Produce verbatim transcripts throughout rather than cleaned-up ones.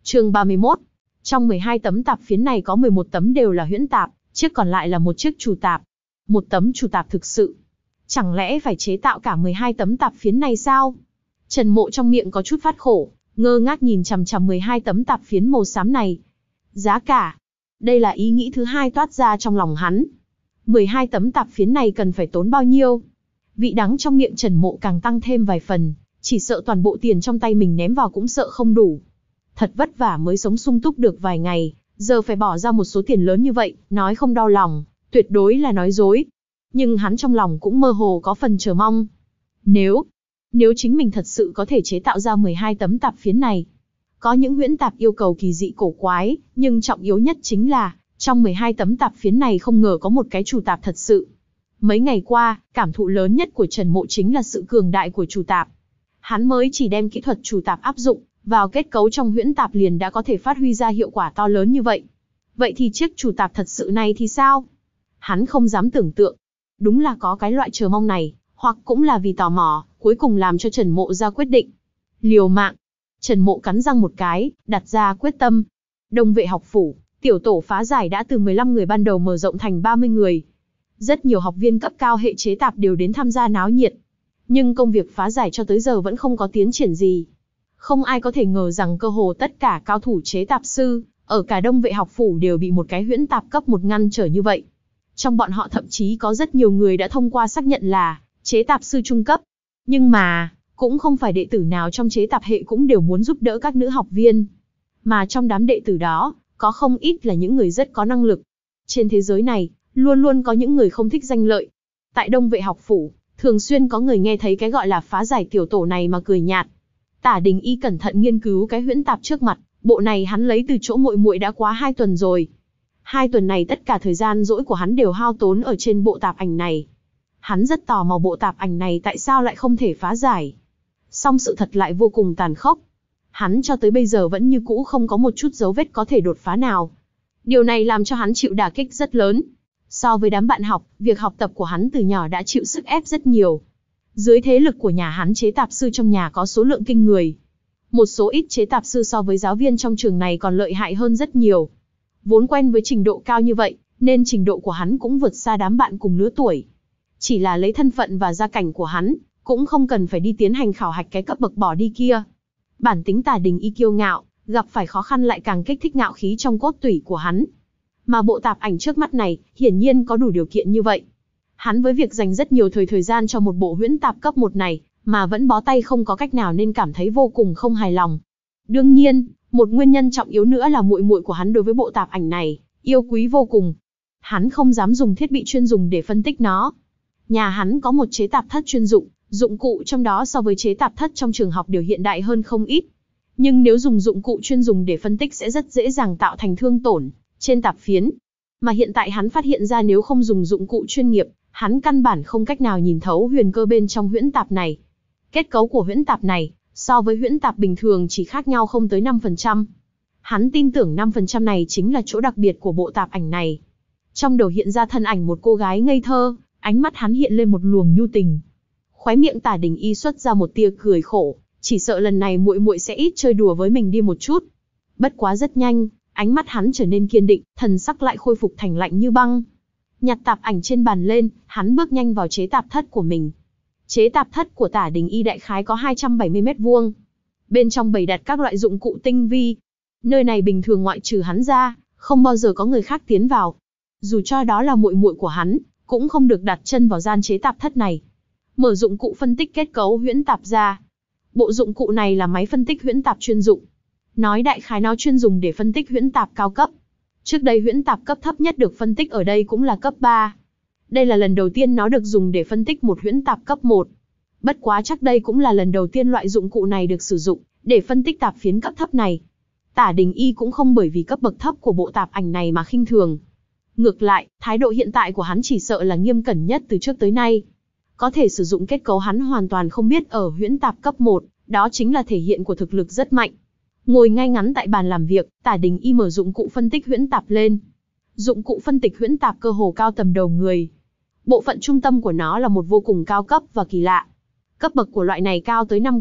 Chương ba mươi mốt. Trong mười hai tấm tạp phiến này có mười một tấm đều là huyễn tạp, chiếc còn lại là một chiếc chủ tạp. Một tấm chủ tạp thực sự. Chẳng lẽ phải chế tạo cả mười hai tấm tạp phiến này sao? Trần Mộ trong miệng có chút phát khổ, ngơ ngác nhìn chằm chằm mười hai tấm tạp phiến màu xám này. Giá cả. Đây là ý nghĩ thứ hai toát ra trong lòng hắn. mười hai tấm tạp phiến này cần phải tốn bao nhiêu? Vị đắng trong miệng Trần Mộ càng tăng thêm vài phần, chỉ sợ toàn bộ tiền trong tay mình ném vào cũng sợ không đủ. Thật vất vả mới sống sung túc được vài ngày, giờ phải bỏ ra một số tiền lớn như vậy, nói không đau lòng, tuyệt đối là nói dối. Nhưng hắn trong lòng cũng mơ hồ có phần chờ mong. Nếu, nếu chính mình thật sự có thể chế tạo ra mười hai tấm tạp phiến này. Có những huyễn tạp yêu cầu kỳ dị cổ quái, nhưng trọng yếu nhất chính là, trong mười hai tấm tạp phiến này không ngờ có một cái chủ tạp thật sự. Mấy ngày qua, cảm thụ lớn nhất của Trần Mộ chính là sự cường đại của chủ tạp. Hắn mới chỉ đem kỹ thuật chủ tạp áp dụng vào kết cấu trong huyễn tạp liền đã có thể phát huy ra hiệu quả to lớn như vậy. Vậy thì chiếc chủ tạp thật sự này thì sao? Hắn không dám tưởng tượng. Đúng là có cái loại chờ mong này, hoặc cũng là vì tò mò, cuối cùng làm cho Trần Mộ ra quyết định. Liều mạng. Trần Mộ cắn răng một cái, đặt ra quyết tâm. Đông Vệ học phủ, tiểu tổ phá giải đã từ mười lăm người ban đầu mở rộng thành ba mươi người. Rất nhiều học viên cấp cao hệ chế tạp đều đến tham gia náo nhiệt. Nhưng công việc phá giải cho tới giờ vẫn không có tiến triển gì. Không ai có thể ngờ rằng cơ hồ tất cả cao thủ chế tạp sư, ở cả Đông Vệ học phủ đều bị một cái huyễn tạp cấp một ngăn trở như vậy. Trong bọn họ thậm chí có rất nhiều người đã thông qua xác nhận là chế tạp sư trung cấp. Nhưng mà, cũng không phải đệ tử nào trong chế tạp hệ cũng đều muốn giúp đỡ các nữ học viên. Mà trong đám đệ tử đó, có không ít là những người rất có năng lực. Trên thế giới này, luôn luôn có những người không thích danh lợi. Tại Đông Vệ học phủ, thường xuyên có người nghe thấy cái gọi là phá giải tiểu tổ này mà cười nhạt. Tả Đình Y cẩn thận nghiên cứu cái huyễn tạp trước mặt, bộ này hắn lấy từ chỗ muội muội đã quá hai tuần rồi. Hai tuần này tất cả thời gian rỗi của hắn đều hao tốn ở trên bộ tạp ảnh này. Hắn rất tò mò bộ tạp ảnh này tại sao lại không thể phá giải. Song sự thật lại vô cùng tàn khốc. Hắn cho tới bây giờ vẫn như cũ không có một chút dấu vết có thể đột phá nào. Điều này làm cho hắn chịu đả kích rất lớn. So với đám bạn học, việc học tập của hắn từ nhỏ đã chịu sức ép rất nhiều. Dưới thế lực của nhà hắn chế tạp sư trong nhà có số lượng kinh người. Một số ít chế tạp sư so với giáo viên trong trường này còn lợi hại hơn rất nhiều. Vốn quen với trình độ cao như vậy, nên trình độ của hắn cũng vượt xa đám bạn cùng lứa tuổi. Chỉ là lấy thân phận và gia cảnh của hắn, cũng không cần phải đi tiến hành khảo hạch cái cấp bậc bỏ đi kia. Bản tính Tả Đình Y kiêu ngạo, gặp phải khó khăn lại càng kích thích ngạo khí trong cốt tủy của hắn. Mà bộ tạp ảnh trước mắt này, hiển nhiên có đủ điều kiện như vậy. Hắn với việc dành rất nhiều thời thời gian cho một bộ huyễn tạp cấp một này, mà vẫn bó tay không có cách nào nên cảm thấy vô cùng không hài lòng. Đương nhiên, một nguyên nhân trọng yếu nữa là muội muội của hắn đối với bộ tạp ảnh này, yêu quý vô cùng. Hắn không dám dùng thiết bị chuyên dùng để phân tích nó. Nhà hắn có một chế tạp thất chuyên dụng, dụng cụ trong đó so với chế tạp thất trong trường học đều hiện đại hơn không ít. Nhưng nếu dùng dụng cụ chuyên dùng để phân tích sẽ rất dễ dàng tạo thành thương tổn trên tạp phiến. Mà hiện tại hắn phát hiện ra nếu không dùng dụng cụ chuyên nghiệp, hắn căn bản không cách nào nhìn thấu huyền cơ bên trong huyễn tạp này. Kết cấu của huyễn tạp này, so với huyễn tạp bình thường chỉ khác nhau không tới năm phần trăm. Hắn tin tưởng năm phần trăm này chính là chỗ đặc biệt của bộ tạp ảnh này. Trong đầu hiện ra thân ảnh một cô gái ngây thơ, ánh mắt hắn hiện lên một luồng nhu tình. Khóe miệng Tả Đình Y xuất ra một tia cười khổ, chỉ sợ lần này muội muội sẽ ít chơi đùa với mình đi một chút. Bất quá rất nhanh, ánh mắt hắn trở nên kiên định, thần sắc lại khôi phục thành lạnh như băng. Nhặt tạp ảnh trên bàn lên, hắn bước nhanh vào chế tạp thất của mình. Chế tạp thất của Tả Đình Y đại khái có hai trăm bảy mươi mét vuông. Bên trong bày đặt các loại dụng cụ tinh vi. Nơi này bình thường ngoại trừ hắn ra, không bao giờ có người khác tiến vào. Dù cho đó là muội muội của hắn, cũng không được đặt chân vào gian chế tạp thất này. Mở dụng cụ phân tích kết cấu huyễn tạp ra. Bộ dụng cụ này là máy phân tích huyễn tạp chuyên dụng. Nói đại khái nó chuyên dùng để phân tích huyễn tạp cao cấp. Trước đây huyễn tạp cấp thấp nhất được phân tích ở đây cũng là cấp ba. Đây là lần đầu tiên nó được dùng để phân tích một huyễn tạp cấp một. Bất quá chắc đây cũng là lần đầu tiên loại dụng cụ này được sử dụng để phân tích tạp phiến cấp thấp này. Tả Đình Y cũng không bởi vì cấp bậc thấp của bộ tạp ảnh này mà khinh thường. Ngược lại, thái độ hiện tại của hắn chỉ sợ là nghiêm cẩn nhất từ trước tới nay. Có thể sử dụng kết cấu hắn hoàn toàn không biết ở huyễn tạp cấp một, đó chính là thể hiện của thực lực rất mạnh. Ngồi ngay ngắn tại bàn làm việc, Tả Đình Y mở dụng cụ phân tích huyễn tạp lên. Dụng cụ phân tích huyễn tạp cơ hồ cao tầm đầu người. Bộ phận trung tâm của nó là một vô cùng cao cấp và kỳ lạ. Cấp bậc của loại này cao tới năm cấp,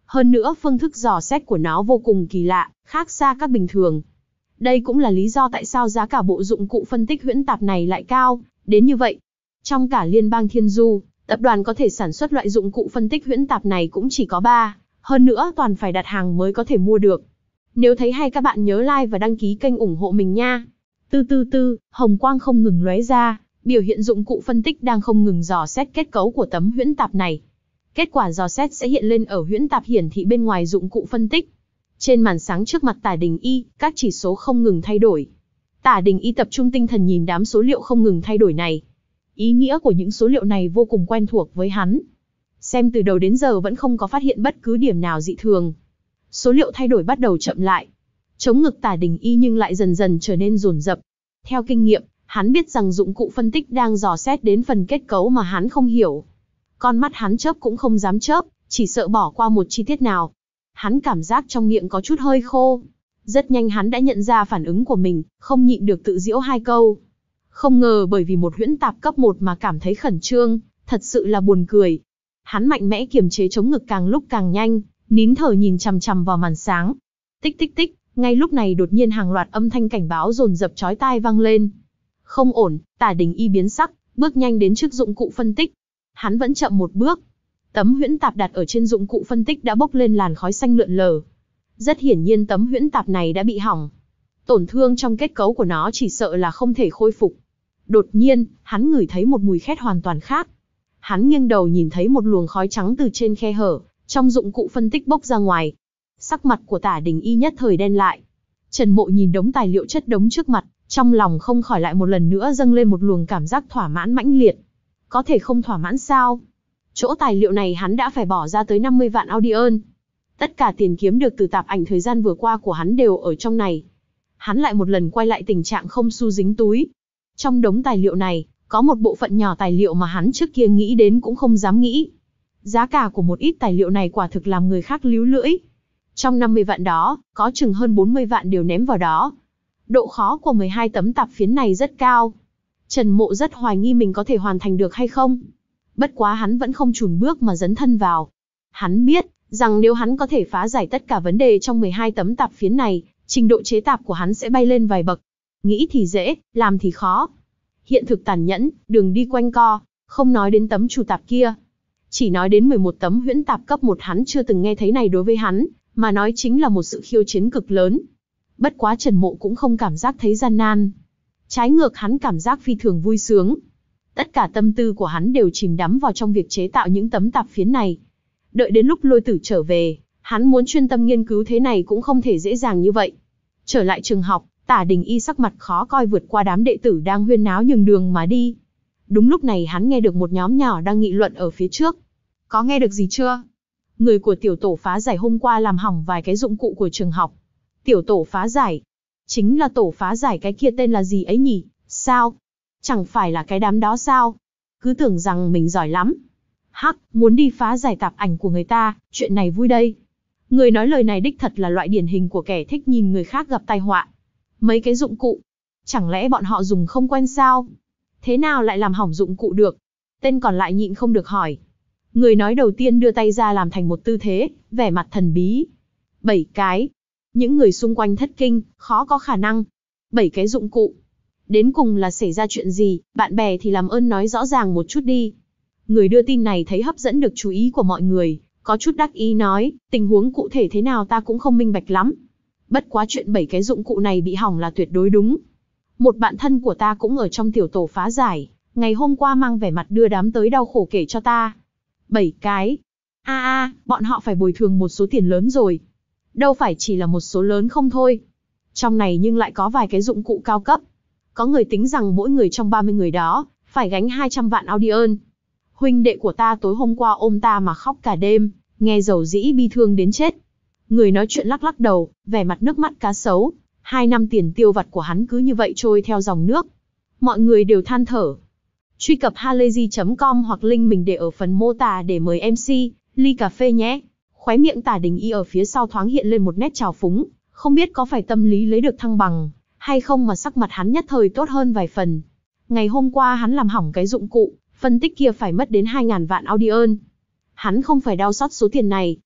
Hơn nữa phương thức dò xét của nó vô cùng kỳ lạ, khác xa các bình thường. Đây cũng là lý do tại sao giá cả bộ dụng cụ phân tích huyễn tạp này lại cao đến như vậy. Trong cả liên bang Thiên Du, tập đoàn có thể sản xuất loại dụng cụ phân tích huyễn tạp này cũng chỉ có ba, hơn nữa toàn phải đặt hàng mới có thể mua được. Nếu thấy hay các bạn nhớ like và đăng ký kênh ủng hộ mình nha. Tư tư tư, hồng quang không ngừng lóe ra, biểu hiện dụng cụ phân tích đang không ngừng dò xét kết cấu của tấm huyễn tạp này. Kết quả dò xét sẽ hiện lên ở huyễn tạp hiển thị bên ngoài dụng cụ phân tích. Trên màn sáng trước mặt Tả Đình Y, các chỉ số không ngừng thay đổi. Tả Đình Y tập trung tinh thần nhìn đám số liệu không ngừng thay đổi này. Ý nghĩa của những số liệu này vô cùng quen thuộc với hắn. Xem từ đầu đến giờ vẫn không có phát hiện bất cứ điểm nào dị thường. Số liệu thay đổi bắt đầu chậm lại. Chống ngực Tả Đình Y nhưng lại dần dần trở nên dồn dập. Theo kinh nghiệm, hắn biết rằng dụng cụ phân tích đang dò xét đến phần kết cấu mà hắn không hiểu. Con mắt hắn chớp cũng không dám chớp, chỉ sợ bỏ qua một chi tiết nào. Hắn cảm giác trong miệng có chút hơi khô. Rất nhanh hắn đã nhận ra phản ứng của mình, không nhịn được tự giễu hai câu. Không ngờ bởi vì một huyễn tạp cấp một mà cảm thấy khẩn trương, thật sự là buồn cười. Hắn mạnh mẽ kiềm chế chống ngực càng lúc càng nhanh, nín thở nhìn chằm chằm vào màn sáng. Tích tích tích, ngay lúc này đột nhiên hàng loạt âm thanh cảnh báo dồn dập chói tai vang lên. Không ổn, Tả Đình Y biến sắc, bước nhanh đến trước dụng cụ phân tích. Hắn vẫn chậm một bước. Tấm huyễn tạp đặt ở trên dụng cụ phân tích đã bốc lên làn khói xanh lượn lờ. Rất hiển nhiên tấm huyễn tạp này đã bị hỏng. Tổn thương trong kết cấu của nó chỉ sợ là không thể khôi phục. Đột nhiên, hắn ngửi thấy một mùi khét hoàn toàn khác. Hắn nghiêng đầu nhìn thấy một luồng khói trắng từ trên khe hở, trong dụng cụ phân tích bốc ra ngoài. Sắc mặt của Tả Đình Y nhất thời đen lại. Trần Mộ nhìn đống tài liệu chất đống trước mặt, trong lòng không khỏi lại một lần nữa dâng lên một luồng cảm giác thỏa mãn mãnh liệt. Có thể không thỏa mãn sao? Chỗ tài liệu này hắn đã phải bỏ ra tới năm mươi vạn Audion. Tất cả tiền kiếm được từ tạp ảnh thời gian vừa qua của hắn đều ở trong này. Hắn lại một lần quay lại tình trạng không xu dính túi. Trong đống tài liệu này, có một bộ phận nhỏ tài liệu mà hắn trước kia nghĩ đến cũng không dám nghĩ. Giá cả của một ít tài liệu này quả thực làm người khác líu lưỡi. Trong năm mươi vạn đó, có chừng hơn bốn mươi vạn đều ném vào đó. Độ khó của mười hai tấm tạp phiến này rất cao. Trần Mộ rất hoài nghi mình có thể hoàn thành được hay không. Bất quá hắn vẫn không chùn bước mà dấn thân vào. Hắn biết rằng nếu hắn có thể phá giải tất cả vấn đề trong mười hai tấm tạp phiến này, trình độ chế tạp của hắn sẽ bay lên vài bậc. Nghĩ thì dễ, làm thì khó. Hiện thực tàn nhẫn, đường đi quanh co, không nói đến tấm chủ tạp kia. Chỉ nói đến mười một tấm huyễn tạp cấp một hắn chưa từng nghe thấy này đối với hắn, mà nói chính là một sự khiêu chiến cực lớn. Bất quá Trần Mộ cũng không cảm giác thấy gian nan. Trái ngược hắn cảm giác phi thường vui sướng. Tất cả tâm tư của hắn đều chìm đắm vào trong việc chế tạo những tấm tạp phiến này. Đợi đến lúc Lôi Tử trở về, hắn muốn chuyên tâm nghiên cứu thế này cũng không thể dễ dàng như vậy. Trở lại trường học, Tả Đình Y sắc mặt khó coi vượt qua đám đệ tử đang huyên náo nhường đường mà đi. Đúng lúc này hắn nghe được một nhóm nhỏ đang nghị luận ở phía trước. Có nghe được gì chưa? Người của tiểu tổ phá giải hôm qua làm hỏng vài cái dụng cụ của trường học. Tiểu tổ phá giải? Chính là tổ phá giải cái kia tên là gì ấy nhỉ? Sao? Chẳng phải là cái đám đó sao? Cứ tưởng rằng mình giỏi lắm. Hắc, muốn đi phá giải tạp ảnh của người ta, chuyện này vui đây. Người nói lời này đích thật là loại điển hình của kẻ thích nhìn người khác gặp tai họa. Mấy cái dụng cụ, chẳng lẽ bọn họ dùng không quen sao? Thế nào lại làm hỏng dụng cụ được? Tên còn lại nhịn không được hỏi. Người nói đầu tiên đưa tay ra làm thành một tư thế, vẻ mặt thần bí. Bảy cái. Những người xung quanh thất kinh, khó có khả năng. Bảy cái dụng cụ. Đến cùng là xảy ra chuyện gì, bạn bè thì làm ơn nói rõ ràng một chút đi. Người đưa tin này thấy hấp dẫn được chú ý của mọi người, có chút đắc ý nói, tình huống cụ thể thế nào ta cũng không minh bạch lắm. Bất quá chuyện bảy cái dụng cụ này bị hỏng là tuyệt đối đúng. Một bạn thân của ta cũng ở trong tiểu tổ phá giải, ngày hôm qua mang vẻ mặt đưa đám tới đau khổ kể cho ta. Bảy cái. A a, bọn họ phải bồi thường một số tiền lớn rồi. Đâu phải chỉ là một số lớn không thôi. Trong này nhưng lại có vài cái dụng cụ cao cấp. Có người tính rằng mỗi người trong ba mươi người đó, phải gánh hai trăm vạn Audion. Huynh đệ của ta tối hôm qua ôm ta mà khóc cả đêm, nghe dầu dĩ bi thương đến chết. Người nói chuyện lắc lắc đầu, vẻ mặt nước mắt cá sấu. Hai năm tiền tiêu vặt của hắn cứ như vậy trôi theo dòng nước. Mọi người đều than thở. Truy cập halayzi chấm com hoặc link mình để ở phần mô tả để mời em xê, ly cà phê nhé. Khóe miệng Tả Đình Y ở phía sau thoáng hiện lên một nét trào phúng, không biết có phải tâm lý lấy được thăng bằng, hay không mà sắc mặt hắn nhất thời tốt hơn vài phần. Ngày hôm qua hắn làm hỏng cái dụng cụ, phân tích kia phải mất đến hai ngàn vạn Audion. Hắn không phải đau xót số tiền này,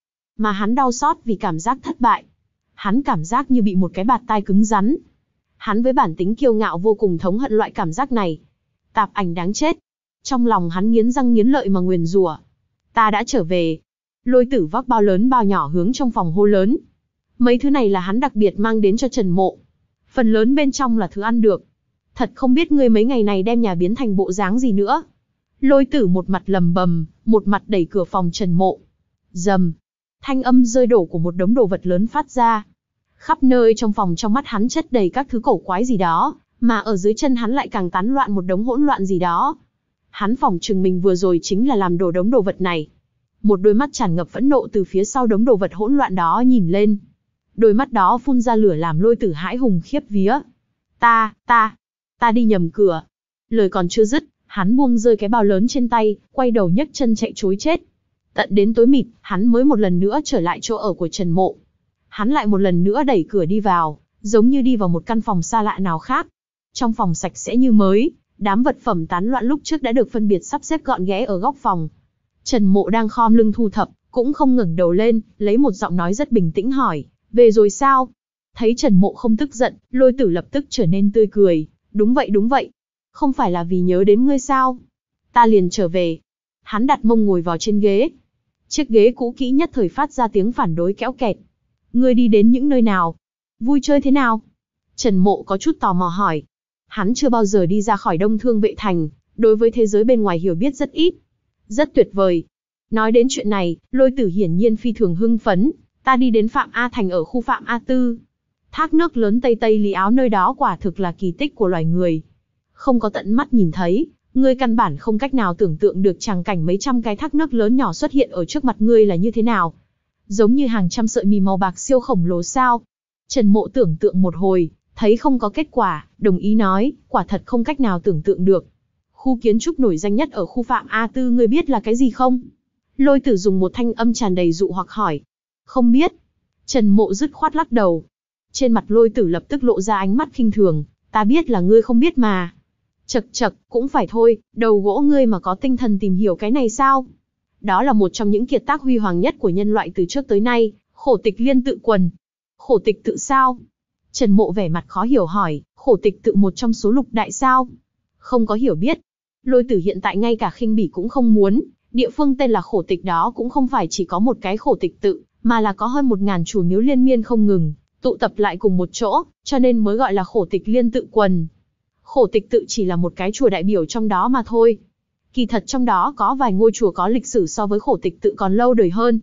mà hắn đau xót vì cảm giác thất bại. Hắn cảm giác như bị một cái bạt tai cứng rắn. Hắn với bản tính kiêu ngạo vô cùng thống hận loại cảm giác này. Tạp ảnh đáng chết. Trong lòng hắn nghiến răng nghiến lợi mà nguyền rủa. Ta đã trở về. Lôi Tử vác bao lớn bao nhỏ hướng trong phòng hô lớn. Mấy thứ này là hắn đặc biệt mang đến cho Trần Mộ. Phần lớn bên trong là thứ ăn được. Thật không biết ngươi mấy ngày này đem nhà biến thành bộ dáng gì nữa. Lôi Tử một mặt lầm bầm, một mặt đẩy cửa phòng Trần Mộ. Rầm. Thanh âm rơi đổ của một đống đồ vật lớn phát ra. Khắp nơi trong phòng trong mắt hắn chất đầy các thứ cổ quái gì đó, mà ở dưới chân hắn lại càng tán loạn một đống hỗn loạn gì đó. Hắn phỏng chừng mình vừa rồi chính là làm đổ đống đồ vật này. Một đôi mắt tràn ngập phẫn nộ từ phía sau đống đồ vật hỗn loạn đó nhìn lên. Đôi mắt đó phun ra lửa làm Lôi Tử hãi hùng khiếp vía. Ta, ta, ta đi nhầm cửa. Lời còn chưa dứt, hắn buông rơi cái bao lớn trên tay, quay đầu nhấc chân chạy trối chết. Tận đến tối mịt, hắn mới một lần nữa trở lại chỗ ở của Trần Mộ. Hắn lại một lần nữa đẩy cửa đi vào, giống như đi vào một căn phòng xa lạ nào khác. Trong phòng sạch sẽ như mới, đám vật phẩm tán loạn lúc trước đã được phân biệt sắp xếp gọn ghẽ ở góc phòng. Trần Mộ đang khom lưng thu thập, cũng không ngẩng đầu lên, lấy một giọng nói rất bình tĩnh hỏi, về rồi sao? Thấy Trần Mộ không tức giận, Lôi Tử lập tức trở nên tươi cười, đúng vậy đúng vậy. Không phải là vì nhớ đến ngươi sao? Ta liền trở về. Hắn đặt mông ngồi vào trên ghế. Chiếc ghế cũ kỹ nhất thời phát ra tiếng phản đối kéo kẹt. Ngươi đi đến những nơi nào? Vui chơi thế nào? Trần Mộ có chút tò mò hỏi. Hắn chưa bao giờ đi ra khỏi Đông Thương Vệ Thành, đối với thế giới bên ngoài hiểu biết rất ít. Rất tuyệt vời. Nói đến chuyện này, Lôi Tử hiển nhiên phi thường hưng phấn. Ta đi đến Phạm A Thành ở khu Phạm A Tư. Thác nước lớn Tây Tây Lý Áo nơi đó quả thực là kỳ tích của loài người. Không có tận mắt nhìn thấy, ngươi căn bản không cách nào tưởng tượng được tràng cảnh mấy trăm cái thác nước lớn nhỏ xuất hiện ở trước mặt ngươi là như thế nào. Giống như hàng trăm sợi mì màu bạc siêu khổng lồ sao. Trần Mộ tưởng tượng một hồi, thấy không có kết quả, đồng ý nói, quả thật không cách nào tưởng tượng được. Khu kiến trúc nổi danh nhất ở khu Phạm A Tư ngươi biết là cái gì không? Lôi Tử dùng một thanh âm tràn đầy dụ hoặc hỏi. Không biết. Trần Mộ dứt khoát lắc đầu. Trên mặt Lôi Tử lập tức lộ ra ánh mắt khinh thường, ta biết là ngươi không biết mà. Chậc chậc, cũng phải thôi, đầu gỗ ngươi mà có tinh thần tìm hiểu cái này sao? Đó là một trong những kiệt tác huy hoàng nhất của nhân loại từ trước tới nay, khổ tịch liên tự quần. Khổ tịch tự sao? Trần Mộ vẻ mặt khó hiểu hỏi, khổ tịch tự một trong số lục đại sao? Không có hiểu biết. Lôi Tử hiện tại ngay cả khinh bỉ cũng không muốn, địa phương tên là khổ tịch đó cũng không phải chỉ có một cái khổ tịch tự, mà là có hơn một ngàn chùa miếu liên miên không ngừng, tụ tập lại cùng một chỗ, cho nên mới gọi là khổ tịch liên tự quần. Khổ tịch tự chỉ là một cái chùa đại biểu trong đó mà thôi. Kỳ thật trong đó có vài ngôi chùa có lịch sử so với khổ tịch tự còn lâu đời hơn.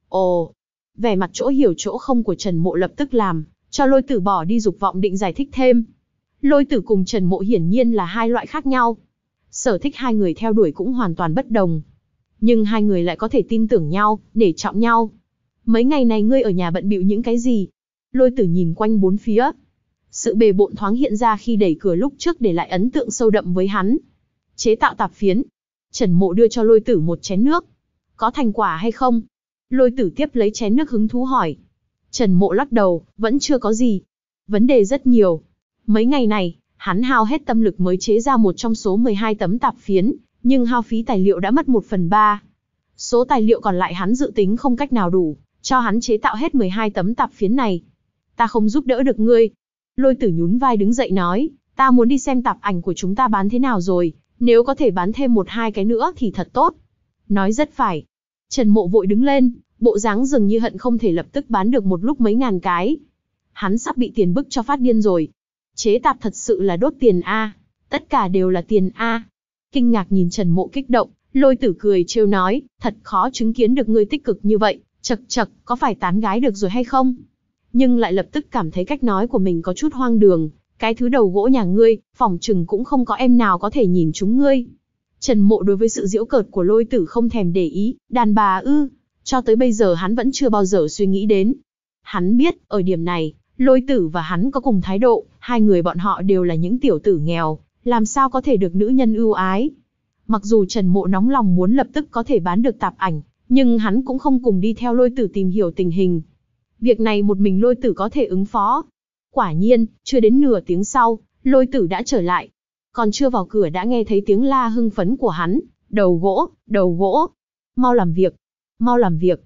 Ồ, vẻ mặt chỗ hiểu chỗ không của Trần Mộ lập tức làm cho Lôi Tử bỏ đi dục vọng định giải thích thêm. Lôi Tử cùng Trần Mộ hiển nhiên là hai loại khác nhau. Sở thích hai người theo đuổi cũng hoàn toàn bất đồng. Nhưng hai người lại có thể tin tưởng nhau, nể trọng nhau. Mấy ngày này ngươi ở nhà bận bịu những cái gì? Lôi Tử nhìn quanh bốn phía. Sự bề bộn thoáng hiện ra khi đẩy cửa lúc trước để lại ấn tượng sâu đậm với hắn. Chế tạo tạp phiến. Trần Mộ đưa cho Lôi Tử một chén nước. Có thành quả hay không? Lôi Tử tiếp lấy chén nước hứng thú hỏi. Trần Mộ lắc đầu, vẫn chưa có gì. Vấn đề rất nhiều. Mấy ngày này, hắn hao hết tâm lực mới chế ra một trong số mười hai tấm tạp phiến, nhưng hao phí tài liệu đã mất một phần ba. Số tài liệu còn lại hắn dự tính không cách nào đủ, cho hắn chế tạo hết mười hai tấm tạp phiến này. Ta không giúp đỡ được ngươi. Lôi Tử nhún vai đứng dậy nói, ta muốn đi xem tạp ảnh của chúng ta bán thế nào rồi, nếu có thể bán thêm một hai cái nữa thì thật tốt. Nói rất phải. Trần Mộ vội đứng lên, bộ dáng dường như hận không thể lập tức bán được một lúc mấy ngàn cái. Hắn sắp bị tiền bức cho phát điên rồi. Chế tạp thật sự là đốt tiền a, tất cả đều là tiền a. Kinh ngạc nhìn Trần Mộ kích động, Lôi Tử cười trêu nói, thật khó chứng kiến được ngươi tích cực như vậy, chậc chậc, có phải tán gái được rồi hay không? Nhưng lại lập tức cảm thấy cách nói của mình có chút hoang đường, cái thứ đầu gỗ nhà ngươi, phỏng chừng cũng không có em nào có thể nhìn chúng ngươi. Trần Mộ đối với sự giễu cợt của Lôi Tử không thèm để ý, đàn bà ư, cho tới bây giờ hắn vẫn chưa bao giờ suy nghĩ đến. Hắn biết, ở điểm này, Lôi Tử và hắn có cùng thái độ, hai người bọn họ đều là những tiểu tử nghèo, làm sao có thể được nữ nhân ưu ái. Mặc dù Trần Mộ nóng lòng muốn lập tức có thể bán được tạp ảnh, nhưng hắn cũng không cùng đi theo Lôi Tử tìm hiểu tình hình. Việc này một mình Lôi Tử có thể ứng phó. Quả nhiên, chưa đến nửa tiếng sau, Lôi Tử đã trở lại. Còn chưa vào cửa đã nghe thấy tiếng la hưng phấn của hắn, đầu gỗ, đầu gỗ. Mau làm việc, mau làm việc.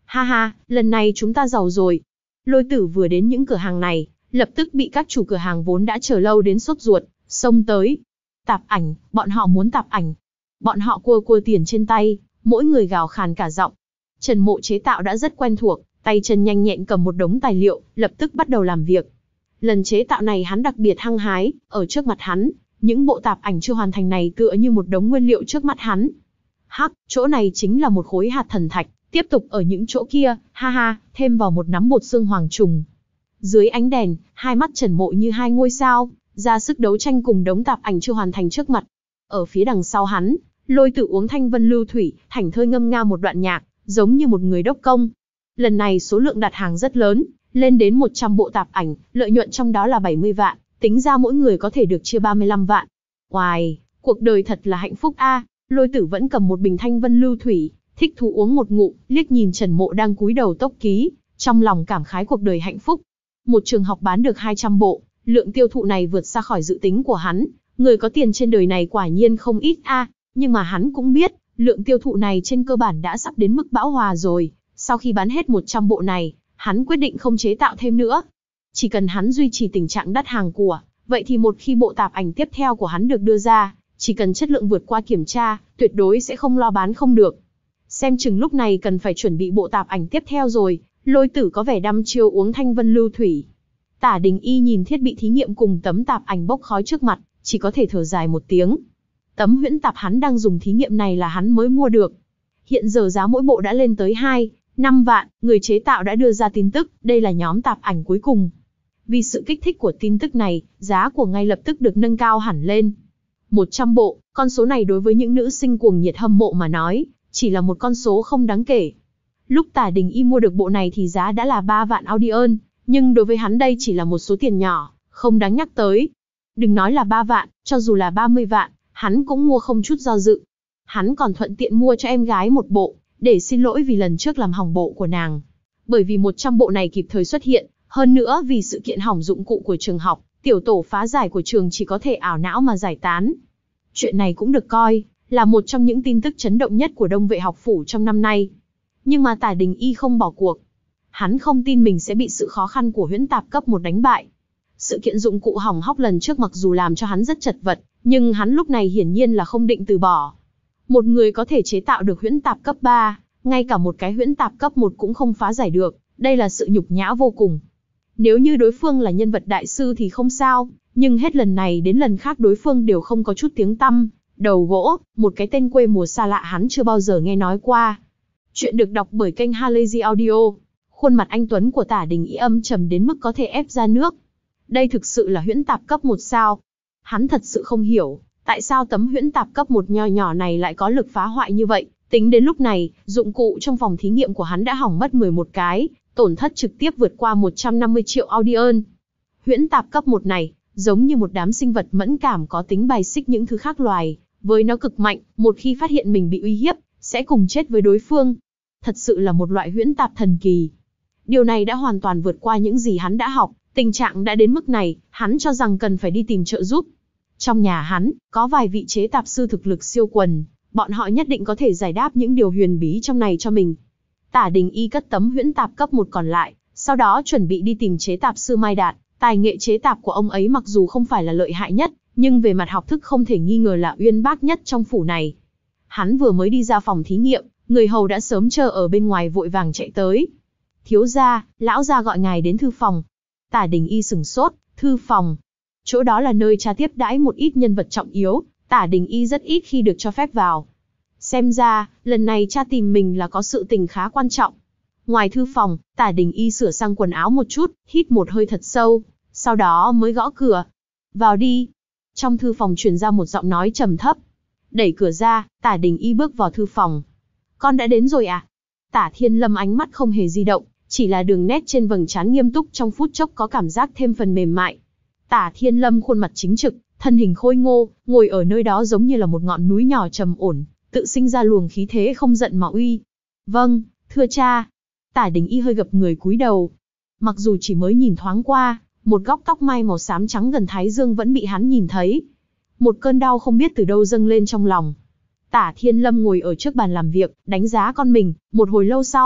Ha ha, lần này chúng ta giàu rồi. Lôi Tử vừa đến những cửa hàng này, lập tức bị các chủ cửa hàng vốn đã chờ lâu đến sốt ruột, xông tới. Tạp ảnh, bọn họ muốn tạp ảnh. Bọn họ cua cua tiền trên tay, mỗi người gào khàn cả giọng. Trần Mộ chế tạo đã rất quen thuộc, tay chân nhanh nhẹn cầm một đống tài liệu, lập tức bắt đầu làm việc. Lần chế tạo này hắn đặc biệt hăng hái, ở trước mặt hắn, những bộ tạp ảnh chưa hoàn thành này tựa như một đống nguyên liệu trước mắt hắn. Hắc, chỗ này chính là một khối hạt thần thạch, tiếp tục ở những chỗ kia, ha ha, thêm vào một nắm bột xương hoàng trùng. Dưới ánh đèn, hai mắt Trần Mộ như hai ngôi sao, ra sức đấu tranh cùng đống tạp ảnh chưa hoàn thành trước mặt. Ở phía đằng sau hắn, Lôi Tử uống thanh vân lưu thủy, thảnh thơi ngâm nga một đoạn nhạc, giống như một người đốc công. Lần này số lượng đặt hàng rất lớn, lên đến một trăm bộ tạp ảnh, lợi nhuận trong đó là bảy mươi vạn, tính ra mỗi người có thể được chia ba mươi lăm vạn. Oài, cuộc đời thật là hạnh phúc a. Lôi Tử vẫn cầm một bình thanh vân lưu thủy, thích thú uống một ngụm, liếc nhìn Trần Mộ đang cúi đầu tốc ký, trong lòng cảm khái cuộc đời hạnh phúc. Một trường học bán được hai trăm bộ, lượng tiêu thụ này vượt xa khỏi dự tính của hắn, người có tiền trên đời này quả nhiên không ít a, nhưng mà hắn cũng biết, lượng tiêu thụ này trên cơ bản đã sắp đến mức bão hòa rồi, sau khi bán hết một trăm bộ này, hắn quyết định không chế tạo thêm nữa. Chỉ cần hắn duy trì tình trạng đắt hàng của, vậy thì một khi bộ tạp ảnh tiếp theo của hắn được đưa ra, chỉ cần chất lượng vượt qua kiểm tra, tuyệt đối sẽ không lo bán không được. Xem chừng lúc này cần phải chuẩn bị bộ tạp ảnh tiếp theo rồi, Lôi Tử có vẻ đăm chiêu uống thanh vân lưu thủy. Tả Đình Y nhìn thiết bị thí nghiệm cùng tấm tạp ảnh bốc khói trước mặt, chỉ có thể thở dài một tiếng. Tấm huyễn tạp hắn đang dùng thí nghiệm này là hắn mới mua được. Hiện giờ giá mỗi bộ đã lên tới hai, năm vạn, người chế tạo đã đưa ra tin tức, đây là nhóm tạp ảnh cuối cùng. Vì sự kích thích của tin tức này, giá của ngay lập tức được nâng cao hẳn lên. một trăm bộ, con số này đối với những nữ sinh cuồng nhiệt hâm mộ mà nói, chỉ là một con số không đáng kể. Lúc Tả Đình Y mua được bộ này thì giá đã là ba vạn Audion, nhưng đối với hắn đây chỉ là một số tiền nhỏ, không đáng nhắc tới. Đừng nói là ba vạn, cho dù là ba mươi vạn, hắn cũng mua không chút do dự. Hắn còn thuận tiện mua cho em gái một bộ, để xin lỗi vì lần trước làm hỏng bộ của nàng. Bởi vì một trăm bộ này kịp thời xuất hiện, hơn nữa vì sự kiện hỏng dụng cụ của trường học, tiểu tổ phá giải của trường chỉ có thể ảo não mà giải tán. Chuyện này cũng được coi là một trong những tin tức chấn động nhất của Đông Vệ học phủ trong năm nay. Nhưng mà Tả Đình Y không bỏ cuộc. Hắn không tin mình sẽ bị sự khó khăn của huyễn tạp cấp một đánh bại. Sự kiện dụng cụ hỏng hóc lần trước mặc dù làm cho hắn rất chật vật, nhưng hắn lúc này hiển nhiên là không định từ bỏ. Một người có thể chế tạo được huyễn tạp cấp ba, ngay cả một cái huyễn tạp cấp một cũng không phá giải được, đây là sự nhục nhã vô cùng. Nếu như đối phương là nhân vật đại sư thì không sao, nhưng hết lần này đến lần khác đối phương đều không có chút tiếng tăm, đầu gỗ, một cái tên quê mùa xa lạ hắn chưa bao giờ nghe nói qua. Chuyện được đọc bởi kênh Halazy Audio. Khuôn mặt anh Tuấn của Tả Đình Y âm trầm đến mức có thể ép ra nước. Đây thực sự là huyễn tạp cấp một sao? Hắn thật sự không hiểu, tại sao tấm huyễn tạp cấp một nho nhỏ này lại có lực phá hoại như vậy. Tính đến lúc này, dụng cụ trong phòng thí nghiệm của hắn đã hỏng mất mười một cái, tổn thất trực tiếp vượt qua một trăm năm mươi triệu Audion. Huyễn tạp cấp một này, giống như một đám sinh vật mẫn cảm có tính bài xích những thứ khác loài, với nó cực mạnh, một khi phát hiện mình bị uy hiếp, sẽ cùng chết với đối phương. Thật sự là một loại huyễn tạp thần kỳ. Điều này đã hoàn toàn vượt qua những gì hắn đã học, tình trạng đã đến mức này, hắn cho rằng cần phải đi tìm trợ giúp. Trong nhà hắn, có vài vị chế tạp sư thực lực siêu quần, bọn họ nhất định có thể giải đáp những điều huyền bí trong này cho mình. Tả Đình Y cất tấm huyễn tạp cấp một còn lại, sau đó chuẩn bị đi tìm chế tạp sư Mai Đạt. Tài nghệ chế tạp của ông ấy mặc dù không phải là lợi hại nhất, nhưng về mặt học thức không thể nghi ngờ là uyên bác nhất trong phủ này. Hắn vừa mới đi ra phòng thí nghiệm, người hầu đã sớm chờ ở bên ngoài vội vàng chạy tới. Thiếu gia, lão gia gọi ngài đến thư phòng. Tả Đình Y sửng sốt, thư phòng. Chỗ đó là nơi cha tiếp đãi một ít nhân vật trọng yếu, Tả Đình Y rất ít khi được cho phép vào. Xem ra, lần này cha tìm mình là có sự tình khá quan trọng. Ngoài thư phòng, Tả Đình Y sửa sang quần áo một chút, hít một hơi thật sâu, sau đó mới gõ cửa. Vào đi. Trong thư phòng truyền ra một giọng nói trầm thấp. Đẩy cửa ra, Tả Đình Y bước vào thư phòng. Con đã đến rồi à? Tả Thiên Lâm ánh mắt không hề di động, chỉ là đường nét trên vầng trán nghiêm túc trong phút chốc có cảm giác thêm phần mềm mại. Tả Thiên Lâm khuôn mặt chính trực, thân hình khôi ngô, ngồi ở nơi đó giống như là một ngọn núi nhỏ trầm ổn, tự sinh ra luồng khí thế không giận mà uy. Vâng, thưa cha. Tả Đình Y hơi gập người cúi đầu. Mặc dù chỉ mới nhìn thoáng qua, một góc tóc mai màu xám trắng gần thái dương vẫn bị hắn nhìn thấy. Một cơn đau không biết từ đâu dâng lên trong lòng. Tả Thiên Lâm ngồi ở trước bàn làm việc, đánh giá con mình, một hồi lâu sau,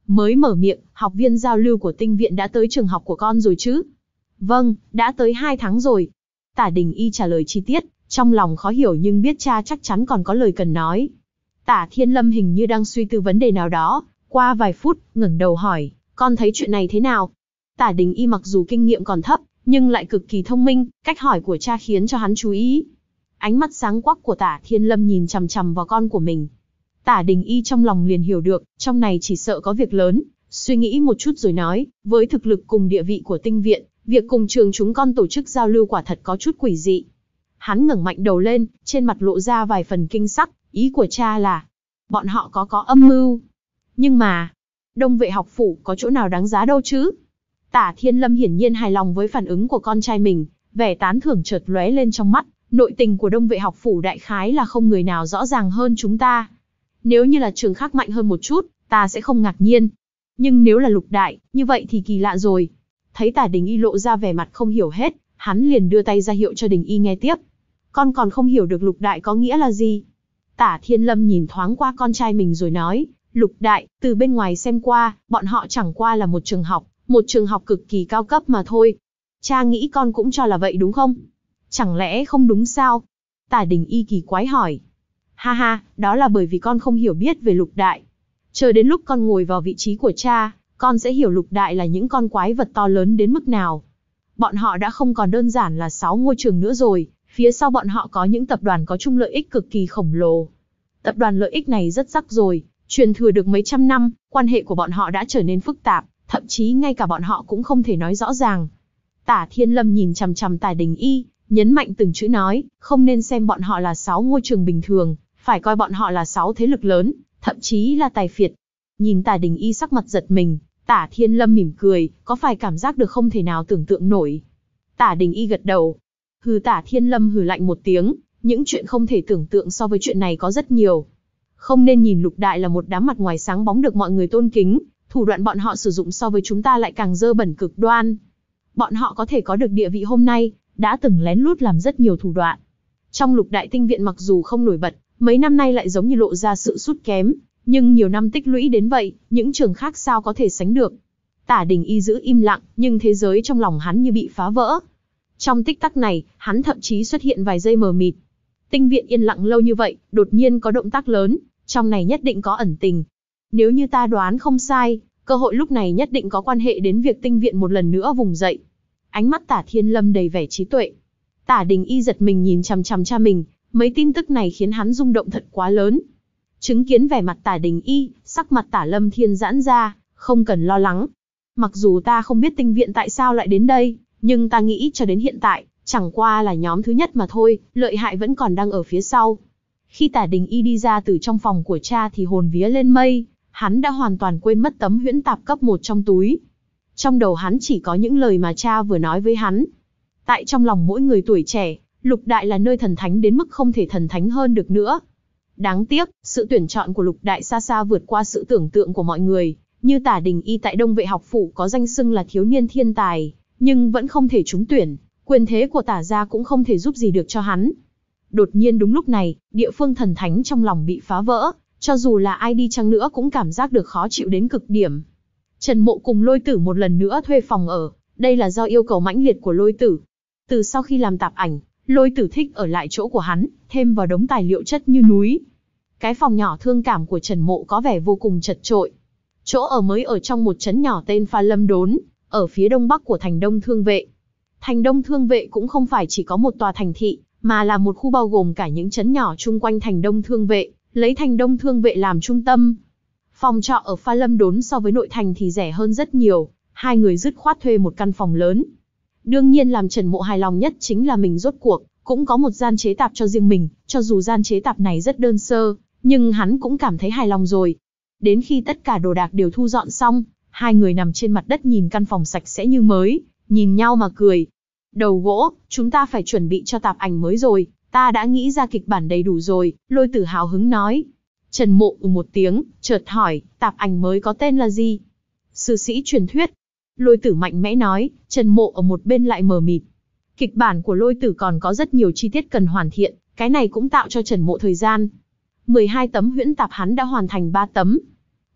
mới mở miệng, học viên giao lưu của tinh viện đã tới trường học của con rồi chứ? Vâng, đã tới hai tháng rồi. Tả Đình Y trả lời chi tiết, trong lòng khó hiểu nhưng biết cha chắc chắn còn có lời cần nói. Tả Thiên Lâm hình như đang suy tư vấn đề nào đó, qua vài phút, ngẩng đầu hỏi, con thấy chuyện này thế nào? Tả Đình Y mặc dù kinh nghiệm còn thấp, nhưng lại cực kỳ thông minh, cách hỏi của cha khiến cho hắn chú ý. Ánh mắt sáng quắc của Tả Thiên Lâm nhìn chằm chằm vào con của mình. Tả Đình Y trong lòng liền hiểu được, trong này chỉ sợ có việc lớn, suy nghĩ một chút rồi nói, với thực lực cùng địa vị của tinh viện, việc cùng trường chúng con tổ chức giao lưu quả thật có chút quỷ dị. Hắn ngẩng mạnh đầu lên, trên mặt lộ ra vài phần kinh sắc, ý của cha là, bọn họ có có âm mưu. Nhưng mà, Đông Vệ học phủ có chỗ nào đáng giá đâu chứ? Tả Thiên Lâm hiển nhiên hài lòng với phản ứng của con trai mình, vẻ tán thưởng chợt lóe lên trong mắt, nội tình của Đông Vệ học phủ đại khái là không người nào rõ ràng hơn chúng ta. Nếu như là trường khác mạnh hơn một chút, ta sẽ không ngạc nhiên. Nhưng nếu là Lục Đại, như vậy thì kỳ lạ rồi. Thấy Tả Đình Y lộ ra vẻ mặt không hiểu hết, hắn liền đưa tay ra hiệu cho Đình Y nghe tiếp. Con còn không hiểu được Lục Đại có nghĩa là gì? Tả Thiên Lâm nhìn thoáng qua con trai mình rồi nói, Lục Đại, từ bên ngoài xem qua, bọn họ chẳng qua là một trường học, một trường học cực kỳ cao cấp mà thôi. Cha nghĩ con cũng cho là vậy đúng không? Chẳng lẽ không đúng sao? Tả Đình Y kỳ quái hỏi. Ha ha, đó là bởi vì con không hiểu biết về Lục Đại. Chờ đến lúc con ngồi vào vị trí của cha, con sẽ hiểu Lục Đại là những con quái vật to lớn đến mức nào. Bọn họ đã không còn đơn giản là sáu ngôi trường nữa rồi, phía sau bọn họ có những tập đoàn có chung lợi ích cực kỳ khổng lồ. Tập đoàn lợi ích này rất rắc rối, truyền thừa được mấy trăm năm, quan hệ của bọn họ đã trở nên phức tạp, thậm chí ngay cả bọn họ cũng không thể nói rõ ràng. Tả Thiên Lâm nhìn chằm chằm Tả Đình Y, nhấn mạnh từng chữ nói, không nên xem bọn họ là sáu ngôi trường bình thường, phải coi bọn họ là sáu thế lực lớn, thậm chí là tài phiệt. Nhìn Tả Đình Y sắc mặt giật mình, Tả Thiên Lâm mỉm cười, có phải cảm giác được không thể nào tưởng tượng nổi. Tả Đình Y gật đầu. Hừ. Tả Thiên Lâm hừ lạnh một tiếng, những chuyện không thể tưởng tượng so với chuyện này có rất nhiều. Không nên nhìn Lục Đại là một đám mặt ngoài sáng bóng được mọi người tôn kính, thủ đoạn bọn họ sử dụng so với chúng ta lại càng dơ bẩn cực đoan. Bọn họ có thể có được địa vị hôm nay, đã từng lén lút làm rất nhiều thủ đoạn. Trong Lục Đại tinh viện mặc dù không nổi bật, mấy năm nay lại giống như lộ ra sự sút kém, nhưng nhiều năm tích lũy đến vậy, những trường khác sao có thể sánh được. Tả Đình Y giữ im lặng, nhưng thế giới trong lòng hắn như bị phá vỡ. Trong tích tắc này, hắn thậm chí xuất hiện vài giây mờ mịt. Tinh viện yên lặng lâu như vậy, đột nhiên có động tác lớn, trong này nhất định có ẩn tình. Nếu như ta đoán không sai, cơ hội lúc này nhất định có quan hệ đến việc tinh viện một lần nữa vùng dậy. Ánh mắt Tả Thiên Lâm đầy vẻ trí tuệ. Tả Đình Y giật mình nhìn chằm chằm cha mình, mấy tin tức này khiến hắn rung động thật quá lớn. Chứng kiến vẻ mặt Tả Đình Y, sắc mặt Tả Lâm Thiên giãn ra, không cần lo lắng. Mặc dù ta không biết tinh viện tại sao lại đến đây, nhưng ta nghĩ cho đến hiện tại, chẳng qua là nhóm thứ nhất mà thôi, lợi hại vẫn còn đang ở phía sau. Khi Tả Đình Y đi ra từ trong phòng của cha thì hồn vía lên mây, hắn đã hoàn toàn quên mất tấm huyễn tạp cấp một trong túi. Trong đầu hắn chỉ có những lời mà cha vừa nói với hắn. Tại trong lòng mỗi người tuổi trẻ, Lục Đại là nơi thần thánh đến mức không thể thần thánh hơn được nữa. Đáng tiếc, sự tuyển chọn của Lục Đại xa xa vượt qua sự tưởng tượng của mọi người. Như Tả Đình Y tại Đông Vệ học phủ có danh xưng là thiếu niên thiên tài, nhưng vẫn không thể trúng tuyển, quyền thế của Tả gia cũng không thể giúp gì được cho hắn. Đột nhiên đúng lúc này, địa phương thần thánh trong lòng bị phá vỡ, cho dù là ai đi chăng nữa cũng cảm giác được khó chịu đến cực điểm. Trần Mộ cùng Lôi Tử một lần nữa thuê phòng ở, đây là do yêu cầu mãnh liệt của Lôi Tử. Từ sau khi làm tạp ảnh, Lôi Tử thích ở lại chỗ của hắn, thêm vào đống tài liệu chất như núi. Cái phòng nhỏ thương cảm của Trần Mộ có vẻ vô cùng chật chội. Chỗ ở mới ở trong một trấn nhỏ tên Pha Lâm Đốn, ở phía đông bắc của thành Đông Thương Vệ. Thành Đông Thương Vệ cũng không phải chỉ có một tòa thành thị, mà là một khu bao gồm cả những trấn nhỏ chung quanh thành Đông Thương Vệ, lấy thành Đông Thương Vệ làm trung tâm. Phòng trọ ở Pha Lâm Đốn so với nội thành thì rẻ hơn rất nhiều, hai người dứt khoát thuê một căn phòng lớn. Đương nhiên làm Trần Mộ hài lòng nhất chính là mình rốt cuộc cũng có một gian chế tạp cho riêng mình, cho dù gian chế tạp này rất đơn sơ, nhưng hắn cũng cảm thấy hài lòng rồi. Đến khi tất cả đồ đạc đều thu dọn xong, hai người nằm trên mặt đất nhìn căn phòng sạch sẽ như mới, nhìn nhau mà cười. Đầu gỗ, chúng ta phải chuẩn bị cho tạp ảnh mới rồi, ta đã nghĩ ra kịch bản đầy đủ rồi, Lôi Tử hào hứng nói. Trần Mộ ừ một tiếng, chợt hỏi, tạp ảnh mới có tên là gì? Sư sĩ truyền thuyết. Lôi Tử mạnh mẽ nói, Trần Mộ ở một bên lại mờ mịt. Kịch bản của Lôi Tử còn có rất nhiều chi tiết cần hoàn thiện, cái này cũng tạo cho Trần Mộ thời gian. mười hai tấm huyễn tạp hắn đã hoàn thành ba tấm.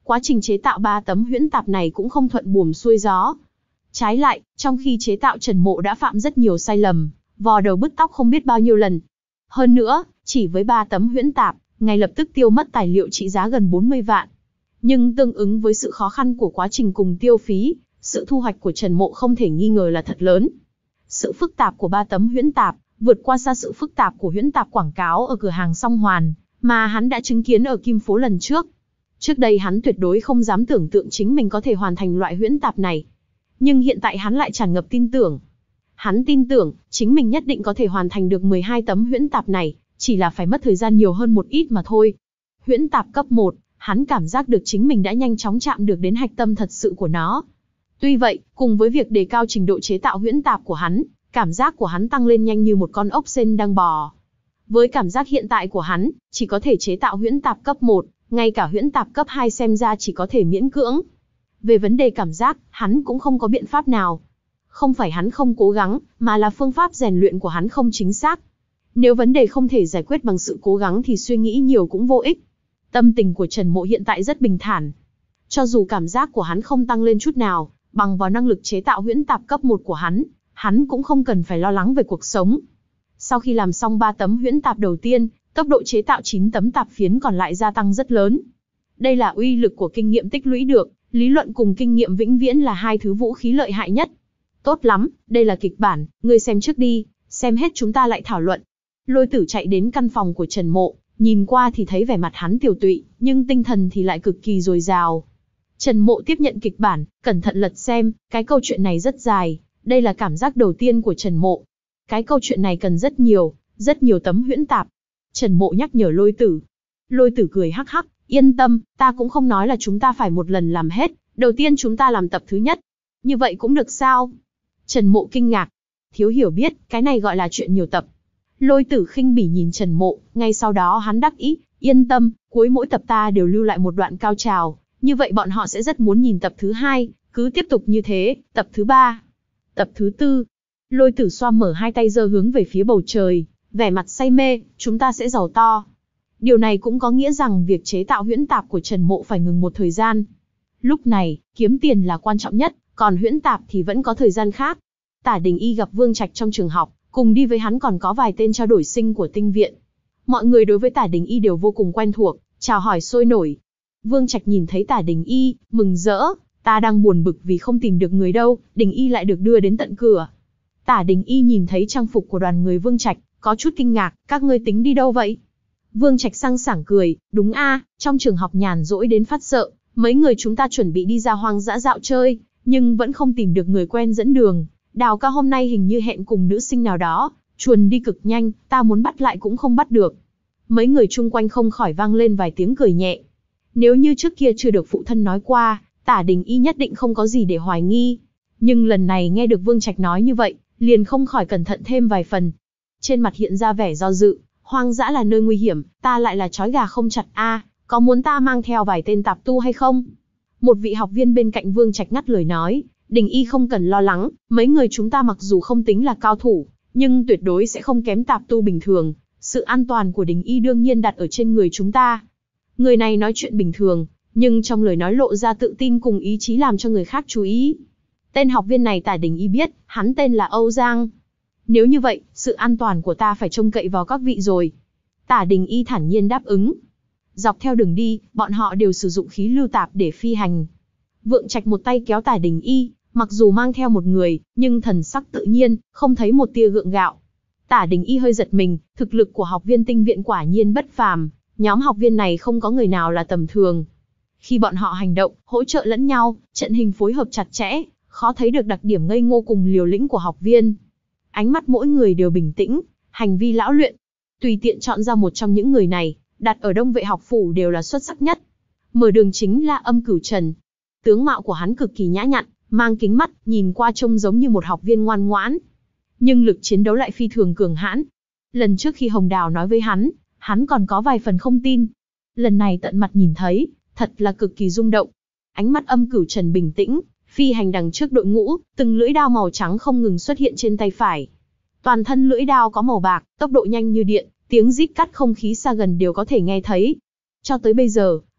quá trình chế tạo ba tấm huyễn tạp này cũng không thuận buồm xuôi gió. Trái lại, trong khi chế tạo Trần Mộ đã phạm rất nhiều sai lầm, vò đầu bứt tóc không biết bao nhiêu lần. Hơn nữa, chỉ với ba tấm huyễn tạp, ngay lập tức tiêu mất tài liệu trị giá gần bốn mươi vạn. Nhưng tương ứng với sự khó khăn của quá trình cùng tiêu phí, sự thu hoạch của Trần Mộ không thể nghi ngờ là thật lớn. Sự phức tạp của ba tấm huyễn tạp vượt qua xa sự phức tạp của huyễn tạp quảng cáo ở cửa hàng Song Hoàn mà hắn đã chứng kiến ở Kim Phố lần trước. Trước đây hắn tuyệt đối không dám tưởng tượng chính mình có thể hoàn thành loại huyễn tạp này. Nhưng hiện tại hắn lại tràn ngập tin tưởng. Hắn tin tưởng, chính mình nhất định có thể hoàn thành được mười hai tấm huyễn tạp này, chỉ là phải mất thời gian nhiều hơn một ít mà thôi. Huyễn tạp cấp một, hắn cảm giác được chính mình đã nhanh chóng chạm được đến hạch tâm thật sự của nó. Tuy vậy, cùng với việc đề cao trình độ chế tạo huyễn tạp của hắn, cảm giác của hắn tăng lên nhanh như một con ốc sên đang bò. Với cảm giác hiện tại của hắn, chỉ có thể chế tạo huyễn tạp cấp một, ngay cả huyễn tạp cấp hai xem ra chỉ có thể miễn cưỡng. Về vấn đề cảm giác, hắn cũng không có biện pháp nào. Không phải hắn không cố gắng, mà là phương pháp rèn luyện của hắn không chính xác. Nếu vấn đề không thể giải quyết bằng sự cố gắng thì suy nghĩ nhiều cũng vô ích. Tâm tình của Trần Mộ hiện tại rất bình thản. Cho dù cảm giác của hắn không tăng lên chút nào, bằng vào năng lực chế tạo huyễn tạp cấp một của hắn, hắn cũng không cần phải lo lắng về cuộc sống. Sau khi làm xong ba tấm huyễn tạp đầu tiên, tốc độ chế tạo chín tấm tạp phiến còn lại gia tăng rất lớn. Đây là uy lực của kinh nghiệm tích lũy được, lý luận cùng kinh nghiệm vĩnh viễn là hai thứ vũ khí lợi hại nhất. Tốt lắm, đây là kịch bản, ngươi xem trước đi, xem hết chúng ta lại thảo luận. Lôi Tử chạy đến căn phòng của Trần Mộ, nhìn qua thì thấy vẻ mặt hắn tiều tụy, nhưng tinh thần thì lại cực kỳ dồi dào. Trần Mộ tiếp nhận kịch bản, cẩn thận lật xem, cái câu chuyện này rất dài, đây là cảm giác đầu tiên của Trần Mộ. Cái câu chuyện này cần rất nhiều, rất nhiều tấm huyễn tạp. Trần Mộ nhắc nhở Lôi Tử. Lôi Tử cười hắc hắc, yên tâm, ta cũng không nói là chúng ta phải một lần làm hết, đầu tiên chúng ta làm tập thứ nhất. Như vậy cũng được sao? Trần Mộ kinh ngạc. Thiếu hiểu biết, cái này gọi là chuyện nhiều tập. Lôi Tử khinh bỉ nhìn Trần Mộ, ngay sau đó hắn đắc ý, yên tâm, cuối mỗi tập ta đều lưu lại một đoạn cao trào, như vậy bọn họ sẽ rất muốn nhìn tập thứ hai, cứ tiếp tục như thế, tập thứ ba, tập thứ tư. Lôi Tử xoa mở hai tay giơ hướng về phía bầu trời, vẻ mặt say mê, chúng ta sẽ giàu to. Điều này cũng có nghĩa rằng việc chế tạo huyễn tạp của Trần Mộ phải ngừng một thời gian. Lúc này, kiếm tiền là quan trọng nhất, còn huyễn tạp thì vẫn có thời gian khác. Tả Đình Y gặp Vương Trạch trong trường học, cùng đi với hắn còn có vài tên trao đổi sinh của tinh viện. Mọi người đối với Tả Đình Y đều vô cùng quen thuộc, chào hỏi sôi nổi. Vương Trạch nhìn thấy Tả Đình Y, mừng rỡ, ta đang buồn bực vì không tìm được người đâu, Đình Y lại được đưa đến tận cửa. Tả Đình Y nhìn thấy trang phục của đoàn người Vương Trạch, có chút kinh ngạc, các ngươi tính đi đâu vậy? Vương Trạch sang sảng cười, đúng a, trong trường học nhàn rỗi đến phát sợ, mấy người chúng ta chuẩn bị đi ra hoang dã dạo chơi, nhưng vẫn không tìm được người quen dẫn đường. Đào ca hôm nay hình như hẹn cùng nữ sinh nào đó, chuồn đi cực nhanh, ta muốn bắt lại cũng không bắt được. Mấy người chung quanh không khỏi vang lên vài tiếng cười nhẹ. Nếu như trước kia chưa được phụ thân nói qua, Tả Đình Y nhất định không có gì để hoài nghi. Nhưng lần này nghe được Vương Trạch nói như vậy, liền không khỏi cẩn thận thêm vài phần. Trên mặt hiện ra vẻ do dự, hoang dã là nơi nguy hiểm, ta lại là trói gà không chặt a, có muốn ta mang theo vài tên tạp tu hay không? Một vị học viên bên cạnh Vương Trạch ngắt lời nói, Đình Y không cần lo lắng, mấy người chúng ta mặc dù không tính là cao thủ, nhưng tuyệt đối sẽ không kém tạp tu bình thường, sự an toàn của Đình Y đương nhiên đặt ở trên người chúng ta. Người này nói chuyện bình thường, nhưng trong lời nói lộ ra tự tin cùng ý chí làm cho người khác chú ý. Tên học viên này Tả Đình Y biết, hắn tên là Âu Giang. Nếu như vậy, sự an toàn của ta phải trông cậy vào các vị rồi. Tả Đình Y thản nhiên đáp ứng. Dọc theo đường đi, bọn họ đều sử dụng khí lưu tạp để phi hành. Vượng Trạch một tay kéo Tả Đình Y, mặc dù mang theo một người, nhưng thần sắc tự nhiên, không thấy một tia gượng gạo. Tả Đình Y hơi giật mình, thực lực của học viên tinh viện quả nhiên bất phàm, nhóm học viên này không có người nào là tầm thường. Khi bọn họ hành động, hỗ trợ lẫn nhau, trận hình phối hợp chặt chẽ, khó thấy được đặc điểm ngây ngô cùng liều lĩnh của học viên. Ánh mắt mỗi người đều bình tĩnh, hành vi lão luyện. Tùy tiện chọn ra một trong những người này, đặt ở Đông Vệ học phủ đều là xuất sắc nhất. Mở đường chính là Âm Cửu Trần. Tướng mạo của hắn cực kỳ nhã nhặn, mang kính mắt, nhìn qua trông giống như một học viên ngoan ngoãn. Nhưng lực chiến đấu lại phi thường cường hãn. Lần trước khi Hồng Đào nói với hắn, hắn còn có vài phần không tin. Lần này tận mặt nhìn thấy, thật là cực kỳ rung động. Ánh mắt Âm Cửu Trần bình tĩnh, phi hành đằng trước đội ngũ, từng lưỡi đao màu trắng không ngừng xuất hiện trên tay phải. Toàn thân lưỡi đao có màu bạc, tốc độ nhanh như điện, tiếng rít cắt không khí xa gần đều có thể nghe thấy. Cho tới bây giờ,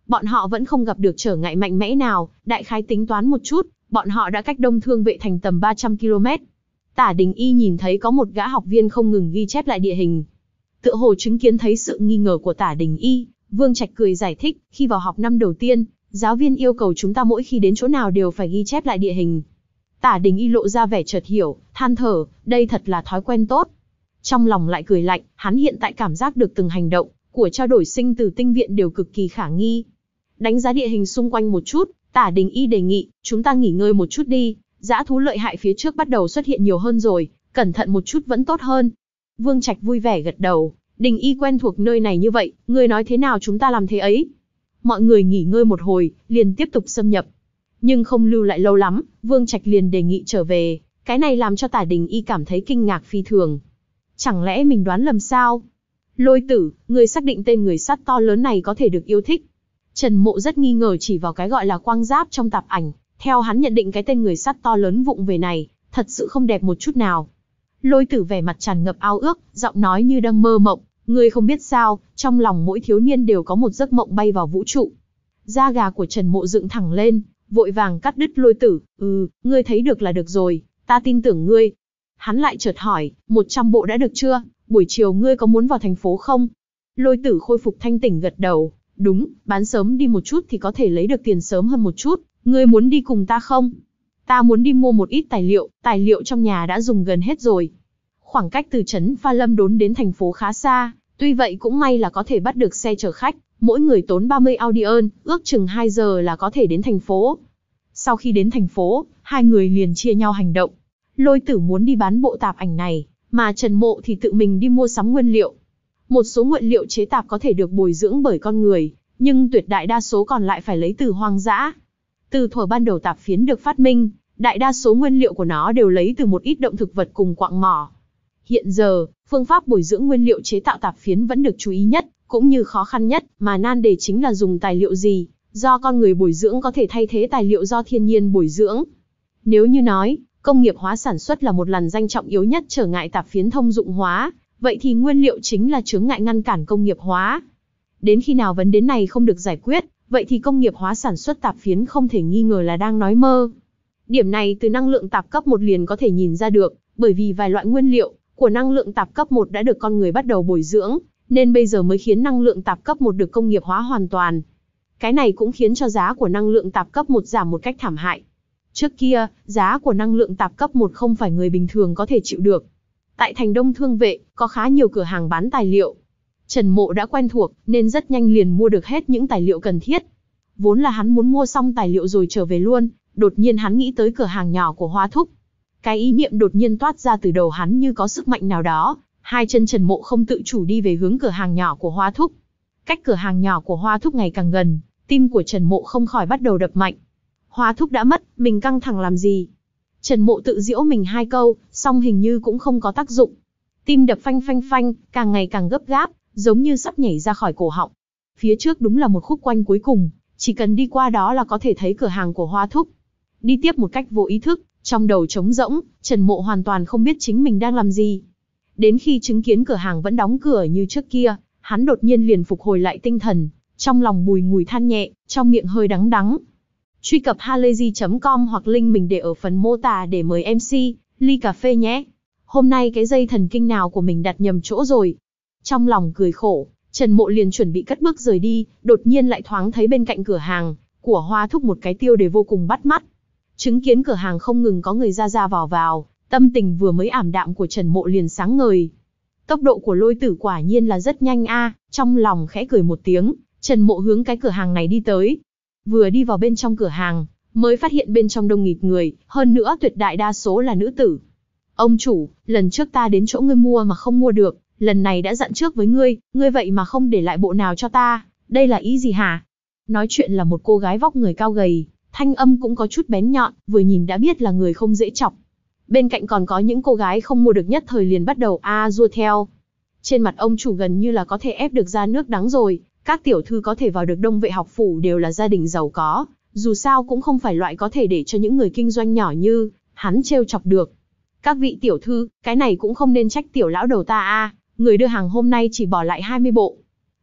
bọn họ vẫn không gặp được trở ngại mạnh mẽ nào, đại khái tính toán một chút, bọn họ đã cách Đông Thương Vệ Thành tầm ba trăm ki lô mét. Tả Đình Y nhìn thấy có một gã học viên không ngừng ghi chép lại địa hình. Tựa hồ chứng kiến thấy sự nghi ngờ của Tả Đình Y, Vương Trạch cười giải thích, khi vào học năm đầu tiên, giáo viên yêu cầu chúng ta mỗi khi đến chỗ nào đều phải ghi chép lại địa hình. Tả Đình Y lộ ra vẻ chợt hiểu, than thở, đây thật là thói quen tốt. Trong lòng lại cười lạnh, hắn hiện tại cảm giác được từng hành động của trao đổi sinh từ tinh viện đều cực kỳ khả nghi. Đánh giá địa hình xung quanh một chút, Tả Đình Y đề nghị, chúng ta nghỉ ngơi một chút đi, dã thú lợi hại phía trước bắt đầu xuất hiện nhiều hơn rồi, cẩn thận một chút vẫn tốt hơn. Vương Trạch vui vẻ gật đầu, Đình Y quen thuộc nơi này như vậy, ngươi nói thế nào chúng ta làm thế ấy. Mọi người nghỉ ngơi một hồi, liền tiếp tục xâm nhập. Nhưng không lưu lại lâu lắm, Vương Trạch liền đề nghị trở về, cái này làm cho Tả Đình Y cảm thấy kinh ngạc phi thường. Chẳng lẽ mình đoán lầm sao? Lôi Tử, ngươi xác định tên người sắt to lớn này có thể được yêu thích. Trần Mộ rất nghi ngờ chỉ vào cái gọi là quang giáp trong tạp ảnh, theo hắn nhận định cái tên người sắt to lớn vụng về này, thật sự không đẹp một chút nào. Lôi Tử vẻ mặt tràn ngập ao ước, giọng nói như đang mơ mộng, ngươi không biết sao, trong lòng mỗi thiếu niên đều có một giấc mộng bay vào vũ trụ. Da gà của Trần Mộ dựng thẳng lên, vội vàng cắt đứt Lôi Tử, ừ, ngươi thấy được là được rồi, ta tin tưởng ngươi. Hắn lại chợt hỏi, một trăm bộ đã được chưa, buổi chiều ngươi có muốn vào thành phố không? Lôi Tử khôi phục thanh tỉnh gật đầu, đúng, bán sớm đi một chút thì có thể lấy được tiền sớm hơn một chút, ngươi muốn đi cùng ta không? Ta muốn đi mua một ít tài liệu, tài liệu trong nhà đã dùng gần hết rồi. Khoảng cách từ trấn Pha Lâm Đốn đến thành phố khá xa, tuy vậy cũng may là có thể bắt được xe chở khách, mỗi người tốn ba mươi Audion, ước chừng hai giờ là có thể đến thành phố. Sau khi đến thành phố, hai người liền chia nhau hành động. Lôi Tử muốn đi bán bộ tạp ảnh này, mà Trần Mộ thì tự mình đi mua sắm nguyên liệu. Một số nguyên liệu chế tạp có thể được bồi dưỡng bởi con người, nhưng tuyệt đại đa số còn lại phải lấy từ hoang dã. Từ thuở ban đầu tạp phiến được phát minh, đại đa số nguyên liệu của nó đều lấy từ một ít động thực vật cùng quặng mỏ. Hiện giờ, phương pháp bồi dưỡng nguyên liệu chế tạo tạp phiến vẫn được chú ý nhất, cũng như khó khăn nhất, mà nan đề chính là dùng tài liệu gì, do con người bồi dưỡng có thể thay thế tài liệu do thiên nhiên bồi dưỡng. Nếu như nói, công nghiệp hóa sản xuất là một làn danh trọng yếu nhất trở ngại tạp phiến thông dụng hóa, vậy thì nguyên liệu chính là chướng ngại ngăn cản công nghiệp hóa. Đến khi nào vấn đề này không được giải quyết, vậy thì công nghiệp hóa sản xuất tạp phiến không thể nghi ngờ là đang nói mơ. Điểm này từ năng lượng tạp cấp một liền có thể nhìn ra được, bởi vì vài loại nguyên liệu của năng lượng tạp cấp một đã được con người bắt đầu bồi dưỡng, nên bây giờ mới khiến năng lượng tạp cấp một được công nghiệp hóa hoàn toàn. Cái này cũng khiến cho giá của năng lượng tạp cấp một giảm một cách thảm hại. Trước kia, giá của năng lượng tạp cấp một không phải người bình thường có thể chịu được. Tại thành Đông Thương Vệ, có khá nhiều cửa hàng bán tài liệu. Trần Mộ đã quen thuộc, nên rất nhanh liền mua được hết những tài liệu cần thiết. Vốn là hắn muốn mua xong tài liệu rồi trở về luôn, đột nhiên hắn nghĩ tới cửa hàng nhỏ của Hoa Thúc. Cái ý niệm đột nhiên toát ra từ đầu hắn như có sức mạnh nào đó, hai chân Trần Mộ không tự chủ đi về hướng cửa hàng nhỏ của Hoa Thúc. Cách cửa hàng nhỏ của Hoa Thúc ngày càng gần, tim của Trần Mộ không khỏi bắt đầu đập mạnh. Hoa Thúc đã mất, mình căng thẳng làm gì? Trần Mộ tự giễu mình hai câu, song hình như cũng không có tác dụng. Tim đập phanh phanh phanh, càng ngày càng gấp gáp, giống như sắp nhảy ra khỏi cổ họng. Phía trước đúng là một khúc quanh cuối cùng, chỉ cần đi qua đó là có thể thấy cửa hàng của Hoa Thúc. Đi tiếp một cách vô ý thức, trong đầu trống rỗng, Trần Mộ hoàn toàn không biết chính mình đang làm gì. Đến khi chứng kiến cửa hàng vẫn đóng cửa như trước kia, hắn đột nhiên liền phục hồi lại tinh thần, trong lòng bùi ngùi than nhẹ, trong miệng hơi đắng đắng. Truy cập halayzi chấm com hoặc link mình để ở phần mô tả để mời em xê, ly cà phê nhé. Hôm nay cái dây thần kinh nào của mình đặt nhầm chỗ rồi. Trong lòng cười khổ, Trần Mộ liền chuẩn bị cất bước rời đi, đột nhiên lại thoáng thấy bên cạnh cửa hàng của Hoa Thúc một cái tiêu đề vô cùng bắt mắt. Chứng kiến cửa hàng không ngừng có người ra ra vào vào, tâm tình vừa mới ảm đạm của Trần Mộ liền sáng ngời. Tốc độ của Lôi Tử quả nhiên là rất nhanh a, trong lòng khẽ cười một tiếng, Trần Mộ hướng cái cửa hàng này đi tới. Vừa đi vào bên trong cửa hàng, mới phát hiện bên trong đông nghịt người, hơn nữa tuyệt đại đa số là nữ tử. Ông chủ, lần trước ta đến chỗ ngươi mua mà không mua được, lần này đã dặn trước với ngươi, ngươi vậy mà không để lại bộ nào cho ta, đây là ý gì hả? Nói chuyện là một cô gái vóc người cao gầy, thanh âm cũng có chút bén nhọn, vừa nhìn đã biết là người không dễ chọc. Bên cạnh còn có những cô gái không mua được nhất thời liền bắt đầu a dua theo. Trên mặt ông chủ gần như là có thể ép được ra nước đắng rồi, các tiểu thư có thể vào được Đông Vệ học phủ đều là gia đình giàu có, dù sao cũng không phải loại có thể để cho những người kinh doanh nhỏ như hắn trêu chọc được. Các vị tiểu thư, cái này cũng không nên trách tiểu lão đầu ta a, người đưa hàng hôm nay chỉ bỏ lại hai mươi bộ.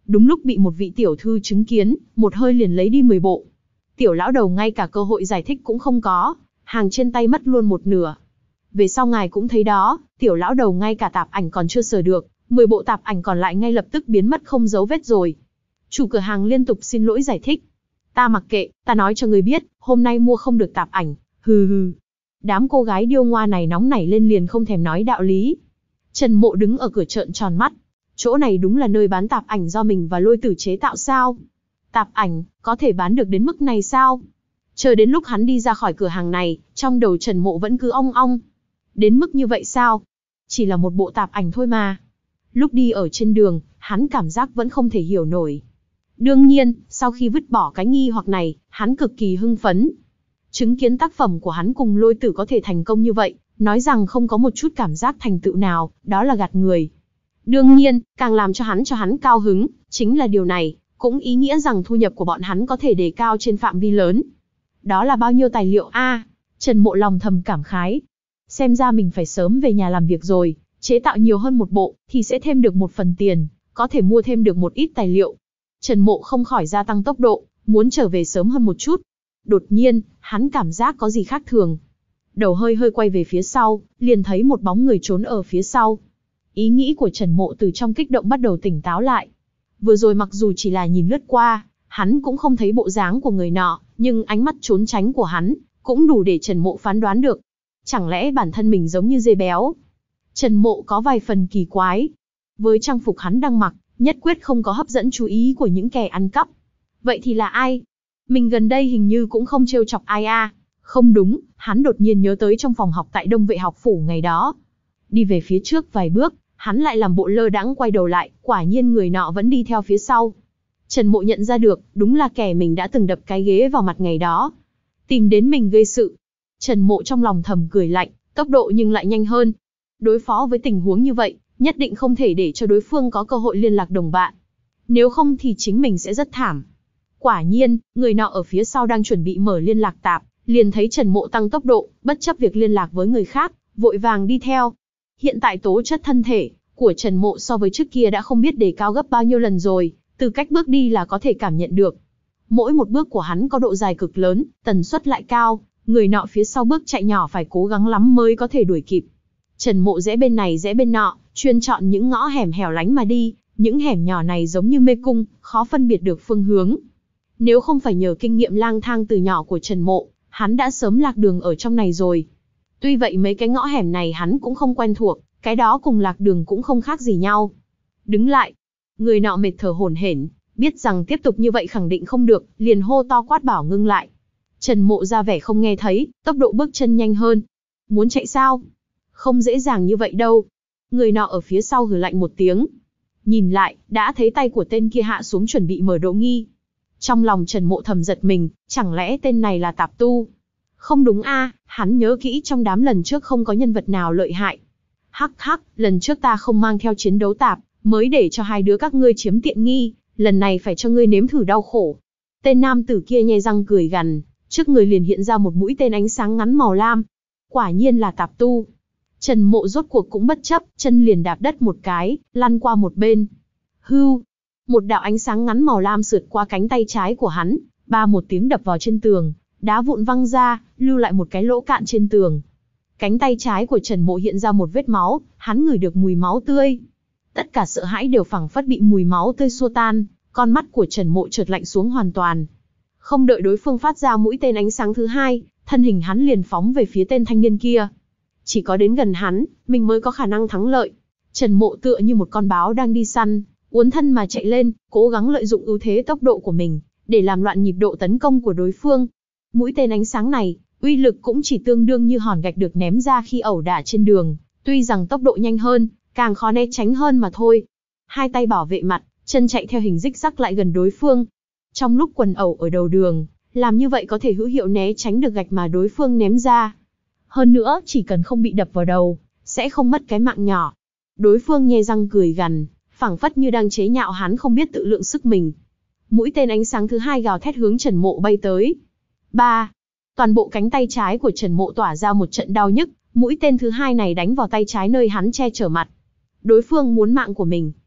đúng lúc bị một vị tiểu thư chứng kiến, một hơi liền lấy đi mười bộ. Tiểu lão đầu ngay cả cơ hội giải thích cũng không có, hàng trên tay mất luôn một nửa. Về sau ngài cũng thấy đó, tiểu lão đầu ngay cả tạp ảnh còn chưa sờ được, mười bộ tạp ảnh còn lại ngay lập tức biến mất không dấu vết rồi. Chủ cửa hàng liên tục xin lỗi giải thích. Ta mặc kệ, ta nói cho ngươi biết, hôm nay mua không được tạp ảnh, hừ hừ. Đám cô gái điêu ngoa này nóng nảy lên liền không thèm nói đạo lý. Trần Mộ đứng ở cửa trợn tròn mắt. Chỗ này đúng là nơi bán tạp ảnh do mình và Lôi Tử chế tạo sao? Tạp ảnh, có thể bán được đến mức này sao? Chờ đến lúc hắn đi ra khỏi cửa hàng này, trong đầu Trần Mộ vẫn cứ ong ong. Đến mức như vậy sao? Chỉ là một bộ tạp ảnh thôi mà. Lúc đi ở trên đường, hắn cảm giác vẫn không thể hiểu nổi. Đương nhiên, sau khi vứt bỏ cái nghi hoặc này, hắn cực kỳ hưng phấn. Chứng kiến tác phẩm của hắn cùng Lôi Tử có thể thành công như vậy, nói rằng không có một chút cảm giác thành tựu nào, đó là gạt người. Đương nhiên, càng làm cho hắn cho hắn cao hứng, chính là điều này, cũng ý nghĩa rằng thu nhập của bọn hắn có thể đề cao trên phạm vi lớn. Đó là bao nhiêu tài liệu a? Trần Mộ lòng thầm cảm khái. Xem ra mình phải sớm về nhà làm việc rồi, chế tạo nhiều hơn một bộ, thì sẽ thêm được một phần tiền, có thể mua thêm được một ít tài liệu. Trần Mộ không khỏi gia tăng tốc độ, muốn trở về sớm hơn một chút. Đột nhiên, hắn cảm giác có gì khác thường. Đầu hơi hơi quay về phía sau, liền thấy một bóng người trốn ở phía sau. Ý nghĩ của Trần Mộ từ trong kích động bắt đầu tỉnh táo lại. Vừa rồi mặc dù chỉ là nhìn lướt qua, hắn cũng không thấy bộ dáng của người nọ, nhưng ánh mắt trốn tránh của hắn, cũng đủ để Trần Mộ phán đoán được. Chẳng lẽ bản thân mình giống như dê béo? Trần Mộ có vài phần kỳ quái. Với trang phục hắn đang mặc, nhất quyết không có hấp dẫn chú ý của những kẻ ăn cắp. Vậy thì là ai? Mình gần đây hình như cũng không trêu chọc ai a. À. Không đúng, hắn đột nhiên nhớ tới trong phòng học tại Đông Vệ học phủ ngày đó. Đi về phía trước vài bước, hắn lại làm bộ lơ đãng quay đầu lại, quả nhiên người nọ vẫn đi theo phía sau. Trần Mộ nhận ra được, đúng là kẻ mình đã từng đập cái ghế vào mặt ngày đó. Tìm đến mình gây sự. Trần Mộ trong lòng thầm cười lạnh, tốc độ nhưng lại nhanh hơn. Đối phó với tình huống như vậy, nhất định không thể để cho đối phương có cơ hội liên lạc đồng bạn. Nếu không thì chính mình sẽ rất thảm. Quả nhiên, người nọ ở phía sau đang chuẩn bị mở liên lạc tạp, liền thấy Trần Mộ tăng tốc độ, bất chấp việc liên lạc với người khác, vội vàng đi theo. Hiện tại tố chất thân thể của Trần Mộ so với trước kia đã không biết đề cao gấp bao nhiêu lần rồi, từ cách bước đi là có thể cảm nhận được. Mỗi một bước của hắn có độ dài cực lớn, tần suất lại cao, người nọ phía sau bước chạy nhỏ phải cố gắng lắm mới có thể đuổi kịp. Trần Mộ rẽ bên này rẽ bên nọ, chuyên chọn những ngõ hẻm hẻo lánh mà đi, những hẻm nhỏ này giống như mê cung, khó phân biệt được phương hướng. Nếu không phải nhờ kinh nghiệm lang thang từ nhỏ của Trần Mộ, hắn đã sớm lạc đường ở trong này rồi. Tuy vậy mấy cái ngõ hẻm này hắn cũng không quen thuộc, cái đó cùng lạc đường cũng không khác gì nhau. Đứng lại, người nọ mệt thở hổn hển, biết rằng tiếp tục như vậy khẳng định không được, liền hô to quát bảo ngưng lại. Trần Mộ ra vẻ không nghe thấy, tốc độ bước chân nhanh hơn. Muốn chạy sao? Không dễ dàng như vậy đâu. Người nọ ở phía sau hừ lạnh một tiếng. Nhìn lại, đã thấy tay của tên kia hạ xuống chuẩn bị mở độ nghi. Trong lòng Trần Mộ thầm giật mình, chẳng lẽ tên này là tạp tu? Không đúng a, à, hắn nhớ kỹ trong đám lần trước không có nhân vật nào lợi hại. Hắc hắc, lần trước ta không mang theo chiến đấu tạp, mới để cho hai đứa các ngươi chiếm tiện nghi, lần này phải cho ngươi nếm thử đau khổ. Tên nam tử kia nhe răng cười gằn, trước người liền hiện ra một mũi tên ánh sáng ngắn màu lam. Quả nhiên là tạp tu. Trần Mộ rốt cuộc cũng bất chấp, chân liền đạp đất một cái, lăn qua một bên. Hưu, một đạo ánh sáng ngắn màu lam sượt qua cánh tay trái của hắn, ba một tiếng đập vào trên tường, đá vụn văng ra, lưu lại một cái lỗ cạn trên tường. Cánh tay trái của Trần Mộ hiện ra một vết máu, hắn ngửi được mùi máu tươi. Tất cả sợ hãi đều phảng phất bị mùi máu tươi xua tan, con mắt của Trần Mộ chợt lạnh xuống hoàn toàn. Không đợi đối phương phát ra mũi tên ánh sáng thứ hai, thân hình hắn liền phóng về phía tên thanh niên kia. Chỉ có đến gần hắn, mình mới có khả năng thắng lợi. Trần Mộ tựa như một con báo đang đi săn, uốn thân mà chạy lên, cố gắng lợi dụng ưu thế tốc độ của mình, để làm loạn nhịp độ tấn công của đối phương. Mũi tên ánh sáng này, uy lực cũng chỉ tương đương như hòn gạch được ném ra khi ẩu đả trên đường, tuy rằng tốc độ nhanh hơn, càng khó né tránh hơn mà thôi. Hai tay bảo vệ mặt, chân chạy theo hình rích rắc lại gần đối phương. Trong lúc quần ẩu ở đầu đường, làm như vậy có thể hữu hiệu né tránh được gạch mà đối phương ném ra. Hơn nữa, chỉ cần không bị đập vào đầu, sẽ không mất cái mạng nhỏ. Đối phương nhe răng cười gằn, phảng phất như đang chế nhạo hắn không biết tự lượng sức mình. Mũi tên ánh sáng thứ hai gào thét hướng Trần Mộ bay tới. Ba, toàn bộ cánh tay trái của Trần Mộ tỏa ra một trận đau nhức, mũi tên thứ hai này đánh vào tay trái nơi hắn che chở mặt. Đối phương muốn mạng của mình.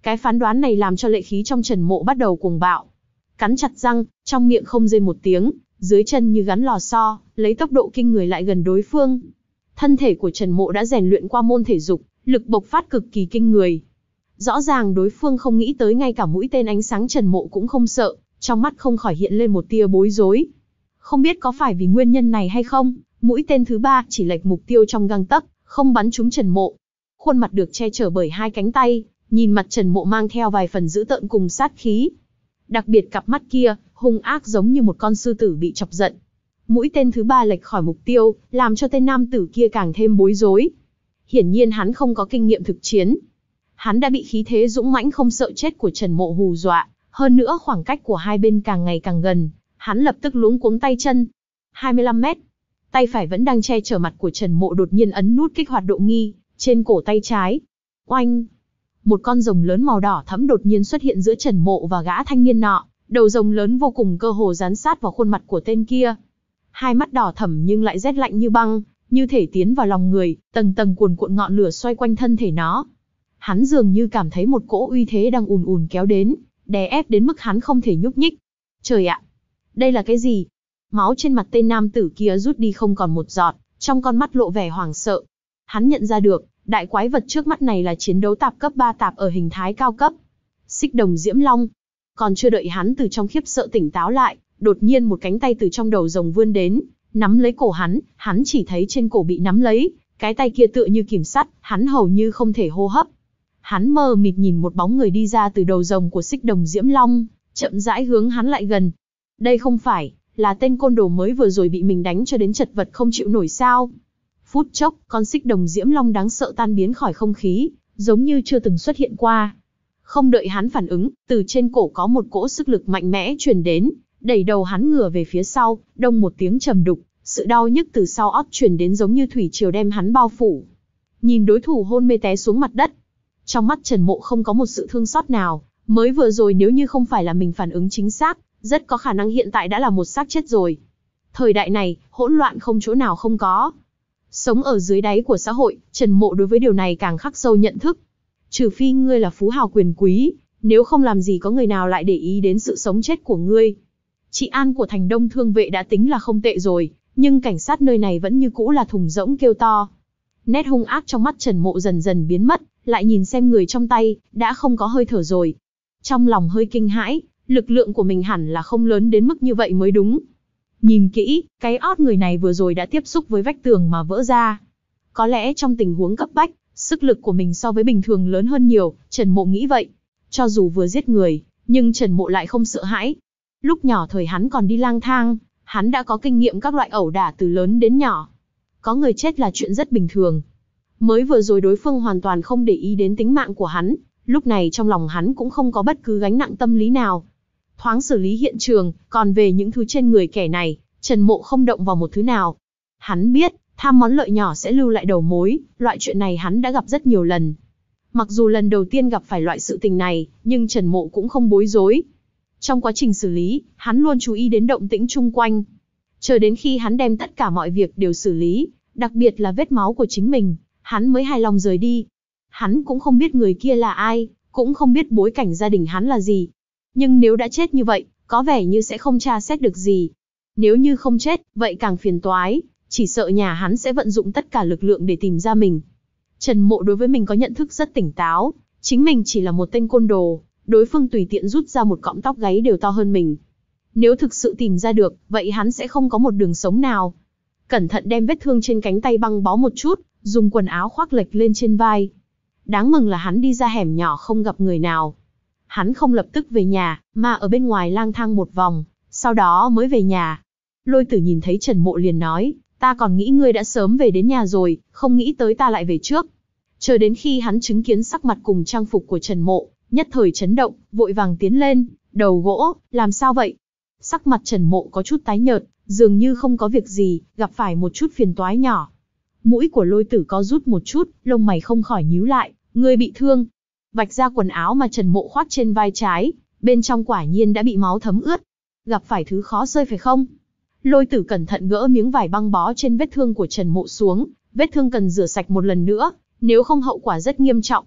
Cái phán đoán này làm cho lệ khí trong Trần Mộ bắt đầu cuồng bạo. Cắn chặt răng, trong miệng không rên một tiếng, dưới chân như gắn lò xo, lấy tốc độ kinh người lại gần đối phương. Thân thể của Trần Mộ đã rèn luyện qua môn thể dục, lực bộc phát cực kỳ kinh người. Rõ ràng đối phương không nghĩ tới ngay cả mũi tên ánh sáng Trần Mộ cũng không sợ, trong mắt không khỏi hiện lên một tia bối rối. Không biết có phải vì nguyên nhân này hay không, mũi tên thứ ba chỉ lệch mục tiêu trong gang tấc, không bắn trúng Trần Mộ. Khuôn mặt được che chở bởi hai cánh tay, nhìn mặt Trần Mộ mang theo vài phần dữ tợn cùng sát khí. Đặc biệt cặp mắt kia, hung ác giống như một con sư tử bị chọc giận. Mũi tên thứ ba lệch khỏi mục tiêu, làm cho tên nam tử kia càng thêm bối rối. Hiển nhiên hắn không có kinh nghiệm thực chiến. Hắn đã bị khí thế dũng mãnh không sợ chết của Trần Mộ hù dọa, hơn nữa khoảng cách của hai bên càng ngày càng gần, hắn lập tức luống cuống tay chân. hai mươi lăm mét. Tay phải vẫn đang che chở mặt của Trần Mộ đột nhiên ấn nút kích hoạt độ nghi, trên cổ tay trái. Oanh! Một con rồng lớn màu đỏ thẫm đột nhiên xuất hiện giữa Trần Mộ và gã thanh niên nọ, đầu rồng lớn vô cùng cơ hồ dán sát vào khuôn mặt của tên kia. Hai mắt đỏ thẫm nhưng lại rét lạnh như băng, như thể tiến vào lòng người, tầng tầng cuồn cuộn ngọn lửa xoay quanh thân thể nó. Hắn dường như cảm thấy một cỗ uy thế đang ùn ùn kéo đến, đè ép đến mức hắn không thể nhúc nhích. Trời ạ! Đây là cái gì? Máu trên mặt tên nam tử kia rút đi không còn một giọt, trong con mắt lộ vẻ hoảng sợ. Hắn nhận ra được, đại quái vật trước mắt này là chiến đấu tạp cấp ba tạp ở hình thái cao cấp. Xích đồng diễm long. Còn chưa đợi hắn từ trong khiếp sợ tỉnh táo lại, đột nhiên một cánh tay từ trong đầu rồng vươn đến, nắm lấy cổ hắn, hắn chỉ thấy trên cổ bị nắm lấy, cái tay kia tựa như kìm sắt, hắn hầu như không thể hô hấp. Hắn mờ mịt nhìn một bóng người đi ra từ đầu rồng của xích đồng diễm long, chậm rãi hướng hắn lại gần. Đây không phải là tên côn đồ mới vừa rồi bị mình đánh cho đến chật vật không chịu nổi sao? Phút chốc, con xích đồng diễm long đáng sợ tan biến khỏi không khí, giống như chưa từng xuất hiện qua. Không đợi hắn phản ứng, từ trên cổ có một cỗ sức lực mạnh mẽ truyền đến, đẩy đầu hắn ngửa về phía sau, đông một tiếng trầm đục, sự đau nhức từ sau ót truyền đến giống như thủy triều đem hắn bao phủ. Nhìn đối thủ hôn mê té xuống mặt đất, trong mắt Trần Mộ không có một sự thương xót nào, mới vừa rồi nếu như không phải là mình phản ứng chính xác, rất có khả năng hiện tại đã là một xác chết rồi. Thời đại này, hỗn loạn không chỗ nào không có. Sống ở dưới đáy của xã hội, Trần Mộ đối với điều này càng khắc sâu nhận thức. Trừ phi ngươi là phú hào quyền quý, nếu không làm gì có người nào lại để ý đến sự sống chết của ngươi. Trị an của thành Đông Thương vệ đã tính là không tệ rồi, nhưng cảnh sát nơi này vẫn như cũ là thùng rỗng kêu to. Nét hung ác trong mắt Trần Mộ dần dần biến mất, lại nhìn xem người trong tay, đã không có hơi thở rồi. Trong lòng hơi kinh hãi, lực lượng của mình hẳn là không lớn đến mức như vậy mới đúng. Nhìn kỹ, cái ót người này vừa rồi đã tiếp xúc với vách tường mà vỡ ra. Có lẽ trong tình huống cấp bách, sức lực của mình so với bình thường lớn hơn nhiều, Trần Mộ nghĩ vậy. Cho dù vừa giết người, nhưng Trần Mộ lại không sợ hãi. Lúc nhỏ thời hắn còn đi lang thang, hắn đã có kinh nghiệm các loại ẩu đả từ lớn đến nhỏ. Có người chết là chuyện rất bình thường. Mới vừa rồi đối phương hoàn toàn không để ý đến tính mạng của hắn, lúc này trong lòng hắn cũng không có bất cứ gánh nặng tâm lý nào. Thoáng xử lý hiện trường, còn về những thứ trên người kẻ này, Trần Mộ không động vào một thứ nào. Hắn biết, tham món lợi nhỏ sẽ lưu lại đầu mối, loại chuyện này hắn đã gặp rất nhiều lần. Mặc dù lần đầu tiên gặp phải loại sự tình này, nhưng Trần Mộ cũng không bối rối. Trong quá trình xử lý, hắn luôn chú ý đến động tĩnh chung quanh. Chờ đến khi hắn đem tất cả mọi việc đều xử lý, đặc biệt là vết máu của chính mình, hắn mới hài lòng rời đi. Hắn cũng không biết người kia là ai, cũng không biết bối cảnh gia đình hắn là gì. Nhưng nếu đã chết như vậy, có vẻ như sẽ không tra xét được gì. Nếu như không chết, vậy càng phiền toái, chỉ sợ nhà hắn sẽ vận dụng tất cả lực lượng để tìm ra mình. Trần Mộ đối với mình có nhận thức rất tỉnh táo, chính mình chỉ là một tên côn đồ, đối phương tùy tiện rút ra một cọng tóc gáy đều to hơn mình. Nếu thực sự tìm ra được, vậy hắn sẽ không có một đường sống nào. Cẩn thận đem vết thương trên cánh tay băng bó một chút, dùng quần áo khoác lệch lên trên vai. Đáng mừng là hắn đi ra hẻm nhỏ không gặp người nào. Hắn không lập tức về nhà, mà ở bên ngoài lang thang một vòng, sau đó mới về nhà. Lôi Tử nhìn thấy Trần Mộ liền nói, ta còn nghĩ ngươi đã sớm về đến nhà rồi, không nghĩ tới ta lại về trước. Chờ đến khi hắn chứng kiến sắc mặt cùng trang phục của Trần Mộ, nhất thời chấn động, vội vàng tiến lên, đầu gỗ, làm sao vậy? Sắc mặt Trần Mộ có chút tái nhợt, dường như không có việc gì, gặp phải một chút phiền toái nhỏ. Mũi của Lôi Tử có rút một chút, lông mày không khỏi nhíu lại, ngươi bị thương. Vạch ra quần áo mà Trần Mộ khoác trên vai trái, bên trong quả nhiên đã bị máu thấm ướt. Gặp phải thứ khó xơi phải không? Lôi Tử cẩn thận gỡ miếng vải băng bó trên vết thương của Trần Mộ xuống, vết thương cần rửa sạch một lần nữa, nếu không hậu quả rất nghiêm trọng.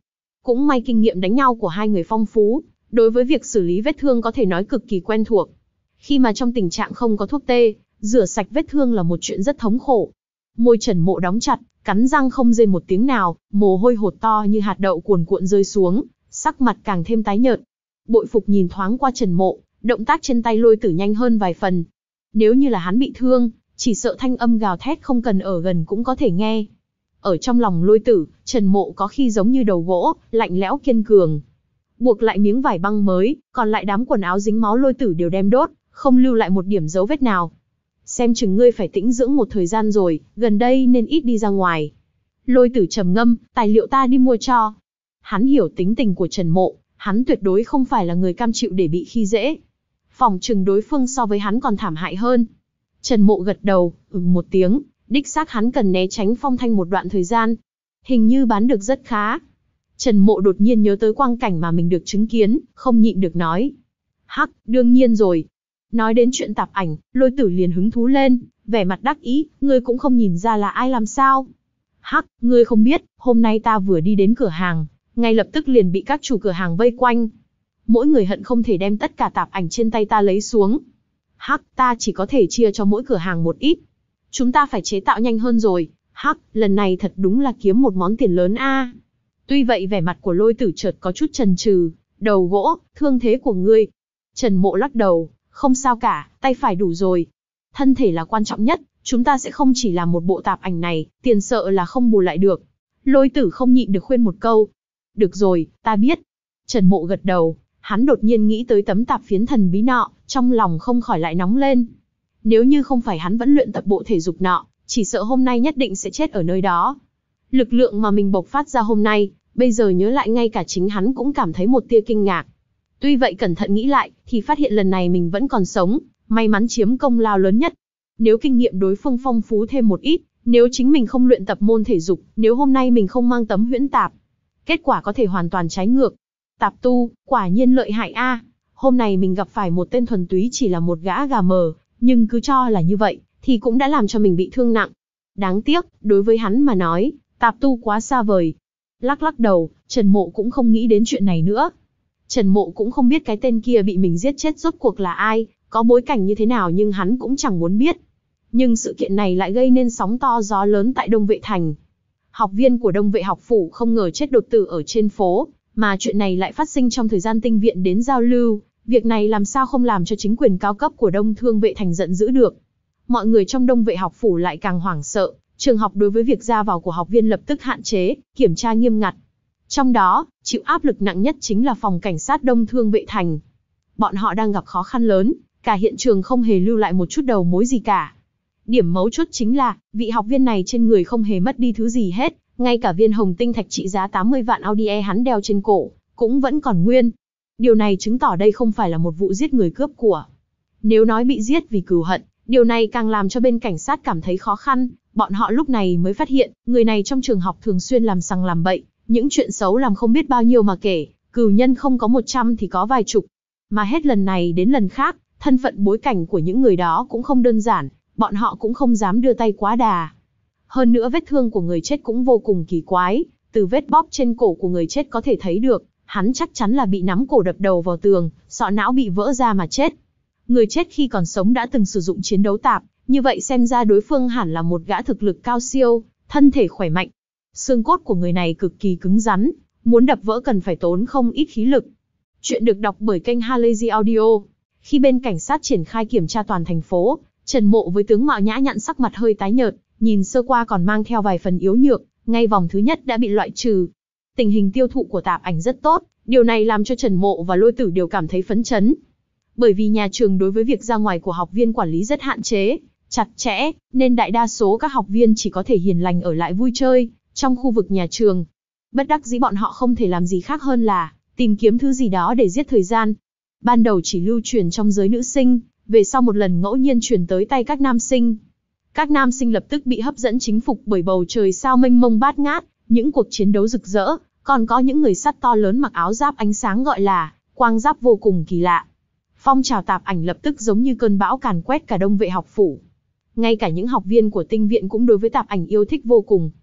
Cũng may kinh nghiệm đánh nhau của hai người phong phú, đối với việc xử lý vết thương có thể nói cực kỳ quen thuộc. Khi mà trong tình trạng không có thuốc tê, rửa sạch vết thương là một chuyện rất thống khổ. Môi Trần Mộ đóng chặt, cắn răng không rên một tiếng nào, mồ hôi hột to như hạt đậu cuồn cuộn rơi xuống, sắc mặt càng thêm tái nhợt. Bội phục nhìn thoáng qua Trần Mộ, động tác trên tay Lôi Tử nhanh hơn vài phần. Nếu như là hắn bị thương, chỉ sợ thanh âm gào thét không cần ở gần cũng có thể nghe. Ở trong lòng Lôi Tử, Trần Mộ có khi giống như đầu gỗ, lạnh lẽo kiên cường. Buộc lại miếng vải băng mới, còn lại đám quần áo dính máu Lôi Tử đều đem đốt, không lưu lại một điểm dấu vết nào. Xem chừng ngươi phải tĩnh dưỡng một thời gian rồi, gần đây nên ít đi ra ngoài. Lôi Tử trầm ngâm, tài liệu ta đi mua cho. Hắn hiểu tính tình của Trần Mộ, hắn tuyệt đối không phải là người cam chịu để bị khi dễ. Phỏng chừng đối phương so với hắn còn thảm hại hơn. Trần Mộ gật đầu, ừm một tiếng, đích xác hắn cần né tránh Phong Thanh một đoạn thời gian. Hình như bán được rất khá. Trần Mộ đột nhiên nhớ tới quang cảnh mà mình được chứng kiến, không nhịn được nói. Hắc, đương nhiên rồi. Nói đến chuyện tạp ảnh, Lôi Tử liền hứng thú lên, vẻ mặt đắc ý, ngươi cũng không nhìn ra là ai làm sao. Hắc, ngươi không biết, hôm nay ta vừa đi đến cửa hàng, ngay lập tức liền bị các chủ cửa hàng vây quanh. Mỗi người hận không thể đem tất cả tạp ảnh trên tay ta lấy xuống. Hắc, ta chỉ có thể chia cho mỗi cửa hàng một ít. Chúng ta phải chế tạo nhanh hơn rồi. Hắc, lần này thật đúng là kiếm một món tiền lớn a. Tuy vậy vẻ mặt của Lôi Tử chợt có chút chần chừ, đầu gỗ, thương thế của ngươi. Trần Mộ lắc đầu, không sao cả, tay phải đủ rồi. Thân thể là quan trọng nhất, chúng ta sẽ không chỉ làm một bộ tạp ảnh này, tiền sợ là không bù lại được. Lôi Tử không nhịn được khuyên một câu. Được rồi, ta biết. Trần Mộ gật đầu, hắn đột nhiên nghĩ tới tấm tạp phiến thần bí nọ, trong lòng không khỏi lại nóng lên. Nếu như không phải hắn vẫn luyện tập bộ thể dục nọ, chỉ sợ hôm nay nhất định sẽ chết ở nơi đó. Lực lượng mà mình bộc phát ra hôm nay, bây giờ nhớ lại ngay cả chính hắn cũng cảm thấy một tia kinh ngạc. Tuy vậy cẩn thận nghĩ lại, thì phát hiện lần này mình vẫn còn sống, may mắn chiếm công lao lớn nhất. Nếu kinh nghiệm đối phương phong phú thêm một ít, nếu chính mình không luyện tập môn thể dục, nếu hôm nay mình không mang tấm huyễn tạp, kết quả có thể hoàn toàn trái ngược. Tạp tu, quả nhiên lợi hại a. Hôm nay mình gặp phải một tên thuần túy chỉ là một gã gà mờ, nhưng cứ cho là như vậy, thì cũng đã làm cho mình bị thương nặng. Đáng tiếc, đối với hắn mà nói, tạp tu quá xa vời. Lắc lắc đầu, Trần Mộ cũng không nghĩ đến chuyện này nữa. Trần Mộ cũng không biết cái tên kia bị mình giết chết rốt cuộc là ai, có bối cảnh như thế nào nhưng hắn cũng chẳng muốn biết. Nhưng sự kiện này lại gây nên sóng to gió lớn tại Đông Vệ Thành. Học viên của Đông Vệ học phủ không ngờ chết đột tử ở trên phố, mà chuyện này lại phát sinh trong thời gian tinh viện đến giao lưu. Việc này làm sao không làm cho chính quyền cao cấp của Đông Thương Vệ Thành giận dữ được. Mọi người trong Đông Vệ học phủ lại càng hoảng sợ, trường học đối với việc ra vào của học viên lập tức hạn chế, kiểm tra nghiêm ngặt. Trong đó, chịu áp lực nặng nhất chính là phòng cảnh sát Đông Thương Vệ Thành. Bọn họ đang gặp khó khăn lớn, cả hiện trường không hề lưu lại một chút đầu mối gì cả. Điểm mấu chốt chính là, vị học viên này trên người không hề mất đi thứ gì hết, ngay cả viên hồng tinh thạch trị giá tám mươi vạn Audi E hắn đeo trên cổ, cũng vẫn còn nguyên. Điều này chứng tỏ đây không phải là một vụ giết người cướp của. Nếu nói bị giết vì cừu hận, điều này càng làm cho bên cảnh sát cảm thấy khó khăn. Bọn họ lúc này mới phát hiện, người này trong trường học thường xuyên làm sằng làm bậy, những chuyện xấu làm không biết bao nhiêu mà kể, cừu nhân không có một trăm thì có vài chục. Mà hết lần này đến lần khác, thân phận bối cảnh của những người đó cũng không đơn giản, bọn họ cũng không dám đưa tay quá đà. Hơn nữa vết thương của người chết cũng vô cùng kỳ quái, từ vết bóp trên cổ của người chết có thể thấy được, hắn chắc chắn là bị nắm cổ đập đầu vào tường, sọ não bị vỡ ra mà chết. Người chết khi còn sống đã từng sử dụng chiến đấu tạp, như vậy xem ra đối phương hẳn là một gã thực lực cao siêu, thân thể khỏe mạnh. Xương cốt của người này cực kỳ cứng rắn, muốn đập vỡ cần phải tốn không ít khí lực. Chuyện được đọc bởi kênh Halazy Audio. Khi bên cảnh sát triển khai kiểm tra toàn thành phố, Trần Mộ với tướng mạo nhã nhặn sắc mặt hơi tái nhợt, nhìn sơ qua còn mang theo vài phần yếu nhược, ngay vòng thứ nhất đã bị loại trừ. Tình hình tiêu thụ của tạp ảnh rất tốt, điều này làm cho Trần Mộ và Lôi Tử đều cảm thấy phấn chấn. Bởi vì nhà trường đối với việc ra ngoài của học viên quản lý rất hạn chế, chặt chẽ, nên đại đa số các học viên chỉ có thể hiền lành ở lại vui chơi trong khu vực nhà trường. Bất đắc dĩ bọn họ không thể làm gì khác hơn là tìm kiếm thứ gì đó để giết thời gian. Ban đầu chỉ lưu truyền trong giới nữ sinh, về sau một lần ngẫu nhiên truyền tới tay các nam sinh. Các nam sinh lập tức bị hấp dẫn chính phục bởi bầu trời sao mênh mông bát ngát, những cuộc chiến đấu rực rỡ, còn có những người sắt to lớn mặc áo giáp ánh sáng gọi là quang giáp vô cùng kỳ lạ. Phong trào tạp ảnh lập tức giống như cơn bão càn quét cả Đông Vệ học phủ. Ngay cả những học viên của tinh viện cũng đối với tạp ảnh yêu thích vô cùng.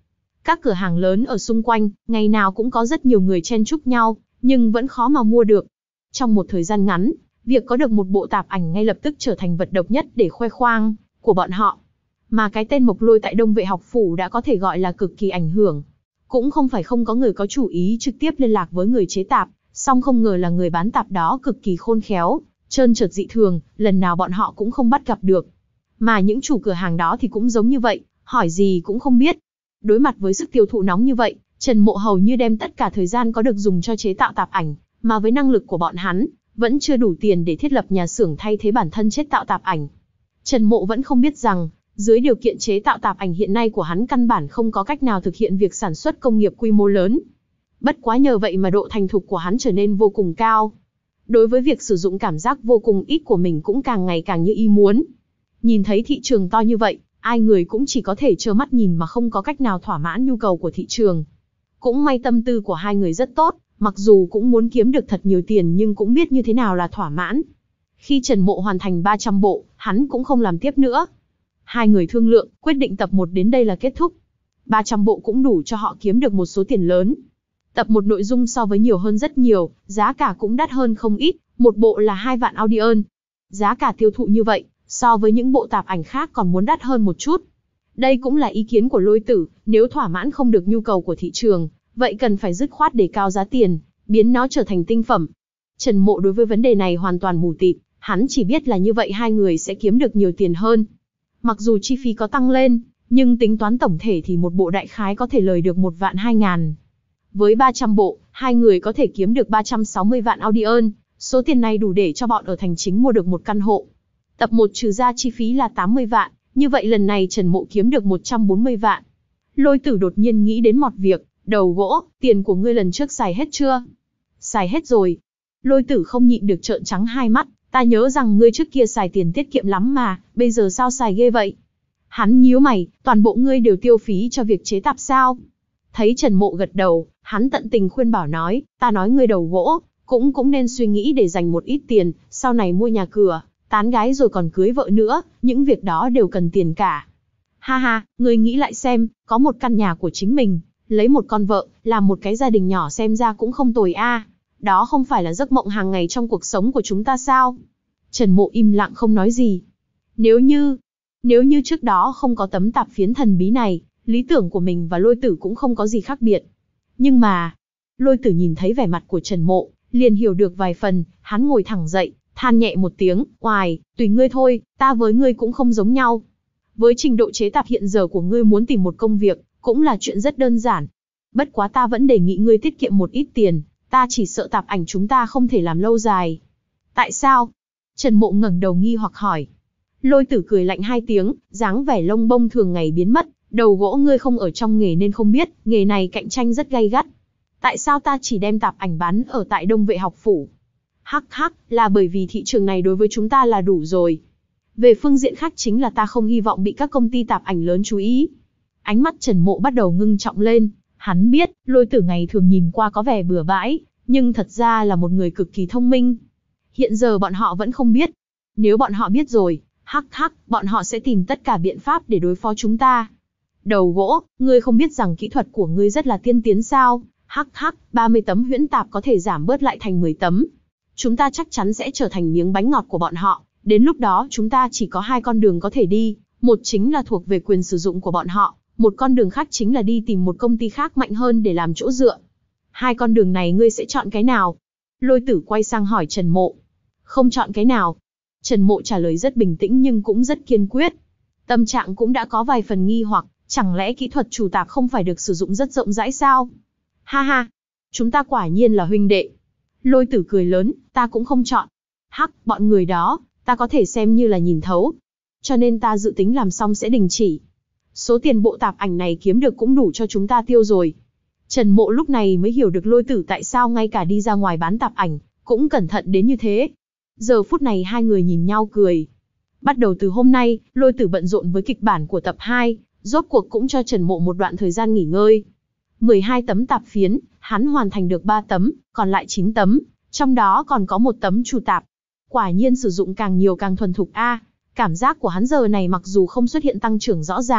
Các cửa hàng lớn ở xung quanh, ngày nào cũng có rất nhiều người chen chúc nhau, nhưng vẫn khó mà mua được. Trong một thời gian ngắn, việc có được một bộ tạp ảnh ngay lập tức trở thành vật độc nhất để khoe khoang của bọn họ. Mà cái tên Mộc Lôi tại Đông Vệ học phủ đã có thể gọi là cực kỳ ảnh hưởng. Cũng không phải không có người có chủ ý trực tiếp liên lạc với người chế tạp, song không ngờ là người bán tạp đó cực kỳ khôn khéo, trơn trượt dị thường, lần nào bọn họ cũng không bắt gặp được. Mà những chủ cửa hàng đó thì cũng giống như vậy, hỏi gì cũng không biết. Đối mặt với sức tiêu thụ nóng như vậy, Trần Mộ hầu như đem tất cả thời gian có được dùng cho chế tạo tạp ảnh, mà với năng lực của bọn hắn, vẫn chưa đủ tiền để thiết lập nhà xưởng thay thế bản thân chế tạo tạp ảnh. Trần Mộ vẫn không biết rằng, dưới điều kiện chế tạo tạp ảnh hiện nay của hắn căn bản không có cách nào thực hiện việc sản xuất công nghiệp quy mô lớn. Bất quá nhờ vậy mà độ thành thục của hắn trở nên vô cùng cao. Đối với việc sử dụng cảm giác vô cùng ít của mình cũng càng ngày càng như ý muốn. Nhìn thấy thị trường to như vậy, ai người cũng chỉ có thể trơ mắt nhìn mà không có cách nào thỏa mãn nhu cầu của thị trường. Cũng may tâm tư của hai người rất tốt, mặc dù cũng muốn kiếm được thật nhiều tiền nhưng cũng biết như thế nào là thỏa mãn. Khi Trần Mộ hoàn thành ba trăm bộ, hắn cũng không làm tiếp nữa. Hai người thương lượng, quyết định tập một đến đây là kết thúc. ba trăm bộ cũng đủ cho họ kiếm được một số tiền lớn. Tập một nội dung so với nhiều hơn rất nhiều, giá cả cũng đắt hơn không ít, một bộ là hai vạn audion. Giá cả tiêu thụ như vậy, so với những bộ tạp ảnh khác còn muốn đắt hơn một chút. Đây cũng là ý kiến của Lôi Tử, nếu thỏa mãn không được nhu cầu của thị trường, vậy cần phải dứt khoát đề cao giá tiền, biến nó trở thành tinh phẩm. Trần Mộ đối với vấn đề này hoàn toàn mù tịt, hắn chỉ biết là như vậy hai người sẽ kiếm được nhiều tiền hơn. Mặc dù chi phí có tăng lên, nhưng tính toán tổng thể thì một bộ đại khái có thể lời được một vạn hai ngàn. Với ba trăm bộ, hai người có thể kiếm được ba trăm sáu mươi vạn audion, số tiền này đủ để cho bọn ở thành chính mua được một căn hộ. Tập một trừ ra chi phí là tám mươi vạn, như vậy lần này Trần Mộ kiếm được một trăm bốn mươi vạn. Lôi Tử đột nhiên nghĩ đến một việc, đầu gỗ, tiền của ngươi lần trước xài hết chưa? Xài hết rồi. Lôi Tử không nhịn được trợn trắng hai mắt, ta nhớ rằng ngươi trước kia xài tiền tiết kiệm lắm mà, bây giờ sao xài ghê vậy? Hắn nhíu mày, toàn bộ ngươi đều tiêu phí cho việc chế tạp sao? Thấy Trần Mộ gật đầu, hắn tận tình khuyên bảo nói, ta nói ngươi đầu gỗ, cũng cũng nên suy nghĩ để dành một ít tiền, sau này mua nhà cửa, tán gái rồi còn cưới vợ nữa, những việc đó đều cần tiền cả. Ha ha, ngươi nghĩ lại xem, có một căn nhà của chính mình, lấy một con vợ, làm một cái gia đình nhỏ xem ra cũng không tồi a. Đó không phải là giấc mộng hàng ngày trong cuộc sống của chúng ta sao? Trần Mộ im lặng không nói gì. Nếu như, nếu như trước đó không có tấm tạp phiến thần bí này, lý tưởng của mình và Lôi Tử cũng không có gì khác biệt. Nhưng mà, Lôi Tử nhìn thấy vẻ mặt của Trần Mộ, liền hiểu được vài phần, hắn ngồi thẳng dậy, than nhẹ một tiếng, oài, tùy ngươi thôi, ta với ngươi cũng không giống nhau. Với trình độ chế tạp hiện giờ của ngươi muốn tìm một công việc, cũng là chuyện rất đơn giản. Bất quá ta vẫn đề nghị ngươi tiết kiệm một ít tiền, ta chỉ sợ tạp ảnh chúng ta không thể làm lâu dài. Tại sao? Trần Mộ ngẩng đầu nghi hoặc hỏi. Lôi Tử cười lạnh hai tiếng, dáng vẻ lông bông thường ngày biến mất, đầu gỗ ngươi không ở trong nghề nên không biết, nghề này cạnh tranh rất gay gắt. Tại sao ta chỉ đem tạp ảnh bán ở tại Đông Vệ học phủ? Hắc hắc, là bởi vì thị trường này đối với chúng ta là đủ rồi. Về phương diện khác chính là ta không hy vọng bị các công ty tạp ảnh lớn chú ý. Ánh mắt Trần Mộ bắt đầu ngưng trọng lên, hắn biết, Lôi Tử ngày thường nhìn qua có vẻ bừa bãi, nhưng thật ra là một người cực kỳ thông minh. Hiện giờ bọn họ vẫn không biết. Nếu bọn họ biết rồi, hắc hắc, bọn họ sẽ tìm tất cả biện pháp để đối phó chúng ta. Đầu gỗ, ngươi không biết rằng kỹ thuật của ngươi rất là tiên tiến sao? Hắc hắc, ba mươi tấm huyễn tạp có thể giảm bớt lại thành mười tấm. Chúng ta chắc chắn sẽ trở thành miếng bánh ngọt của bọn họ. Đến lúc đó chúng ta chỉ có hai con đường có thể đi, một chính là thuộc về quyền sử dụng của bọn họ, một con đường khác chính là đi tìm một công ty khác mạnh hơn để làm chỗ dựa. Hai con đường này ngươi sẽ chọn cái nào? Lôi Tử quay sang hỏi Trần Mộ. Không chọn cái nào. Trần Mộ trả lời rất bình tĩnh nhưng cũng rất kiên quyết. Tâm trạng cũng đã có vài phần nghi hoặc, chẳng lẽ kỹ thuật chủ tạp không phải được sử dụng rất rộng rãi sao? Ha ha, chúng ta quả nhiên là huynh đệ. Lôi Tử cười lớn, ta cũng không chọn. Hắc, bọn người đó, ta có thể xem như là nhìn thấu. Cho nên ta dự tính làm xong sẽ đình chỉ. Số tiền bộ tạp ảnh này kiếm được cũng đủ cho chúng ta tiêu rồi. Trần Mộ lúc này mới hiểu được Lôi Tử tại sao ngay cả đi ra ngoài bán tạp ảnh, cũng cẩn thận đến như thế. Giờ phút này hai người nhìn nhau cười. Bắt đầu từ hôm nay, Lôi Tử bận rộn với kịch bản của tập hai, rốt cuộc cũng cho Trần Mộ một đoạn thời gian nghỉ ngơi. mười hai tấm tạp phiến, hắn hoàn thành được ba tấm, còn lại chín tấm, trong đó còn có một tấm chủ tạp. Quả nhiên sử dụng càng nhiều càng thuần thục a. Cảm giác của hắn giờ này mặc dù không xuất hiện tăng trưởng rõ ràng,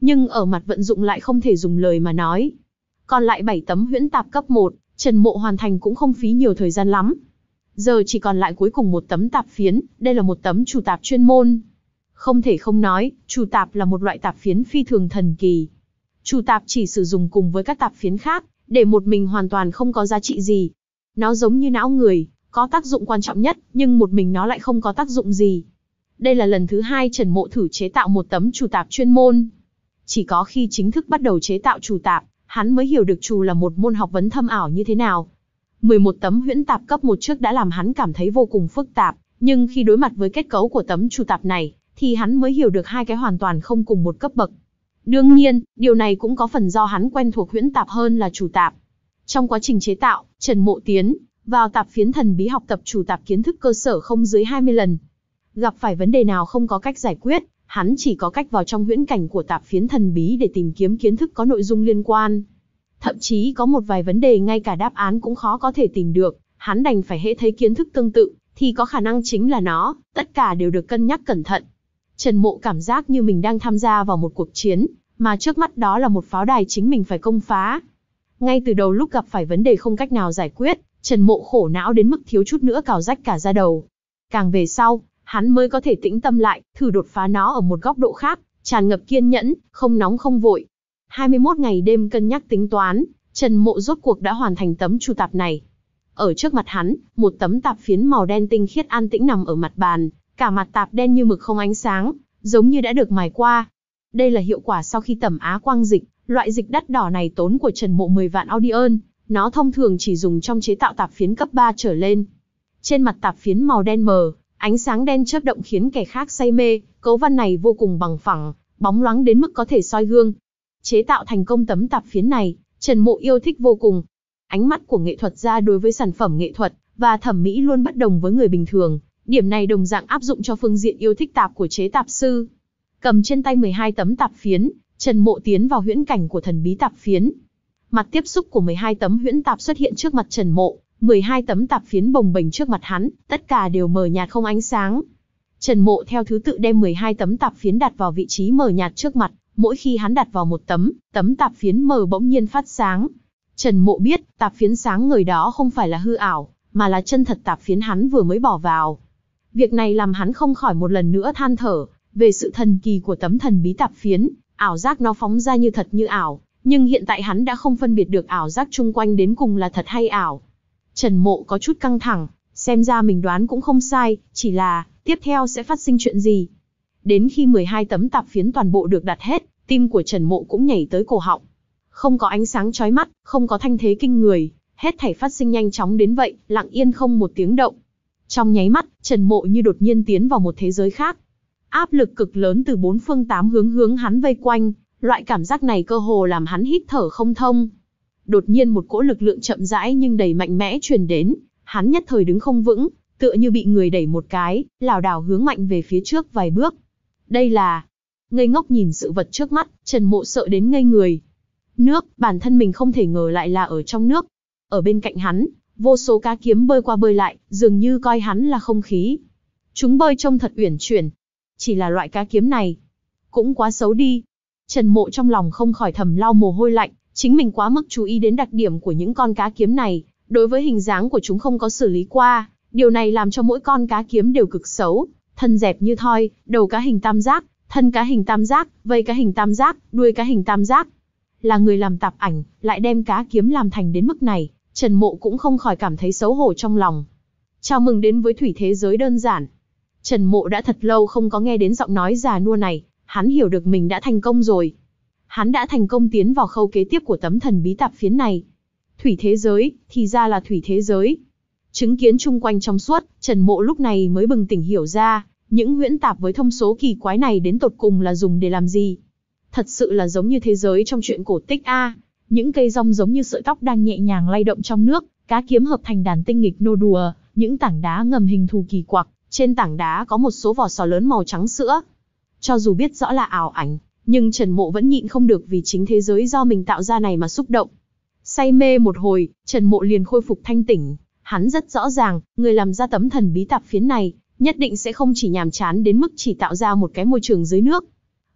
nhưng ở mặt vận dụng lại không thể dùng lời mà nói. Còn lại bảy tấm huyễn tạp cấp một, Trần Mộ hoàn thành cũng không phí nhiều thời gian lắm. Giờ chỉ còn lại cuối cùng một tấm tạp phiến, đây là một tấm chủ tạp chuyên môn. Không thể không nói, chủ tạp là một loại tạp phiến phi thường thần kỳ. Chủ tạp chỉ sử dụng cùng với các tạp phiến khác, để một mình hoàn toàn không có giá trị gì. Nó giống như não người, có tác dụng quan trọng nhất, nhưng một mình nó lại không có tác dụng gì. Đây là lần thứ hai Trần Mộ thử chế tạo một tấm chủ tạp chuyên môn. Chỉ có khi chính thức bắt đầu chế tạo chủ tạp, hắn mới hiểu được chủ là một môn học vấn thâm ảo như thế nào. mười một tấm huyễn tạp cấp một trước đã làm hắn cảm thấy vô cùng phức tạp, nhưng khi đối mặt với kết cấu của tấm chủ tạp này, thì hắn mới hiểu được hai cái hoàn toàn không cùng một cấp bậc. Đương nhiên, điều này cũng có phần do hắn quen thuộc huyễn tạp hơn là chủ tạp. Trong quá trình chế tạo, Trần Mộ tiến vào tạp phiến thần bí học tập chủ tạp kiến thức cơ sở không dưới hai mươi lần. Gặp phải vấn đề nào không có cách giải quyết, hắn chỉ có cách vào trong huyễn cảnh của tạp phiến thần bí để tìm kiếm kiến thức có nội dung liên quan. Thậm chí có một vài vấn đề ngay cả đáp án cũng khó có thể tìm được, hắn đành phải hễ thấy kiến thức tương tự, thì có khả năng chính là nó, tất cả đều được cân nhắc cẩn thận. Trần Mộ cảm giác như mình đang tham gia vào một cuộc chiến, mà trước mắt đó là một pháo đài chính mình phải công phá. Ngay từ đầu lúc gặp phải vấn đề không cách nào giải quyết, Trần Mộ khổ não đến mức thiếu chút nữa cào rách cả da đầu. Càng về sau, hắn mới có thể tĩnh tâm lại, thử đột phá nó ở một góc độ khác, tràn ngập kiên nhẫn, không nóng không vội. hai mươi mốt ngày đêm cân nhắc tính toán, Trần Mộ rốt cuộc đã hoàn thành tấm chủ tạp này. Ở trước mặt hắn, một tấm tạp phiến màu đen tinh khiết an tĩnh nằm ở mặt bàn, cả mặt tạp đen như mực không ánh sáng, giống như đã được mài qua. Đây là hiệu quả sau khi tẩm á quang dịch, loại dịch đắt đỏ này tốn của Trần Mộ mười vạn Audion, nó thông thường chỉ dùng trong chế tạo tạp phiến cấp ba trở lên. Trên mặt tạp phiến màu đen mờ, ánh sáng đen chớp động khiến kẻ khác say mê, cấu văn này vô cùng bằng phẳng, bóng loáng đến mức có thể soi gương. Chế tạo thành công tấm tạp phiến này, Trần Mộ yêu thích vô cùng. Ánh mắt của nghệ thuật gia đối với sản phẩm nghệ thuật và thẩm mỹ luôn bất đồng với người bình thường, điểm này đồng dạng áp dụng cho phương diện yêu thích tạp của chế tạp sư. Cầm trên tay mười hai tấm tạp phiến, Trần Mộ tiến vào huyễn cảnh của thần bí tạp phiến. Mặt tiếp xúc của mười hai tấm huyễn tạp xuất hiện trước mặt Trần Mộ, mười hai tấm tạp phiến bồng bềnh trước mặt hắn, tất cả đều mờ nhạt không ánh sáng. Trần Mộ theo thứ tự đem mười hai tấm tạp phiến đặt vào vị trí mờ nhạt trước mặt, mỗi khi hắn đặt vào một tấm, tấm tạp phiến mờ bỗng nhiên phát sáng. Trần Mộ biết, tạp phiến sáng ngời đó không phải là hư ảo, mà là chân thật tạp phiến hắn vừa mới bỏ vào. Việc này làm hắn không khỏi một lần nữa than thở về sự thần kỳ của tấm thần bí tạp phiến, ảo giác nó phóng ra như thật như ảo, nhưng hiện tại hắn đã không phân biệt được ảo giác chung quanh đến cùng là thật hay ảo. Trần Mộ có chút căng thẳng, xem ra mình đoán cũng không sai, chỉ là, tiếp theo sẽ phát sinh chuyện gì? Đến khi mười hai tấm tạp phiến toàn bộ được đặt hết, tim của Trần Mộ cũng nhảy tới cổ họng. Không có ánh sáng chói mắt, không có thanh thế kinh người, hết thảy phát sinh nhanh chóng đến vậy, lặng yên không một tiếng động. Trong nháy mắt, Trần Mộ như đột nhiên tiến vào một thế giới khác. Áp lực cực lớn từ bốn phương tám hướng hướng hắn vây quanh, loại cảm giác này cơ hồ làm hắn hít thở không thông. Đột nhiên một cỗ lực lượng chậm rãi nhưng đầy mạnh mẽ truyền đến, hắn nhất thời đứng không vững, tựa như bị người đẩy một cái, lảo đảo hướng mạnh về phía trước vài bước. Đây là... Ngây ngốc nhìn sự vật trước mắt, Trần Mộ sợ đến ngây người. Nước, bản thân mình không thể ngờ lại là ở trong nước. Ở bên cạnh hắn, vô số cá kiếm bơi qua bơi lại, dường như coi hắn là không khí. Chúng bơi trông thật uyển chuyển. Chỉ là loại cá kiếm này, cũng quá xấu đi. Trần Mộ trong lòng không khỏi thầm lau mồ hôi lạnh, chính mình quá mức chú ý đến đặc điểm của những con cá kiếm này, đối với hình dáng của chúng không có xử lý qua, điều này làm cho mỗi con cá kiếm đều cực xấu, thân dẹp như thoi, đầu cá hình tam giác, thân cá hình tam giác, vây cá hình tam giác, đuôi cá hình tam giác. Là người làm tạp ảnh, lại đem cá kiếm làm thành đến mức này, Trần Mộ cũng không khỏi cảm thấy xấu hổ trong lòng. Chào mừng đến với thủy thế giới đơn giản. Trần Mộ đã thật lâu không có nghe đến giọng nói già nua này, hắn hiểu được mình đã thành công rồi. Hắn đã thành công tiến vào khâu kế tiếp của tấm thần bí tạp phiến này. Thủy thế giới, thì ra là thủy thế giới. Chứng kiến chung quanh trong suốt, Trần Mộ lúc này mới bừng tỉnh hiểu ra, những huyễn tạp với thông số kỳ quái này đến tột cùng là dùng để làm gì. Thật sự là giống như thế giới trong truyện cổ tích a. Những cây rong giống như sợi tóc đang nhẹ nhàng lay động trong nước, cá kiếm hợp thành đàn tinh nghịch nô đùa, những tảng đá ngầm hình thù kỳ quặc, trên tảng đá có một số vỏ sò lớn màu trắng sữa. Cho dù biết rõ là ảo ảnh, nhưng Trần Mộ vẫn nhịn không được vì chính thế giới do mình tạo ra này mà xúc động. Say mê một hồi, Trần Mộ liền khôi phục thanh tỉnh, hắn rất rõ ràng, người làm ra tấm thần bí tạp phiến này, nhất định sẽ không chỉ nhàm chán đến mức chỉ tạo ra một cái môi trường dưới nước.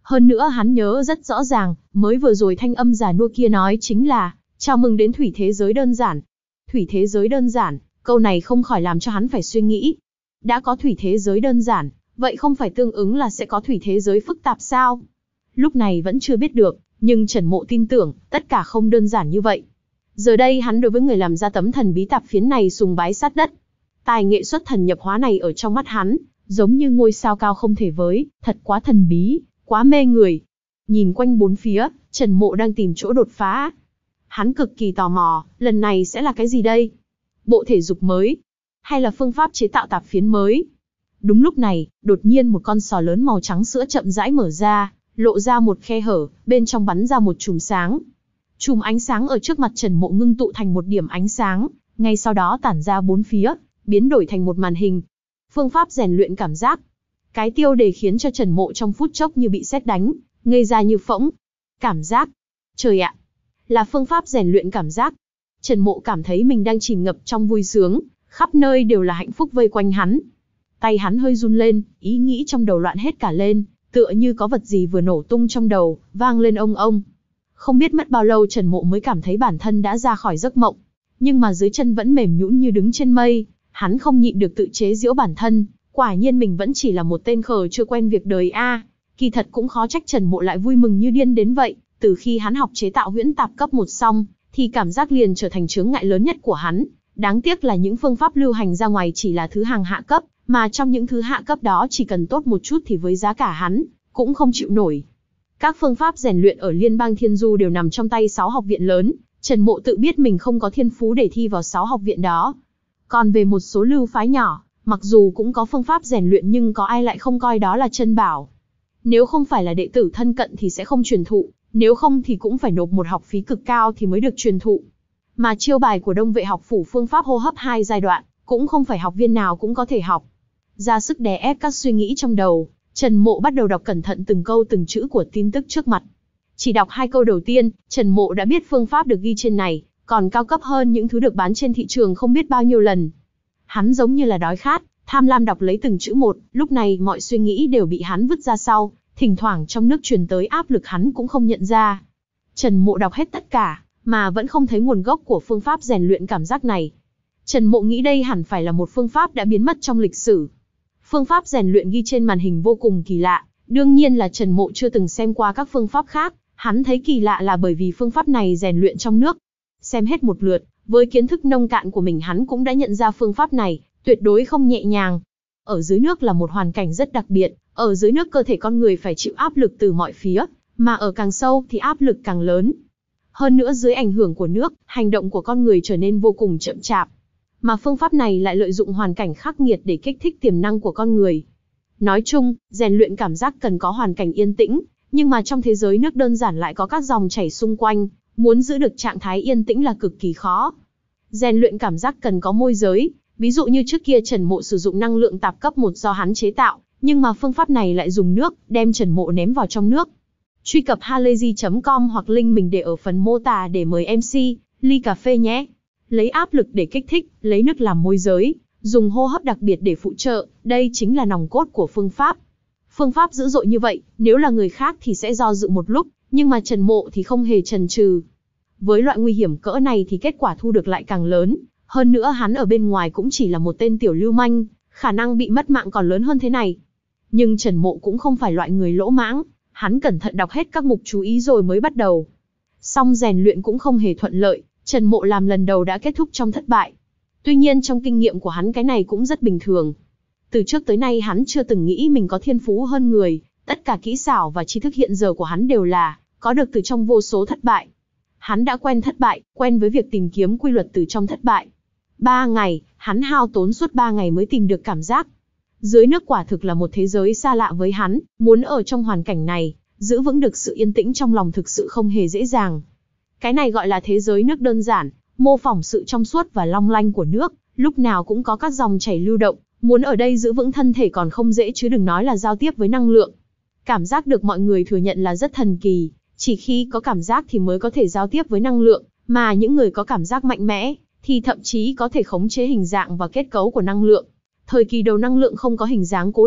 Hơn nữa hắn nhớ rất rõ ràng, mới vừa rồi thanh âm già nua kia nói chính là, chào mừng đến thủy thế giới đơn giản. Thủy thế giới đơn giản, câu này không khỏi làm cho hắn phải suy nghĩ. Đã có thủy thế giới đơn giản, vậy không phải tương ứng là sẽ có thủy thế giới phức tạp sao? Lúc này vẫn chưa biết được, nhưng Trần Mộ tin tưởng, tất cả không đơn giản như vậy. Giờ đây hắn đối với người làm ra tấm thần bí tạp phiến này sùng bái sát đất. Tài nghệ xuất thần nhập hóa này ở trong mắt hắn, giống như ngôi sao cao không thể với, thật quá thần bí, quá mê người. Nhìn quanh bốn phía, Trần Mộ đang tìm chỗ đột phá. Hắn cực kỳ tò mò, lần này sẽ là cái gì đây? Bộ thể dục mới? Hay là phương pháp chế tạo tạp phiến mới? Đúng lúc này, đột nhiên một con sò lớn màu trắng sữa chậm rãi mở ra, lộ ra một khe hở, bên trong bắn ra một chùm sáng. Chùm ánh sáng ở trước mặt Trần Mộ ngưng tụ thành một điểm ánh sáng, ngay sau đó tản ra bốn phía, biến đổi thành một màn hình. Phương pháp rèn luyện cảm giác. Cái tiêu đề khiến cho Trần Mộ trong phút chốc như bị sét đánh, ngây ra như phỗng. Cảm giác. Trời ạ! Là phương pháp rèn luyện cảm giác. Trần Mộ cảm thấy mình đang chìm ngập trong vui sướng, khắp nơi đều là hạnh phúc vây quanh hắn. Tay hắn hơi run lên, ý nghĩ trong đầu loạn hết cả lên, tựa như có vật gì vừa nổ tung trong đầu, vang lên ông ông. Không biết mất bao lâu Trần Mộ mới cảm thấy bản thân đã ra khỏi giấc mộng, nhưng mà dưới chân vẫn mềm nhũn như đứng trên mây, hắn không nhịn được tự chế giễu bản thân, quả nhiên mình vẫn chỉ là một tên khờ chưa quen việc đời a. À. Kỳ thật cũng khó trách Trần Mộ lại vui mừng như điên đến vậy, từ khi hắn học chế tạo huyễn tạp cấp một xong, thì cảm giác liền trở thành chướng ngại lớn nhất của hắn. Đáng tiếc là những phương pháp lưu hành ra ngoài chỉ là thứ hàng hạ cấp, mà trong những thứ hạ cấp đó chỉ cần tốt một chút thì với giá cả hắn cũng không chịu nổi. Các phương pháp rèn luyện ở Liên bang Thiên Du đều nằm trong tay sáu học viện lớn, Trần Mộ tự biết mình không có thiên phú để thi vào sáu học viện đó. Còn về một số lưu phái nhỏ, mặc dù cũng có phương pháp rèn luyện nhưng có ai lại không coi đó là chân bảo. Nếu không phải là đệ tử thân cận thì sẽ không truyền thụ, nếu không thì cũng phải nộp một học phí cực cao thì mới được truyền thụ. Mà chiêu bài của Đông Vệ học phủ phương pháp hô hấp hai giai đoạn, cũng không phải học viên nào cũng có thể học. Ra sức đè ép các suy nghĩ trong đầu, Trần Mộ bắt đầu đọc cẩn thận từng câu từng chữ của tin tức trước mặt. Chỉ đọc hai câu đầu tiên, Trần Mộ đã biết phương pháp được ghi trên này, còn cao cấp hơn những thứ được bán trên thị trường không biết bao nhiêu lần. Hắn giống như là đói khát, tham lam đọc lấy từng chữ một, lúc này mọi suy nghĩ đều bị hắn vứt ra sau, thỉnh thoảng trong nước truyền tới áp lực hắn cũng không nhận ra. Trần Mộ đọc hết tất cả, mà vẫn không thấy nguồn gốc của phương pháp rèn luyện cảm giác này. Trần Mộ nghĩ đây hẳn phải là một phương pháp đã biến mất trong lịch sử. Phương pháp rèn luyện ghi trên màn hình vô cùng kỳ lạ, đương nhiên là Trần Mộ chưa từng xem qua các phương pháp khác, hắn thấy kỳ lạ là bởi vì phương pháp này rèn luyện trong nước. Xem hết một lượt, với kiến thức nông cạn của mình hắn cũng đã nhận ra phương pháp này tuyệt đối không nhẹ nhàng. Ở dưới nước là một hoàn cảnh rất đặc biệt, ở dưới nước cơ thể con người phải chịu áp lực từ mọi phía, mà ở càng sâu thì áp lực càng lớn. Hơn nữa dưới ảnh hưởng của nước, hành động của con người trở nên vô cùng chậm chạp. Mà phương pháp này lại lợi dụng hoàn cảnh khắc nghiệt để kích thích tiềm năng của con người. Nói chung, rèn luyện cảm giác cần có hoàn cảnh yên tĩnh, nhưng mà trong thế giới nước đơn giản lại có các dòng chảy xung quanh, muốn giữ được trạng thái yên tĩnh là cực kỳ khó. Rèn luyện cảm giác cần có môi giới, ví dụ như trước kia Trần Mộ sử dụng năng lượng tạp cấp một do hắn chế tạo, nhưng mà phương pháp này lại dùng nước, đem Trần Mộ ném vào trong nước. Truy cập halayzi chấm com hoặc link mình để ở phần mô tả để mời em xê, ly cà phê nhé. Lấy áp lực để kích thích, lấy nước làm môi giới, dùng hô hấp đặc biệt để phụ trợ, đây chính là nòng cốt của phương pháp. Phương pháp dữ dội như vậy, nếu là người khác thì sẽ do dự một lúc, nhưng mà Trần Mộ thì không hề chần chừ. Với loại nguy hiểm cỡ này thì kết quả thu được lại càng lớn, hơn nữa hắn ở bên ngoài cũng chỉ là một tên tiểu lưu manh, khả năng bị mất mạng còn lớn hơn thế này. Nhưng Trần Mộ cũng không phải loại người lỗ mãng, hắn cẩn thận đọc hết các mục chú ý rồi mới bắt đầu. Song rèn luyện cũng không hề thuận lợi, Trần Mộ làm lần đầu đã kết thúc trong thất bại. Tuy nhiên trong kinh nghiệm của hắn cái này cũng rất bình thường. Từ trước tới nay hắn chưa từng nghĩ mình có thiên phú hơn người, tất cả kỹ xảo và tri thức hiện giờ của hắn đều là có được từ trong vô số thất bại. Hắn đã quen thất bại, quen với việc tìm kiếm quy luật từ trong thất bại. Ba ngày, hắn hao tốn suốt ba ngày mới tìm được cảm giác. Dưới nước quả thực là một thế giới xa lạ với hắn, muốn ở trong hoàn cảnh này, giữ vững được sự yên tĩnh trong lòng thực sự không hề dễ dàng. Cái này gọi là thế giới nước đơn giản, mô phỏng sự trong suốt và long lanh của nước, lúc nào cũng có các dòng chảy lưu động, muốn ở đây giữ vững thân thể còn không dễ chứ đừng nói là giao tiếp với năng lượng. Cảm giác được mọi người thừa nhận là rất thần kỳ, chỉ khi có cảm giác thì mới có thể giao tiếp với năng lượng, mà những người có cảm giác mạnh mẽ, thì thậm chí có thể khống chế hình dạng và kết cấu của năng lượng. Thời kỳ đầu năng lượng không có hình dáng cố định,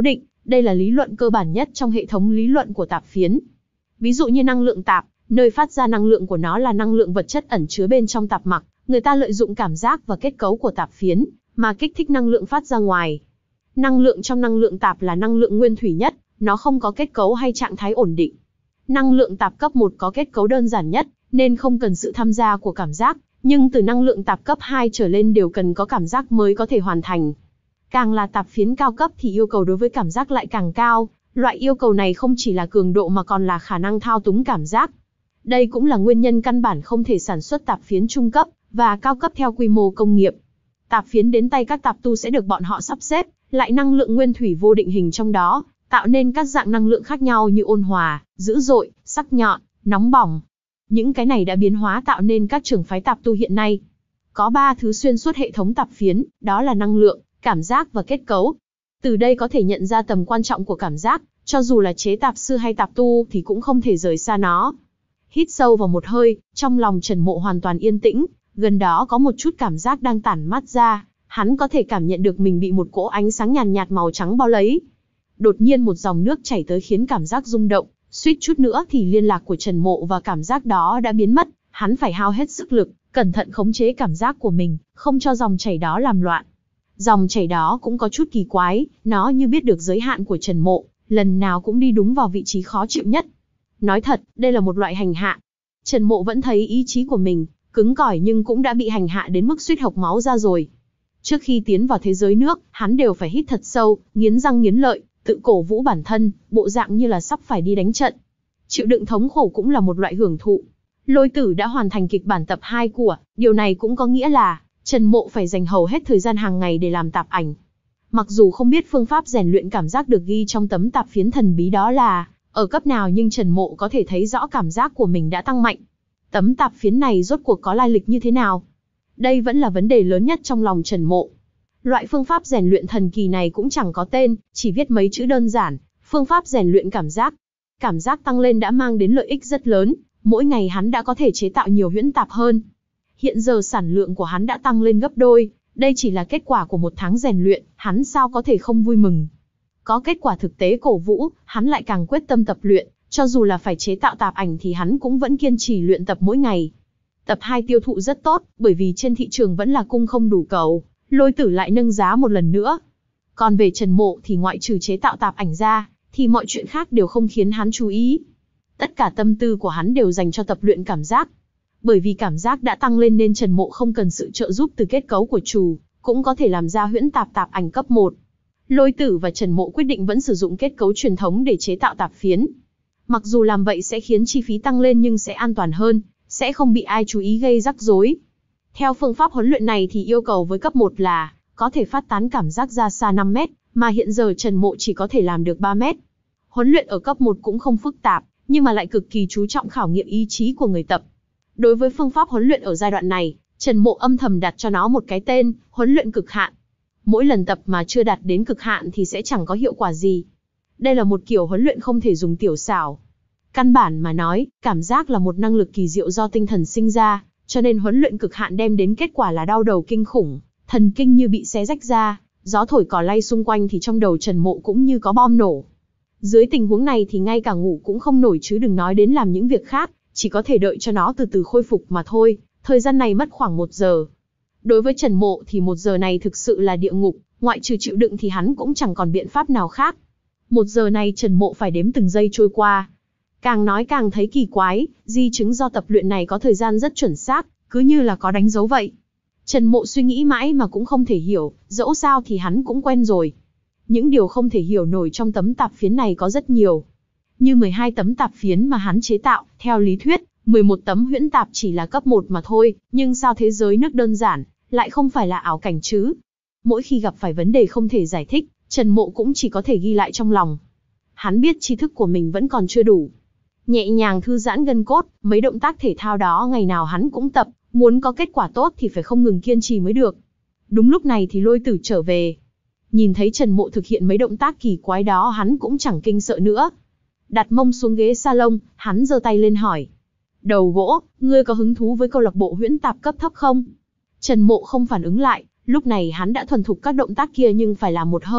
Đây là lý luận cơ bản nhất trong hệ thống lý luận của tạp phiến. Ví dụ như năng lượng tạp, nơi phát ra năng lượng của nó là năng lượng vật chất ẩn chứa bên trong tạp mặc, người ta lợi dụng cảm giác và kết cấu của tạp phiến, mà kích thích năng lượng phát ra ngoài. Năng lượng trong năng lượng tạp là năng lượng nguyên thủy nhất, nó không có kết cấu hay trạng thái ổn định. Năng lượng tạp cấp một có kết cấu đơn giản nhất, nên không cần sự tham gia của cảm giác, nhưng từ năng lượng tạp cấp hai trở lên đều cần có cảm giác mới có thể hoàn thành. Càng là tạp phiến cao cấp thì yêu cầu đối với cảm giác lại càng cao, loại yêu cầu này không chỉ là cường độ mà còn là khả năng thao túng cảm giác. Đây cũng là nguyên nhân căn bản không thể sản xuất tạp phiến trung cấp và cao cấp theo quy mô công nghiệp. Tạp phiến đến tay các tạp tu sẽ được bọn họ sắp xếp lại năng lượng nguyên thủy vô định hình trong đó, tạo nên các dạng năng lượng khác nhau như ôn hòa, dữ dội, sắc nhọn, nóng bỏng. Những cái này đã biến hóa tạo nên các trường phái tạp tu hiện nay. Có ba thứ xuyên suốt hệ thống tạp phiến, đó là năng lượng, cảm giác và kết cấu. Từ đây có thể nhận ra tầm quan trọng của cảm giác, cho dù là chế tạp sư hay tạp tu thì cũng không thể rời xa nó. Hít sâu vào một hơi, trong lòng Trần Mộ hoàn toàn yên tĩnh, gần đó có một chút cảm giác đang tản mát ra, hắn có thể cảm nhận được mình bị một cỗ ánh sáng nhàn nhạt màu trắng bao lấy. Đột nhiên một dòng nước chảy tới khiến cảm giác rung động, suýt chút nữa thì liên lạc của Trần Mộ và cảm giác đó đã biến mất, hắn phải hao hết sức lực, cẩn thận khống chế cảm giác của mình, không cho dòng chảy đó làm loạn. Dòng chảy đó cũng có chút kỳ quái, nó như biết được giới hạn của Trần Mộ, lần nào cũng đi đúng vào vị trí khó chịu nhất. Nói thật, đây là một loại hành hạ. Trần Mộ vẫn thấy ý chí của mình cứng cỏi nhưng cũng đã bị hành hạ đến mức suýt hộc máu ra rồi. Trước khi tiến vào thế giới nước, hắn đều phải hít thật sâu, nghiến răng nghiến lợi, tự cổ vũ bản thân, bộ dạng như là sắp phải đi đánh trận. Chịu đựng thống khổ cũng là một loại hưởng thụ. Lôi Tử đã hoàn thành kịch bản tập hai của, điều này cũng có nghĩa là Trần Mộ phải dành hầu hết thời gian hàng ngày để làm tạp ảnh. Mặc dù không biết phương pháp rèn luyện cảm giác được ghi trong tấm tạp phiến thần bí đó là ở cấp nào, nhưng Trần Mộ có thể thấy rõ cảm giác của mình đã tăng mạnh. Tấm tạp phiến này rốt cuộc có lai lịch như thế nào? Đây vẫn là vấn đề lớn nhất trong lòng Trần Mộ. Loại phương pháp rèn luyện thần kỳ này cũng chẳng có tên, chỉ viết mấy chữ đơn giản, phương pháp rèn luyện cảm giác. Cảm giác tăng lên đã mang đến lợi ích rất lớn, mỗi ngày hắn đã có thể chế tạo nhiều huyễn tạp hơn. Hiện giờ sản lượng của hắn đã tăng lên gấp đôi, đây chỉ là kết quả của một tháng rèn luyện, hắn sao có thể không vui mừng. Có kết quả thực tế cổ vũ, hắn lại càng quyết tâm tập luyện, cho dù là phải chế tạo tạp ảnh thì hắn cũng vẫn kiên trì luyện tập mỗi ngày. Tập hai tiêu thụ rất tốt, bởi vì trên thị trường vẫn là cung không đủ cầu, Lôi Tử lại nâng giá một lần nữa. Còn về Trần Mộ thì ngoại trừ chế tạo tạp ảnh ra, thì mọi chuyện khác đều không khiến hắn chú ý. Tất cả tâm tư của hắn đều dành cho tập luyện cảm giác. Bởi vì cảm giác đã tăng lên nên Trần Mộ không cần sự trợ giúp từ kết cấu của chủ, cũng có thể làm ra huyễn tạp tạp ảnh cấp một. Lôi Tử và Trần Mộ quyết định vẫn sử dụng kết cấu truyền thống để chế tạo tạp phiến. Mặc dù làm vậy sẽ khiến chi phí tăng lên nhưng sẽ an toàn hơn, sẽ không bị ai chú ý gây rắc rối. Theo phương pháp huấn luyện này thì yêu cầu với cấp một là có thể phát tán cảm giác ra xa năm mét, mà hiện giờ Trần Mộ chỉ có thể làm được ba mét. Huấn luyện ở cấp một cũng không phức tạp, nhưng mà lại cực kỳ chú trọng khảo nghiệm ý chí của người tập. Đối với phương pháp huấn luyện ở giai đoạn này, Trần Mộ âm thầm đặt cho nó một cái tên, huấn luyện cực hạn. Mỗi lần tập mà chưa đạt đến cực hạn thì sẽ chẳng có hiệu quả gì. Đây là một kiểu huấn luyện không thể dùng tiểu xảo. Căn bản mà nói, cảm giác là một năng lực kỳ diệu do tinh thần sinh ra, cho nên huấn luyện cực hạn đem đến kết quả là đau đầu kinh khủng, thần kinh như bị xé rách ra, gió thổi cỏ lay xung quanh thì trong đầu Trần Mộ cũng như có bom nổ. Dưới tình huống này thì ngay cả ngủ cũng không nổi chứ đừng nói đến làm những việc khác, chỉ có thể đợi cho nó từ từ khôi phục mà thôi, thời gian này mất khoảng một giờ. Đối với Trần Mộ thì một giờ này thực sự là địa ngục, ngoại trừ chịu đựng thì hắn cũng chẳng còn biện pháp nào khác. Một giờ này Trần Mộ phải đếm từng giây trôi qua. Càng nói càng thấy kỳ quái, di chứng do tập luyện này có thời gian rất chuẩn xác, cứ như là có đánh dấu vậy. Trần Mộ suy nghĩ mãi mà cũng không thể hiểu, dẫu sao thì hắn cũng quen rồi. Những điều không thể hiểu nổi trong tấm tạp phiến này có rất nhiều. Như mười hai tấm tạp phiến mà hắn chế tạo, theo lý thuyết, mười một tấm huyễn tạp chỉ là cấp một mà thôi, nhưng sao thế giới nước đơn giản, lại không phải là ảo cảnh chứ? Mỗi khi gặp phải vấn đề không thể giải thích, Trần Mộ cũng chỉ có thể ghi lại trong lòng. Hắn biết tri thức của mình vẫn còn chưa đủ. Nhẹ nhàng thư giãn gân cốt, mấy động tác thể thao đó ngày nào hắn cũng tập, muốn có kết quả tốt thì phải không ngừng kiên trì mới được. Đúng lúc này thì Lôi Tử trở về. Nhìn thấy Trần Mộ thực hiện mấy động tác kỳ quái đó hắn cũng chẳng kinh sợ nữa. Đặt mông xuống ghế salon, hắn giơ tay lên hỏi. Đầu gỗ, ngươi có hứng thú với câu lạc bộ huyễn tạp cấp thấp không? Trần Mộ không phản ứng lại, lúc này hắn đã thuần thục các động tác kia nhưng phải làm một hơi,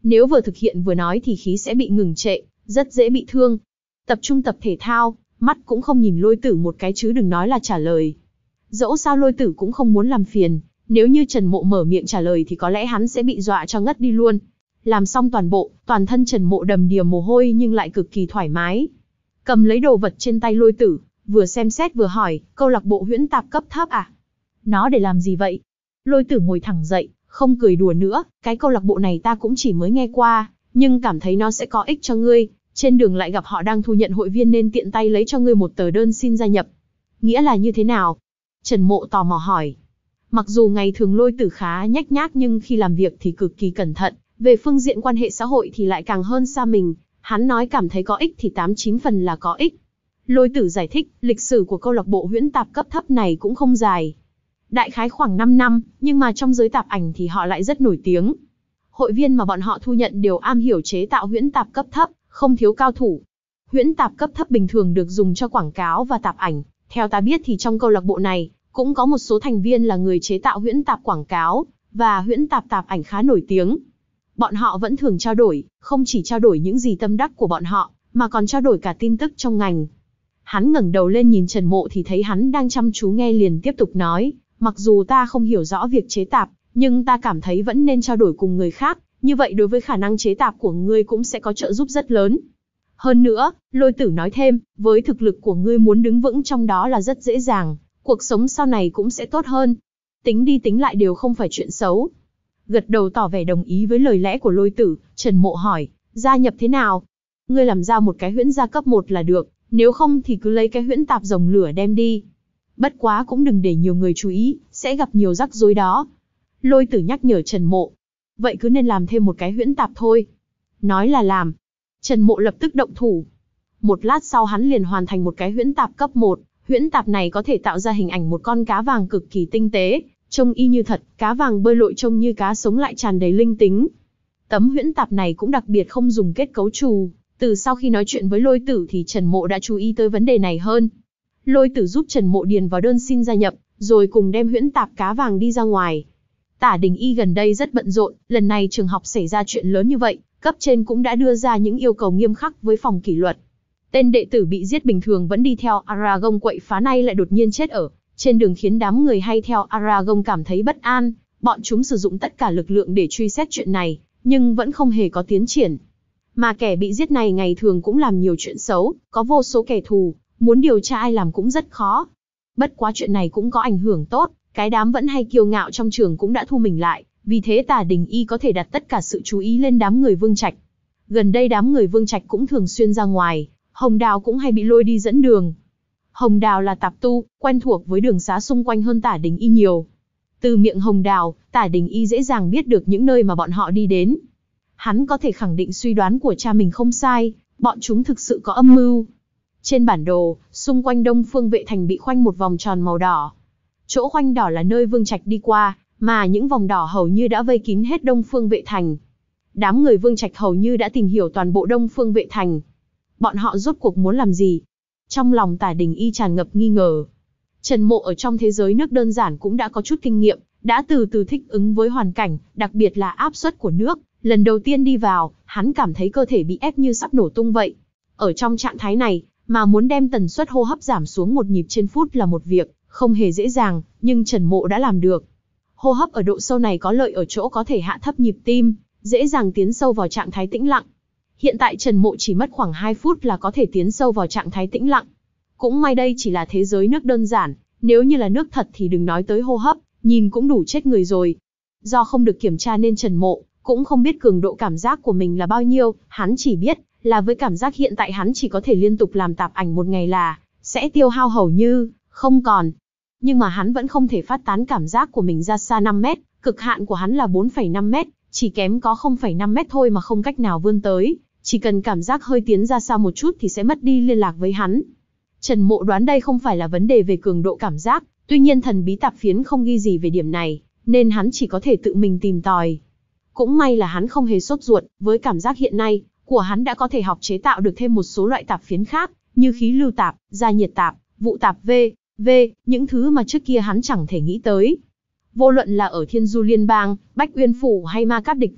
Nếu vừa thực hiện vừa nói thì khí sẽ bị ngừng trệ, rất dễ bị thương. Tập trung tập thể thao, mắt cũng không nhìn Lôi Tử một cái chứ đừng nói là trả lời. Dẫu sao Lôi Tử cũng không muốn làm phiền, nếu như Trần Mộ mở miệng trả lời thì có lẽ hắn sẽ bị dọa cho ngất đi luôn. Làm xong toàn bộ, toàn thân Trần Mộ đầm đìa mồ hôi nhưng lại cực kỳ thoải mái. Cầm lấy đồ vật trên tay Lôi Tử, vừa xem xét vừa hỏi, câu lạc bộ huyễn tạp cấp thấp à? Nó để làm gì vậy? Lôi Tử ngồi thẳng dậy, không cười đùa nữa, cái câu lạc bộ này ta cũng chỉ mới nghe qua, nhưng cảm thấy nó sẽ có ích cho ngươi. Trên đường lại gặp họ đang thu nhận hội viên nên tiện tay lấy cho ngươi một tờ đơn xin gia nhập. Nghĩa là như thế nào? Trần Mộ tò mò hỏi. Mặc dù ngày thường Lôi Tử khá nhách nhác nhưng khi làm việc thì cực kỳ cẩn thận, về phương diện quan hệ xã hội thì lại càng hơn xa mình. Hắn nói cảm thấy có ích thì tám chín phần là có ích. Lôi Tử giải thích, lịch sử của câu lạc bộ huyễn tạp cấp thấp này cũng không dài. Đại khái khoảng năm năm, nhưng mà trong giới tạp ảnh thì họ lại rất nổi tiếng. Hội viên mà bọn họ thu nhận đều am hiểu chế tạo huyễn tạp cấp thấp, không thiếu cao thủ. Huyễn tạp cấp thấp bình thường được dùng cho quảng cáo và tạp ảnh. Theo ta biết thì trong câu lạc bộ này, cũng có một số thành viên là người chế tạo huyễn tạp quảng cáo, và huyễn tạp tạp ảnh khá nổi tiếng. Bọn họ vẫn thường trao đổi, không chỉ trao đổi những gì tâm đắc của bọn họ, mà còn trao đổi cả tin tức trong ngành. Hắn ngẩng đầu lên nhìn Trần Mộ thì thấy hắn đang chăm chú nghe liền tiếp tục nói, mặc dù ta không hiểu rõ việc chế tạp, nhưng ta cảm thấy vẫn nên trao đổi cùng người khác, như vậy đối với khả năng chế tạp của ngươi cũng sẽ có trợ giúp rất lớn. Hơn nữa, Lôi Tử nói thêm, với thực lực của ngươi muốn đứng vững trong đó là rất dễ dàng, cuộc sống sau này cũng sẽ tốt hơn. Tính đi tính lại đều không phải chuyện xấu. Gật đầu tỏ vẻ đồng ý với lời lẽ của Lôi Tử, Trần Mộ hỏi, gia nhập thế nào? Ngươi làm ra một cái huyễn gia cấp một là được, nếu không thì cứ lấy cái huyễn tạp rồng lửa đem đi. Bất quá cũng đừng để nhiều người chú ý, sẽ gặp nhiều rắc rối đó. Lôi Tử nhắc nhở Trần Mộ. Vậy cứ nên làm thêm một cái huyễn tạp thôi. Nói là làm. Trần Mộ lập tức động thủ. Một lát sau hắn liền hoàn thành một cái huyễn tạp cấp một. Huyễn tạp này có thể tạo ra hình ảnh một con cá vàng cực kỳ tinh tế, trông y như thật, cá vàng bơi lội trông như cá sống lại tràn đầy linh tính. Tấm huyễn tạp này cũng đặc biệt không dùng kết cấu trù. Từ sau khi nói chuyện với Lôi Tử thì Trần Mộ đã chú ý tới vấn đề này hơn. Lôi Tử giúp Trần Mộ điền vào đơn xin gia nhập, rồi cùng đem huyễn tạp cá vàng đi ra ngoài. Tả Đình Y gần đây rất bận rộn, lần này trường học xảy ra chuyện lớn như vậy, cấp trên cũng đã đưa ra những yêu cầu nghiêm khắc với phòng kỷ luật. Tên đệ tử bị giết bình thường vẫn đi theo Aragon quậy phá nay lại đột nhiên chết ở trên đường khiến đám người hay theo Aragon cảm thấy bất an, bọn chúng sử dụng tất cả lực lượng để truy xét chuyện này, nhưng vẫn không hề có tiến triển. Mà kẻ bị giết này ngày thường cũng làm nhiều chuyện xấu, có vô số kẻ thù, muốn điều tra ai làm cũng rất khó. Bất quá chuyện này cũng có ảnh hưởng tốt, cái đám vẫn hay kiêu ngạo trong trường cũng đã thu mình lại, vì thế Tả Đình Y có thể đặt tất cả sự chú ý lên đám người Vương Trạch. Gần đây đám người Vương Trạch cũng thường xuyên ra ngoài, Hồng Đào cũng hay bị lôi đi dẫn đường. Hồng Đào là tạp tu, quen thuộc với đường xá xung quanh hơn Tả Đình Y nhiều. Từ miệng Hồng Đào, Tả Đình Y dễ dàng biết được những nơi mà bọn họ đi đến. Hắn có thể khẳng định suy đoán của cha mình không sai, bọn chúng thực sự có âm mưu. Trên bản đồ, xung quanh Đông Phương Vệ Thành bị khoanh một vòng tròn màu đỏ. Chỗ khoanh đỏ là nơi Vương Trạch đi qua, mà những vòng đỏ hầu như đã vây kín hết Đông Phương Vệ Thành. Đám người Vương Trạch hầu như đã tìm hiểu toàn bộ Đông Phương Vệ Thành. Bọn họ rốt cuộc muốn làm gì? Trong lòng Tả Đình Y tràn ngập nghi ngờ. Trần Mộ ở trong thế giới nước đơn giản cũng đã có chút kinh nghiệm, đã từ từ thích ứng với hoàn cảnh, đặc biệt là áp suất của nước. Lần đầu tiên đi vào, hắn cảm thấy cơ thể bị ép như sắp nổ tung vậy. Ở trong trạng thái này, mà muốn đem tần suất hô hấp giảm xuống một nhịp trên phút là một việc không hề dễ dàng, nhưng Trần Mộ đã làm được. Hô hấp ở độ sâu này có lợi ở chỗ có thể hạ thấp nhịp tim, dễ dàng tiến sâu vào trạng thái tĩnh lặng. Hiện tại Trần Mộ chỉ mất khoảng hai phút là có thể tiến sâu vào trạng thái tĩnh lặng. Cũng may đây chỉ là thế giới nước đơn giản, nếu như là nước thật thì đừng nói tới hô hấp, nhìn cũng đủ chết người rồi. Do không được kiểm tra nên Trần Mộ cũng không biết cường độ cảm giác của mình là bao nhiêu, hắn chỉ biết là với cảm giác hiện tại hắn chỉ có thể liên tục làm tạp ảnh một ngày là sẽ tiêu hao hầu như không còn. Nhưng mà hắn vẫn không thể phát tán cảm giác của mình ra xa năm mét, cực hạn của hắn là bốn phẩy năm mét, chỉ kém có không phẩy năm mét thôi mà không cách nào vươn tới, chỉ cần cảm giác hơi tiến ra xa một chút thì sẽ mất đi liên lạc với hắn. Trần Mộ đoán đây không phải là vấn đề về cường độ cảm giác, tuy nhiên thần bí tạp phiến không ghi gì về điểm này, nên hắn chỉ có thể tự mình tìm tòi. Cũng may là hắn không hề sốt ruột, với cảm giác hiện nay của hắn đã có thể học chế tạo được thêm một số loại tạp phiến khác, như khí lưu tạp, gia nhiệt tạp, vụ tạp V, V, những thứ mà trước kia hắn chẳng thể nghĩ tới. Vô luận là ở Thiên Du Liên bang, Bách Uyên Phủ hay Ma Cáp Địch Vực,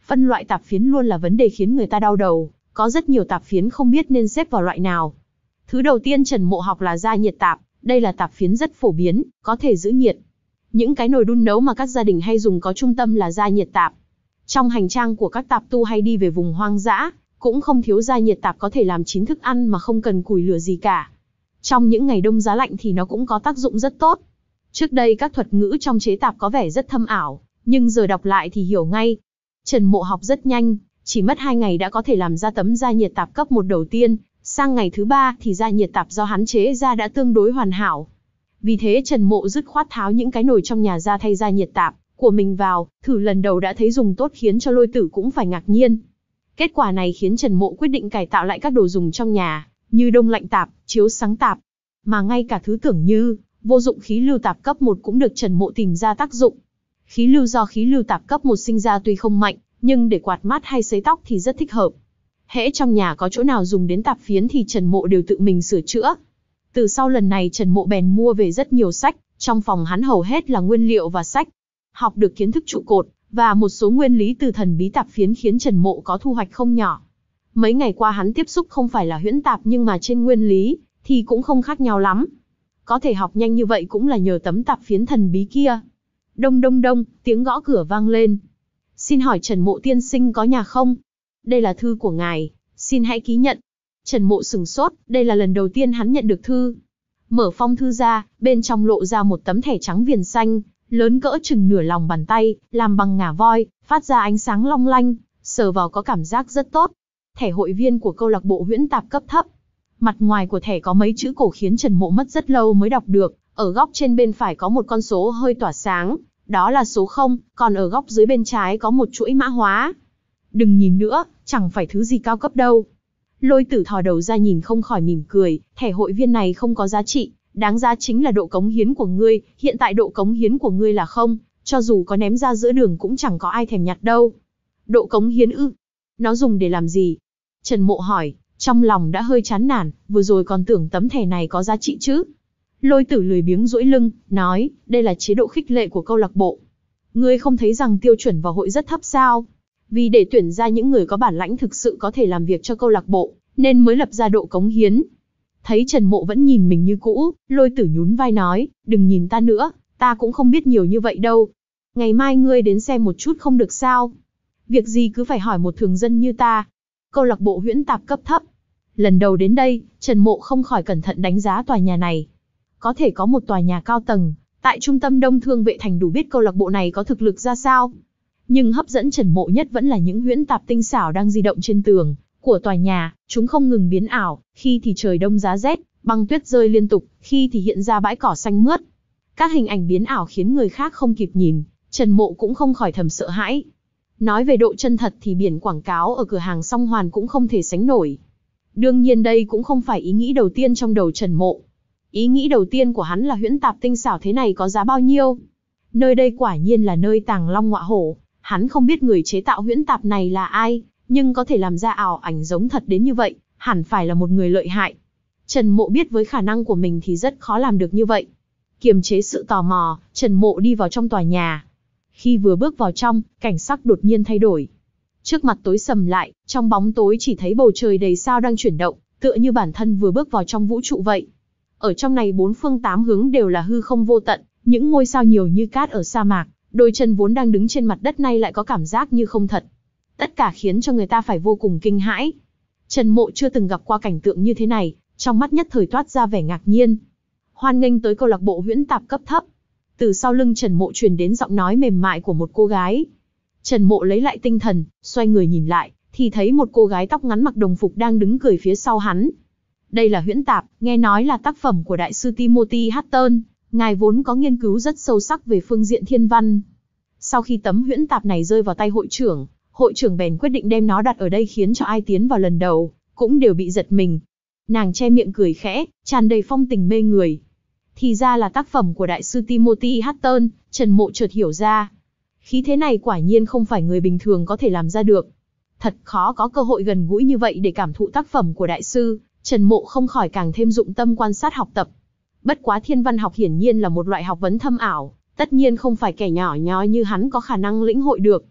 Phân loại tạp phiến luôn là vấn đề khiến người ta đau đầu, có rất nhiều tạp phiến không biết nên xếp vào loại nào. Thứ đầu tiên Trần Mộ học là gia nhiệt tạp, đây là tạp phiến rất phổ biến, có thể giữ nhiệt. Những cái nồi đun nấu mà các gia đình hay dùng có trung tâm là gia nhiệt tạp. Trong hành trang của các tạp tu hay đi về vùng hoang dã, cũng không thiếu gia nhiệt tạp có thể làm chín thức ăn mà không cần củi lửa gì cả. Trong những ngày đông giá lạnh thì nó cũng có tác dụng rất tốt. Trước đây các thuật ngữ trong chế tạp có vẻ rất thâm ảo, nhưng giờ đọc lại thì hiểu ngay. Trần Mộ học rất nhanh, chỉ mất hai ngày đã có thể làm ra tấm gia nhiệt tạp cấp một đầu tiên, sang ngày thứ ba thì gia nhiệt tạp do hắn chế ra đã tương đối hoàn hảo. Vì thế Trần Mộ dứt khoát tháo những cái nồi trong nhà ra thay gia nhiệt tạp của mình vào, thử lần đầu đã thấy dùng tốt khiến cho Lôi Tử cũng phải ngạc nhiên. Kết quả này khiến Trần Mộ quyết định cải tạo lại các đồ dùng trong nhà, như đông lạnh tạp, chiếu sáng tạp. Mà ngay cả thứ tưởng như vô dụng khí lưu tạp cấp một cũng được Trần Mộ tìm ra tác dụng. Khí lưu do khí lưu tạp cấp một sinh ra tuy không mạnh, nhưng để quạt mát hay sấy tóc thì rất thích hợp. Hễ trong nhà có chỗ nào dùng đến tạp phiến thì Trần Mộ đều tự mình sửa chữa. Từ sau lần này Trần Mộ bèn mua về rất nhiều sách, trong phòng hắn hầu hết là nguyên liệu và sách. Học được kiến thức trụ cột, và một số nguyên lý từ thần bí tạp phiến khiến Trần Mộ có thu hoạch không nhỏ. Mấy ngày qua hắn tiếp xúc không phải là huyễn tạp nhưng mà trên nguyên lý, thì cũng không khác nhau lắm. Có thể học nhanh như vậy cũng là nhờ tấm tạp phiến thần bí kia. Đông đông đông, tiếng gõ cửa vang lên. Xin hỏi Trần Mộ tiên sinh có nhà không? Đây là thư của ngài, xin hãy ký nhận. Trần Mộ sửng sốt, đây là lần đầu tiên hắn nhận được thư. Mở phong thư ra, bên trong lộ ra một tấm thẻ trắng viền xanh, lớn cỡ chừng nửa lòng bàn tay, làm bằng ngà voi, phát ra ánh sáng long lanh, sờ vào có cảm giác rất tốt. Thẻ hội viên của câu lạc bộ huyễn tạp cấp thấp. Mặt ngoài của thẻ có mấy chữ cổ khiến Trần Mộ mất rất lâu mới đọc được, ở góc trên bên phải có một con số hơi tỏa sáng, đó là số không, còn ở góc dưới bên trái có một chuỗi mã hóa. Đừng nhìn nữa, chẳng phải thứ gì cao cấp đâu. Lôi Tử thò đầu ra nhìn không khỏi mỉm cười, thẻ hội viên này không có giá trị, đáng giá chính là độ cống hiến của ngươi, hiện tại độ cống hiến của ngươi là không, cho dù có ném ra giữa đường cũng chẳng có ai thèm nhặt đâu. Độ cống hiến ư? Nó dùng để làm gì? Trần Mộ hỏi, trong lòng đã hơi chán nản, vừa rồi còn tưởng tấm thẻ này có giá trị chứ. Lôi Tử lười biếng duỗi lưng, nói, đây là chế độ khích lệ của câu lạc bộ. Ngươi không thấy rằng tiêu chuẩn vào hội rất thấp sao? Vì để tuyển ra những người có bản lãnh thực sự có thể làm việc cho câu lạc bộ, nên mới lập ra độ cống hiến. Thấy Trần Mộ vẫn nhìn mình như cũ, Lôi Tử nhún vai nói, đừng nhìn ta nữa, ta cũng không biết nhiều như vậy đâu. Ngày mai ngươi đến xem một chút không được sao? Việc gì cứ phải hỏi một thường dân như ta. Câu lạc bộ huyễn tạp cấp thấp. Lần đầu đến đây, Trần Mộ không khỏi cẩn thận đánh giá tòa nhà này. Có thể có một tòa nhà cao tầng, tại trung tâm Đông Thương Vệ Thành đủ biết câu lạc bộ này có thực lực ra sao. Nhưng hấp dẫn Trần Mộ nhất vẫn là những huyễn tạp tinh xảo đang di động trên tường của tòa nhà, chúng không ngừng biến ảo, khi thì trời đông giá rét, băng tuyết rơi liên tục, khi thì hiện ra bãi cỏ xanh mướt. Các hình ảnh biến ảo khiến người khác không kịp nhìn, Trần Mộ cũng không khỏi thầm sợ hãi. Nói về độ chân thật thì biển quảng cáo ở cửa hàng Song Hoàn cũng không thể sánh nổi. Đương nhiên đây cũng không phải ý nghĩ đầu tiên trong đầu Trần Mộ. Ý nghĩ đầu tiên của hắn là huyễn tạp tinh xảo thế này có giá bao nhiêu? Nơi đây quả nhiên là nơi tàng long ngọa hổ. Hắn không biết người chế tạo huyễn tạp này là ai, nhưng có thể làm ra ảo ảnh giống thật đến như vậy, hẳn phải là một người lợi hại. Trần Mộ biết với khả năng của mình thì rất khó làm được như vậy. Kiềm chế sự tò mò, Trần Mộ đi vào trong tòa nhà. Khi vừa bước vào trong, cảnh sắc đột nhiên thay đổi. Trước mặt tối sầm lại, trong bóng tối chỉ thấy bầu trời đầy sao đang chuyển động, tựa như bản thân vừa bước vào trong vũ trụ vậy. Ở trong này bốn phương tám hướng đều là hư không vô tận, những ngôi sao nhiều như cát ở sa mạc, đôi chân vốn đang đứng trên mặt đất nay lại có cảm giác như không thật. Tất cả khiến cho người ta phải vô cùng kinh hãi. Trần Mộ chưa từng gặp qua cảnh tượng như thế này, trong mắt nhất thời toát ra vẻ ngạc nhiên. Hoan nghênh tới câu lạc bộ huyễn tạp cấp thấp. Từ sau lưng Trần Mộ truyền đến giọng nói mềm mại của một cô gái. Trần Mộ lấy lại tinh thần, xoay người nhìn lại, thì thấy một cô gái tóc ngắn mặc đồng phục đang đứng cười phía sau hắn. Đây là huyễn tạp, nghe nói là tác phẩm của đại sư Timothy Hutton, ngài vốn có nghiên cứu rất sâu sắc về phương diện thiên văn. Sau khi tấm huyễn tạp này rơi vào tay hội trưởng, hội trưởng bèn quyết định đem nó đặt ở đây khiến cho ai tiến vào lần đầu, cũng đều bị giật mình. Nàng che miệng cười khẽ, tràn đầy phong tình mê người. Thì ra là tác phẩm của đại sư Timothy Hutton, Trần Mộ chợt hiểu ra. Khí thế này quả nhiên không phải người bình thường có thể làm ra được. Thật khó có cơ hội gần gũi như vậy để cảm thụ tác phẩm của đại sư, Trần Mộ không khỏi càng thêm dụng tâm quan sát học tập. Bất quá thiên văn học hiển nhiên là một loại học vấn thâm ảo, tất nhiên không phải kẻ nhỏ nhoi như hắn có khả năng lĩnh hội được.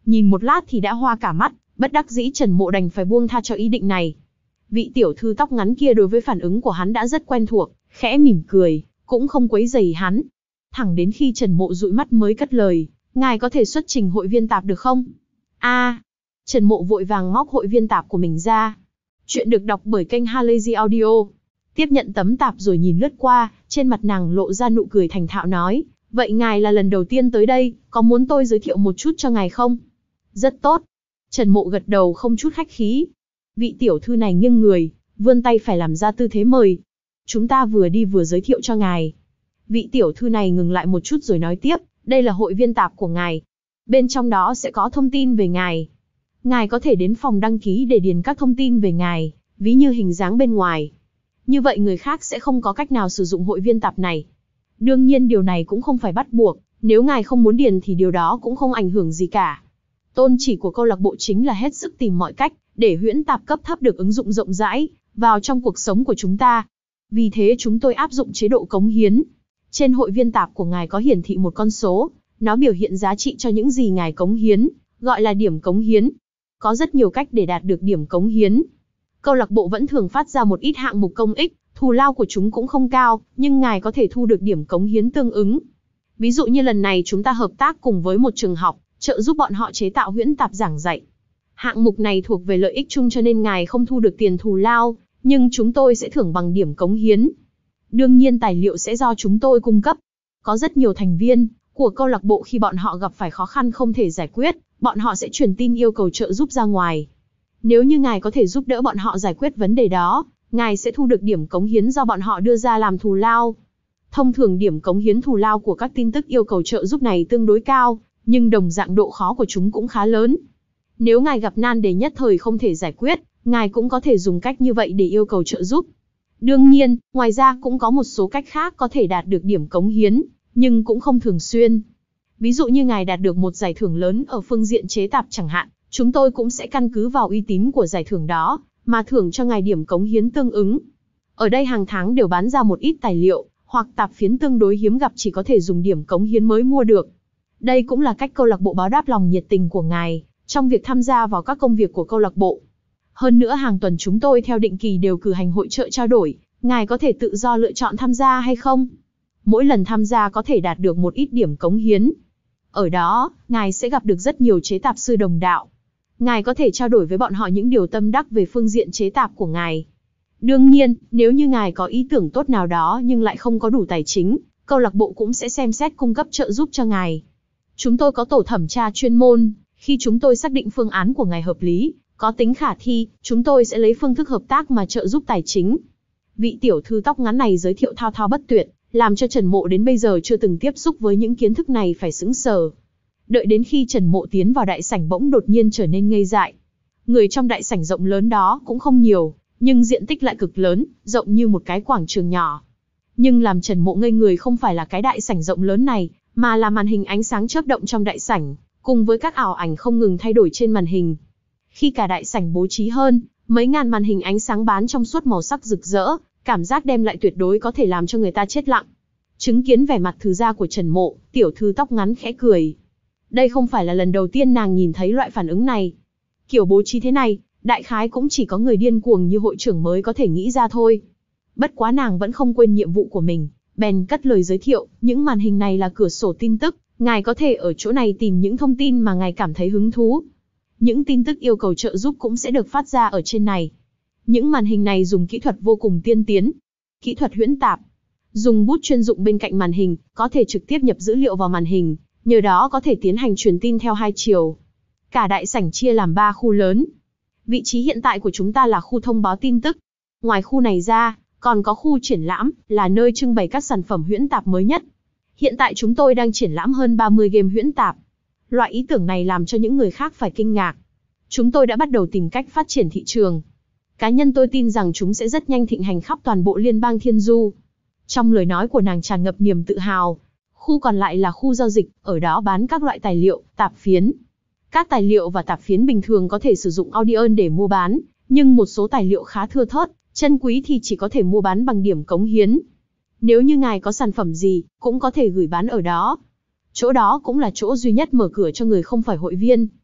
Nhìn một lát thì đã hoa cả mắt, bất đắc dĩ Trần Mộ đành phải buông tha cho ý định này. Vị tiểu thư tóc ngắn kia đối với phản ứng của hắn đã rất quen thuộc, khẽ mỉm cười, cũng không quấy rầy hắn. Thẳng đến khi Trần Mộ dụi mắt mới cất lời, ngài có thể xuất trình hội viên tạp được không? A, à, Trần Mộ vội vàng móc hội viên tạp của mình ra. Chuyện được đọc bởi kênh Halazy Audio. Tiếp nhận tấm tạp rồi nhìn lướt qua, trên mặt nàng lộ ra nụ cười thành thạo nói, vậy ngài là lần đầu tiên tới đây, có muốn tôi giới thiệu một chút cho ngài không? Rất tốt. Trần Mộ gật đầu không chút khách khí. Vị tiểu thư này nghiêng người, vươn tay phải làm ra tư thế mời. Chúng ta vừa đi vừa giới thiệu cho ngài. Vị tiểu thư này ngừng lại một chút rồi nói tiếp, đây là hội viên tạp của ngài. Bên trong đó sẽ có thông tin về ngài. Ngài có thể đến phòng đăng ký để điền các thông tin về ngài, ví như hình dáng bên ngoài. Như vậy người khác sẽ không có cách nào sử dụng hội viên tạp này. Đương nhiên điều này cũng không phải bắt buộc, nếu ngài không muốn điền thì điều đó cũng không ảnh hưởng gì cả. Tôn chỉ của câu lạc bộ chính là hết sức tìm mọi cách, để huyễn tạp cấp thấp được ứng dụng rộng rãi, vào trong cuộc sống của chúng ta. Vì thế chúng tôi áp dụng chế độ cống hiến. Trên hội viên tạp của ngài có hiển thị một con số, nó biểu hiện giá trị cho những gì ngài cống hiến, gọi là điểm cống hiến. Có rất nhiều cách để đạt được điểm cống hiến. Câu lạc bộ vẫn thường phát ra một ít hạng mục công ích, thù lao của chúng cũng không cao, nhưng ngài có thể thu được điểm cống hiến tương ứng. Ví dụ như lần này chúng ta hợp tác cùng với một trường học, trợ giúp bọn họ chế tạo huyễn tạp giảng dạy. Hạng mục này thuộc về lợi ích chung cho nên ngài không thu được tiền thù lao, nhưng chúng tôi sẽ thưởng bằng điểm cống hiến. Đương nhiên tài liệu sẽ do chúng tôi cung cấp. Có rất nhiều thành viên của câu lạc bộ khi bọn họ gặp phải khó khăn không thể giải quyết, bọn họ sẽ truyền tin yêu cầu trợ giúp ra ngoài. Nếu như ngài có thể giúp đỡ bọn họ giải quyết vấn đề đó, ngài sẽ thu được điểm cống hiến do bọn họ đưa ra làm thù lao. Thông thường điểm cống hiến thù lao của các tin tức yêu cầu trợ giúp này tương đối cao, nhưng đồng dạng độ khó của chúng cũng khá lớn. Nếu ngài gặp nan đề nhất thời không thể giải quyết, ngài cũng có thể dùng cách như vậy để yêu cầu trợ giúp. Đương nhiên, ngoài ra cũng có một số cách khác có thể đạt được điểm cống hiến, nhưng cũng không thường xuyên. Ví dụ như ngài đạt được một giải thưởng lớn ở phương diện chế tạp chẳng hạn, chúng tôi cũng sẽ căn cứ vào uy tín của giải thưởng đó, mà thưởng cho ngài điểm cống hiến tương ứng. Ở đây hàng tháng đều bán ra một ít tài liệu, hoặc tạp phiến tương đối hiếm gặp chỉ có thể dùng điểm cống hiến mới mua được. Đây cũng là cách câu lạc bộ báo đáp lòng nhiệt tình của ngài, trong việc tham gia vào các công việc của câu lạc bộ. Hơn nữa hàng tuần chúng tôi theo định kỳ đều cử hành hội chợ trao đổi, ngài có thể tự do lựa chọn tham gia hay không. Mỗi lần tham gia có thể đạt được một ít điểm cống hiến. Ở đó, ngài sẽ gặp được rất nhiều chế tạp sư đồng đạo. Ngài có thể trao đổi với bọn họ những điều tâm đắc về phương diện chế tạp của ngài. Đương nhiên, nếu như ngài có ý tưởng tốt nào đó nhưng lại không có đủ tài chính, câu lạc bộ cũng sẽ xem xét cung cấp trợ giúp cho ngài. Chúng tôi có tổ thẩm tra chuyên môn, khi chúng tôi xác định phương án của ngài hợp lý, có tính khả thi, chúng tôi sẽ lấy phương thức hợp tác mà trợ giúp tài chính. Vị tiểu thư tóc ngắn này giới thiệu thao thao bất tuyệt, làm cho Trần Mộ đến bây giờ chưa từng tiếp xúc với những kiến thức này phải sững sờ. Đợi đến khi Trần Mộ tiến vào đại sảnh bỗng đột nhiên trở nên ngây dại. Người trong đại sảnh rộng lớn đó cũng không nhiều, nhưng diện tích lại cực lớn, rộng như một cái quảng trường nhỏ. Nhưng làm Trần Mộ ngây người không phải là cái đại sảnh rộng lớn này, mà là màn hình ánh sáng chớp động trong đại sảnh, cùng với các ảo ảnh không ngừng thay đổi trên màn hình. Khi cả đại sảnh bố trí hơn, mấy ngàn màn hình ánh sáng bán trong suốt màu sắc rực rỡ, cảm giác đem lại tuyệt đối có thể làm cho người ta chết lặng. Chứng kiến vẻ mặt thứ ra của Trần Mộ, tiểu thư tóc ngắn khẽ cười. Đây không phải là lần đầu tiên nàng nhìn thấy loại phản ứng này. Kiểu bố trí thế này, đại khái cũng chỉ có người điên cuồng như hội trưởng mới có thể nghĩ ra thôi. Bất quá nàng vẫn không quên nhiệm vụ của mình, bèn cất lời giới thiệu, những màn hình này là cửa sổ tin tức, ngài có thể ở chỗ này tìm những thông tin mà ngài cảm thấy hứng thú. Những tin tức yêu cầu trợ giúp cũng sẽ được phát ra ở trên này. Những màn hình này dùng kỹ thuật vô cùng tiên tiến. Kỹ thuật huyễn tạp. Dùng bút chuyên dụng bên cạnh màn hình, có thể trực tiếp nhập dữ liệu vào màn hình, nhờ đó có thể tiến hành truyền tin theo hai chiều. Cả đại sảnh chia làm ba khu lớn. Vị trí hiện tại của chúng ta là khu thông báo tin tức. Ngoài khu này ra, còn có khu triển lãm, là nơi trưng bày các sản phẩm huyễn tạp mới nhất. Hiện tại chúng tôi đang triển lãm hơn ba mươi game huyễn tạp. Loại ý tưởng này làm cho những người khác phải kinh ngạc. Chúng tôi đã bắt đầu tìm cách phát triển thị trường. Cá nhân tôi tin rằng chúng sẽ rất nhanh thịnh hành khắp toàn bộ liên bang Thiên Du. Trong lời nói của nàng tràn ngập niềm tự hào. Khu còn lại là khu giao dịch, ở đó bán các loại tài liệu, tạp phiến. Các tài liệu và tạp phiến bình thường có thể sử dụng Audion để mua bán, nhưng một số tài liệu khá thưa thớt, chân quý thì chỉ có thể mua bán bằng điểm cống hiến. Nếu như ngài có sản phẩm gì, cũng có thể gửi bán ở đó. Chỗ đó cũng là chỗ duy nhất mở cửa cho người không phải hội viên.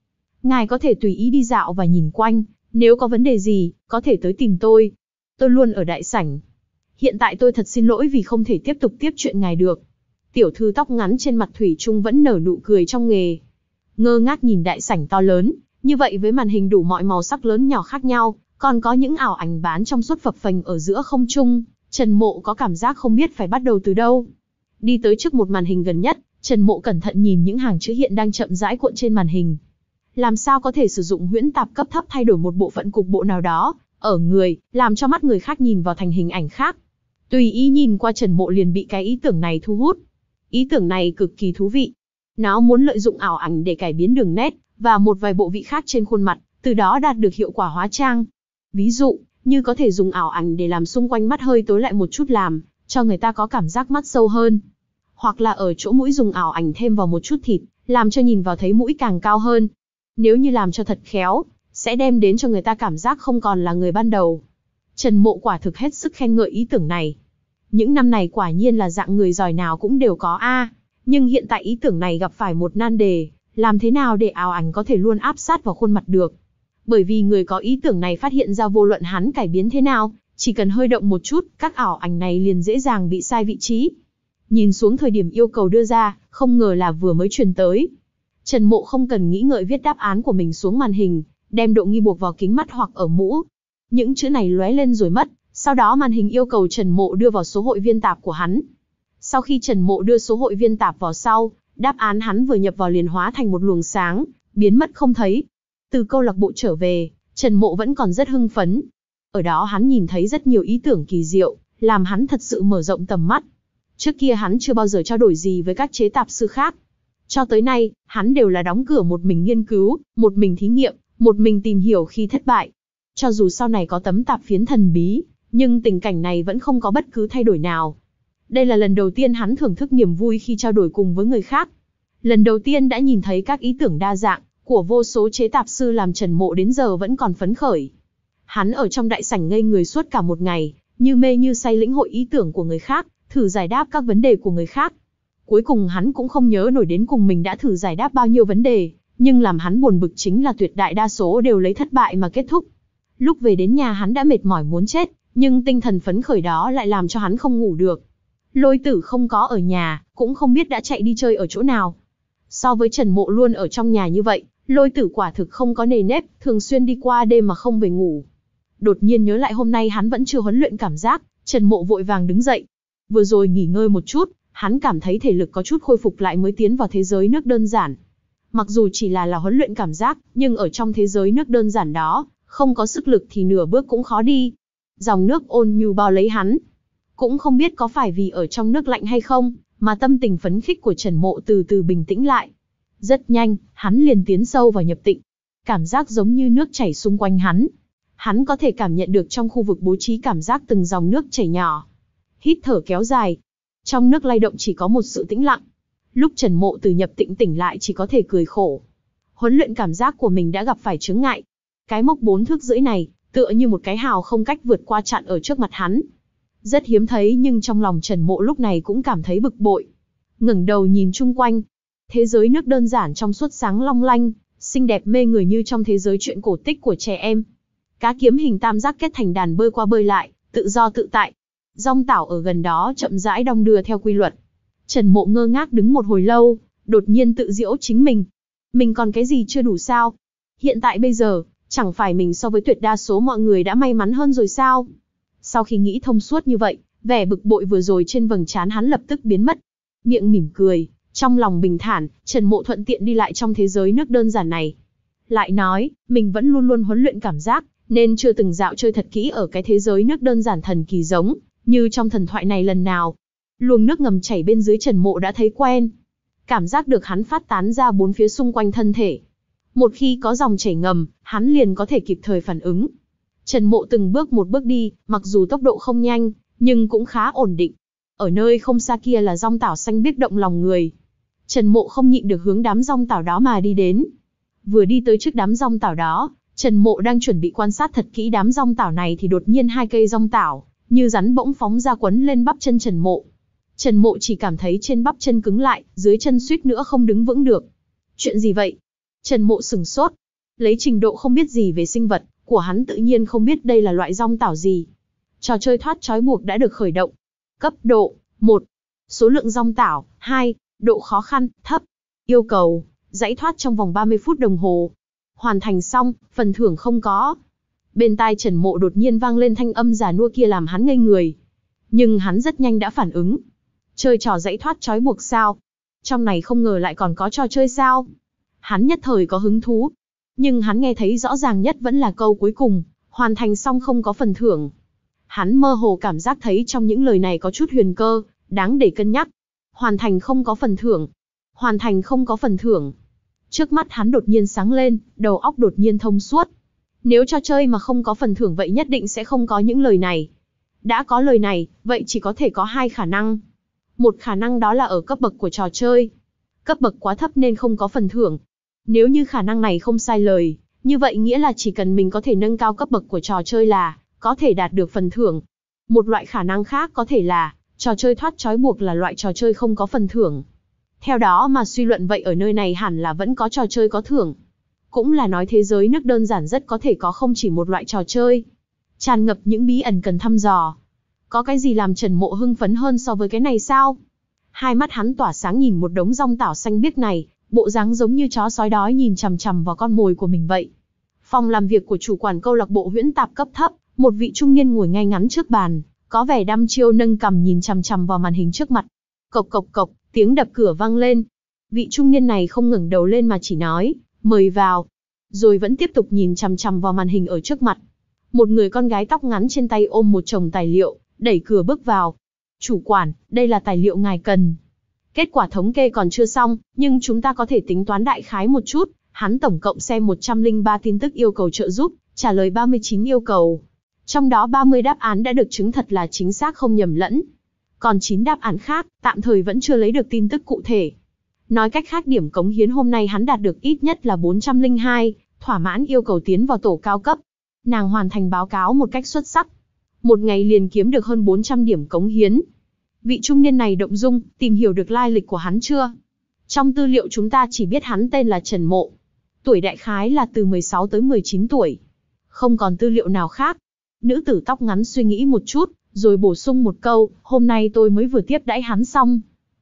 Ngài có thể tùy ý đi dạo và nhìn quanh, nếu có vấn đề gì, có thể tới tìm tôi. Tôi luôn ở đại sảnh. Hiện tại tôi thật xin lỗi vì không thể tiếp tục tiếp chuyện ngài được. Tiểu thư tóc ngắn trên mặt thủy chung vẫn nở nụ cười trong nghề. Ngơ ngác nhìn đại sảnh to lớn, như vậy với màn hình đủ mọi màu sắc lớn nhỏ khác nhau, còn có những ảo ảnh bán trong suốt phập phềnh ở giữa không trung, Trần Mộ có cảm giác không biết phải bắt đầu từ đâu. Đi tới trước một màn hình gần nhất, Trần Mộ cẩn thận nhìn những hàng chữ hiện đang chậm rãi cuộn trên màn hình. Làm sao có thể sử dụng huyễn tạp cấp thấp thay đổi một bộ phận cục bộ nào đó ở người, làm cho mắt người khác nhìn vào thành hình ảnh khác. Tùy ý nhìn qua, Trần Mộ liền bị cái ý tưởng này thu hút. Ý tưởng này cực kỳ thú vị. Nó muốn lợi dụng ảo ảnh để cải biến đường nét và một vài bộ vị khác trên khuôn mặt, từ đó đạt được hiệu quả hóa trang. Ví dụ, như có thể dùng ảo ảnh để làm xung quanh mắt hơi tối lại một chút, làm cho người ta có cảm giác mắt sâu hơn. Hoặc là ở chỗ mũi dùng ảo ảnh thêm vào một chút thịt, làm cho nhìn vào thấy mũi càng cao hơn. Nếu như làm cho thật khéo, sẽ đem đến cho người ta cảm giác không còn là người ban đầu. Trần Mộ quả thực hết sức khen ngợi ý tưởng này. Những năm này quả nhiên là dạng người giỏi nào cũng đều có a. Nhưng hiện tại ý tưởng này gặp phải một nan đề, làm thế nào để ảo ảnh có thể luôn áp sát vào khuôn mặt được. Bởi vì người có ý tưởng này phát hiện ra vô luận hắn cải biến thế nào, chỉ cần hơi động một chút, các ảo ảnh này liền dễ dàng bị sai vị trí. Nhìn xuống thời điểm yêu cầu đưa ra, không ngờ là vừa mới truyền tới. Trần Mộ không cần nghĩ ngợi viết đáp án của mình xuống màn hình, đem độ nghi buộc vào kính mắt hoặc ở mũ. Những chữ này lóe lên rồi mất, sau đó màn hình yêu cầu Trần Mộ đưa vào số hội viên tạp của hắn. Sau khi Trần Mộ đưa số hội viên tạp vào sau, đáp án hắn vừa nhập vào liền hóa thành một luồng sáng, biến mất không thấy. Từ câu lạc bộ trở về, Trần Mộ vẫn còn rất hưng phấn. Ở đó hắn nhìn thấy rất nhiều ý tưởng kỳ diệu, làm hắn thật sự mở rộng tầm mắt. Trước kia hắn chưa bao giờ trao đổi gì với các chế tạp sư khác. Cho tới nay, hắn đều là đóng cửa một mình nghiên cứu, một mình thí nghiệm, một mình tìm hiểu khi thất bại. Cho dù sau này có tấm tạp phiến thần bí, nhưng tình cảnh này vẫn không có bất cứ thay đổi nào. Đây là lần đầu tiên hắn thưởng thức niềm vui khi trao đổi cùng với người khác. Lần đầu tiên đã nhìn thấy các ý tưởng đa dạng của vô số chế tạp sư làm Trần Mộ đến giờ vẫn còn phấn khởi. Hắn ở trong đại sảnh ngây người suốt cả một ngày, như mê như say lĩnh hội ý tưởng của người khác, thử giải đáp các vấn đề của người khác. Cuối cùng hắn cũng không nhớ nổi đến cùng mình đã thử giải đáp bao nhiêu vấn đề, nhưng làm hắn buồn bực chính là tuyệt đại đa số đều lấy thất bại mà kết thúc. Lúc về đến nhà hắn đã mệt mỏi muốn chết, nhưng tinh thần phấn khởi đó lại làm cho hắn không ngủ được. Lôi Tử không có ở nhà, cũng không biết đã chạy đi chơi ở chỗ nào. So với Trần Mộ luôn ở trong nhà như vậy, Lôi Tử quả thực không có nề nếp, thường xuyên đi qua đêm mà không về ngủ. Đột nhiên nhớ lại hôm nay hắn vẫn chưa huấn luyện cảm giác, Trần Mộ vội vàng đứng dậy. Vừa rồi nghỉ ngơi một chút, hắn cảm thấy thể lực có chút khôi phục lại mới tiến vào thế giới nước đơn giản. Mặc dù chỉ là là huấn luyện cảm giác, nhưng ở trong thế giới nước đơn giản đó, không có sức lực thì nửa bước cũng khó đi. Dòng nước ôn nhu bao lấy hắn. Cũng không biết có phải vì ở trong nước lạnh hay không, mà tâm tình phấn khích của Trần Mộ từ từ bình tĩnh lại. Rất nhanh, hắn liền tiến sâu vào nhập tịnh. Cảm giác giống như nước chảy xung quanh hắn. Hắn có thể cảm nhận được trong khu vực bố trí cảm giác từng dòng nước chảy nhỏ. Hít thở kéo dài. Trong nước lay động chỉ có một sự tĩnh lặng. Lúc Trần Mộ từ nhập tịnh tỉnh lại chỉ có thể cười khổ. Huấn luyện cảm giác của mình đã gặp phải chướng ngại. Cái mốc bốn thước rưỡi này, tựa như một cái hào không cách vượt qua chặn ở trước mặt hắn. Rất hiếm thấy, nhưng trong lòng Trần Mộ lúc này cũng cảm thấy bực bội. Ngẩng đầu nhìn chung quanh. Thế giới nước đơn giản trong suốt sáng long lanh, xinh đẹp mê người như trong thế giới truyện cổ tích của trẻ em. Cá kiếm hình tam giác kết thành đàn bơi qua bơi lại, tự do tự tại. Dong tảo ở gần đó chậm rãi đong đưa theo quy luật. Trần Mộ ngơ ngác đứng một hồi lâu, đột nhiên tự giễu chính mình. Mình còn cái gì chưa đủ sao? Hiện tại bây giờ, chẳng phải mình so với tuyệt đa số mọi người đã may mắn hơn rồi sao? Sau khi nghĩ thông suốt như vậy, vẻ bực bội vừa rồi trên vầng trán hắn lập tức biến mất. Miệng mỉm cười, trong lòng bình thản, Trần Mộ thuận tiện đi lại trong thế giới nước đơn giản này. Lại nói, mình vẫn luôn luôn huấn luyện cảm giác, nên chưa từng dạo chơi thật kỹ ở cái thế giới nước đơn giản thần kỳ giống như trong thần thoại này lần nào. Luồng nước ngầm chảy bên dưới Trần Mộ đã thấy quen. Cảm giác được hắn phát tán ra bốn phía xung quanh thân thể. Một khi có dòng chảy ngầm, hắn liền có thể kịp thời phản ứng. Trần Mộ từng bước một bước đi, mặc dù tốc độ không nhanh, nhưng cũng khá ổn định. Ở nơi không xa kia là dong tảo xanh biếc động lòng người. Trần Mộ không nhịn được hướng đám dong tảo đó mà đi đến. Vừa đi tới trước đám dong tảo đó, Trần Mộ đang chuẩn bị quan sát thật kỹ đám dong tảo này thì đột nhiên hai cây dong tảo như rắn bỗng phóng ra quấn lên bắp chân Trần Mộ. Trần Mộ chỉ cảm thấy trên bắp chân cứng lại, dưới chân suýt nữa không đứng vững được. Chuyện gì vậy? Trần Mộ sửng sốt. Lấy trình độ không biết gì về sinh vật của hắn tự nhiên không biết đây là loại dong tảo gì. Trò chơi thoát trói buộc đã được khởi động. Cấp độ một. Số lượng dong tảo. hai. Độ khó khăn thấp. Yêu cầu giãy thoát trong vòng ba mươi phút đồng hồ. Hoàn thành xong, phần thưởng không có. Bên tai Trần Mộ đột nhiên vang lên thanh âm già nua kia làm hắn ngây người. Nhưng hắn rất nhanh đã phản ứng. Chơi trò giãy thoát trói buộc sao? Trong này không ngờ lại còn có trò chơi sao? Hắn nhất thời có hứng thú. Nhưng hắn nghe thấy rõ ràng nhất vẫn là câu cuối cùng, hoàn thành xong không có phần thưởng. Hắn mơ hồ cảm giác thấy trong những lời này có chút huyền cơ, đáng để cân nhắc. Hoàn thành không có phần thưởng. Hoàn thành không có phần thưởng. Trước mắt hắn đột nhiên sáng lên, đầu óc đột nhiên thông suốt. Nếu trò chơi mà không có phần thưởng vậy nhất định sẽ không có những lời này. Đã có lời này, vậy chỉ có thể có hai khả năng. Một khả năng đó là ở cấp bậc của trò chơi. Cấp bậc quá thấp nên không có phần thưởng. Nếu như khả năng này không sai lời, như vậy nghĩa là chỉ cần mình có thể nâng cao cấp bậc của trò chơi là có thể đạt được phần thưởng. Một loại khả năng khác có thể là trò chơi thoát trói buộc là loại trò chơi không có phần thưởng. Theo đó mà suy luận vậy ở nơi này hẳn là vẫn có trò chơi có thưởng. Cũng là nói thế giới nước đơn giản rất có thể có không chỉ một loại trò chơi. Tràn ngập những bí ẩn cần thăm dò. Có cái gì làm Trần Mộ hưng phấn hơn so với cái này sao? Hai mắt hắn tỏa sáng nhìn một đống dong tảo xanh biếc này, bộ dáng giống như chó sói đói nhìn chằm chằm vào con mồi của mình vậy. Phòng làm việc của chủ quản câu lạc bộ huyễn tạp cấp thấp, một vị trung niên ngồi ngay ngắn trước bàn, có vẻ đăm chiêu nâng cằm nhìn chằm chằm vào màn hình trước mặt. Cộc cộc cộc, tiếng đập cửa vang lên. Vị trung niên này không ngẩng đầu lên mà chỉ nói, mời vào. Rồi vẫn tiếp tục nhìn chằm chằm vào màn hình ở trước mặt. Một người con gái tóc ngắn trên tay ôm một chồng tài liệu, đẩy cửa bước vào. Chủ quản, đây là tài liệu ngài cần. Kết quả thống kê còn chưa xong, nhưng chúng ta có thể tính toán đại khái một chút. Hắn tổng cộng xem một trăm lẻ ba tin tức yêu cầu trợ giúp, trả lời ba mươi chín yêu cầu. Trong đó ba mươi đáp án đã được chứng thật là chính xác không nhầm lẫn. Còn chín đáp án khác, tạm thời vẫn chưa lấy được tin tức cụ thể. Nói cách khác điểm cống hiến hôm nay hắn đạt được ít nhất là bốn trăm lẻ hai, thỏa mãn yêu cầu tiến vào tổ cao cấp. Nàng hoàn thành báo cáo một cách xuất sắc. Một ngày liền kiếm được hơn bốn trăm điểm cống hiến. Vị trung niên này động dung, tìm hiểu được lai lịch của hắn chưa? Trong tư liệu chúng ta chỉ biết hắn tên là Trần Mộ. Tuổi đại khái là từ mười sáu tới mười chín tuổi. Không còn tư liệu nào khác. Nữ tử tóc ngắn suy nghĩ một chút, rồi bổ sung một câu, hôm nay tôi mới vừa tiếp đãi hắn xong.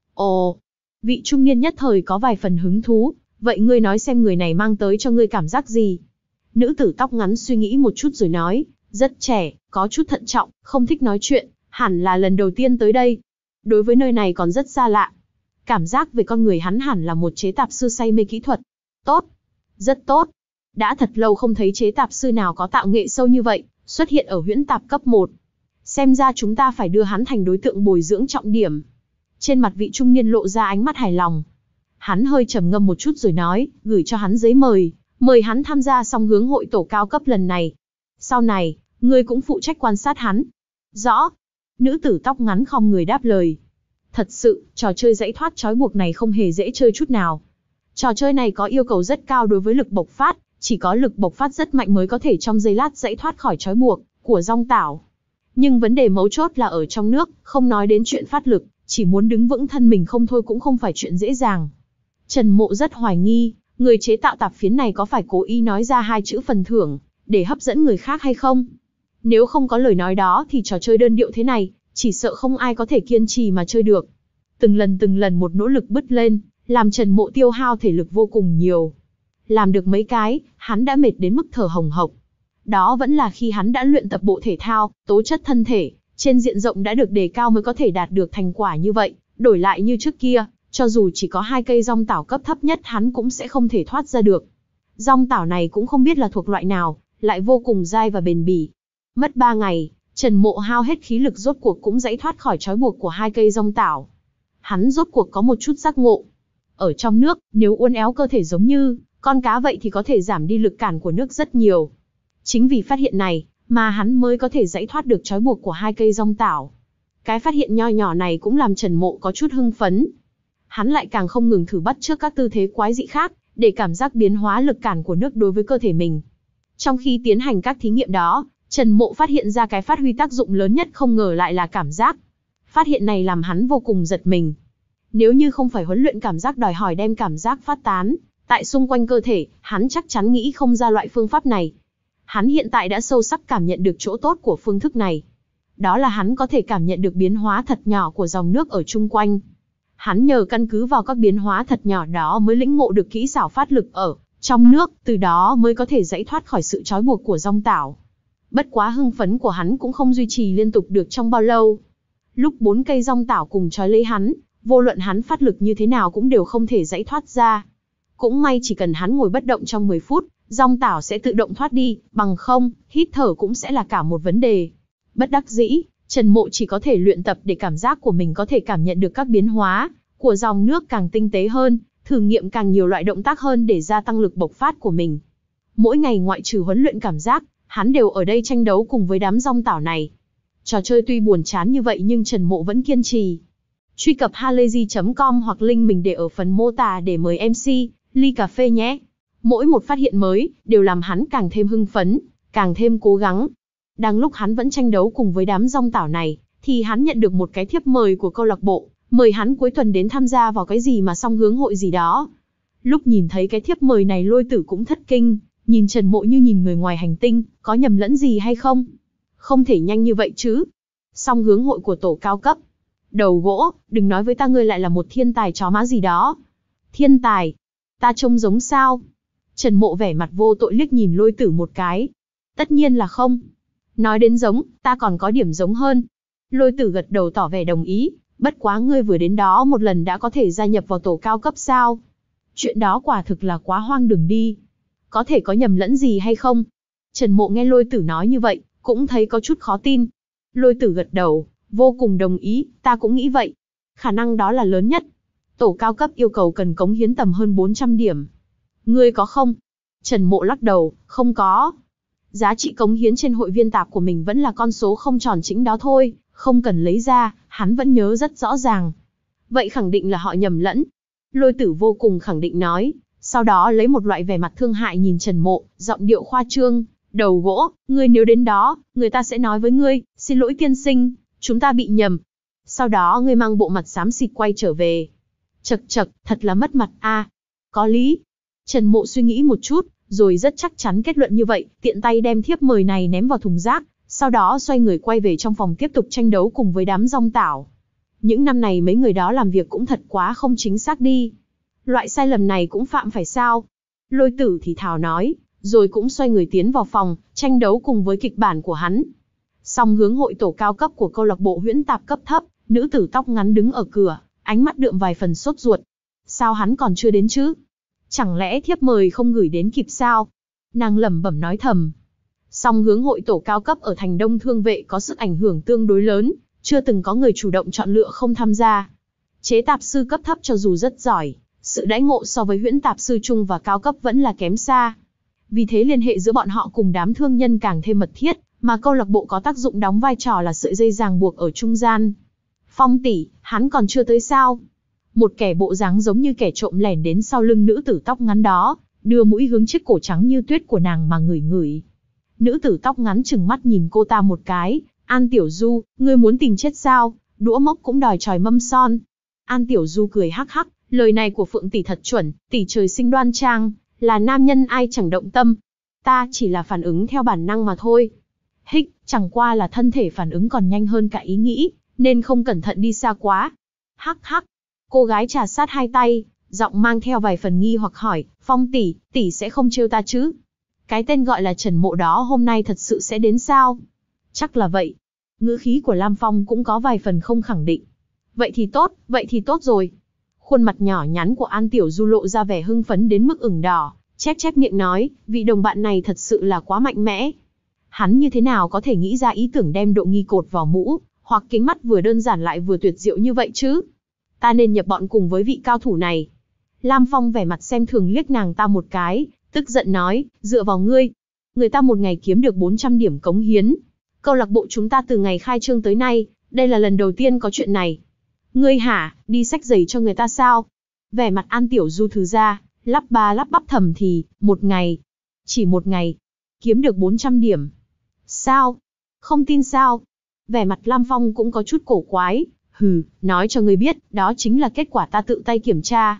Ồ, vị trung niên nhất thời có vài phần hứng thú, vậy ngươi nói xem người này mang tới cho ngươi cảm giác gì? Nữ tử tóc ngắn suy nghĩ một chút rồi nói, rất trẻ, có chút thận trọng, không thích nói chuyện, hẳn là lần đầu tiên tới đây. Đối với nơi này còn rất xa lạ. Cảm giác về con người hắn hẳn là một chế tạp sư say mê kỹ thuật. Tốt, rất tốt. Đã thật lâu không thấy chế tạp sư nào có tạo nghệ sâu như vậy, xuất hiện ở huyễn tạp cấp một. Xem ra chúng ta phải đưa hắn thành đối tượng bồi dưỡng trọng điểm. Trên mặt vị trung niên lộ ra ánh mắt hài lòng. Hắn hơi trầm ngâm một chút rồi nói, gửi cho hắn giấy mời, mời hắn tham gia song hướng hội tổ cao cấp lần này. Sau này, ngươi cũng phụ trách quan sát hắn. Rõ. Nữ tử tóc ngắn khom người đáp lời. Thật sự, trò chơi giãy thoát trói buộc này không hề dễ chơi chút nào. Trò chơi này có yêu cầu rất cao đối với lực bộc phát, chỉ có lực bộc phát rất mạnh mới có thể trong giây lát giãy thoát khỏi trói buộc của dong tảo. Nhưng vấn đề mấu chốt là ở trong nước, không nói đến chuyện phát lực, chỉ muốn đứng vững thân mình không thôi cũng không phải chuyện dễ dàng. Trần Mộ rất hoài nghi, người chế tạo tạp phiến này có phải cố ý nói ra hai chữ phần thưởng, để hấp dẫn người khác hay không? Nếu không có lời nói đó thì trò chơi đơn điệu thế này, chỉ sợ không ai có thể kiên trì mà chơi được. Từng lần từng lần một nỗ lực bứt lên, làm Trần Mộ tiêu hao thể lực vô cùng nhiều. Làm được mấy cái, hắn đã mệt đến mức thở hồng hộc. Đó vẫn là khi hắn đã luyện tập bộ thể thao, tố chất thân thể, trên diện rộng đã được đề cao mới có thể đạt được thành quả như vậy. Đổi lại như trước kia, cho dù chỉ có hai cây dong tảo cấp thấp nhất hắn cũng sẽ không thể thoát ra được. Dong tảo này cũng không biết là thuộc loại nào, lại vô cùng dai và bền bỉ. Mất ba ngày, Trần Mộ hao hết khí lực rốt cuộc cũng giãy thoát khỏi trói buộc của hai cây dong tảo. Hắn rốt cuộc có một chút giác ngộ. Ở trong nước, nếu uốn éo cơ thể giống như con cá vậy thì có thể giảm đi lực cản của nước rất nhiều. Chính vì phát hiện này, mà hắn mới có thể giãy thoát được trói buộc của hai cây dong tảo. Cái phát hiện nho nhỏ này cũng làm Trần Mộ có chút hưng phấn. Hắn lại càng không ngừng thử bắt chước các tư thế quái dị khác, để cảm giác biến hóa lực cản của nước đối với cơ thể mình. Trong khi tiến hành các thí nghiệm đó, Trần Mộ phát hiện ra cái phát huy tác dụng lớn nhất không ngờ lại là cảm giác. Phát hiện này làm hắn vô cùng giật mình. Nếu như không phải huấn luyện cảm giác đòi hỏi đem cảm giác phát tán, Tại xung quanh cơ thể, hắn chắc chắn nghĩ không ra loại phương pháp này. Hắn hiện tại đã sâu sắc cảm nhận được chỗ tốt của phương thức này. Đó là hắn có thể cảm nhận được biến hóa thật nhỏ của dòng nước ở chung quanh. Hắn nhờ căn cứ vào các biến hóa thật nhỏ đó mới lĩnh ngộ được kỹ xảo phát lực ở trong nước, từ đó mới có thể giải thoát khỏi sự trói buộc của dong tảo. Bất quá hưng phấn của hắn cũng không duy trì liên tục được trong bao lâu. Lúc bốn cây dong tảo cùng trói lấy hắn, vô luận hắn phát lực như thế nào cũng đều không thể giải thoát ra. Cũng may chỉ cần hắn ngồi bất động trong mười phút, dong tảo sẽ tự động thoát đi, bằng không, hít thở cũng sẽ là cả một vấn đề. Bất đắc dĩ, Trần Mộ chỉ có thể luyện tập để cảm giác của mình có thể cảm nhận được các biến hóa của dòng nước càng tinh tế hơn, thử nghiệm càng nhiều loại động tác hơn để gia tăng lực bộc phát của mình. Mỗi ngày ngoại trừ huấn luyện cảm giác, hắn đều ở đây tranh đấu cùng với đám dong tảo này. Trò chơi tuy buồn chán như vậy nhưng Trần Mộ vẫn kiên trì. Truy cập halayzi chấm com hoặc link mình để ở phần mô tả để mời em xê, ly cà phê nhé. Mỗi một phát hiện mới, đều làm hắn càng thêm hưng phấn, càng thêm cố gắng. Đang lúc hắn vẫn tranh đấu cùng với đám dong tảo này, thì hắn nhận được một cái thiếp mời của câu lạc bộ, mời hắn cuối tuần đến tham gia vào cái gì mà song hướng hội gì đó. Lúc nhìn thấy cái thiếp mời này Lôi Tử cũng thất kinh, nhìn Trần Mộ như nhìn người ngoài hành tinh, có nhầm lẫn gì hay không? Không thể nhanh như vậy chứ. Song hướng hội của tổ cao cấp. Đầu gỗ, đừng nói với ta ngươi lại là một thiên tài chó má gì đó. Thiên tài? Ta trông giống sao? Trần Mộ vẻ mặt vô tội liếc nhìn Lôi Tử một cái. Tất nhiên là không. Nói đến giống, ta còn có điểm giống hơn. Lôi Tử gật đầu tỏ vẻ đồng ý, bất quá ngươi vừa đến đó một lần đã có thể gia nhập vào tổ cao cấp sao? Chuyện đó quả thực là quá hoang đường đi. Có thể có nhầm lẫn gì hay không? Trần Mộ nghe Lôi Tử nói như vậy, cũng thấy có chút khó tin. Lôi Tử gật đầu, vô cùng đồng ý, ta cũng nghĩ vậy. Khả năng đó là lớn nhất. Tổ cao cấp yêu cầu cần cống hiến tầm hơn bốn trăm điểm. Ngươi có không? Trần Mộ lắc đầu, không có. Giá trị cống hiến trên hội viên tạp của mình vẫn là con số không tròn chỉnh đó thôi, không cần lấy ra, hắn vẫn nhớ rất rõ ràng. Vậy khẳng định là họ nhầm lẫn. Lôi Tử vô cùng khẳng định nói, sau đó lấy một loại vẻ mặt thương hại nhìn Trần Mộ, giọng điệu khoa trương, đầu gỗ, ngươi nếu đến đó, người ta sẽ nói với ngươi, xin lỗi tiên sinh, chúng ta bị nhầm. Sau đó ngươi mang bộ mặt xám xịt quay trở về. Chậc chậc, thật là mất mặt a. Có lý. Trần Mộ suy nghĩ một chút, rồi rất chắc chắn kết luận như vậy, tiện tay đem thiếp mời này ném vào thùng rác, sau đó xoay người quay về trong phòng tiếp tục tranh đấu cùng với đám dong tảo. Những năm này mấy người đó làm việc cũng thật quá không chính xác đi. Loại sai lầm này cũng phạm phải sao? Lôi Tử thì thào nói, rồi cũng xoay người tiến vào phòng, tranh đấu cùng với kịch bản của hắn. Song hướng hội tổ cao cấp của câu lạc bộ huyễn tạp cấp thấp, nữ tử tóc ngắn đứng ở cửa, ánh mắt đượm vài phần sốt ruột. Sao hắn còn chưa đến chứ? Chẳng lẽ thiếp mời không gửi đến kịp sao? Nàng lẩm bẩm nói thầm. Song hướng hội tổ cao cấp ở thành Đông Thương Vệ có sức ảnh hưởng tương đối lớn, chưa từng có người chủ động chọn lựa không tham gia. Chế tạp sư cấp thấp cho dù rất giỏi, sự đãi ngộ so với huyễn tạp sư trung và cao cấp vẫn là kém xa. Vì thế liên hệ giữa bọn họ cùng đám thương nhân càng thêm mật thiết, mà câu lạc bộ có tác dụng đóng vai trò là sợi dây ràng buộc ở trung gian. Phong tỷ, hắn còn chưa tới sao? Một kẻ bộ dáng giống như kẻ trộm lẻn đến sau lưng nữ tử tóc ngắn đó, đưa mũi hướng chiếc cổ trắng như tuyết của nàng mà ngửi ngửi. Nữ tử tóc ngắn trừng mắt nhìn cô ta một cái, An Tiểu Du, ngươi muốn tìm chết sao, đũa mốc cũng đòi tròi mâm son. An Tiểu Du cười hắc hắc, lời này của Phượng tỷ thật chuẩn, tỷ trời sinh đoan trang, là nam nhân ai chẳng động tâm. Ta chỉ là phản ứng theo bản năng mà thôi. Hích, chẳng qua là thân thể phản ứng còn nhanh hơn cả ý nghĩ, nên không cẩn thận đi xa quá. Hắc hắc, cô gái trà sát hai tay, giọng mang theo vài phần nghi hoặc hỏi, Phong tỷ, tỷ sẽ không trêu ta chứ? Cái tên gọi là Trần Mộ đó hôm nay thật sự sẽ đến sao? Chắc là vậy. Ngữ khí của Lam Phong cũng có vài phần không khẳng định. Vậy thì tốt, vậy thì tốt rồi. Khuôn mặt nhỏ nhắn của An Tiểu Du lộ ra vẻ hưng phấn đến mức ửng đỏ, chép chép miệng nói, vị đồng bạn này thật sự là quá mạnh mẽ. Hắn như thế nào có thể nghĩ ra ý tưởng đem độ nghi cột vào mũ, hoặc kính mắt vừa đơn giản lại vừa tuyệt diệu như vậy chứ? Ta nên nhập bọn cùng với vị cao thủ này. Lam Phong vẻ mặt xem thường liếc nàng ta một cái, tức giận nói, dựa vào ngươi. Người ta một ngày kiếm được bốn trăm điểm cống hiến. Câu lạc bộ chúng ta từ ngày khai trương tới nay, đây là lần đầu tiên có chuyện này. Ngươi hả, đi xách giày cho người ta sao? Vẻ mặt An Tiểu Du thứ ra, lắp ba lắp bắp thầm thì, một ngày. Chỉ một ngày. Kiếm được bốn trăm điểm. Sao? Không tin sao? Vẻ mặt Lam Phong cũng có chút cổ quái. Hừ, nói cho ngươi biết, đó chính là kết quả ta tự tay kiểm tra.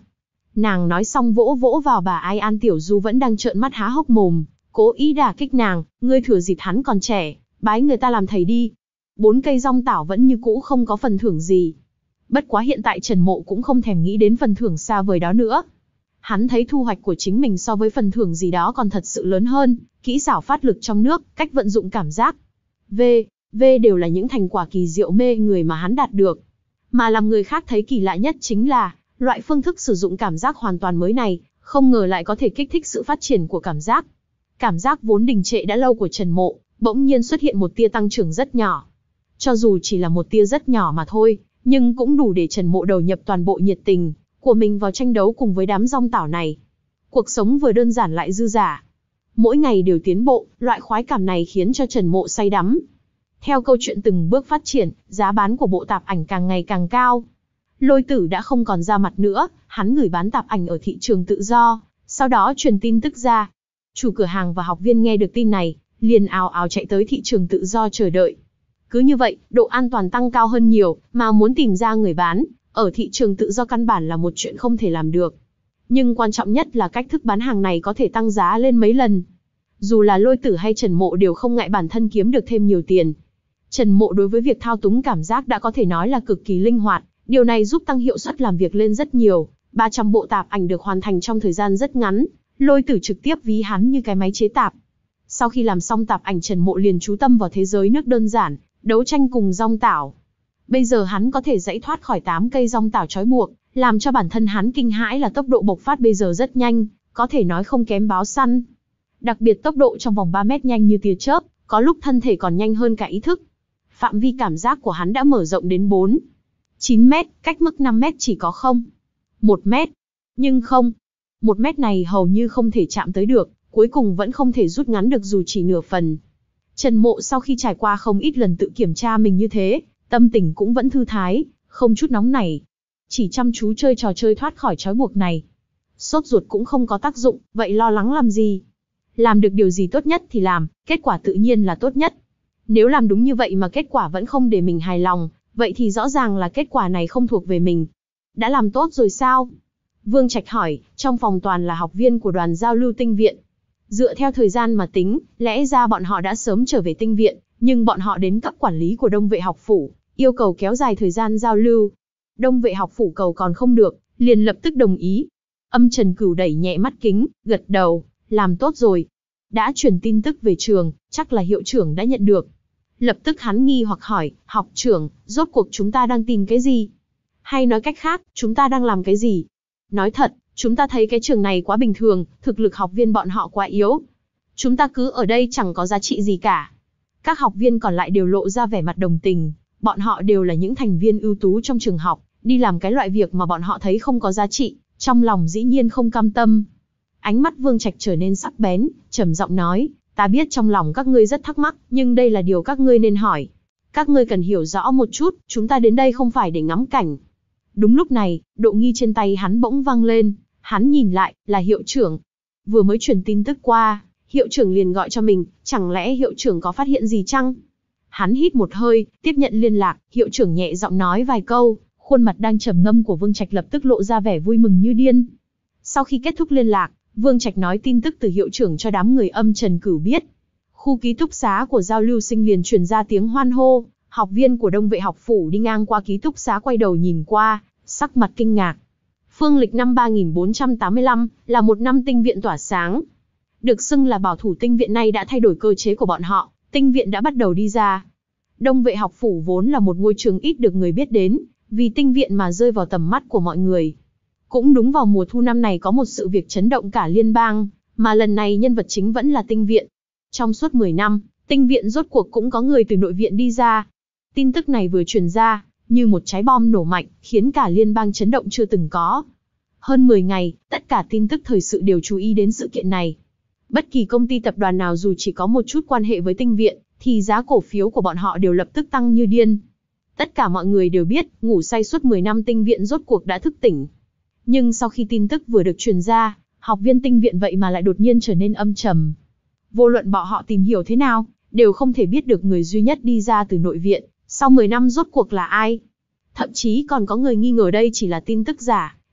Nàng nói xong vỗ vỗ vào bà ai An Tiểu Du vẫn đang trợn mắt há hốc mồm, cố ý đả kích nàng, ngươi thừa dịp hắn còn trẻ, bái người ta làm thầy đi. Bốn cây dong tảo vẫn như cũ không có phần thưởng gì. Bất quá hiện tại Trần Mộ cũng không thèm nghĩ đến phần thưởng xa vời đó nữa. Hắn thấy thu hoạch của chính mình so với phần thưởng gì đó còn thật sự lớn hơn, kỹ xảo phát lực trong nước, cách vận dụng cảm giác. V, V đều là những thành quả kỳ diệu mê người mà hắn đạt được. Mà làm người khác thấy kỳ lạ nhất chính là, loại phương thức sử dụng cảm giác hoàn toàn mới này, không ngờ lại có thể kích thích sự phát triển của cảm giác. Cảm giác vốn đình trệ đã lâu của Trần Mộ, bỗng nhiên xuất hiện một tia tăng trưởng rất nhỏ. Cho dù chỉ là một tia rất nhỏ mà thôi, nhưng cũng đủ để Trần Mộ đầu nhập toàn bộ nhiệt tình của mình vào tranh đấu cùng với đám dong tảo này. Cuộc sống vừa đơn giản lại dư dả. Mỗi ngày đều tiến bộ, loại khoái cảm này khiến cho Trần Mộ say đắm. Theo câu chuyện từng bước phát triển, giá bán của bộ tạp ảnh càng ngày càng cao. Lôi Tử đã không còn ra mặt nữa, hắn gửi bán tạp ảnh ở thị trường tự do, sau đó truyền tin tức ra. Chủ cửa hàng và học viên nghe được tin này, liền ào ào chạy tới thị trường tự do chờ đợi. Cứ như vậy, độ an toàn tăng cao hơn nhiều, mà muốn tìm ra người bán, ở thị trường tự do căn bản là một chuyện không thể làm được. Nhưng quan trọng nhất là cách thức bán hàng này có thể tăng giá lên mấy lần. Dù là Lôi Tử hay Trần Mộ đều không ngại bản thân kiếm được thêm nhiều tiền. Trần Mộ đối với việc thao túng cảm giác đã có thể nói là cực kỳ linh hoạt, điều này giúp tăng hiệu suất làm việc lên rất nhiều. ba trăm bộ tạp ảnh được hoàn thành trong thời gian rất ngắn, Lôi Tử trực tiếp ví hắn như cái máy chế tạp. Sau khi làm xong tạp ảnh, Trần Mộ liền chú tâm vào thế giới nước đơn giản, đấu tranh cùng dong tảo. Bây giờ hắn có thể dãy thoát khỏi tám cây dong tảo trói buộc, làm cho bản thân hắn kinh hãi là tốc độ bộc phát bây giờ rất nhanh, có thể nói không kém báo săn. Đặc biệt tốc độ trong vòng ba mét nhanh như tia chớp, có lúc thân thể còn nhanh hơn cả ý thức. Phạm vi cảm giác của hắn đã mở rộng đến bốn, chín mét, cách mức năm mét chỉ có không, một mét. Nhưng không, một mét này hầu như không thể chạm tới được, cuối cùng vẫn không thể rút ngắn được dù chỉ nửa phần. Trần Mộ sau khi trải qua không ít lần tự kiểm tra mình như thế, tâm tình cũng vẫn thư thái, không chút nóng nảy. Chỉ chăm chú chơi trò chơi thoát khỏi trói buộc này. Sốt ruột cũng không có tác dụng, vậy lo lắng làm gì? Làm được điều gì tốt nhất thì làm, kết quả tự nhiên là tốt nhất. Nếu làm đúng như vậy mà kết quả vẫn không để mình hài lòng, vậy thì rõ ràng là kết quả này không thuộc về mình. Đã làm tốt rồi sao? Vương Trạch hỏi, trong phòng toàn là học viên của đoàn giao lưu tinh viện. Dựa theo thời gian mà tính, lẽ ra bọn họ đã sớm trở về tinh viện, nhưng bọn họ đến cấp quản lý của Đông Vệ học phủ, yêu cầu kéo dài thời gian giao lưu. Đông Vệ học phủ cầu còn không được, liền lập tức đồng ý. Âm Trần Cửu đẩy nhẹ mắt kính, gật đầu, làm tốt rồi. Đã truyền tin tức về trường, chắc là hiệu trưởng đã nhận được. Lập tức hắn nghi hoặc hỏi, học trưởng, rốt cuộc chúng ta đang tìm cái gì? Hay nói cách khác, chúng ta đang làm cái gì? Nói thật, chúng ta thấy cái trường này quá bình thường, thực lực học viên bọn họ quá yếu. Chúng ta cứ ở đây chẳng có giá trị gì cả. Các học viên còn lại đều lộ ra vẻ mặt đồng tình. Bọn họ đều là những thành viên ưu tú trong trường học, đi làm cái loại việc mà bọn họ thấy không có giá trị, trong lòng dĩ nhiên không cam tâm. Ánh mắt Vương Trạch trở nên sắc bén, trầm giọng nói, ta biết trong lòng các ngươi rất thắc mắc, nhưng đây là điều các ngươi nên hỏi. Các ngươi cần hiểu rõ một chút, chúng ta đến đây không phải để ngắm cảnh. Đúng lúc này, độ nghi trên tay hắn bỗng vang lên, hắn nhìn lại, là hiệu trưởng. Vừa mới truyền tin tức qua, hiệu trưởng liền gọi cho mình, chẳng lẽ hiệu trưởng có phát hiện gì chăng? Hắn hít một hơi, tiếp nhận liên lạc, hiệu trưởng nhẹ giọng nói vài câu, khuôn mặt đang trầm ngâm của Vương Trạch lập tức lộ ra vẻ vui mừng như điên. Sau khi kết thúc liên lạc, Vương Trạch nói tin tức từ hiệu trưởng cho đám người Âm Trần Cửu biết. Khu ký túc xá của giao lưu sinh liền truyền ra tiếng hoan hô, học viên của Đông Vệ học phủ đi ngang qua ký túc xá quay đầu nhìn qua, sắc mặt kinh ngạc. Phương lịch năm ba nghìn bốn trăm tám mươi lăm, là một năm tinh viện tỏa sáng. Được xưng là bảo thủ tinh viện này đã thay đổi cơ chế của bọn họ, tinh viện đã bắt đầu đi ra. Đông Vệ học phủ vốn là một ngôi trường ít được người biết đến, vì tinh viện mà rơi vào tầm mắt của mọi người. Cũng đúng vào mùa thu năm này có một sự việc chấn động cả liên bang, mà lần này nhân vật chính vẫn là tinh viện. Trong suốt mười năm, tinh viện rốt cuộc cũng có người từ nội viện đi ra. Tin tức này vừa truyền ra, như một trái bom nổ mạnh, khiến cả liên bang chấn động chưa từng có. Hơn mười ngày, tất cả tin tức thời sự đều chú ý đến sự kiện này. Bất kỳ công ty tập đoàn nào dù chỉ có một chút quan hệ với tinh viện, thì giá cổ phiếu của bọn họ đều lập tức tăng như điên. Tất cả mọi người đều biết, ngủ say suốt mười năm tinh viện rốt cuộc đã thức tỉnh. Nhưng sau khi tin tức vừa được truyền ra, học viên tinh viện vậy mà lại đột nhiên trở nên âm trầm. Vô luận bọn họ tìm hiểu thế nào, đều không thể biết được người duy nhất đi ra từ nội viện, sau mười năm rốt cuộc là ai. Thậm chí còn có người nghi ngờ đây chỉ là tin tức giả,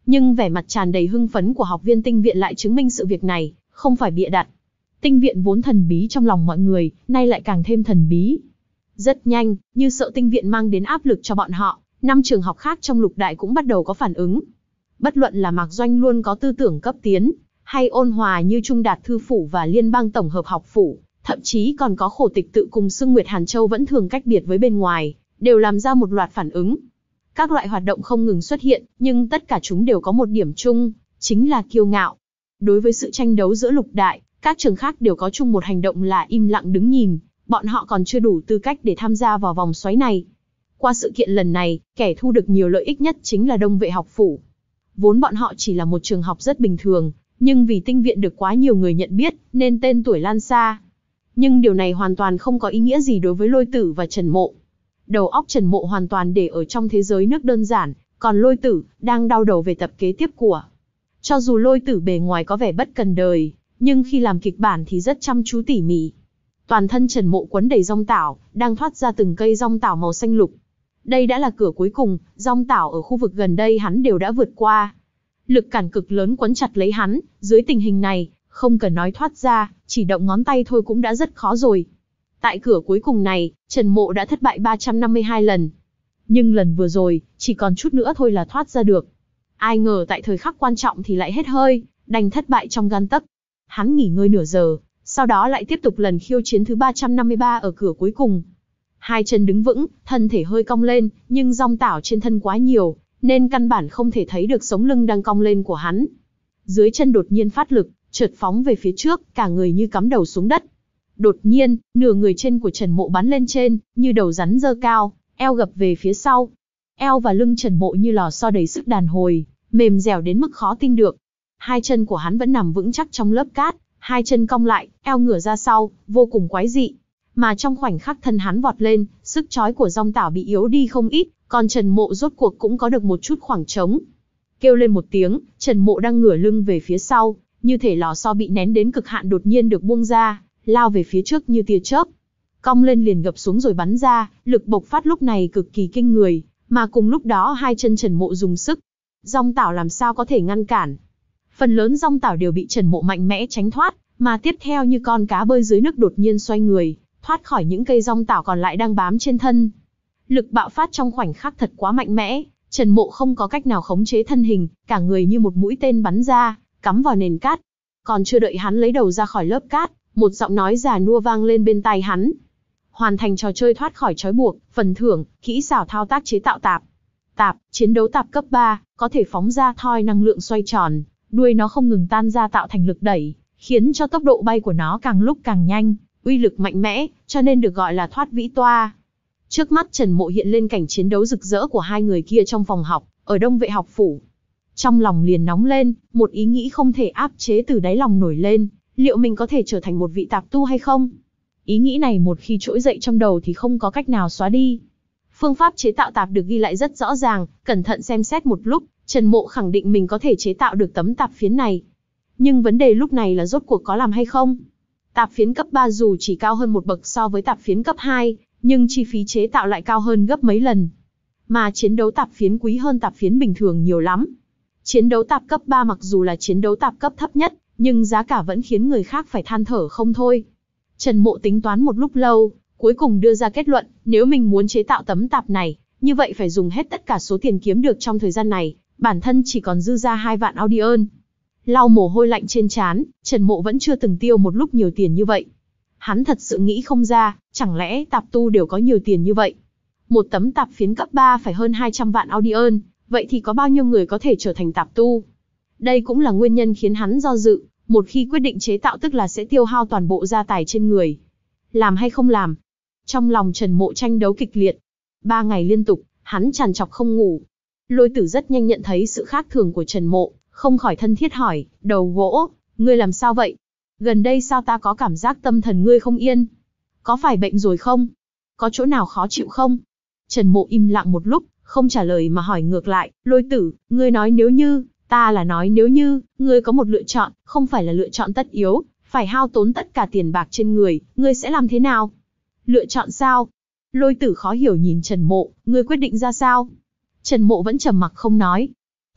Nhưng vẻ mặt tràn đầy hưng phấn của học viên tinh viện lại chứng minh sự việc này không phải bịa đặt. Tinh viện vốn thần bí trong lòng mọi người, nay lại càng thêm thần bí. Rất nhanh, như sợ tinh viện mang đến áp lực cho bọn họ, năm trường học khác trong lục đại cũng bắt đầu có phản ứng. Bất luận là Mạc Doanh luôn có tư tưởng cấp tiến, hay ôn hòa như Trung Đạt Thư Phủ và Liên bang Tổng hợp Học Phủ, thậm chí còn có Khổ Tịch tự cùng xưng Nguyệt Hàn Châu vẫn thường cách biệt với bên ngoài, đều làm ra một loạt phản ứng. Các loại hoạt động không ngừng xuất hiện, nhưng tất cả chúng đều có một điểm chung, chính là kiêu ngạo. Đối với sự tranh đấu giữa lục đại, các trường khác đều có chung một hành động là im lặng đứng nhìn, bọn họ còn chưa đủ tư cách để tham gia vào vòng xoáy này. Qua sự kiện lần này, kẻ thu được nhiều lợi ích nhất chính là Đông Vệ Học Phủ. Vốn bọn họ chỉ là một trường học rất bình thường, nhưng vì tinh viện được quá nhiều người nhận biết, nên tên tuổi lan xa. Nhưng điều này hoàn toàn không có ý nghĩa gì đối với Lôi Tử và Trần Mộ. Đầu óc Trần Mộ hoàn toàn để ở trong thế giới nước đơn giản, còn Lôi Tử đang đau đầu về tập kế tiếp của. Cho dù Lôi Tử bề ngoài có vẻ bất cần đời, nhưng khi làm kịch bản thì rất chăm chú tỉ mỉ. Toàn thân Trần Mộ quấn đầy dong tảo, đang thoát ra từng cây dong tảo màu xanh lục. Đây đã là cửa cuối cùng, dong tảo ở khu vực gần đây hắn đều đã vượt qua. Lực cản cực lớn quấn chặt lấy hắn, dưới tình hình này, không cần nói thoát ra, chỉ động ngón tay thôi cũng đã rất khó rồi. Tại cửa cuối cùng này, Trần Mộ đã thất bại ba trăm năm mươi hai lần. Nhưng lần vừa rồi, chỉ còn chút nữa thôi là thoát ra được. Ai ngờ tại thời khắc quan trọng thì lại hết hơi, đành thất bại trong gan tấc. Hắn nghỉ ngơi nửa giờ, sau đó lại tiếp tục lần khiêu chiến thứ ba trăm năm mươi ba ở cửa cuối cùng. Hai chân đứng vững, thân thể hơi cong lên, nhưng dong tảo trên thân quá nhiều, nên căn bản không thể thấy được sống lưng đang cong lên của hắn. Dưới chân đột nhiên phát lực, chợt phóng về phía trước, cả người như cắm đầu xuống đất. Đột nhiên, nửa người trên của Trần Mộ bắn lên trên, như đầu rắn giơ cao, eo gập về phía sau. Eo và lưng Trần Mộ như lò xo đầy sức đàn hồi, mềm dẻo đến mức khó tin được. Hai chân của hắn vẫn nằm vững chắc trong lớp cát, hai chân cong lại, eo ngửa ra sau, vô cùng quái dị. Mà trong khoảnh khắc thân hắn vọt lên, sức chói của dong tảo bị yếu đi không ít, còn Trần Mộ rốt cuộc cũng có được một chút khoảng trống. Kêu lên một tiếng, Trần Mộ đang ngửa lưng về phía sau, như thể lò xo bị nén đến cực hạn đột nhiên được buông ra, lao về phía trước như tia chớp. Cong lên liền gập xuống rồi bắn ra, lực bộc phát lúc này cực kỳ kinh người, mà cùng lúc đó hai chân Trần Mộ dùng sức. Dong tảo làm sao có thể ngăn cản. Phần lớn dong tảo đều bị Trần Mộ mạnh mẽ tránh thoát, mà tiếp theo như con cá bơi dưới nước đột nhiên xoay người, thoát khỏi những cây dong tảo còn lại đang bám trên thân. Lực bạo phát trong khoảnh khắc thật quá mạnh mẽ, Trần Mộ không có cách nào khống chế thân hình, cả người như một mũi tên bắn ra, cắm vào nền cát. Còn chưa đợi hắn lấy đầu ra khỏi lớp cát, một giọng nói già nua vang lên bên tai hắn. Hoàn thành trò chơi thoát khỏi trói buộc, phần thưởng, kỹ xảo thao tác chế tạo tạp. Tạp, chiến đấu tạp cấp ba, có thể phóng ra thoi năng lượng xoay tròn, đuôi nó không ngừng tan ra tạo thành lực đẩy, khiến cho tốc độ bay của nó càng lúc càng nhanh, uy lực mạnh mẽ, cho nên được gọi là thoát vĩ toa. Trước mắt Trần Mộ hiện lên cảnh chiến đấu rực rỡ của hai người kia trong phòng học, ở Đông Vệ Học Phủ. Trong lòng liền nóng lên, một ý nghĩ không thể áp chế từ đáy lòng nổi lên, liệu mình có thể trở thành một vị tạp tu hay không? Ý nghĩ này một khi trỗi dậy trong đầu thì không có cách nào xóa đi. Phương pháp chế tạo tạp được ghi lại rất rõ ràng, cẩn thận xem xét một lúc, Trần Mộ khẳng định mình có thể chế tạo được tấm tạp phiến này. Nhưng vấn đề lúc này là rốt cuộc có làm hay không? Tạp phiến cấp ba dù chỉ cao hơn một bậc so với tạp phiến cấp hai, nhưng chi phí chế tạo lại cao hơn gấp mấy lần. Mà chiến đấu tạp phiến quý hơn tạp phiến bình thường nhiều lắm. Chiến đấu tạp cấp ba mặc dù là chiến đấu tạp cấp thấp nhất, nhưng giá cả vẫn khiến người khác phải than thở không thôi. Trần Mộ tính toán một lúc lâu, cuối cùng đưa ra kết luận, nếu mình muốn chế tạo tấm tạp này, như vậy phải dùng hết tất cả số tiền kiếm được trong thời gian này, bản thân chỉ còn dư ra hai vạn Audion. Lau mồ hôi lạnh trên trán, Trần Mộ vẫn chưa từng tiêu một lúc nhiều tiền như vậy. Hắn thật sự nghĩ không ra, chẳng lẽ tạp tu đều có nhiều tiền như vậy? Một tấm tạp phiến cấp ba phải hơn hai trăm vạn Audion, vậy thì có bao nhiêu người có thể trở thành tạp tu? Đây cũng là nguyên nhân khiến hắn do dự, một khi quyết định chế tạo tức là sẽ tiêu hao toàn bộ gia tài trên người. Làm hay không làm? Trong lòng Trần Mộ tranh đấu kịch liệt. Ba ngày liên tục, hắn trằn trọc không ngủ. Lôi Tử rất nhanh nhận thấy sự khác thường của Trần Mộ, không khỏi thân thiết hỏi, đầu gỗ, ngươi làm sao vậy? Gần đây sao ta có cảm giác tâm thần ngươi không yên? Có phải bệnh rồi không? Có chỗ nào khó chịu không? Trần Mộ im lặng một lúc, không trả lời mà hỏi ngược lại, Lôi Tử, ngươi nói nếu như, ta là nói nếu như, ngươi có một lựa chọn, không phải là lựa chọn tất yếu, phải hao tốn tất cả tiền bạc trên người, ngươi sẽ làm thế nào? Lựa chọn sao? Lôi Tử khó hiểu nhìn Trần Mộ, ngươi quyết định ra sao? Trần Mộ vẫn trầm mặc không nói.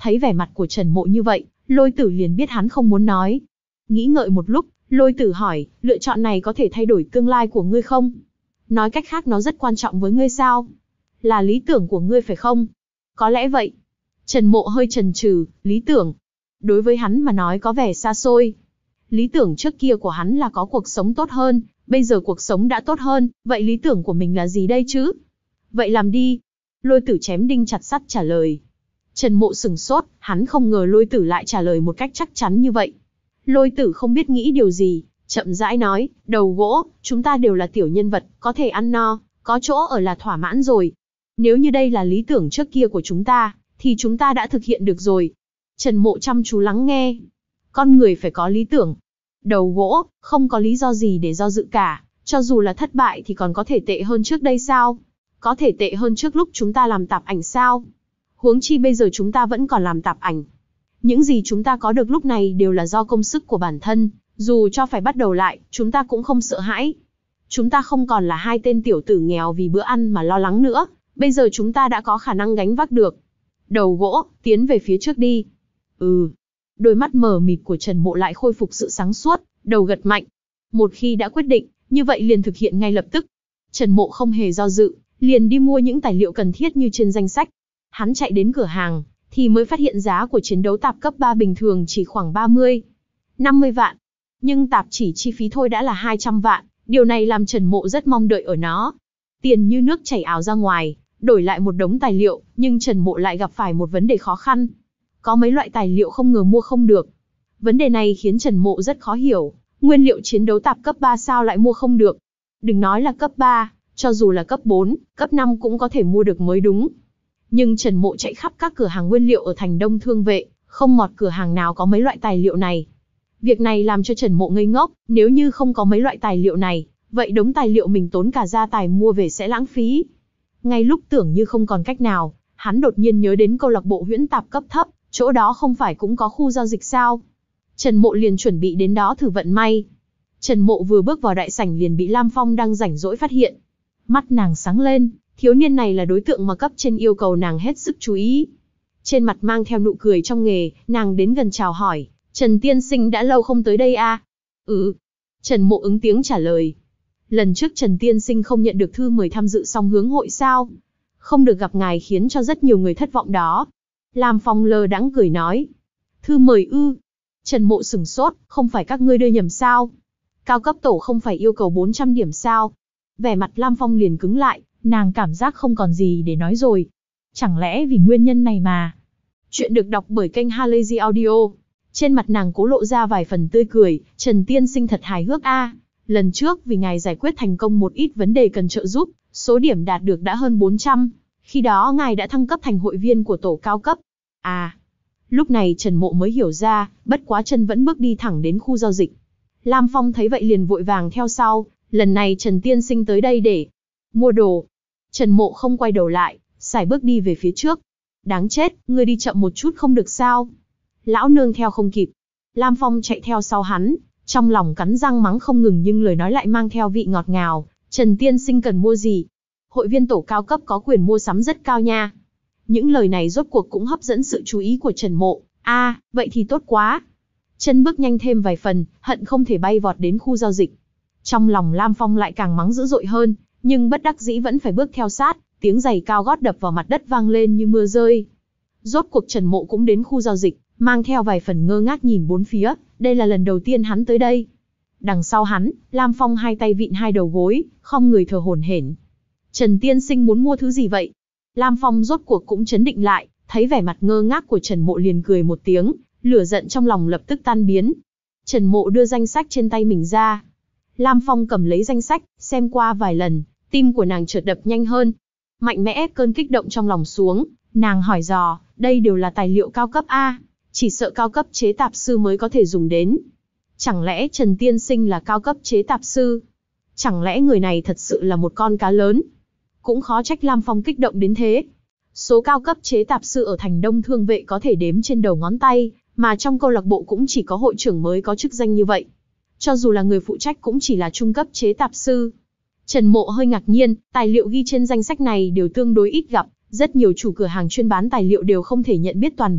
Thấy vẻ mặt của Trần Mộ như vậy, Lôi Tử liền biết hắn không muốn nói. Nghĩ ngợi một lúc, Lôi Tử hỏi, lựa chọn này có thể thay đổi tương lai của ngươi không? Nói cách khác nó rất quan trọng với ngươi sao? Là lý tưởng của ngươi phải không? Có lẽ vậy. Trần Mộ hơi chần chừ, lý tưởng. Đối với hắn mà nói có vẻ xa xôi. Lý tưởng trước kia của hắn là có cuộc sống tốt hơn, bây giờ cuộc sống đã tốt hơn, vậy lý tưởng của mình là gì đây chứ? Vậy làm đi. Lôi Tử chém đinh chặt sắt trả lời. Trần Mộ sừng sốt, hắn không ngờ Lôi Tử lại trả lời một cách chắc chắn như vậy. Lôi Tử không biết nghĩ điều gì, chậm rãi nói, đầu gỗ, chúng ta đều là tiểu nhân vật, có thể ăn no, có chỗ ở là thỏa mãn rồi. Nếu như đây là lý tưởng trước kia của chúng ta, thì chúng ta đã thực hiện được rồi. Trần Mộ chăm chú lắng nghe. Con người phải có lý tưởng. Đầu gỗ, không có lý do gì để do dự cả, cho dù là thất bại thì còn có thể tệ hơn trước đây sao? Có thể tệ hơn trước lúc chúng ta làm tạp ảnh sao? Huống chi bây giờ chúng ta vẫn còn làm tạp ảnh. Những gì chúng ta có được lúc này đều là do công sức của bản thân, dù cho phải bắt đầu lại, chúng ta cũng không sợ hãi. Chúng ta không còn là hai tên tiểu tử nghèo vì bữa ăn mà lo lắng nữa, bây giờ chúng ta đã có khả năng gánh vác được. Đầu gỗ, tiến về phía trước đi. Ừ. Đôi mắt mờ mịt của Trần Mộ lại khôi phục sự sáng suốt, đầu gật mạnh. Một khi đã quyết định, như vậy liền thực hiện ngay lập tức. Trần Mộ không hề do dự, liền đi mua những tài liệu cần thiết như trên danh sách. Hắn chạy đến cửa hàng, thì mới phát hiện giá của chiến đấu tạp cấp ba bình thường chỉ khoảng ba mươi, năm mươi vạn. Nhưng tạp chỉ chi phí thôi đã là hai trăm vạn, điều này làm Trần Mộ rất mong đợi ở nó. Tiền như nước chảy ào ra ngoài, đổi lại một đống tài liệu, nhưng Trần Mộ lại gặp phải một vấn đề khó khăn. Có mấy loại tài liệu không ngờ mua không được. Vấn đề này khiến Trần Mộ rất khó hiểu, nguyên liệu chiến đấu tạp cấp ba sao lại mua không được. Đừng nói là cấp ba, cho dù là cấp bốn, cấp năm cũng có thể mua được mới đúng. Nhưng Trần Mộ chạy khắp các cửa hàng nguyên liệu ở thành Đông Thương Vệ, không một cửa hàng nào có mấy loại tài liệu này. Việc này làm cho Trần Mộ ngây ngốc, nếu như không có mấy loại tài liệu này, vậy đống tài liệu mình tốn cả gia tài mua về sẽ lãng phí. Ngay lúc tưởng như không còn cách nào, hắn đột nhiên nhớ đến câu lạc bộ huyễn tạp cấp thấp, chỗ đó không phải cũng có khu giao dịch sao? Trần Mộ liền chuẩn bị đến đó thử vận may. Trần Mộ vừa bước vào đại sảnh liền bị Lam Phong đang rảnh rỗi phát hiện. Mắt nàng sáng lên, thiếu niên này là đối tượng mà cấp trên yêu cầu nàng hết sức chú ý. Trên mặt mang theo nụ cười trong nghề, nàng đến gần chào hỏi, Trần tiên sinh đã lâu không tới đây à? Ừ. Trần Mộ ứng tiếng trả lời. Lần trước Trần tiên sinh không nhận được thư mời tham dự song hướng hội sao? Không được gặp ngài khiến cho rất nhiều người thất vọng đó. Lam Phong lơ đãng cười nói. Thư mời ư? Trần Mộ sửng sốt, không phải các ngươi đưa nhầm sao? Cao cấp tổ không phải yêu cầu bốn trăm điểm sao? Vẻ mặt Lam Phong liền cứng lại, nàng cảm giác không còn gì để nói rồi. Chẳng lẽ vì nguyên nhân này mà? Chuyện được đọc bởi kênh Halazy Audio. Trên mặt nàng cố lộ ra vài phần tươi cười, Trần tiên sinh thật hài hước a. Lần trước vì ngài giải quyết thành công một ít vấn đề cần trợ giúp, số điểm đạt được đã hơn bốn trăm. Khi đó ngài đã thăng cấp thành hội viên của tổ cao cấp. À, lúc này Trần Mộ mới hiểu ra, bất quá chân vẫn bước đi thẳng đến khu giao dịch. Lam Phong thấy vậy liền vội vàng theo sau, lần này Trần tiên sinh tới đây để mua đồ. Trần Mộ không quay đầu lại, sải bước đi về phía trước. Đáng chết, ngươi đi chậm một chút không được sao? Lão nương theo không kịp. Lam Phong chạy theo sau hắn, trong lòng cắn răng mắng không ngừng nhưng lời nói lại mang theo vị ngọt ngào. Trần tiên sinh cần mua gì? Hội viên tổ cao cấp có quyền mua sắm rất cao nha. Những lời này rốt cuộc cũng hấp dẫn sự chú ý của Trần Mộ. A, à, vậy thì tốt quá. Chân bước nhanh thêm vài phần, hận không thể bay vọt đến khu giao dịch. Trong lòng Lam Phong lại càng mắng dữ dội hơn, nhưng bất đắc dĩ vẫn phải bước theo sát, tiếng giày cao gót đập vào mặt đất vang lên như mưa rơi. Rốt cuộc Trần Mộ cũng đến khu giao dịch, mang theo vài phần ngơ ngác nhìn bốn phía, đây là lần đầu tiên hắn tới đây. Đằng sau hắn, Lam Phong hai tay vịn hai đầu gối, khom người thở hổn hển. Trần tiên sinh muốn mua thứ gì vậy? Lam Phong rốt cuộc cũng chấn định lại, thấy vẻ mặt ngơ ngác của Trần Mộ liền cười một tiếng, lửa giận trong lòng lập tức tan biến. Trần Mộ đưa danh sách trên tay mình ra. Lam Phong cầm lấy danh sách, xem qua vài lần, tim của nàng chợt đập nhanh hơn. Mạnh mẽ cơn kích động trong lòng xuống, nàng hỏi dò, đây đều là tài liệu cao cấp A, chỉ sợ cao cấp chế tạp sư mới có thể dùng đến. Chẳng lẽ Trần tiên sinh là cao cấp chế tạp sư? Chẳng lẽ người này thật sự là một con cá lớn? Cũng khó trách Lam Phong kích động đến thế. Số cao cấp chế tạp sư ở thành Đông Thương Vệ có thể đếm trên đầu ngón tay, mà trong câu lạc bộ cũng chỉ có hội trưởng mới có chức danh như vậy. Cho dù là người phụ trách cũng chỉ là trung cấp chế tạp sư. Trần Mộ hơi ngạc nhiên, tài liệu ghi trên danh sách này đều tương đối ít gặp, rất nhiều chủ cửa hàng chuyên bán tài liệu đều không thể nhận biết toàn bộ,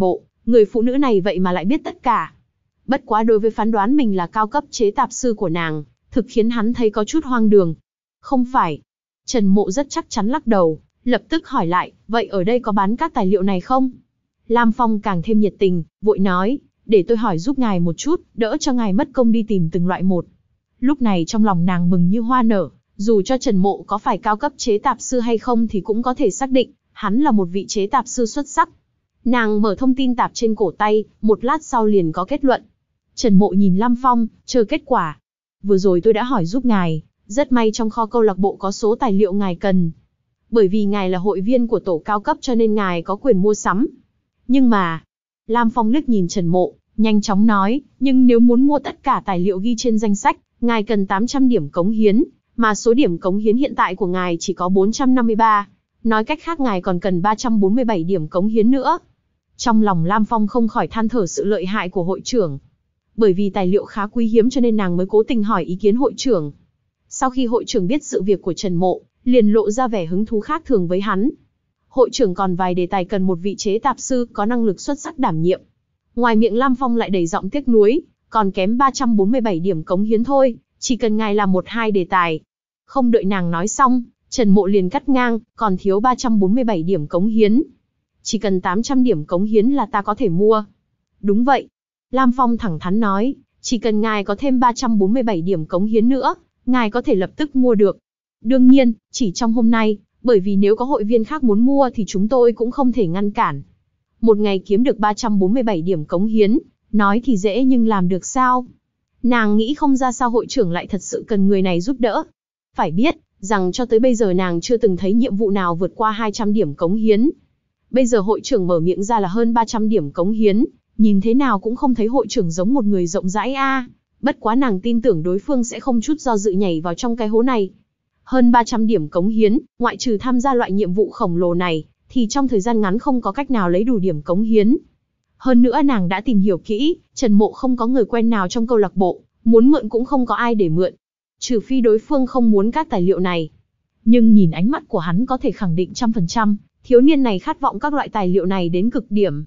Người phụ nữ này vậy mà lại biết tất cả. Bất quá đối với phán đoán mình là cao cấp chế tạp sư của nàng, thực khiến hắn thấy có chút hoang đường. Không phải. Trần Mộ rất chắc chắn lắc đầu, lập tức hỏi lại, vậy ở đây có bán các tài liệu này không? Lam Phong càng thêm nhiệt tình, vội nói, để tôi hỏi giúp ngài một chút, đỡ cho ngài mất công đi tìm từng loại một. Lúc này trong lòng nàng mừng như hoa nở, dù cho Trần Mộ có phải cao cấp chế tạp sư hay không thì cũng có thể xác định, hắn là một vị chế tạp sư xuất sắc. Nàng mở thông tin tạp trên cổ tay, một lát sau liền có kết luận. Trần Mộ nhìn Lam Phong, chờ kết quả. Vừa rồi tôi đã hỏi giúp ngài, rất may trong kho câu lạc bộ có số tài liệu ngài cần. Bởi vì ngài là hội viên của tổ cao cấp cho nên ngài có quyền mua sắm. Nhưng mà, Lam Phong liếc nhìn Trần Mộ, nhanh chóng nói, nhưng nếu muốn mua tất cả tài liệu ghi trên danh sách, ngài cần tám trăm điểm cống hiến, mà số điểm cống hiến hiện tại của ngài chỉ có bốn trăm năm mươi ba. Nói cách khác ngài còn cần ba trăm bốn mươi bảy điểm cống hiến nữa. Trong lòng Lam Phong không khỏi than thở sự lợi hại của hội trưởng. Bởi vì tài liệu khá quý hiếm cho nên nàng mới cố tình hỏi ý kiến hội trưởng. Sau khi hội trưởng biết sự việc của Trần Mộ, liền lộ ra vẻ hứng thú khác thường với hắn. Hội trưởng còn vài đề tài cần một vị chế tạp sư có năng lực xuất sắc đảm nhiệm. Ngoài miệng Lam Phong lại đầy giọng tiếc nuối, còn kém ba trăm bốn mươi bảy điểm cống hiến thôi, chỉ cần ngài làm một hai đề tài. Không đợi nàng nói xong, Trần Mộ liền cắt ngang, còn thiếu ba trăm bốn mươi bảy điểm cống hiến. Chỉ cần tám trăm điểm cống hiến là ta có thể mua. Đúng vậy. Lam Phong thẳng thắn nói, chỉ cần ngài có thêm ba trăm bốn mươi bảy điểm cống hiến nữa, ngài có thể lập tức mua được. Đương nhiên, chỉ trong hôm nay, bởi vì nếu có hội viên khác muốn mua thì chúng tôi cũng không thể ngăn cản. Một ngày kiếm được ba trăm bốn mươi bảy điểm cống hiến, nói thì dễ nhưng làm được sao? Nàng nghĩ không ra sao hội trưởng lại thật sự cần người này giúp đỡ. Phải biết, rằng cho tới bây giờ nàng chưa từng thấy nhiệm vụ nào vượt qua hai trăm điểm cống hiến. Bây giờ hội trưởng mở miệng ra là hơn ba trăm điểm cống hiến, nhìn thế nào cũng không thấy hội trưởng giống một người rộng rãi a. À. Bất quá nàng tin tưởng đối phương sẽ không chút do dự nhảy vào trong cái hố này. Hơn ba trăm điểm cống hiến, ngoại trừ tham gia loại nhiệm vụ khổng lồ này, thì trong thời gian ngắn không có cách nào lấy đủ điểm cống hiến. Hơn nữa nàng đã tìm hiểu kỹ, Trần Mộ không có người quen nào trong câu lạc bộ, muốn mượn cũng không có ai để mượn. Trừ phi đối phương không muốn các tài liệu này. Nhưng nhìn ánh mắt của hắn có thể khẳng định trăm phần trăm, thiếu niên này khát vọng các loại tài liệu này đến cực điểm.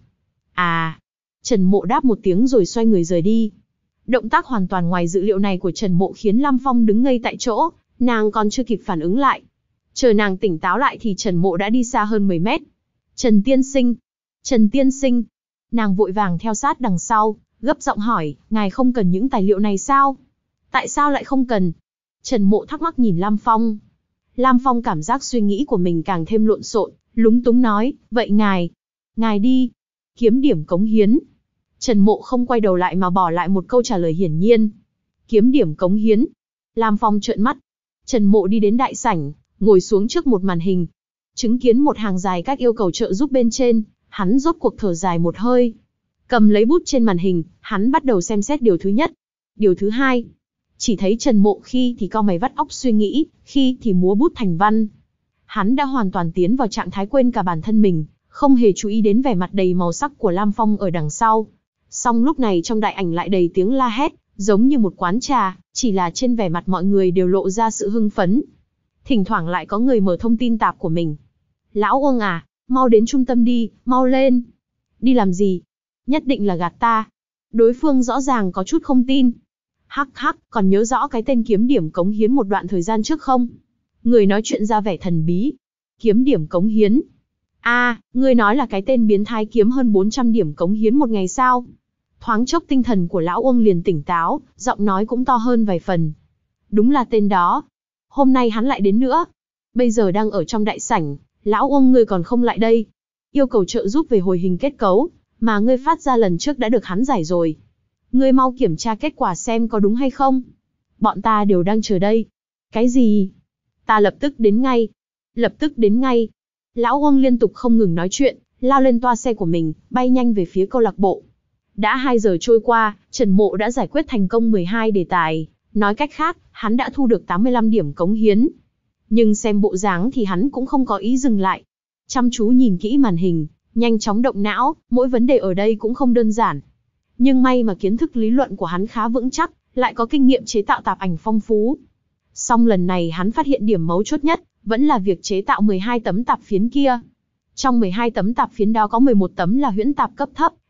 À, Trần Mộ đáp một tiếng rồi xoay người rời đi. Động tác hoàn toàn ngoài dự liệu này của Trần Mộ khiến Lam Phong đứng ngây tại chỗ, nàng còn chưa kịp phản ứng lại. Chờ nàng tỉnh táo lại thì Trần Mộ đã đi xa hơn mười mét. Trần tiên sinh, Trần tiên sinh. Nàng vội vàng theo sát đằng sau, gấp giọng hỏi, ngài không cần những tài liệu này sao? Tại sao lại không cần? Trần Mộ thắc mắc nhìn Lam Phong. Lam Phong cảm giác suy nghĩ của mình càng thêm lộn xộn, lúng túng nói, vậy ngài, ngài đi, kiếm điểm cống hiến. Trần Mộ không quay đầu lại mà bỏ lại một câu trả lời hiển nhiên. Kiếm điểm cống hiến. Lam Phong trợn mắt. Trần Mộ đi đến đại sảnh, ngồi xuống trước một màn hình. Chứng kiến một hàng dài các yêu cầu trợ giúp bên trên, hắn rốt cuộc thở dài một hơi. Cầm lấy bút trên màn hình, hắn bắt đầu xem xét điều thứ nhất. Điều thứ hai. Chỉ thấy Trần Mộ khi thì cau mày vắt óc suy nghĩ, khi thì múa bút thành văn. Hắn đã hoàn toàn tiến vào trạng thái quên cả bản thân mình, không hề chú ý đến vẻ mặt đầy màu sắc của Lam Phong ở đằng sau. Song lúc này trong đại ảnh lại đầy tiếng la hét, giống như một quán trà, chỉ là trên vẻ mặt mọi người đều lộ ra sự hưng phấn. Thỉnh thoảng lại có người mở thông tin tạp của mình. Lão Uông à, mau đến trung tâm đi, mau lên. Đi làm gì? Nhất định là gạt ta. Đối phương rõ ràng có chút không tin. Hắc hắc, còn nhớ rõ cái tên kiếm điểm cống hiến một đoạn thời gian trước không? Người nói chuyện ra vẻ thần bí. Kiếm điểm cống hiến. A, à, người nói là cái tên biến thái kiếm hơn bốn trăm điểm cống hiến một ngày sao? Thoáng chốc tinh thần của lão Uông liền tỉnh táo, giọng nói cũng to hơn vài phần. Đúng là tên đó. Hôm nay hắn lại đến nữa. Bây giờ đang ở trong đại sảnh, lão Uông ngươi còn không lại đây. Yêu cầu trợ giúp về hồi hình kết cấu, mà ngươi phát ra lần trước đã được hắn giải rồi. Ngươi mau kiểm tra kết quả xem có đúng hay không. Bọn ta đều đang chờ đây. Cái gì? Ta lập tức đến ngay. Lập tức đến ngay. Lão Uông liên tục không ngừng nói chuyện, lao lên toa xe của mình, bay nhanh về phía câu lạc bộ. Đã hai giờ trôi qua, Trần Mộ đã giải quyết thành công mười hai đề tài. Nói cách khác, hắn đã thu được tám mươi lăm điểm cống hiến. Nhưng xem bộ dáng thì hắn cũng không có ý dừng lại. Chăm chú nhìn kỹ màn hình, nhanh chóng động não, mỗi vấn đề ở đây cũng không đơn giản. Nhưng may mà kiến thức lý luận của hắn khá vững chắc, lại có kinh nghiệm chế tạo tạp ảnh phong phú. Song lần này hắn phát hiện điểm mấu chốt nhất, vẫn là việc chế tạo mười hai tấm tạp phiến kia. Trong mười hai tấm tạp phiến đó có mười một tấm là huyễn tạp cấp thấp,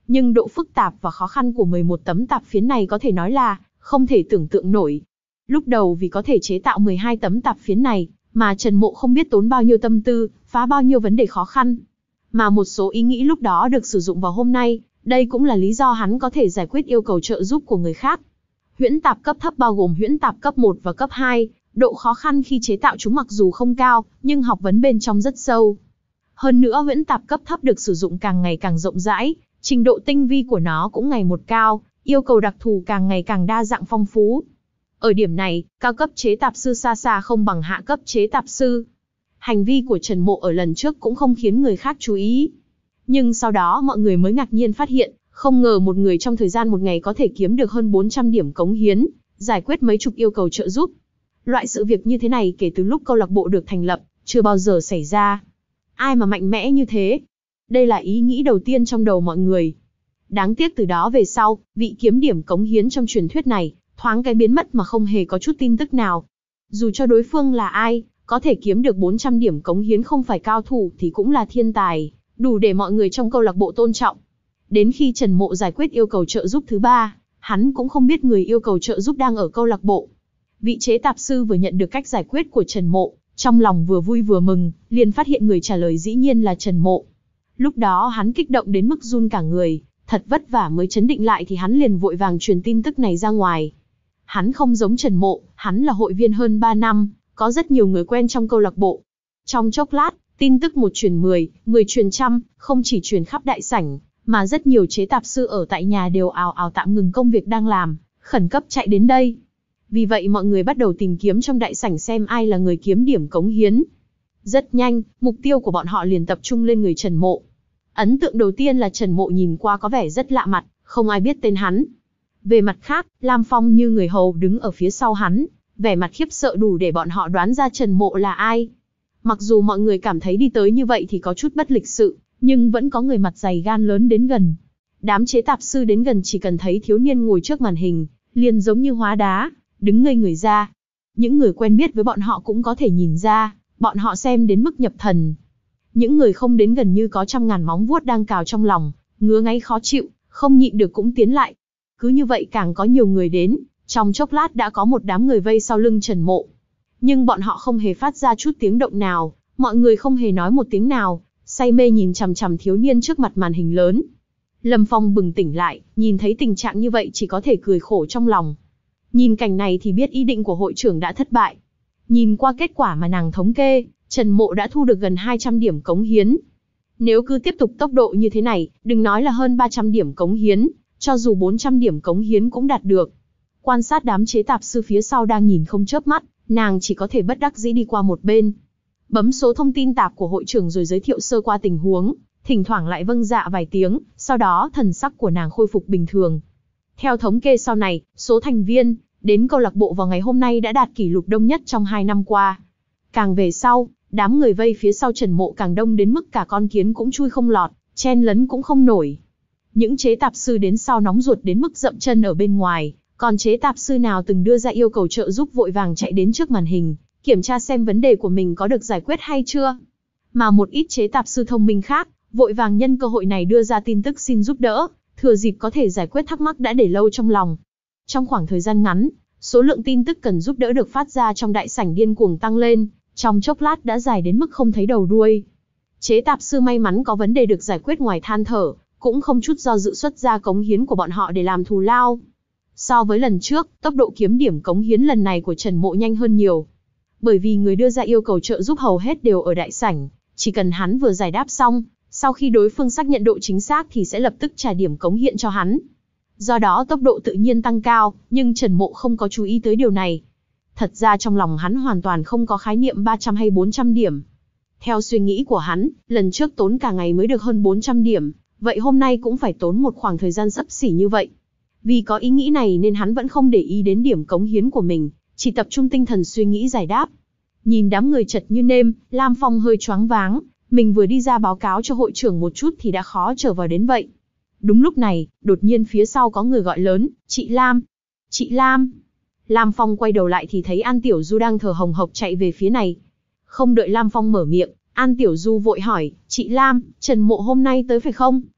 nhưng độ phức tạp và khó khăn của mười một tấm tạp phiến này có thể nói là không thể tưởng tượng nổi. Lúc đầu vì có thể chế tạo mười hai tấm tạp phiến này, mà Trần Mộ không biết tốn bao nhiêu tâm tư, phá bao nhiêu vấn đề khó khăn. Mà một số ý nghĩ lúc đó được sử dụng vào hôm nay, đây cũng là lý do hắn có thể giải quyết yêu cầu trợ giúp của người khác. Huyễn tạp cấp thấp bao gồm huyễn tạp cấp một và cấp hai, độ khó khăn khi chế tạo chúng mặc dù không cao, nhưng học vấn bên trong rất sâu. Hơn nữa huyễn tạp cấp thấp được sử dụng càng ngày càng rộng rãi, trình độ tinh vi của nó cũng ngày một cao, yêu cầu đặc thù càng ngày càng đa dạng phong phú. Ở điểm này, cao cấp chế tạp sư xa xa không bằng hạ cấp chế tạp sư. Hành vi của Trần Mộ ở lần trước cũng không khiến người khác chú ý. Nhưng sau đó mọi người mới ngạc nhiên phát hiện, không ngờ một người trong thời gian một ngày có thể kiếm được hơn bốn trăm điểm cống hiến, giải quyết mấy chục yêu cầu trợ giúp. Loại sự việc như thế này kể từ lúc câu lạc bộ được thành lập, chưa bao giờ xảy ra. Ai mà mạnh mẽ như thế? Đây là ý nghĩ đầu tiên trong đầu mọi người. Đáng tiếc từ đó về sau, vị kiếm điểm cống hiến trong truyền thuyết này, thoáng cái biến mất mà không hề có chút tin tức nào. Dù cho đối phương là ai, có thể kiếm được bốn trăm điểm cống hiến không phải cao thủ thì cũng là thiên tài, đủ để mọi người trong câu lạc bộ tôn trọng. Đến khi Trần Mộ giải quyết yêu cầu trợ giúp thứ ba, hắn cũng không biết người yêu cầu trợ giúp đang ở câu lạc bộ. Vị chế tạp sư vừa nhận được cách giải quyết của Trần Mộ, trong lòng vừa vui vừa mừng, liền phát hiện người trả lời dĩ nhiên là Trần Mộ. Lúc đó hắn kích động đến mức run cả người, thật vất vả mới trấn định lại thì hắn liền vội vàng truyền tin tức này ra ngoài. Hắn không giống Trần Mộ, hắn là hội viên hơn ba năm, có rất nhiều người quen trong câu lạc bộ. Trong chốc lát, tin tức một truyền mười, mười truyền trăm, không chỉ truyền khắp đại sảnh, mà rất nhiều chế tạp sư ở tại nhà đều ào ào tạm ngừng công việc đang làm, khẩn cấp chạy đến đây. Vì vậy mọi người bắt đầu tìm kiếm trong đại sảnh xem ai là người kiếm điểm cống hiến. Rất nhanh, mục tiêu của bọn họ liền tập trung lên người Trần Mộ. Ấn tượng đầu tiên là Trần Mộ nhìn qua có vẻ rất lạ mặt, không ai biết tên hắn. Về mặt khác, Lam Phong như người hầu đứng ở phía sau hắn, vẻ mặt khiếp sợ đủ để bọn họ đoán ra Trần Mộ là ai. Mặc dù mọi người cảm thấy đi tới như vậy thì có chút bất lịch sự, nhưng vẫn có người mặt dày gan lớn đến gần. Đám chế tạp sư đến gần chỉ cần thấy thiếu niên ngồi trước màn hình, liền giống như hóa đá, đứng ngây người ra. Những người quen biết với bọn họ cũng có thể nhìn ra, bọn họ xem đến mức nhập thần. Những người không đến gần như có trăm ngàn móng vuốt đang cào trong lòng, ngứa ngáy khó chịu, không nhịn được cũng tiến lại. Cứ như vậy càng có nhiều người đến, trong chốc lát đã có một đám người vây sau lưng Trần Mộ. Nhưng bọn họ không hề phát ra chút tiếng động nào, mọi người không hề nói một tiếng nào, say mê nhìn chằm chằm thiếu niên trước mặt màn hình lớn. Lâm Phong bừng tỉnh lại, nhìn thấy tình trạng như vậy chỉ có thể cười khổ trong lòng. Nhìn cảnh này thì biết ý định của hội trưởng đã thất bại. Nhìn qua kết quả mà nàng thống kê, Trần Mộ đã thu được gần hai trăm điểm cống hiến. Nếu cứ tiếp tục tốc độ như thế này, đừng nói là hơn ba trăm điểm cống hiến, cho dù bốn trăm điểm cống hiến cũng đạt được. Quan sát đám chế tạp sư phía sau đang nhìn không chớp mắt, nàng chỉ có thể bất đắc dĩ đi qua một bên. Bấm số thông tin tạp của hội trưởng rồi giới thiệu sơ qua tình huống, thỉnh thoảng lại vâng dạ vài tiếng, sau đó thần sắc của nàng khôi phục bình thường. Theo thống kê sau này, số thành viên đến câu lạc bộ vào ngày hôm nay đã đạt kỷ lục đông nhất trong hai năm qua. Càng về sau, đám người vây phía sau Trần Mộ càng đông đến mức cả con kiến cũng chui không lọt, chen lấn cũng không nổi. Những chế tạp sư đến sau nóng ruột đến mức dậm chân ở bên ngoài, còn chế tạp sư nào từng đưa ra yêu cầu trợ giúp vội vàng chạy đến trước màn hình, kiểm tra xem vấn đề của mình có được giải quyết hay chưa. Mà một ít chế tạp sư thông minh khác, vội vàng nhân cơ hội này đưa ra tin tức xin giúp đỡ, thừa dịp có thể giải quyết thắc mắc đã để lâu trong lòng. Trong khoảng thời gian ngắn, số lượng tin tức cần giúp đỡ được phát ra trong đại sảnh điên cuồng tăng lên, trong chốc lát đã dài đến mức không thấy đầu đuôi. Chế tạp sư may mắn có vấn đề được giải quyết ngoài than thở, cũng không chút do dự xuất ra cống hiến của bọn họ để làm thù lao. So với lần trước, tốc độ kiếm điểm cống hiến lần này của Trần Mộ nhanh hơn nhiều. Bởi vì người đưa ra yêu cầu trợ giúp hầu hết đều ở đại sảnh, chỉ cần hắn vừa giải đáp xong, sau khi đối phương xác nhận độ chính xác thì sẽ lập tức trả điểm cống hiến cho hắn. Do đó tốc độ tự nhiên tăng cao, nhưng Trần Mộ không có chú ý tới điều này. Thật ra trong lòng hắn hoàn toàn không có khái niệm ba trăm hay bốn trăm điểm. Theo suy nghĩ của hắn, lần trước tốn cả ngày mới được hơn bốn trăm điểm, vậy hôm nay cũng phải tốn một khoảng thời gian xấp xỉ như vậy. Vì có ý nghĩ này nên hắn vẫn không để ý đến điểm cống hiến của mình, chỉ tập trung tinh thần suy nghĩ giải đáp. Nhìn đám người chật như nêm, Lam Phong hơi choáng váng, mình vừa đi ra báo cáo cho hội trưởng một chút thì đã khó trở vào đến vậy. Đúng lúc này, đột nhiên phía sau có người gọi lớn, chị Lam, chị Lam. Lam Phong quay đầu lại thì thấy An Tiểu Du đang thở hồng hộc chạy về phía này. Không đợi Lam Phong mở miệng, An Tiểu Du vội hỏi, chị Lam, Trần Mộ hôm nay tới phải không?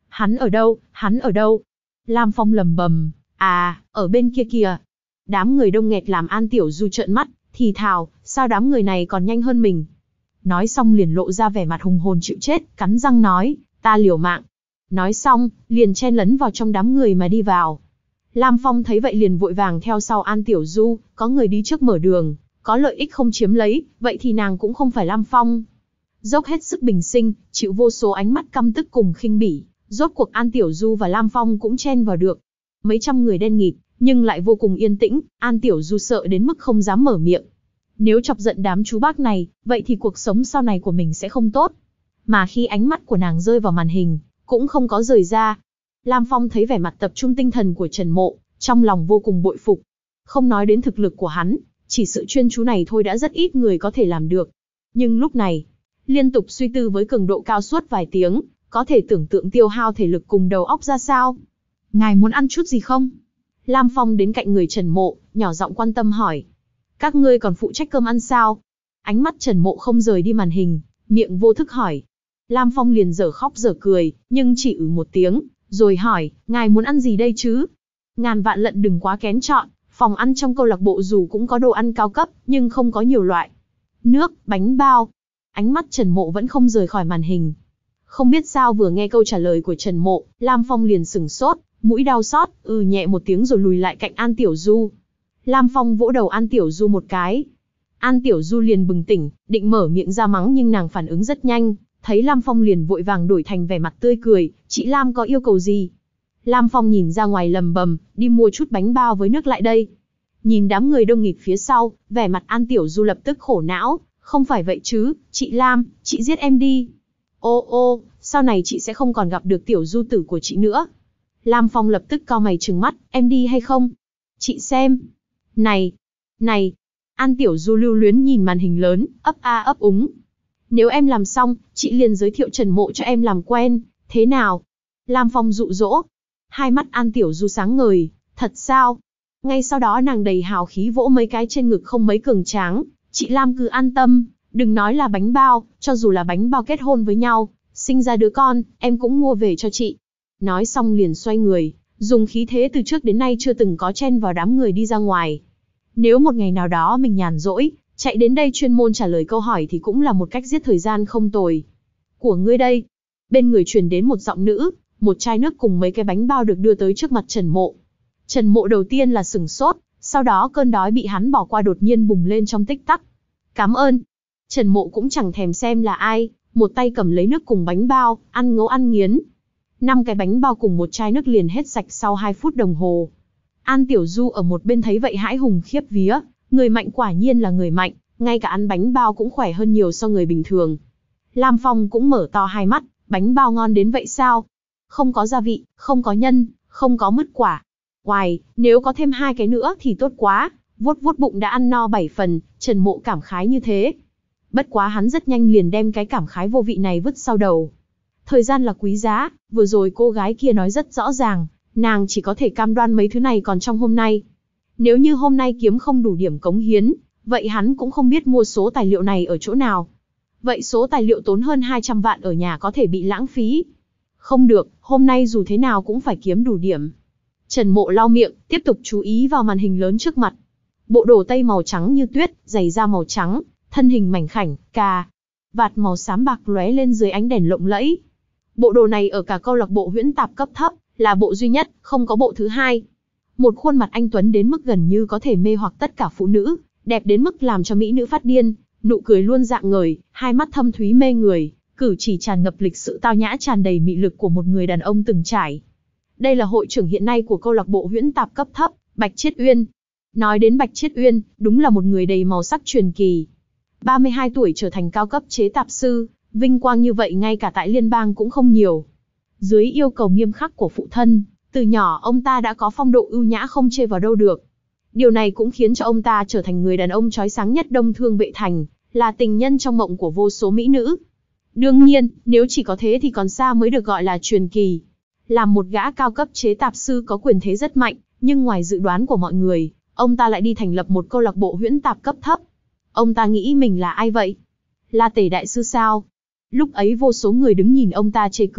Hắn ở đâu, hắn ở đâu? Lam Phong lầm bầm, à, ở bên kia kìa. Đám người đông nghẹt làm An Tiểu Du trợn mắt, thì thào, sao đám người này còn nhanh hơn mình? Nói xong liền lộ ra vẻ mặt hùng hồn chịu chết, cắn răng nói, ta liều mạng. Nói xong, liền chen lấn vào trong đám người mà đi vào. Lam Phong thấy vậy liền vội vàng theo sau An Tiểu Du, có người đi trước mở đường, có lợi ích không chiếm lấy, vậy thì nàng cũng không phải Lam Phong. Dốc hết sức bình sinh, chịu vô số ánh mắt căm tức cùng khinh bỉ, rốt cuộc An Tiểu Du và Lam Phong cũng chen vào được. Mấy trăm người đen nghịt, nhưng lại vô cùng yên tĩnh, An Tiểu Du sợ đến mức không dám mở miệng. Nếu chọc giận đám chú bác này, vậy thì cuộc sống sau này của mình sẽ không tốt. Mà khi ánh mắt của nàng rơi vào màn hình, cũng không có rời ra. Lam Phong thấy vẻ mặt tập trung tinh thần của Trần Mộ, trong lòng vô cùng bội phục. Không nói đến thực lực của hắn, chỉ sự chuyên chú này thôi đã rất ít người có thể làm được. Nhưng lúc này, liên tục suy tư với cường độ cao suốt vài tiếng, có thể tưởng tượng tiêu hao thể lực cùng đầu óc ra sao. Ngài muốn ăn chút gì không? Lam Phong đến cạnh người Trần Mộ, nhỏ giọng quan tâm hỏi. Các ngươi còn phụ trách cơm ăn sao? Ánh mắt Trần Mộ không rời đi màn hình, miệng vô thức hỏi. Lam Phong liền dở khóc dở cười, nhưng chỉ ừ một tiếng, rồi hỏi, ngài muốn ăn gì đây chứ? Ngàn vạn lận đừng quá kén chọn, phòng ăn trong câu lạc bộ dù cũng có đồ ăn cao cấp, nhưng không có nhiều loại. Nước, bánh bao. Ánh mắt Trần Mộ vẫn không rời khỏi màn hình. Không biết sao vừa nghe câu trả lời của Trần Mộ, Lam Phong liền sửng sốt, mũi đau xót, ừ nhẹ một tiếng rồi lùi lại cạnh An Tiểu Du. Lam Phong vỗ đầu An Tiểu Du một cái. An Tiểu Du liền bừng tỉnh, định mở miệng ra mắng nhưng nàng phản ứng rất nhanh, thấy Lam Phong liền vội vàng đổi thành vẻ mặt tươi cười, chị Lam có yêu cầu gì? Lam Phong nhìn ra ngoài lầm bầm, đi mua chút bánh bao với nước lại đây. Nhìn đám người đông nghịt phía sau, vẻ mặt An Tiểu Du lập tức khổ não, không phải vậy chứ, chị Lam, chị giết em đi. Ô ô, sau này chị sẽ không còn gặp được Tiểu Du tử của chị nữa. Lam Phong lập tức cau mày trừng mắt, em đi hay không? Chị xem. Này, này. An Tiểu Du lưu luyến nhìn màn hình lớn, ấp a ấp úng. Nếu em làm xong, chị liền giới thiệu Trần Mộ cho em làm quen, thế nào? Lam Phong dụ dỗ. Hai mắt An Tiểu Du sáng ngời, thật sao? Ngay sau đó nàng đầy hào khí vỗ mấy cái trên ngực không mấy cường tráng, chị Lam cứ an tâm, đừng nói là bánh bao, cho dù là bánh bao kết hôn với nhau, sinh ra đứa con, em cũng mua về cho chị. Nói xong liền xoay người, dùng khí thế từ trước đến nay chưa từng có chen vào đám người đi ra ngoài. Nếu một ngày nào đó mình nhàn rỗi, chạy đến đây chuyên môn trả lời câu hỏi thì cũng là một cách giết thời gian không tồi. Của ngươi đây. Bên người truyền đến một giọng nữ, một chai nước cùng mấy cái bánh bao được đưa tới trước mặt Trần Mộ. Trần Mộ đầu tiên là sửng sốt, sau đó cơn đói bị hắn bỏ qua đột nhiên bùng lên trong tích tắc. Cảm ơn. Trần Mộ cũng chẳng thèm xem là ai, một tay cầm lấy nước cùng bánh bao, ăn ngấu ăn nghiến. Năm cái bánh bao cùng một chai nước liền hết sạch sau hai phút đồng hồ. An Tiểu Du ở một bên thấy vậy hãi hùng khiếp vía, người mạnh quả nhiên là người mạnh, ngay cả ăn bánh bao cũng khỏe hơn nhiều so người bình thường. Lam Phong cũng mở to hai mắt, bánh bao ngon đến vậy sao? Không có gia vị, không có nhân, không có mứt quả. Oài, nếu có thêm hai cái nữa thì tốt quá, vuốt vuốt bụng đã ăn no bảy phần, Trần Mộ cảm khái như thế. Bất quá hắn rất nhanh liền đem cái cảm khái vô vị này vứt sau đầu. Thời gian là quý giá, vừa rồi cô gái kia nói rất rõ ràng, nàng chỉ có thể cam đoan mấy thứ này còn trong hôm nay. Nếu như hôm nay kiếm không đủ điểm cống hiến, vậy hắn cũng không biết mua số tài liệu này ở chỗ nào. Vậy số tài liệu tốn hơn hai trăm vạn ở nhà có thể bị lãng phí. Không được, hôm nay dù thế nào cũng phải kiếm đủ điểm. Trần Mộ lau miệng, tiếp tục chú ý vào màn hình lớn trước mặt. Bộ đồ tây màu trắng như tuyết, giày da màu trắng, thân hình mảnh khảnh, cà vạt màu xám bạc lóe lên dưới ánh đèn lộng lẫy. Bộ đồ này ở cả câu lạc bộ huyễn tạp cấp thấp, là bộ duy nhất, không có bộ thứ hai. Một khuôn mặt anh tuấn đến mức gần như có thể mê hoặc tất cả phụ nữ, đẹp đến mức làm cho mỹ nữ phát điên, nụ cười luôn rạng ngời, hai mắt thâm thúy mê người, cử chỉ tràn ngập lịch sự tao nhã tràn đầy mị lực của một người đàn ông từng trải. Đây là hội trưởng hiện nay của câu lạc bộ huyễn tạp cấp thấp, Bạch Chiết Uyên. Nói đến Bạch Chiết Uyên, đúng là một người đầy màu sắc truyền kỳ. ba mươi hai tuổi trở thành cao cấp chế tạp sư, vinh quang như vậy ngay cả tại liên bang cũng không nhiều. Dưới yêu cầu nghiêm khắc của phụ thân, từ nhỏ ông ta đã có phong độ ưu nhã không chê vào đâu được. Điều này cũng khiến cho ông ta trở thành người đàn ông chói sáng nhất Đông Thương Vệ Thành, là tình nhân trong mộng của vô số mỹ nữ. Đương nhiên, nếu chỉ có thế thì còn xa mới được gọi là truyền kỳ. Làm một gã cao cấp chế tạp sư có quyền thế rất mạnh, nhưng ngoài dự đoán của mọi người, ông ta lại đi thành lập một câu lạc bộ huyễn tạp cấp thấp. Ông ta nghĩ mình là ai vậy? La Tể đại sư sao? Lúc ấy vô số người đứng nhìn ông ta chê cười,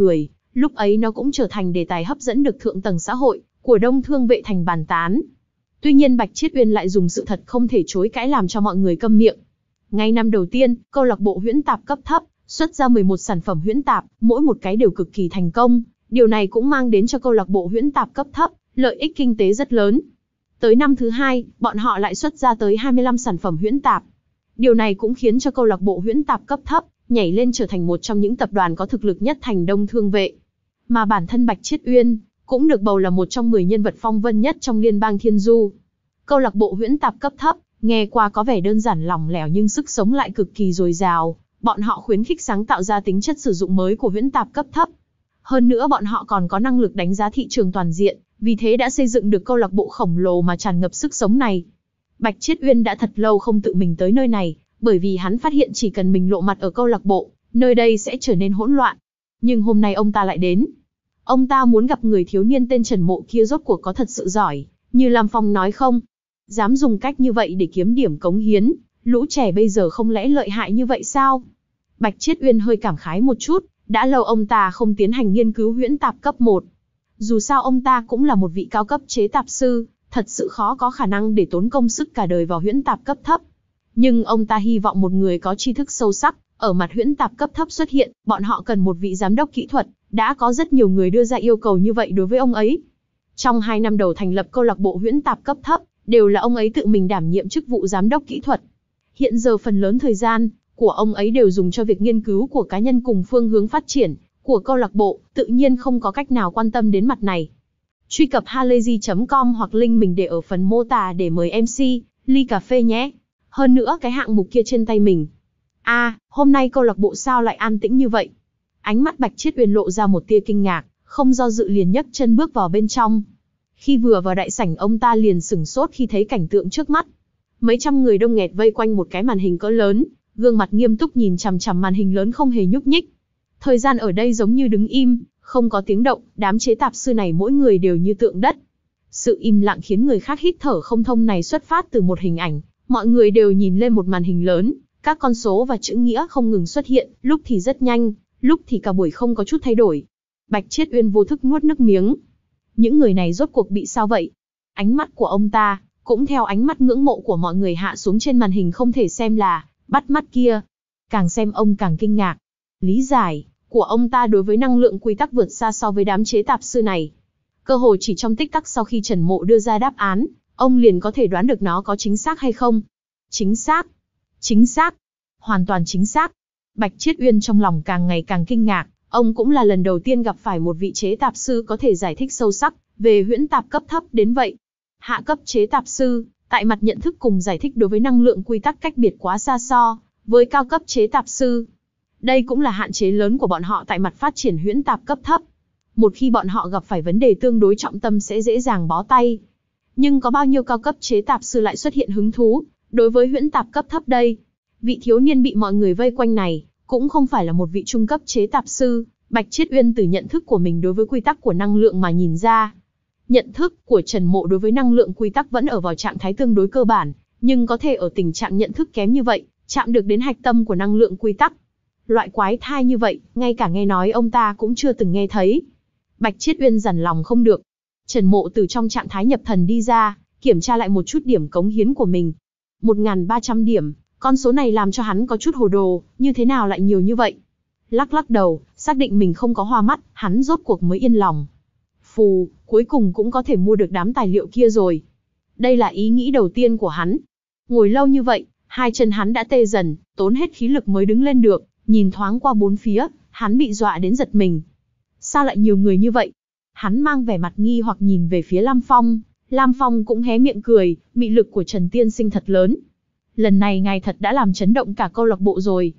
Lúc ấy nó cũng trở thành đề tài hấp dẫn được thượng tầng xã hội của Đông Thương vệ thành bàn tán. Tuy nhiên Bạch Chiết Uyên lại dùng sự thật không thể chối cãi làm cho mọi người câm miệng. Ngay năm đầu tiên, câu lạc bộ huyễn tạp cấp thấp xuất ra mười một sản phẩm huyễn tạp, mỗi một cái đều cực kỳ thành công. Điều này cũng mang đến cho câu lạc bộ huyễn tạp cấp thấp lợi ích kinh tế rất lớn. Tới năm thứ hai, bọn họ lại xuất ra tới hai mươi lăm sản phẩm huyễn tạp. Điều này cũng khiến cho câu lạc bộ huyễn tạp cấp thấp nhảy lên trở thành một trong những tập đoàn có thực lực nhất thành Đông Thương vệ. Mà bản thân Bạch Chiết Uyên cũng được bầu là một trong mười nhân vật phong vân nhất trong liên bang Thiên Du. Câu lạc bộ huyễn tạp cấp thấp, nghe qua có vẻ đơn giản lỏng lẻo nhưng sức sống lại cực kỳ dồi dào. Bọn họ khuyến khích sáng tạo ra tính chất sử dụng mới của huyễn tạp cấp thấp. Hơn nữa bọn họ còn có năng lực đánh giá thị trường toàn diện, vì thế đã xây dựng được câu lạc bộ khổng lồ mà tràn ngập sức sống này. Bạch Chiết Uyên đã thật lâu không tự mình tới nơi này, bởi vì hắn phát hiện chỉ cần mình lộ mặt ở câu lạc bộ, nơi đây sẽ trở nên hỗn loạn. Nhưng hôm nay ông ta lại đến. Ông ta muốn gặp người thiếu niên tên Trần Mộ kia rốt cuộc có thật sự giỏi, như Lam Phong nói không? Dám dùng cách như vậy để kiếm điểm cống hiến, lũ trẻ bây giờ không lẽ lợi hại như vậy sao? Bạch Chiết Uyên hơi cảm khái một chút, đã lâu ông ta không tiến hành nghiên cứu huyễn tạp cấp một. Dù sao ông ta cũng là một vị cao cấp chế tạp sư, thật sự khó có khả năng để tốn công sức cả đời vào huyễn tạp cấp thấp. Nhưng ông ta hy vọng một người có tri thức sâu sắc, ở mặt huyễn tạp cấp thấp xuất hiện, bọn họ cần một vị giám đốc kỹ thuật, đã có rất nhiều người đưa ra yêu cầu như vậy đối với ông ấy. Trong hai năm đầu thành lập câu lạc bộ huyễn tạp cấp thấp, đều là ông ấy tự mình đảm nhiệm chức vụ giám đốc kỹ thuật. Hiện giờ phần lớn thời gian của ông ấy đều dùng cho việc nghiên cứu của cá nhân cùng phương hướng phát triển của câu lạc bộ, tự nhiên không có cách nào quan tâm đến mặt này. Truy cập halayzi chấm com hoặc link mình để ở phần mô tả để mời em xê ly cà phê nhé. Hơn nữa cái hạng mục kia trên tay mình. A, à, hôm nay câu lạc bộ sao lại an tĩnh như vậy? Ánh mắt Bạch Chiết Uyên lộ ra một tia kinh ngạc, không do dự liền nhấc chân bước vào bên trong. Khi vừa vào đại sảnh ông ta liền sửng sốt khi thấy cảnh tượng trước mắt. Mấy trăm người đông nghẹt vây quanh một cái màn hình cỡ lớn, gương mặt nghiêm túc nhìn chằm chằm màn hình lớn không hề nhúc nhích. Thời gian ở đây giống như đứng im, không có tiếng động, đám chế tạp sư này mỗi người đều như tượng đất. Sự im lặng khiến người khác hít thở không thông này xuất phát từ một hình ảnh, mọi người đều nhìn lên một màn hình lớn, các con số và chữ nghĩa không ngừng xuất hiện, lúc thì rất nhanh, lúc thì cả buổi không có chút thay đổi. Bạch Chiết Uyên vô thức nuốt nước miếng. Những người này rốt cuộc bị sao vậy? Ánh mắt của ông ta cũng theo ánh mắt ngưỡng mộ của mọi người hạ xuống trên màn hình không thể xem là bắt mắt kia. Càng xem ông càng kinh ngạc. Lý giải của ông ta đối với năng lượng quy tắc vượt xa so với đám chế tạp sư này. Cơ hồ chỉ trong tích tắc sau khi Trần Mộ đưa ra đáp án, ông liền có thể đoán được nó có chính xác hay không. Chính xác. Chính xác. Hoàn toàn chính xác. Bạch Chiết Uyên trong lòng càng ngày càng kinh ngạc. Ông cũng là lần đầu tiên gặp phải một vị chế tạp sư có thể giải thích sâu sắc về huyễn tạp cấp thấp đến vậy. Hạ cấp chế tạp sư, tại mặt nhận thức cùng giải thích đối với năng lượng quy tắc cách biệt quá xa so với cao cấp chế tạp sư. Đây cũng là hạn chế lớn của bọn họ tại mặt phát triển huyễn tạp cấp thấp. Một khi bọn họ gặp phải vấn đề tương đối trọng tâm sẽ dễ dàng bó tay. Nhưng có bao nhiêu cao cấp chế tạp sư lại xuất hiện hứng thú đối với huyễn tạp cấp thấp đây? Vị thiếu niên bị mọi người vây quanh này cũng không phải là một vị trung cấp chế tạp sư. Bạch Chiết Uyên từ nhận thức của mình đối với quy tắc của năng lượng mà nhìn ra. Nhận thức của Trần Mộ đối với năng lượng quy tắc vẫn ở vào trạng thái tương đối cơ bản, nhưng có thể ở tình trạng nhận thức kém như vậy, chạm được đến hạch tâm của năng lượng quy tắc. Loại quái thai như vậy, ngay cả nghe nói ông ta cũng chưa từng nghe thấy. Bạch Chiết Uyên dằn lòng không được. Trần Mộ từ trong trạng thái nhập thần đi ra, kiểm tra lại một chút điểm cống hiến của mình. một nghìn ba trăm điểm, con số này làm cho hắn có chút hồ đồ, như thế nào lại nhiều như vậy? Lắc lắc đầu, xác định mình không có hoa mắt, hắn rốt cuộc mới yên lòng. Phù, cuối cùng cũng có thể mua được đám tài liệu kia rồi. Đây là ý nghĩ đầu tiên của hắn. Ngồi lâu như vậy, hai chân hắn đã tê dần, tốn hết khí lực mới đứng lên được, nhìn thoáng qua bốn phía, hắn bị dọa đến giật mình. Sao lại nhiều người như vậy? Hắn mang vẻ mặt nghi hoặc nhìn về phía Lam Phong, Lam Phong cũng hé miệng cười, mị lực của Trần tiên sinh thật lớn. Lần này ngài thật đã làm chấn động cả câu lạc bộ rồi.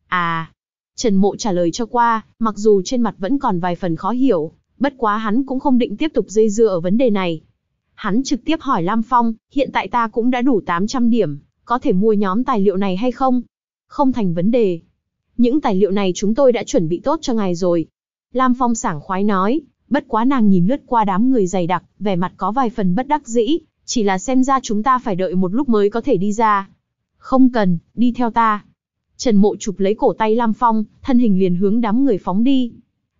À, Trần Mộ trả lời cho qua, mặc dù trên mặt vẫn còn vài phần khó hiểu, bất quá hắn cũng không định tiếp tục dây dưa ở vấn đề này. Hắn trực tiếp hỏi Lam Phong, hiện tại ta cũng đã đủ tám trăm điểm, có thể mua nhóm tài liệu này hay không? Không thành vấn đề. Những tài liệu này chúng tôi đã chuẩn bị tốt cho ngài rồi. Lam Phong sảng khoái nói, bất quá nàng nhìn lướt qua đám người dày đặc, vẻ mặt có vài phần bất đắc dĩ, chỉ là xem ra chúng ta phải đợi một lúc mới có thể đi ra. Không cần, đi theo ta. Trần Mộ chụp lấy cổ tay Lam Phong, thân hình liền hướng đám người phóng đi.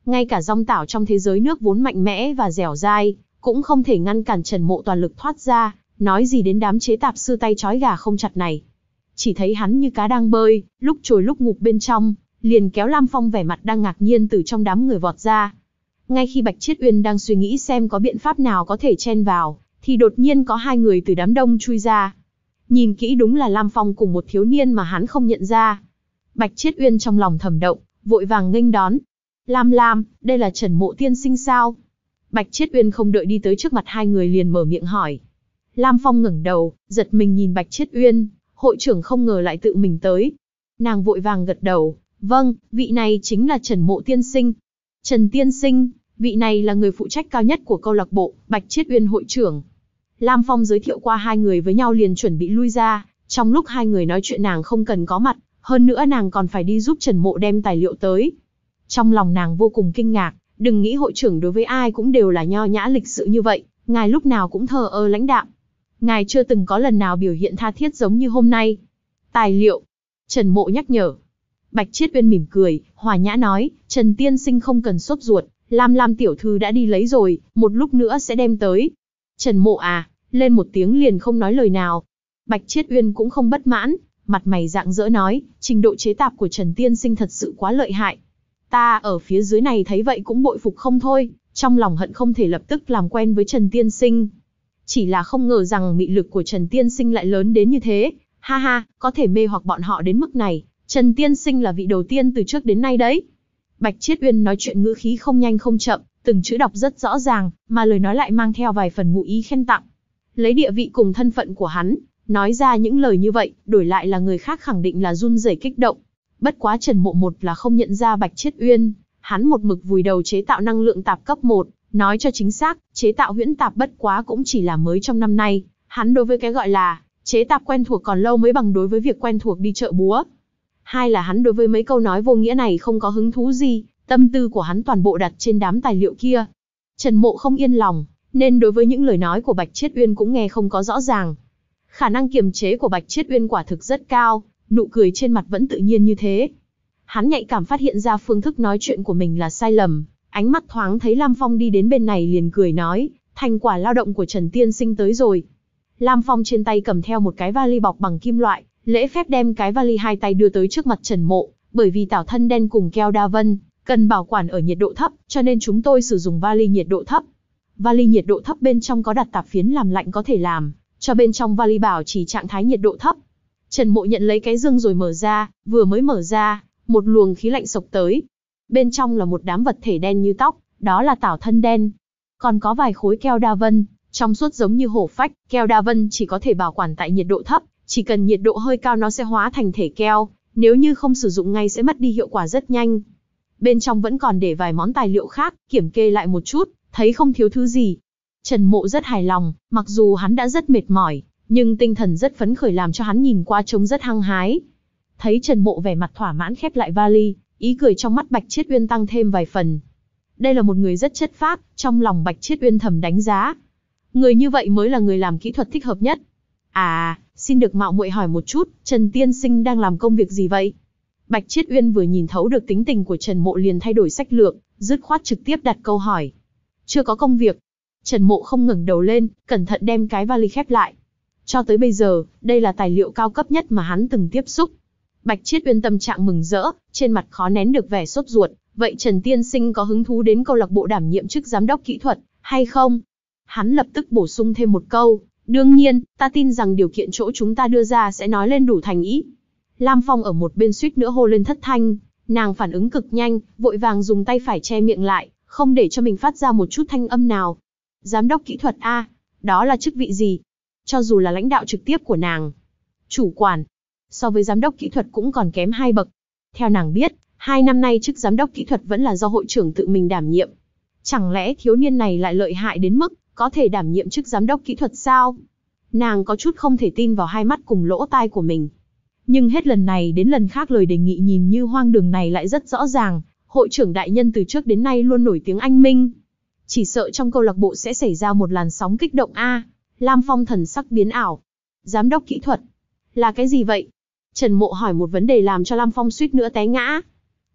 Ngay cả dong tảo trong thế giới nước vốn mạnh mẽ và dẻo dai, cũng không thể ngăn cản Trần Mộ toàn lực thoát ra, nói gì đến đám chế tạp sư tay trói gà không chặt này. Chỉ thấy hắn như cá đang bơi, lúc trồi lúc ngụp bên trong, liền kéo Lam Phong vẻ mặt đang ngạc nhiên từ trong đám người vọt ra. Ngay khi Bạch Chiết Uyên đang suy nghĩ xem có biện pháp nào có thể chen vào, thì đột nhiên có hai người từ đám đông chui ra. Nhìn kỹ đúng là Lam Phong cùng một thiếu niên mà hắn không nhận ra. Bạch Chiết Uyên trong lòng thầm động, vội vàng nghênh đón. Lam Lam, đây là Trần Mộ tiên sinh sao? Bạch Chiết Uyên không đợi đi tới trước mặt hai người liền mở miệng hỏi. Lam Phong ngẩng đầu, giật mình nhìn Bạch Chiết Uyên, hội trưởng không ngờ lại tự mình tới. Nàng vội vàng gật đầu, vâng, vị này chính là Trần Mộ tiên sinh. Trần tiên sinh, vị này là người phụ trách cao nhất của câu lạc bộ, Bạch Chiết Uyên hội trưởng. Lam Phong giới thiệu qua hai người với nhau liền chuẩn bị lui ra, trong lúc hai người nói chuyện nàng không cần có mặt, hơn nữa nàng còn phải đi giúp Trần Mộ đem tài liệu tới. Trong lòng nàng vô cùng kinh ngạc, đừng nghĩ hội trưởng đối với ai cũng đều là nho nhã lịch sự như vậy, ngài lúc nào cũng thờ ơ lãnh đạm. Ngài chưa từng có lần nào biểu hiện tha thiết giống như hôm nay. Tài liệu. Trần Mộ nhắc nhở. Bạch Chiết Uyên mỉm cười, hòa nhã nói, Trần tiên sinh không cần sốt ruột, Lam Lam tiểu thư đã đi lấy rồi, một lúc nữa sẽ đem tới. Trần Mộ à, lên một tiếng liền không nói lời nào. Bạch Chiết Uyên cũng không bất mãn, mặt mày rạng rỡ nói, trình độ chế tạp của Trần tiên sinh thật sự quá lợi hại. Ta ở phía dưới này thấy vậy cũng bội phục không thôi, trong lòng hận không thể lập tức làm quen với Trần tiên sinh. Chỉ là không ngờ rằng mị lực của Trần tiên sinh lại lớn đến như thế, ha ha, có thể mê hoặc bọn họ đến mức này, Trần tiên sinh là vị đầu tiên từ trước đến nay đấy. Bạch Chiết Uyên nói chuyện ngữ khí không nhanh không chậm, từng chữ đọc rất rõ ràng, mà lời nói lại mang theo vài phần ngụ ý khen tặng. Lấy địa vị cùng thân phận của hắn, nói ra những lời như vậy, đổi lại là người khác khẳng định là run rẩy kích động. Bất quá Trần Mộ một là không nhận ra Bạch Chiết Uyên, hắn một mực vùi đầu chế tạo năng lượng tạp cấp một, nói cho chính xác, chế tạo huyễn tạp bất quá cũng chỉ là mới trong năm nay, hắn đối với cái gọi là chế tạp quen thuộc còn lâu mới bằng đối với việc quen thuộc đi chợ búa. Hai là hắn đối với mấy câu nói vô nghĩa này không có hứng thú gì, tâm tư của hắn toàn bộ đặt trên đám tài liệu kia. Trần Mộ không yên lòng, nên đối với những lời nói của Bạch Chiết Uyên cũng nghe không có rõ ràng. Khả năng kiềm chế của Bạch Chiết Uyên quả thực rất cao, nụ cười trên mặt vẫn tự nhiên như thế. Hắn nhạy cảm phát hiện ra phương thức nói chuyện của mình là sai lầm, ánh mắt thoáng thấy Lam Phong đi đến bên này liền cười nói, thành quả lao động của Trần tiên sinh tới rồi. Lam Phong trên tay cầm theo một cái vali bọc bằng kim loại, lễ phép đem cái vali hai tay đưa tới trước mặt Trần Mộ, bởi vì tảo thân đen cùng keo đa vân cần bảo quản ở nhiệt độ thấp, cho nên chúng tôi sử dụng vali nhiệt độ thấp. Vali nhiệt độ thấp bên trong có đặt tạp phiến làm lạnh có thể làm cho bên trong vali bảo trì trạng thái nhiệt độ thấp. Trần Mộ nhận lấy cái dương rồi mở ra, vừa mới mở ra, một luồng khí lạnh xộc tới. Bên trong là một đám vật thể đen như tóc, đó là tảo thân đen. Còn có vài khối keo đa vân, trong suốt giống như hổ phách, keo đa vân chỉ có thể bảo quản tại nhiệt độ thấp, chỉ cần nhiệt độ hơi cao nó sẽ hóa thành thể keo, nếu như không sử dụng ngay sẽ mất đi hiệu quả rất nhanh. Bên trong vẫn còn để vài món tài liệu khác, kiểm kê lại một chút, thấy không thiếu thứ gì. Trần Mộ rất hài lòng, mặc dù hắn đã rất mệt mỏi, nhưng tinh thần rất phấn khởi làm cho hắn nhìn qua trông rất hăng hái. Thấy Trần Mộ vẻ mặt thỏa mãn khép lại vali, ý cười trong mắt Bạch Chiết Uyên tăng thêm vài phần. Đây là một người rất chất phác, trong lòng Bạch Chiết Uyên thầm đánh giá. Người như vậy mới là người làm kỹ thuật thích hợp nhất. À, xin được mạo muội hỏi một chút, Trần tiên sinh đang làm công việc gì vậy? Bạch Chiết Uyên vừa nhìn thấu được tính tình của Trần Mộ liền thay đổi sách lược, dứt khoát trực tiếp đặt câu hỏi. Chưa có công việc. Trần Mộ không ngẩng đầu lên, cẩn thận đem cái vali khép lại. Cho tới bây giờ, đây là tài liệu cao cấp nhất mà hắn từng tiếp xúc. Bạch Chiết Uyên tâm trạng mừng rỡ, trên mặt khó nén được vẻ sốt ruột. Vậy Trần tiên sinh có hứng thú đến câu lạc bộ đảm nhiệm chức giám đốc kỹ thuật, hay không? Hắn lập tức bổ sung thêm một câu, đương nhiên, ta tin rằng điều kiện chỗ chúng ta đưa ra sẽ nói lên đủ thành ý. Lam Phong ở một bên suýt nữa hô lên thất thanh, nàng phản ứng cực nhanh, vội vàng dùng tay phải che miệng lại, không để cho mình phát ra một chút thanh âm nào. Giám đốc kỹ thuật a, đó là chức vị gì? Cho dù là lãnh đạo trực tiếp của nàng, chủ quản, so với giám đốc kỹ thuật cũng còn kém hai bậc. Theo nàng biết, hai năm nay chức giám đốc kỹ thuật vẫn là do hội trưởng tự mình đảm nhiệm. Chẳng lẽ thiếu niên này lại lợi hại đến mức có thể đảm nhiệm chức giám đốc kỹ thuật sao? Nàng có chút không thể tin vào hai mắt cùng lỗ tai của mình. Nhưng hết lần này đến lần khác lời đề nghị nhìn như hoang đường này lại rất rõ ràng, hội trưởng đại nhân từ trước đến nay luôn nổi tiếng anh minh. Chỉ sợ trong câu lạc bộ sẽ xảy ra một làn sóng kích động a. Lam Phong thần sắc biến ảo. Giám đốc kỹ thuật? Là cái gì vậy? Trần Mộ hỏi một vấn đề làm cho Lam Phong suýt nữa té ngã.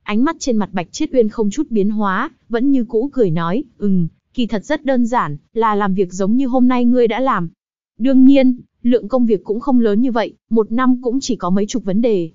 Ánh mắt trên mặt Bạch Chiết Uyên không chút biến hóa, vẫn như cũ cười nói, ừm, kỳ thật rất đơn giản, là làm việc giống như hôm nay ngươi đã làm. Đương nhiên, lượng công việc cũng không lớn như vậy, một năm cũng chỉ có mấy chục vấn đề.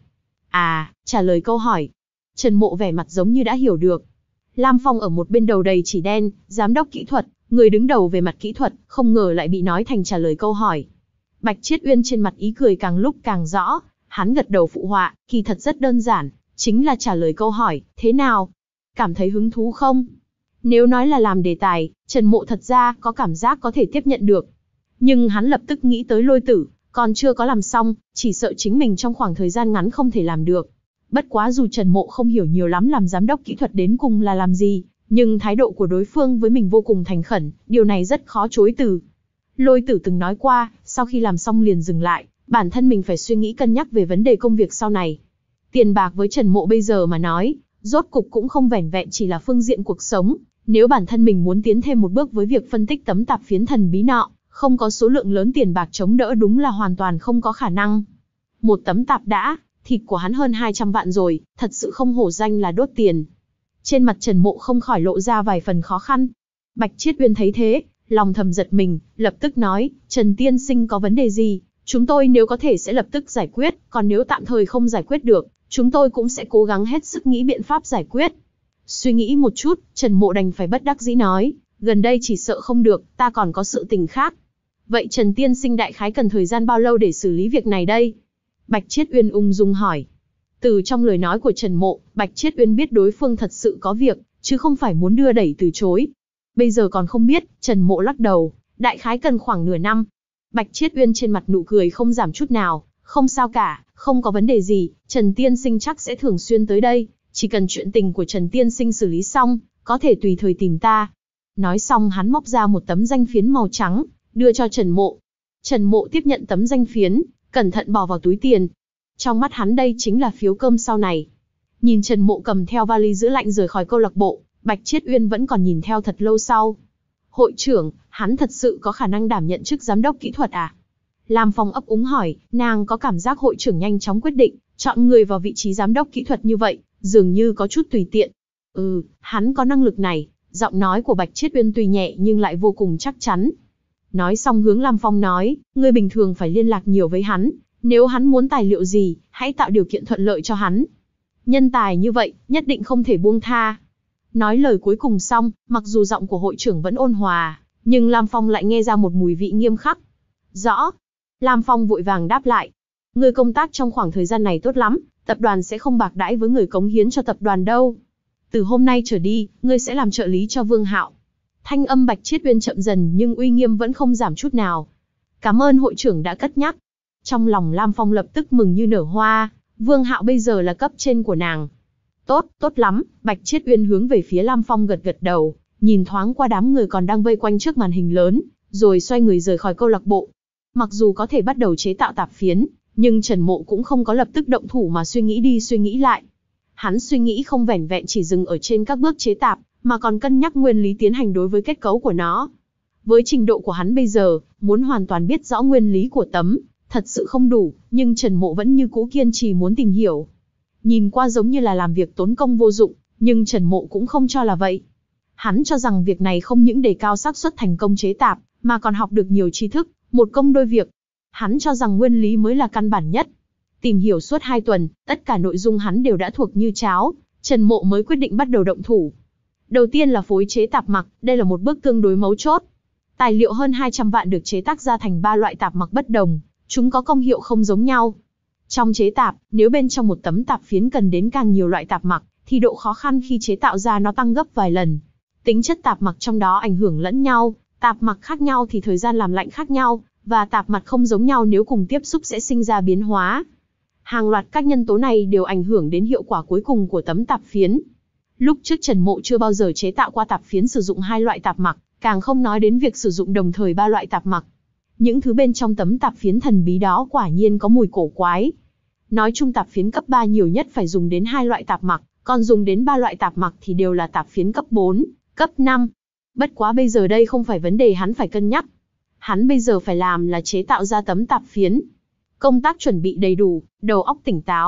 À, trả lời câu hỏi. Trần Mộ vẻ mặt giống như đã hiểu được. Lam Phong ở một bên đầu đầy chỉ đen, giám đốc kỹ thuật, người đứng đầu về mặt kỹ thuật, không ngờ lại bị nói thành trả lời câu hỏi. Bạch Chiết Uyên trên mặt ý cười càng lúc càng rõ, hắn gật đầu phụ họa, kỳ thật rất đơn giản, chính là trả lời câu hỏi, thế nào? Cảm thấy hứng thú không? Nếu nói là làm đề tài, Trần Mộ thật ra có cảm giác có thể tiếp nhận được. Nhưng hắn lập tức nghĩ tới Lôi Tử, còn chưa có làm xong, chỉ sợ chính mình trong khoảng thời gian ngắn không thể làm được. Bất quá dù Trần Mộ không hiểu nhiều lắm làm giám đốc kỹ thuật đến cùng là làm gì, nhưng thái độ của đối phương với mình vô cùng thành khẩn, điều này rất khó chối từ. Lôi Tử từng nói qua, sau khi làm xong liền dừng lại, bản thân mình phải suy nghĩ cân nhắc về vấn đề công việc sau này. Tiền bạc với Trần Mộ bây giờ mà nói, rốt cục cũng không vẻn vẹn chỉ là phương diện cuộc sống, nếu bản thân mình muốn tiến thêm một bước với việc phân tích tấm tạp phiến thần bí nọ, không có số lượng lớn tiền bạc chống đỡ đúng là hoàn toàn không có khả năng. Một tấm tạp đã, thịt của hắn hơn hai trăm vạn rồi, thật sự không hổ danh là đốt tiền. Trên mặt Trần Mộ không khỏi lộ ra vài phần khó khăn. Bạch Chiết Uyên thấy thế, lòng thầm giật mình, lập tức nói, Trần tiên sinh có vấn đề gì, chúng tôi nếu có thể sẽ lập tức giải quyết, còn nếu tạm thời không giải quyết được, chúng tôi cũng sẽ cố gắng hết sức nghĩ biện pháp giải quyết. Suy nghĩ một chút, Trần Mộ đành phải bất đắc dĩ nói, gần đây chỉ sợ không được, ta còn có sự tình khác. Vậy Trần tiên sinh đại khái cần thời gian bao lâu để xử lý việc này đây? Bạch Chiết Uyên ung dung hỏi. Từ trong lời nói của Trần Mộ, Bạch Chiết Uyên biết đối phương thật sự có việc, chứ không phải muốn đưa đẩy từ chối. Bây giờ còn không biết, Trần Mộ lắc đầu, đại khái cần khoảng nửa năm. Bạch Chiết Uyên trên mặt nụ cười không giảm chút nào, không sao cả, không có vấn đề gì, Trần tiên sinh chắc sẽ thường xuyên tới đây, chỉ cần chuyện tình của Trần tiên sinh xử lý xong, có thể tùy thời tìm ta. Nói xong hắn móc ra một tấm danh phiến màu trắng, đưa cho Trần Mộ. Trần Mộ tiếp nhận tấm danh phiến, cẩn thận bỏ vào túi tiền. Trong mắt hắn đây chính là phiếu cơm sau này. Nhìn Trần Mộ cầm theo vali giữ lạnh rời khỏi câu lạc bộ, Bạch Chiết Uyên vẫn còn nhìn theo thật lâu sau. Hội trưởng, hắn thật sự có khả năng đảm nhận chức giám đốc kỹ thuật à? Lam Phong ấp úng hỏi, nàng có cảm giác hội trưởng nhanh chóng quyết định, chọn người vào vị trí giám đốc kỹ thuật như vậy, dường như có chút tùy tiện. Ừ, hắn có năng lực này, giọng nói của Bạch Chiết Uyên tuy nhẹ nhưng lại vô cùng chắc chắn. Nói xong hướng Lam Phong nói, ngươi bình thường phải liên lạc nhiều với hắn, nếu hắn muốn tài liệu gì, hãy tạo điều kiện thuận lợi cho hắn. Nhân tài như vậy, nhất định không thể buông tha. Nói lời cuối cùng xong, mặc dù giọng của hội trưởng vẫn ôn hòa, nhưng Lam Phong lại nghe ra một mùi vị nghiêm khắc. Rõ. Lam Phong vội vàng đáp lại. Ngươi công tác trong khoảng thời gian này tốt lắm, tập đoàn sẽ không bạc đãi với người cống hiến cho tập đoàn đâu. Từ hôm nay trở đi, ngươi sẽ làm trợ lý cho Vương Hạo. Thanh âm Bạch Chiết Uyên chậm dần nhưng uy nghiêm vẫn không giảm chút nào. Cảm ơn hội trưởng đã cất nhắc. Trong lòng Lam Phong lập tức mừng như nở hoa, Vương Hạo bây giờ là cấp trên của nàng. Tốt, tốt lắm, Bạch Chiết Uyên hướng về phía Lam Phong gật gật đầu, nhìn thoáng qua đám người còn đang vây quanh trước màn hình lớn, rồi xoay người rời khỏi câu lạc bộ. Mặc dù có thể bắt đầu chế tạo tạp phiến, nhưng Trần Mộ cũng không có lập tức động thủ mà suy nghĩ đi suy nghĩ lại. Hắn suy nghĩ không vẻn vẹn chỉ dừng ở trên các bước chế tạp, mà còn cân nhắc nguyên lý tiến hành đối với kết cấu của nó. Với trình độ của hắn bây giờ, muốn hoàn toàn biết rõ nguyên lý của tấm, thật sự không đủ, nhưng Trần Mộ vẫn như cũ kiên trì muốn tìm hiểu. Nhìn qua giống như là làm việc tốn công vô dụng, nhưng Trần Mộ cũng không cho là vậy. Hắn cho rằng việc này không những đề cao xác suất thành công chế tạp, mà còn học được nhiều tri thức, một công đôi việc. Hắn cho rằng nguyên lý mới là căn bản nhất. Tìm hiểu suốt hai tuần, tất cả nội dung hắn đều đã thuộc như cháo, Trần Mộ mới quyết định bắt đầu động thủ. Đầu tiên là phối chế tạp mặc, đây là một bước tương đối mấu chốt. Tài liệu hơn hai trăm vạn được chế tác ra thành ba loại tạp mặc bất đồng, chúng có công hiệu không giống nhau. Trong chế tạp, nếu bên trong một tấm tạp phiến cần đến càng nhiều loại tạp mặc, thì độ khó khăn khi chế tạo ra nó tăng gấp vài lần. Tính chất tạp mặc trong đó ảnh hưởng lẫn nhau, tạp mặc khác nhau thì thời gian làm lạnh khác nhau, và tạp mặc không giống nhau nếu cùng tiếp xúc sẽ sinh ra biến hóa. Hàng loạt các nhân tố này đều ảnh hưởng đến hiệu quả cuối cùng của tấm tạp phiến. Lúc trước Trần Mộ chưa bao giờ chế tạo qua tạp phiến sử dụng hai loại tạp mặc, càng không nói đến việc sử dụng đồng thời ba loại tạp mặc. Những thứ bên trong tấm tạp phiến thần bí đó quả nhiên có mùi cổ quái. Nói chung tạp phiến cấp ba nhiều nhất phải dùng đến hai loại tạp mặc, còn dùng đến ba loại tạp mặc thì đều là tạp phiến cấp bốn, cấp năm. Bất quá bây giờ đây không phải vấn đề hắn phải cân nhắc. Hắn bây giờ phải làm là chế tạo ra tấm tạp phiến. Công tác chuẩn bị đầy đủ, đầu óc tỉnh táo,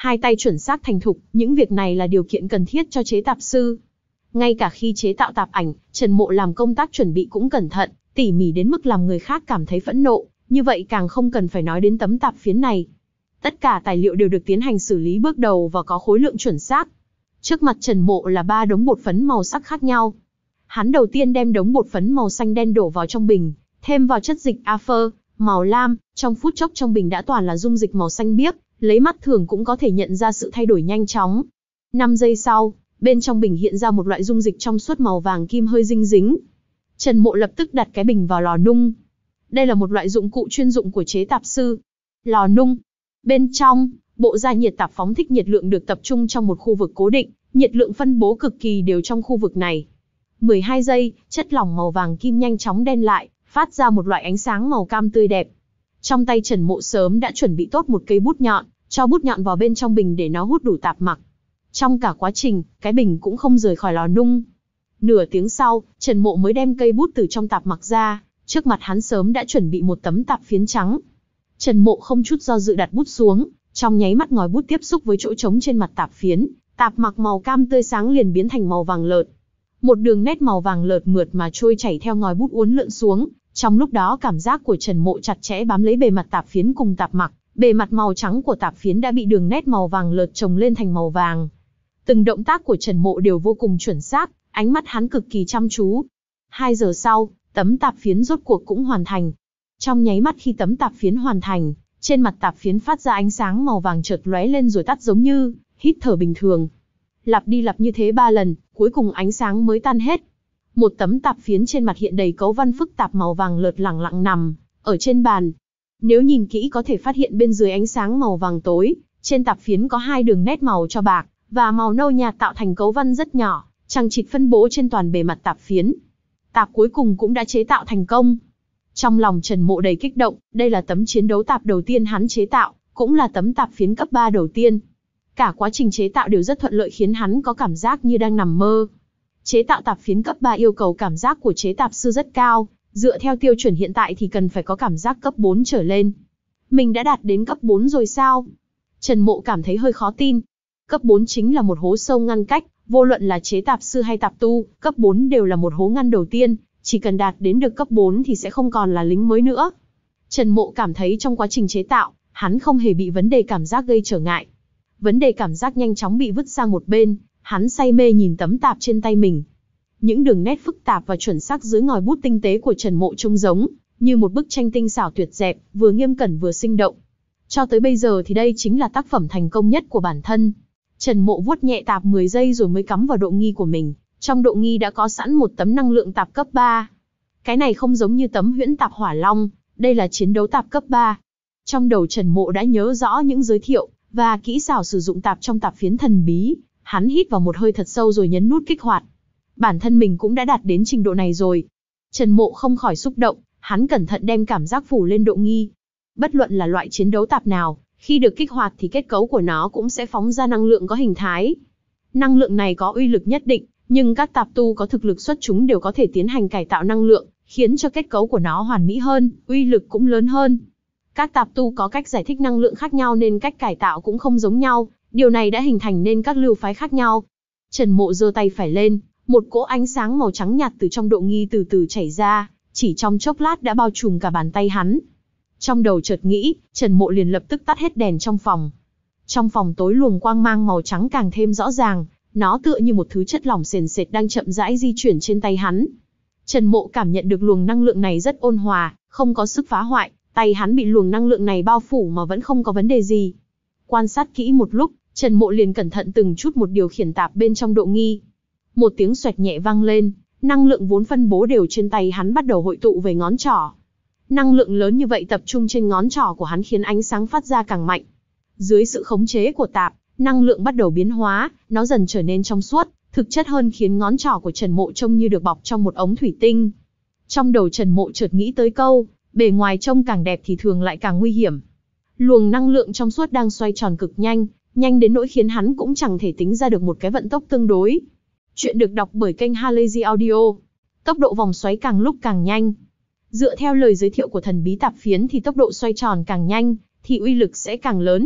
Hai tay chuẩn xác thành thục, những việc này là điều kiện cần thiết cho chế tạp sư. Ngay cả khi chế tạo tạp ảnh, Trần Mộ làm công tác chuẩn bị cũng cẩn thận, tỉ mỉ đến mức làm người khác cảm thấy phẫn nộ, như vậy càng không cần phải nói đến tấm tạp phiến này. Tất cả tài liệu đều được tiến hành xử lý bước đầu và có khối lượng chuẩn xác. Trước mặt Trần Mộ là ba đống bột phấn màu sắc khác nhau. Hắn đầu tiên đem đống bột phấn màu xanh đen đổ vào trong bình, thêm vào chất dịch aphơ, màu lam, trong phút chốc trong bình đã toàn là dung dịch màu xanh biếc, lấy mắt thường cũng có thể nhận ra sự thay đổi nhanh chóng. năm giây sau, bên trong bình hiện ra một loại dung dịch trong suốt màu vàng kim hơi dinh dính. Trần Mộ lập tức đặt cái bình vào lò nung. Đây là một loại dụng cụ chuyên dụng của chế tạp sư. Lò nung. Bên trong, bộ gia nhiệt tạp phóng thích nhiệt lượng được tập trung trong một khu vực cố định, nhiệt lượng phân bố cực kỳ đều trong khu vực này. mười hai giây, chất lỏng màu vàng kim nhanh chóng đen lại, phát ra một loại ánh sáng màu cam tươi đẹp. Trong tay Trần Mộ sớm đã chuẩn bị tốt một cây bút nhọn, cho bút nhọn vào bên trong bình để nó hút đủ tạp mặc. Trong cả quá trình, cái bình cũng không rời khỏi lò nung. Nửa tiếng sau, Trần Mộ mới đem cây bút từ trong tạp mặc ra, trước mặt hắn sớm đã chuẩn bị một tấm tạp phiến trắng. Trần Mộ không chút do dự đặt bút xuống, trong nháy mắt ngòi bút tiếp xúc với chỗ trống trên mặt tạp phiến, tạp mặc màu cam tươi sáng liền biến thành màu vàng lợt. Một đường nét màu vàng lợt mượt mà trôi chảy theo ngòi bút uốn lượn xuống, trong lúc đó cảm giác của Trần Mộ chặt chẽ bám lấy bề mặt tạp phiến cùng tạp mặc, bề mặt màu trắng của tạp phiến đã bị đường nét màu vàng lợt chồng lên thành màu vàng. Từng động tác của Trần Mộ đều vô cùng chuẩn xác, ánh mắt hắn cực kỳ chăm chú. Hai giờ sau, tấm tạp phiến rốt cuộc cũng hoàn thành. Trong nháy mắt khi tấm tạp phiến hoàn thành, trên mặt tạp phiến phát ra ánh sáng màu vàng chợt lóe lên rồi tắt giống như hít thở bình thường. Lặp đi lặp như thế ba lần, cuối cùng ánh sáng mới tan hết. Một tấm tạp phiến trên mặt hiện đầy cấu văn phức tạp màu vàng lợt lẳng lặng nằm ở trên bàn. Nếu nhìn kỹ có thể phát hiện bên dưới ánh sáng màu vàng tối, trên tạp phiến có hai đường nét màu cho bạc và màu nâu nhạt tạo thành cấu văn rất nhỏ, chằng chịt phân bố trên toàn bề mặt tạp phiến. Tạp cuối cùng cũng đã chế tạo thành công. Trong lòng Trần Mộ đầy kích động, đây là tấm chiến đấu tạp đầu tiên hắn chế tạo, cũng là tấm tạp phiến cấp ba đầu tiên. Cả quá trình chế tạo đều rất thuận lợi khiến hắn có cảm giác như đang nằm mơ. Chế tạo tạp phiến cấp ba yêu cầu cảm giác của chế tạp sư rất cao, dựa theo tiêu chuẩn hiện tại thì cần phải có cảm giác cấp bốn trở lên. Mình đã đạt đến cấp bốn rồi sao? Trần Mộ cảm thấy hơi khó tin. Cấp bốn chính là một hố sâu ngăn cách, vô luận là chế tạp sư hay tạp tu, cấp bốn đều là một hố ngăn đầu tiên, chỉ cần đạt đến được cấp bốn thì sẽ không còn là lính mới nữa. Trần Mộ cảm thấy trong quá trình chế tạo, hắn không hề bị vấn đề cảm giác gây trở ngại. Vấn đề cảm giác nhanh chóng bị vứt sang một bên, hắn say mê nhìn tấm tạp trên tay mình. Những đường nét phức tạp và chuẩn xác dưới ngòi bút tinh tế của Trần Mộ trông giống như một bức tranh tinh xảo tuyệt đẹp, vừa nghiêm cẩn vừa sinh động. Cho tới bây giờ thì đây chính là tác phẩm thành công nhất của bản thân. Trần Mộ vuốt nhẹ tạp mười giây rồi mới cắm vào độ nghi của mình. Trong độ nghi đã có sẵn một tấm năng lượng tạp cấp ba. Cái này không giống như tấm huyễn tạp hỏa long, đây là chiến đấu tạp cấp ba. Trong đầu Trần Mộ đã nhớ rõ những giới thiệu và kỹ xảo sử dụng tạp trong tạp phiến thần bí. Hắn hít vào một hơi thật sâu rồi nhấn nút kích hoạt. Bản thân mình cũng đã đạt đến trình độ này rồi. Trần Mộ không khỏi xúc động, hắn cẩn thận đem cảm giác phủ lên độ nghi. Bất luận là loại chiến đấu tạp nào, khi được kích hoạt thì kết cấu của nó cũng sẽ phóng ra năng lượng có hình thái. Năng lượng này có uy lực nhất định, nhưng các tạp tu có thực lực xuất chúng đều có thể tiến hành cải tạo năng lượng, khiến cho kết cấu của nó hoàn mỹ hơn, uy lực cũng lớn hơn. Các tạp tu có cách giải thích năng lượng khác nhau nên cách cải tạo cũng không giống nhau, điều này đã hình thành nên các lưu phái khác nhau. Trần Mộ giơ tay phải lên, một cỗ ánh sáng màu trắng nhạt từ trong độ nghi từ từ chảy ra, chỉ trong chốc lát đã bao trùm cả bàn tay hắn. Trong đầu chợt nghĩ, Trần Mộ liền lập tức tắt hết đèn trong phòng. Trong phòng tối luồng quang mang màu trắng càng thêm rõ ràng, nó tựa như một thứ chất lỏng sền sệt đang chậm rãi di chuyển trên tay hắn. Trần Mộ cảm nhận được luồng năng lượng này rất ôn hòa, không có sức phá hoại, tay hắn bị luồng năng lượng này bao phủ mà vẫn không có vấn đề gì. Quan sát kỹ một lúc, Trần Mộ liền cẩn thận từng chút một điều khiển tạp bên trong độ nghi. Một tiếng xoẹt nhẹ vang lên, năng lượng vốn phân bố đều trên tay hắn bắt đầu hội tụ về ngón trỏ. Năng lượng lớn như vậy tập trung trên ngón trỏ của hắn khiến ánh sáng phát ra càng mạnh. Dưới sự khống chế của tạp, năng lượng bắt đầu biến hóa, nó dần trở nên trong suốt, thực chất hơn khiến ngón trỏ của Trần Mộ trông như được bọc trong một ống thủy tinh. Trong đầu Trần Mộ chợt nghĩ tới câu, bề ngoài trông càng đẹp thì thường lại càng nguy hiểm. Luồng năng lượng trong suốt đang xoay tròn cực nhanh, nhanh đến nỗi khiến hắn cũng chẳng thể tính ra được một cái vận tốc tương đối. Chuyện được đọc bởi kênh Halazy Audio. Tốc độ vòng xoáy càng lúc càng nhanh. Dựa theo lời giới thiệu của thần bí tạp phiến thì tốc độ xoay tròn càng nhanh, thì uy lực sẽ càng lớn.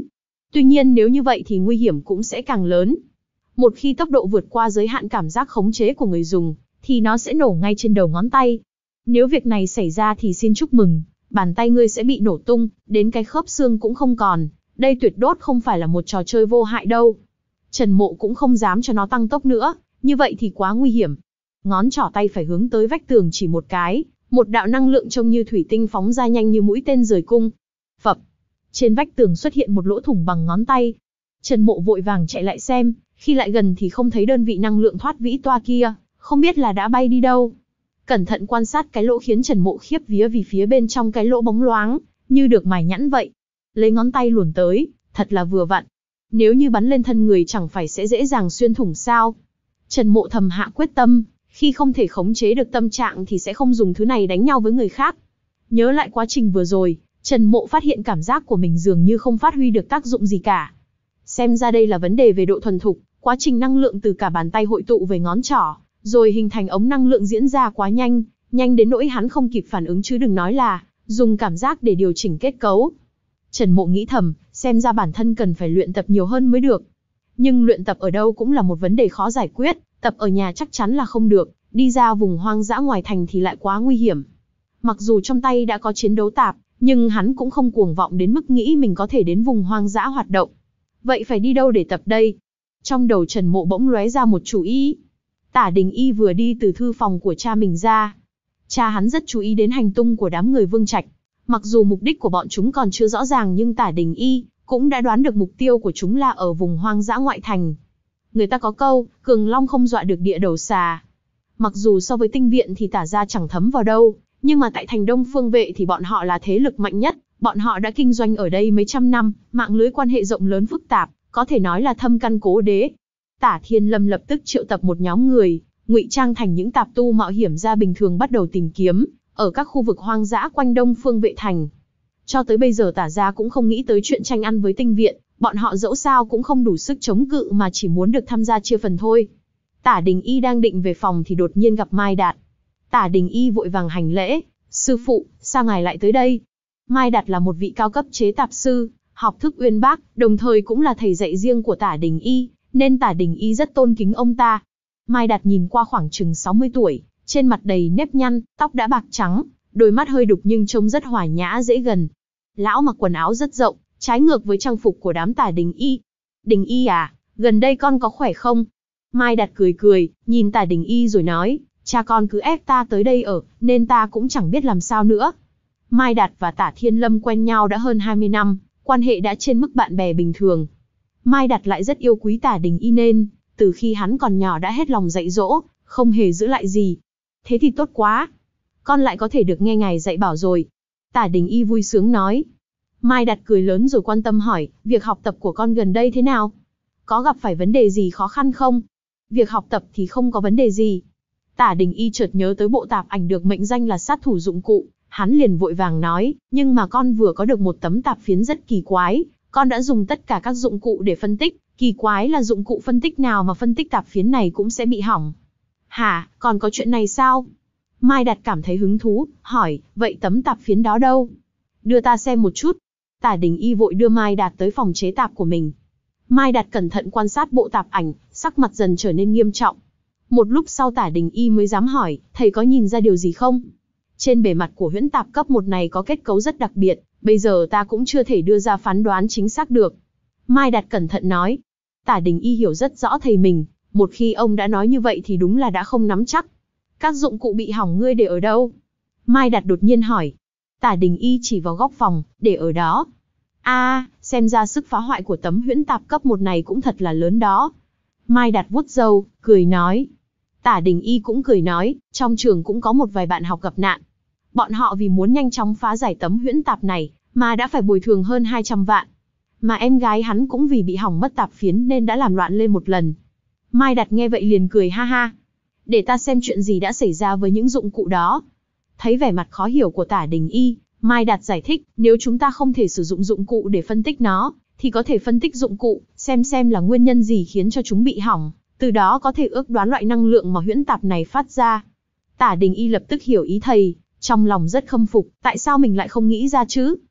Tuy nhiên nếu như vậy thì nguy hiểm cũng sẽ càng lớn. Một khi tốc độ vượt qua giới hạn cảm giác khống chế của người dùng, thì nó sẽ nổ ngay trên đầu ngón tay. Nếu việc này xảy ra thì xin chúc mừng, bàn tay ngươi sẽ bị nổ tung, đến cái khớp xương cũng không còn. Đây tuyệt đốt không phải là một trò chơi vô hại đâu. Trần Mộ cũng không dám cho nó tăng tốc nữa, như vậy thì quá nguy hiểm. Ngón trỏ tay phải hướng tới vách tường chỉ một cái, một đạo năng lượng trông như thủy tinh phóng ra nhanh như mũi tên rời cung. Phập, trên vách tường xuất hiện một lỗ thủng bằng ngón tay. Trần Mộ vội vàng chạy lại xem, khi lại gần thì không thấy đơn vị năng lượng thoát vĩ toa kia, không biết là đã bay đi đâu. Cẩn thận quan sát cái lỗ khiến Trần Mộ khiếp vía vì phía bên trong cái lỗ bóng loáng, như được mài nhẵn vậy. Lấy ngón tay luồn tới, thật là vừa vặn. Nếu như bắn lên thân người chẳng phải sẽ dễ dàng xuyên thủng sao? Trần Mộ thầm hạ quyết tâm, khi không thể khống chế được tâm trạng thì sẽ không dùng thứ này đánh nhau với người khác. Nhớ lại quá trình vừa rồi, Trần Mộ phát hiện cảm giác của mình dường như không phát huy được tác dụng gì cả. Xem ra đây là vấn đề về độ thuần thục, quá trình năng lượng từ cả bàn tay hội tụ về ngón trỏ, rồi hình thành ống năng lượng diễn ra quá nhanh, nhanh đến nỗi hắn không kịp phản ứng chứ đừng nói là dùng cảm giác để điều chỉnh kết cấu. Trần Mộ nghĩ thầm, xem ra bản thân cần phải luyện tập nhiều hơn mới được. Nhưng luyện tập ở đâu cũng là một vấn đề khó giải quyết, tập ở nhà chắc chắn là không được, đi ra vùng hoang dã ngoài thành thì lại quá nguy hiểm. Mặc dù trong tay đã có chiến đấu tạp, nhưng hắn cũng không cuồng vọng đến mức nghĩ mình có thể đến vùng hoang dã hoạt động. Vậy phải đi đâu để tập đây? Trong đầu Trần Mộ bỗng lóe ra một chủ ý. Tả Đình Y vừa đi từ thư phòng của cha mình ra. Cha hắn rất chú ý đến hành tung của đám người Vương Trạch. Mặc dù mục đích của bọn chúng còn chưa rõ ràng nhưng Tả Đình Y cũng đã đoán được mục tiêu của chúng là ở vùng hoang dã ngoại thành. Người ta có câu, cường long không dọa được địa đầu xà. Mặc dù so với tinh viện thì Tả gia chẳng thấm vào đâu, nhưng mà tại thành Đông Phương Vệ thì bọn họ là thế lực mạnh nhất, bọn họ đã kinh doanh ở đây mấy trăm năm, mạng lưới quan hệ rộng lớn phức tạp, có thể nói là thâm căn cố đế. Tả Thiên Lâm lập tức triệu tập một nhóm người, ngụy trang thành những tạp tu mạo hiểm ra bình thường bắt đầu tìm kiếm ở các khu vực hoang dã quanh Đông Phương Vệ thành. Cho tới bây giờ Tả gia cũng không nghĩ tới chuyện tranh ăn với tinh viện, bọn họ dẫu sao cũng không đủ sức chống cự mà chỉ muốn được tham gia chia phần thôi. Tả Đình Y đang định về phòng thì đột nhiên gặp Mai Đạt. Tả Đình Y vội vàng hành lễ, sư phụ, sao ngài lại tới đây? Mai Đạt là một vị cao cấp chế tạp sư, học thức uyên bác, đồng thời cũng là thầy dạy riêng của Tả Đình Y, nên Tả Đình Y rất tôn kính ông ta. Mai Đạt nhìn qua khoảng chừng sáu mươi tuổi, trên mặt đầy nếp nhăn, tóc đã bạc trắng, đôi mắt hơi đục nhưng trông rất hòa nhã dễ gần. Lão mặc quần áo rất rộng, trái ngược với trang phục của đám Tả Đình Y. Đình Y à, gần đây con có khỏe không? Mai Đạt cười cười, nhìn Tả Đình Y rồi nói, cha con cứ ép ta tới đây ở, nên ta cũng chẳng biết làm sao nữa. Mai Đạt và Tả Thiên Lâm quen nhau đã hơn hai mươi năm, quan hệ đã trên mức bạn bè bình thường. Mai Đạt lại rất yêu quý Tả Đình Y nên, từ khi hắn còn nhỏ đã hết lòng dạy dỗ, không hề giữ lại gì. Thế thì tốt quá, con lại có thể được nghe ngài dạy bảo rồi. Tả Đình Y vui sướng nói. Mai Đạt cười lớn rồi quan tâm hỏi, việc học tập của con gần đây thế nào? Có gặp phải vấn đề gì khó khăn không? Việc học tập thì không có vấn đề gì. Tả Đình Y chợt nhớ tới bộ tạp ảnh được mệnh danh là sát thủ dụng cụ, hắn liền vội vàng nói, nhưng mà con vừa có được một tấm tạp phiến rất kỳ quái, con đã dùng tất cả các dụng cụ để phân tích, kỳ quái là dụng cụ phân tích nào mà phân tích tạp phiến này cũng sẽ bị hỏng. Hả, còn có chuyện này sao? Mai Đạt cảm thấy hứng thú, hỏi, vậy tấm tạp phiến đó đâu? Đưa ta xem một chút. Tả Đình Y vội đưa Mai Đạt tới phòng chế tạp của mình. Mai Đạt cẩn thận quan sát bộ tạp ảnh, sắc mặt dần trở nên nghiêm trọng. Một lúc sau Tả Đình Y mới dám hỏi, thầy có nhìn ra điều gì không? Trên bề mặt của huyễn tạp cấp một này có kết cấu rất đặc biệt, bây giờ ta cũng chưa thể đưa ra phán đoán chính xác được. Mai Đạt cẩn thận nói. Tả Đình Y hiểu rất rõ thầy mình, một khi ông đã nói như vậy thì đúng là đã không nắm chắc. Các dụng cụ bị hỏng ngươi để ở đâu? Mai Đạt đột nhiên hỏi. Tả Đình Y chỉ vào góc phòng, để ở đó. A, à, xem ra sức phá hoại của tấm huyễn tạp cấp một này cũng thật là lớn đó. Mai Đạt vuốt râu, cười nói. Tả Đình Y cũng cười nói, trong trường cũng có một vài bạn học gặp nạn. Bọn họ vì muốn nhanh chóng phá giải tấm huyễn tạp này, mà đã phải bồi thường hơn hai trăm vạn. Mà em gái hắn cũng vì bị hỏng mất tạp phiến nên đã làm loạn lên một lần. Mai Đạt nghe vậy liền cười ha ha. Để ta xem chuyện gì đã xảy ra với những dụng cụ đó. Thấy vẻ mặt khó hiểu của Tả Đình Y, Mai Đạt giải thích, nếu chúng ta không thể sử dụng dụng cụ để phân tích nó, thì có thể phân tích dụng cụ, xem xem là nguyên nhân gì khiến cho chúng bị hỏng, từ đó có thể ước đoán loại năng lượng mà huyễn tạp này phát ra. Tả Đình Y lập tức hiểu ý thầy, trong lòng rất khâm phục, tại sao mình lại không nghĩ ra chứ?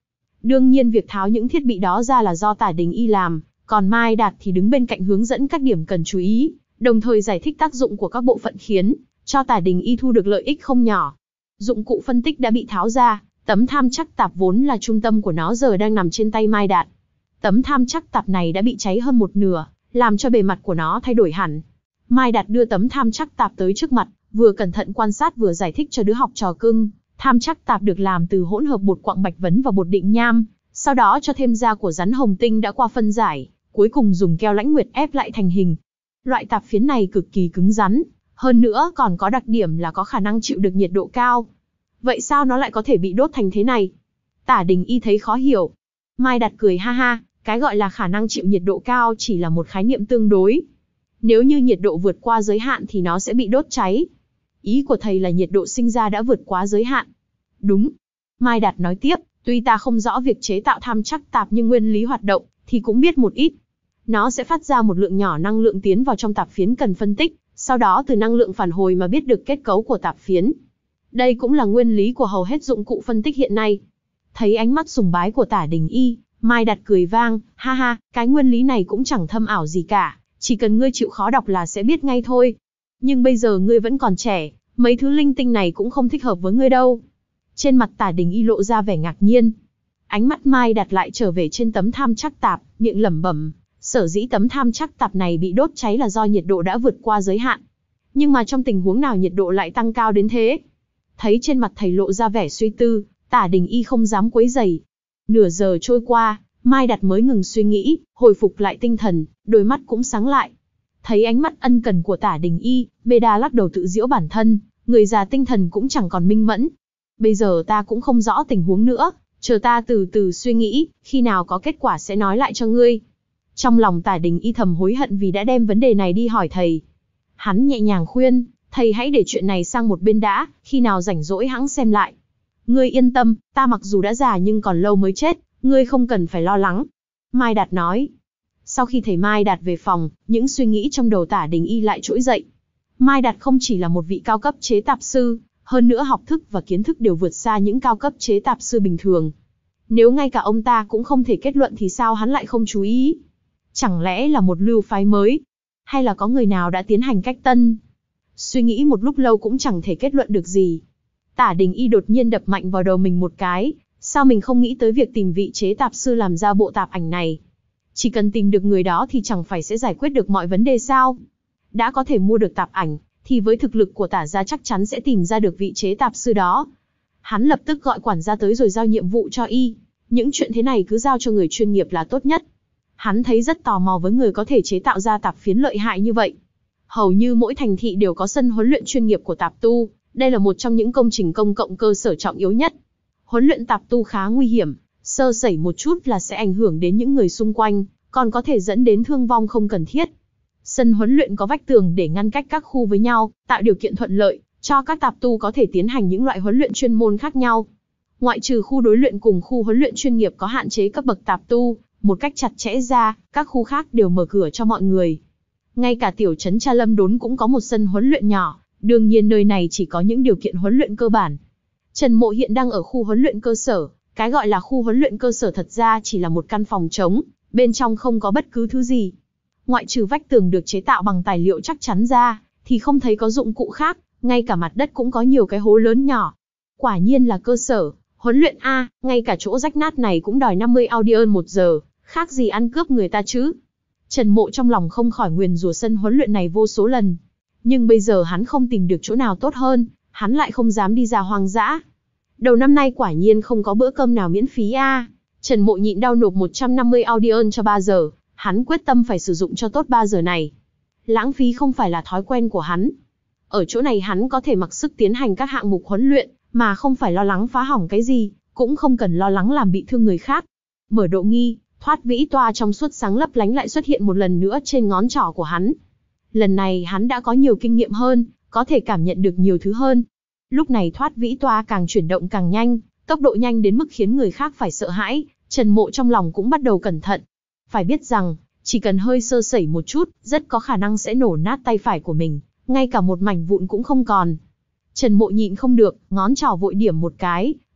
Đương nhiên việc tháo những thiết bị đó ra là do Tả Đình Y làm, còn Mai Đạt thì đứng bên cạnh hướng dẫn các điểm cần chú ý, đồng thời giải thích tác dụng của các bộ phận khiến cho Tả Đình Y thu được lợi ích không nhỏ. Dụng cụ phân tích đã bị tháo ra, tấm tham chắc tạp vốn là trung tâm của nó giờ đang nằm trên tay Mai Đạt. Tấm tham chắc tạp này đã bị cháy hơn một nửa, làm cho bề mặt của nó thay đổi hẳn. Mai Đạt đưa tấm tham chắc tạp tới trước mặt, vừa cẩn thận quan sát vừa giải thích cho đứa học trò cưng. Tham chắc tạp được làm từ hỗn hợp bột quặng bạch vấn và bột định nham, sau đó cho thêm da của rắn hồng tinh đã qua phân giải, cuối cùng dùng keo lãnh nguyệt ép lại thành hình. Loại tạp phiến này cực kỳ cứng rắn, hơn nữa còn có đặc điểm là có khả năng chịu được nhiệt độ cao. Vậy sao nó lại có thể bị đốt thành thế này? Tả Đình Y thấy khó hiểu. Mai Đạt cười ha ha, cái gọi là khả năng chịu nhiệt độ cao chỉ là một khái niệm tương đối. Nếu như nhiệt độ vượt qua giới hạn thì nó sẽ bị đốt cháy. Ý của thầy là nhiệt độ sinh ra đã vượt quá giới hạn. Đúng. Mai Đạt nói tiếp, tuy ta không rõ việc chế tạo tham chắc tạp nhưng nguyên lý hoạt động thì cũng biết một ít. Nó sẽ phát ra một lượng nhỏ năng lượng tiến vào trong tạp phiến cần phân tích, sau đó từ năng lượng phản hồi mà biết được kết cấu của tạp phiến. Đây cũng là nguyên lý của hầu hết dụng cụ phân tích hiện nay. Thấy ánh mắt sùng bái của Tả Đình Y, Mai Đạt cười vang, ha ha, cái nguyên lý này cũng chẳng thâm ảo gì cả, chỉ cần ngươi chịu khó đọc là sẽ biết ngay thôi. Nhưng bây giờ ngươi vẫn còn trẻ, mấy thứ linh tinh này cũng không thích hợp với ngươi đâu. Trên mặt Tả Đình Y lộ ra vẻ ngạc nhiên. Ánh mắt Mai Đạt lại trở về trên tấm tham chắc tạp, miệng lẩm bẩm, sở dĩ tấm tham chắc tạp này bị đốt cháy là do nhiệt độ đã vượt qua giới hạn. Nhưng mà trong tình huống nào nhiệt độ lại tăng cao đến thế? Thấy trên mặt thầy lộ ra vẻ suy tư, Tả Đình Y không dám quấy rầy. Nửa giờ trôi qua, Mai Đạt mới ngừng suy nghĩ, hồi phục lại tinh thần, đôi mắt cũng sáng lại. Thấy ánh mắt ân cần của Tả Đình Y, Bê Đa lắc đầu tự giễu bản thân, người già tinh thần cũng chẳng còn minh mẫn. Bây giờ ta cũng không rõ tình huống nữa, chờ ta từ từ suy nghĩ, khi nào có kết quả sẽ nói lại cho ngươi. Trong lòng Tả Đình Y thầm hối hận vì đã đem vấn đề này đi hỏi thầy. Hắn nhẹ nhàng khuyên, thầy hãy để chuyện này sang một bên đã, khi nào rảnh rỗi hẵng xem lại. Ngươi yên tâm, ta mặc dù đã già nhưng còn lâu mới chết, ngươi không cần phải lo lắng. Mai Đạt nói. Sau khi thầy Mai Đạt về phòng, những suy nghĩ trong đầu Tả Đình Y lại trỗi dậy. Mai Đạt không chỉ là một vị cao cấp chế tạp sư, hơn nữa học thức và kiến thức đều vượt xa những cao cấp chế tạp sư bình thường. Nếu ngay cả ông ta cũng không thể kết luận thì sao hắn lại không chú ý? Chẳng lẽ là một lưu phái mới? Hay là có người nào đã tiến hành cách tân? Suy nghĩ một lúc lâu cũng chẳng thể kết luận được gì. Tả Đình Y đột nhiên đập mạnh vào đầu mình một cái, sao mình không nghĩ tới việc tìm vị chế tạp sư làm ra bộ tạp ảnh này? Chỉ cần tìm được người đó thì chẳng phải sẽ giải quyết được mọi vấn đề sao? Đã có thể mua được tạp ảnh, thì với thực lực của Tả gia chắc chắn sẽ tìm ra được vị chế tạp sư đó. Hắn lập tức gọi quản gia tới rồi giao nhiệm vụ cho y. Những chuyện thế này cứ giao cho người chuyên nghiệp là tốt nhất. Hắn thấy rất tò mò với người có thể chế tạo ra tạp phiến lợi hại như vậy. Hầu như mỗi thành thị đều có sân huấn luyện chuyên nghiệp của tạp tu, đây là một trong những công trình công cộng cơ sở trọng yếu nhất. Huấn luyện tạp tu khá nguy hiểm, sơ sẩy một chút là sẽ ảnh hưởng đến những người xung quanh, còn có thể dẫn đến thương vong không cần thiết. Sân huấn luyện có vách tường để ngăn cách các khu với nhau, tạo điều kiện thuận lợi cho các tạp tu có thể tiến hành những loại huấn luyện chuyên môn khác nhau. Ngoại trừ khu đối luyện cùng khu huấn luyện chuyên nghiệp có hạn chế cấp bậc tạp tu, một cách chặt chẽ ra, các khu khác đều mở cửa cho mọi người. Ngay cả tiểu trấn Cha Lâm Đốn cũng có một sân huấn luyện nhỏ, đương nhiên nơi này chỉ có những điều kiện huấn luyện cơ bản. Trần Mộ hiện đang ở khu huấn luyện cơ sở, cái gọi là khu huấn luyện cơ sở thật ra chỉ là một căn phòng trống, bên trong không có bất cứ thứ gì. Ngoại trừ vách tường được chế tạo bằng tài liệu chắc chắn ra, thì không thấy có dụng cụ khác, ngay cả mặt đất cũng có nhiều cái hố lớn nhỏ. Quả nhiên là cơ sở huấn luyện a, ngay cả chỗ rách nát này cũng đòi năm mươi audion một giờ, khác gì ăn cướp người ta chứ. Trần Mộ trong lòng không khỏi nguyền rủa sân huấn luyện này vô số lần. Nhưng bây giờ hắn không tìm được chỗ nào tốt hơn, hắn lại không dám đi ra hoang dã. Đầu năm nay quả nhiên không có bữa cơm nào miễn phí a. Trần Mộ nhịn đau nộp một trăm năm mươi audion cho ba giờ, hắn quyết tâm phải sử dụng cho tốt ba giờ này. Lãng phí không phải là thói quen của hắn. Ở chỗ này hắn có thể mặc sức tiến hành các hạng mục huấn luyện, mà không phải lo lắng phá hỏng cái gì, cũng không cần lo lắng làm bị thương người khác. Mở độ nghi, thoát vĩ toa trong suốt sáng lấp lánh lại xuất hiện một lần nữa trên ngón trỏ của hắn. Lần này hắn đã có nhiều kinh nghiệm hơn, có thể cảm nhận được nhiều thứ hơn. Lúc này thoát vĩ toa càng chuyển động càng nhanh, tốc độ nhanh đến mức khiến người khác phải sợ hãi, Trần Mộ trong lòng cũng bắt đầu cẩn thận. Phải biết rằng, chỉ cần hơi sơ sẩy một chút, rất có khả năng sẽ nổ nát tay phải của mình, ngay cả một mảnh vụn cũng không còn. Trần Mộ nhịn không được, ngón trỏ vội điểm một cái,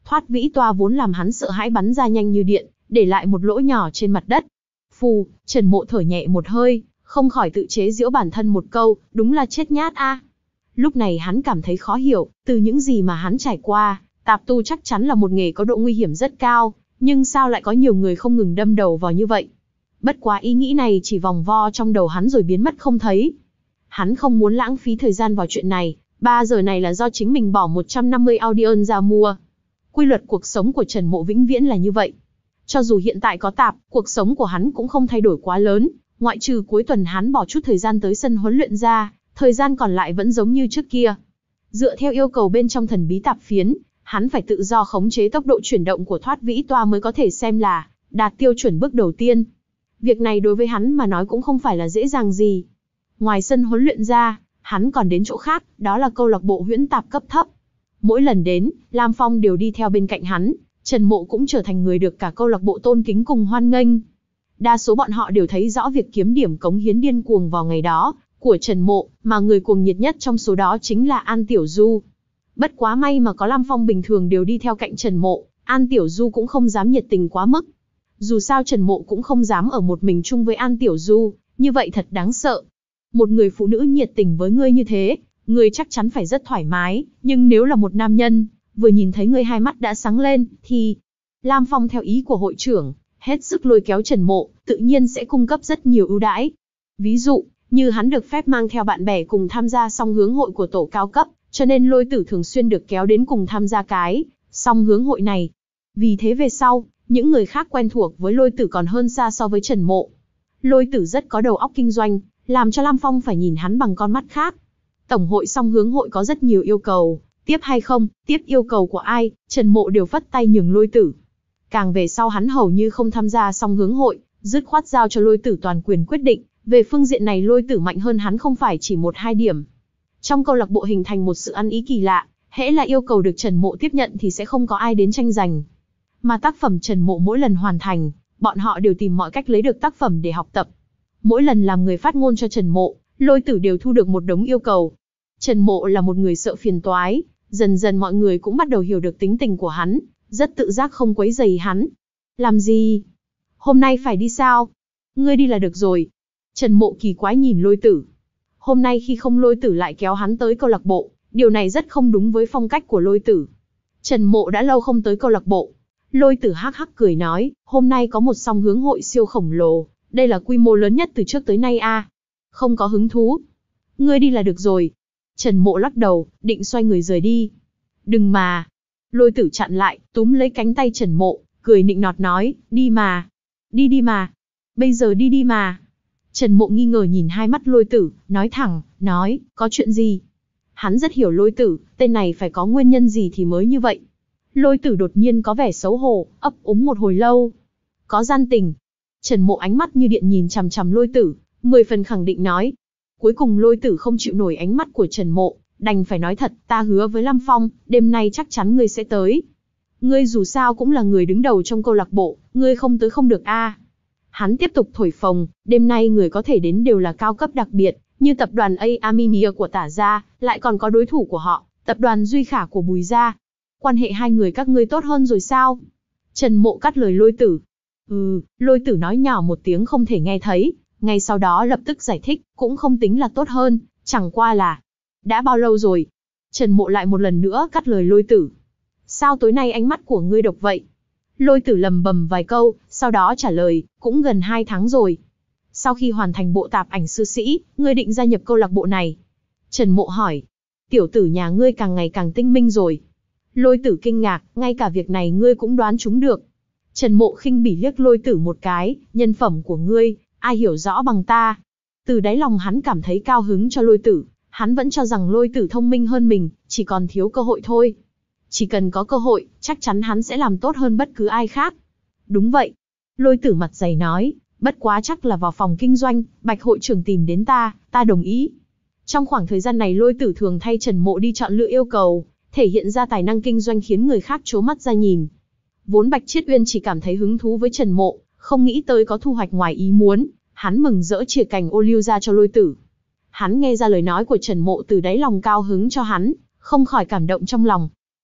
thoát vĩ toa vốn làm hắn sợ hãi bắn ra nhanh như điện, để lại một lỗ nhỏ trên mặt đất. Phù, Trần Mộ thở nhẹ một hơi, không khỏi tự chế giễu bản thân một câu, đúng là chết nhát a. Lúc này hắn cảm thấy khó hiểu, từ những gì mà hắn trải qua, tạp tu chắc chắn là một nghề có độ nguy hiểm rất cao, nhưng sao lại có nhiều người không ngừng đâm đầu vào như vậy? Bất quá ý nghĩ này chỉ vòng vo trong đầu hắn rồi biến mất không thấy. Hắn không muốn lãng phí thời gian vào chuyện này, ba giờ này là do chính mình bỏ một trăm năm mươi Audion ra mua. Quy luật cuộc sống của Trần Mộ vĩnh viễn là như vậy. Cho dù hiện tại có tạp, cuộc sống của hắn cũng không thay đổi quá lớn, ngoại trừ cuối tuần hắn bỏ chút thời gian tới sân huấn luyện ra, thời gian còn lại vẫn giống như trước kia. Dựa theo yêu cầu bên trong thần bí tạp phiến, hắn phải tự do khống chế tốc độ chuyển động của thoát vĩ toa mới có thể xem là đạt tiêu chuẩn bước đầu tiên. Việc này đối với hắn mà nói cũng không phải là dễ dàng gì. Ngoài sân huấn luyện ra, hắn còn đến chỗ khác, đó là câu lạc bộ huyễn tạp cấp thấp. Mỗi lần đến, Lam Phong đều đi theo bên cạnh hắn, Trần Mộ cũng trở thành người được cả câu lạc bộ tôn kính cùng hoan nghênh. Đa số bọn họ đều thấy rõ việc kiếm điểm cống hiến điên cuồng vào ngày đó của Trần Mộ, mà người cuồng nhiệt nhất trong số đó chính là An Tiểu Du. Bất quá may mà có Lam Phong bình thường đều đi theo cạnh Trần Mộ, An Tiểu Du cũng không dám nhiệt tình quá mức. Dù sao Trần Mộ cũng không dám ở một mình chung với An Tiểu Du, như vậy thật đáng sợ. Một người phụ nữ nhiệt tình với ngươi như thế, ngươi chắc chắn phải rất thoải mái, nhưng nếu là một nam nhân, vừa nhìn thấy ngươi hai mắt đã sáng lên, thì... Lam Phong theo ý của hội trưởng, hết sức lôi kéo Trần Mộ, tự nhiên sẽ cung cấp rất nhiều ưu đãi. Ví dụ, như hắn được phép mang theo bạn bè cùng tham gia song hướng hội của tổ cao cấp, cho nên Lôi Tử thường xuyên được kéo đến cùng tham gia cái song hướng hội này. Vì thế về sau, những người khác quen thuộc với Lôi Tử còn hơn xa so với Trần Mộ. Lôi Tử rất có đầu óc kinh doanh, làm cho Lam Phong phải nhìn hắn bằng con mắt khác. Tổng hội song hướng hội có rất nhiều yêu cầu, tiếp hay không, tiếp yêu cầu của ai, Trần Mộ đều phất tay nhường Lôi Tử. Càng về sau hắn hầu như không tham gia song hướng hội, dứt khoát giao cho Lôi Tử toàn quyền quyết định. Về phương diện này Lôi Tử mạnh hơn hắn không phải chỉ một hai điểm. Trong câu lạc bộ hình thành một sự ăn ý kỳ lạ, hễ là yêu cầu được Trần Mộ tiếp nhận thì sẽ không có ai đến tranh giành. Mà tác phẩm Trần Mộ mỗi lần hoàn thành, bọn họ đều tìm mọi cách lấy được tác phẩm để học tập. Mỗi lần làm người phát ngôn cho Trần Mộ, Lôi Tử đều thu được một đống yêu cầu. Trần Mộ là một người sợ phiền toái, dần dần mọi người cũng bắt đầu hiểu được tính tình của hắn, rất tự giác không quấy rầy hắn. Làm gì? Hôm nay phải đi sao? Ngươi đi là được rồi. Trần Mộ kỳ quái nhìn Lôi Tử. Hôm nay khi không Lôi Tử lại kéo hắn tới câu lạc bộ, điều này rất không đúng với phong cách của Lôi Tử. Trần Mộ đã lâu không tới câu lạc bộ. Lôi Tử hắc hắc cười nói, hôm nay có một song hướng hội siêu khổng lồ, đây là quy mô lớn nhất từ trước tới nay a. À. Không có hứng thú. Ngươi đi là được rồi. Trần Mộ lắc đầu, định xoay người rời đi. Đừng mà. Lôi Tử chặn lại, túm lấy cánh tay Trần Mộ, cười nịnh nọt nói, đi mà. Đi đi mà. Bây giờ đi đi mà. Trần Mộ nghi ngờ nhìn hai mắt Lôi Tử, nói thẳng, nói, có chuyện gì? Hắn rất hiểu Lôi Tử, tên này phải có nguyên nhân gì thì mới như vậy. Lôi Tử đột nhiên có vẻ xấu hổ, ấp úng một hồi lâu. Có gian tình. Trần Mộ ánh mắt như điện nhìn chằm chằm Lôi Tử, mười phần khẳng định nói. Cuối cùng Lôi Tử không chịu nổi ánh mắt của Trần Mộ, đành phải nói thật, ta hứa với Lam Phong, đêm nay chắc chắn ngươi sẽ tới. Ngươi dù sao cũng là người đứng đầu trong câu lạc bộ, ngươi không tới không được a. À. Hắn tiếp tục thổi phồng, đêm nay người có thể đến đều là cao cấp đặc biệt, như tập đoàn A Aminia của Tả Gia, lại còn có đối thủ của họ, tập đoàn Duy Khả của Bùi Gia. Quan hệ hai người các ngươi tốt hơn rồi sao? Trần Mộ cắt lời Lôi Tử. Ừ, Lôi Tử nói nhỏ một tiếng không thể nghe thấy, ngay sau đó lập tức giải thích, cũng không tính là tốt hơn, chẳng qua là... Đã bao lâu rồi? Trần Mộ lại một lần nữa cắt lời Lôi Tử. Sao tối nay ánh mắt của ngươi độc vậy? Lôi Tử lầm bầm vài câu, sau đó trả lời, cũng gần hai tháng rồi. Sau khi hoàn thành bộ tạp ảnh sư sĩ, ngươi định gia nhập câu lạc bộ này. Trần Mộ hỏi, tiểu tử nhà ngươi càng ngày càng tinh minh rồi. Lôi Tử kinh ngạc, ngay cả việc này ngươi cũng đoán trúng được. Trần Mộ khinh bỉ liếc Lôi Tử một cái, nhân phẩm của ngươi, ai hiểu rõ bằng ta. Từ đáy lòng hắn cảm thấy cao hứng cho Lôi Tử, hắn vẫn cho rằng Lôi Tử thông minh hơn mình, chỉ còn thiếu cơ hội thôi. Chỉ cần có cơ hội, chắc chắn hắn sẽ làm tốt hơn bất cứ ai khác. Đúng vậy. Lôi Tử mặt dày nói, bất quá chắc là vào phòng kinh doanh, Bạch hội trưởng tìm đến ta, ta đồng ý. Trong khoảng thời gian này Lôi Tử thường thay Trần Mộ đi chọn lựa yêu cầu, thể hiện ra tài năng kinh doanh khiến người khác trố mắt ra nhìn. Vốn Bạch Chiết Uyên chỉ cảm thấy hứng thú với Trần Mộ, không nghĩ tới có thu hoạch ngoài ý muốn, hắn mừng rỡ chìa cành ô liu ra cho Lôi Tử. Hắn nghe ra lời nói của Trần Mộ từ đáy lòng cao hứng cho hắn, không khỏi cảm động trong lòng.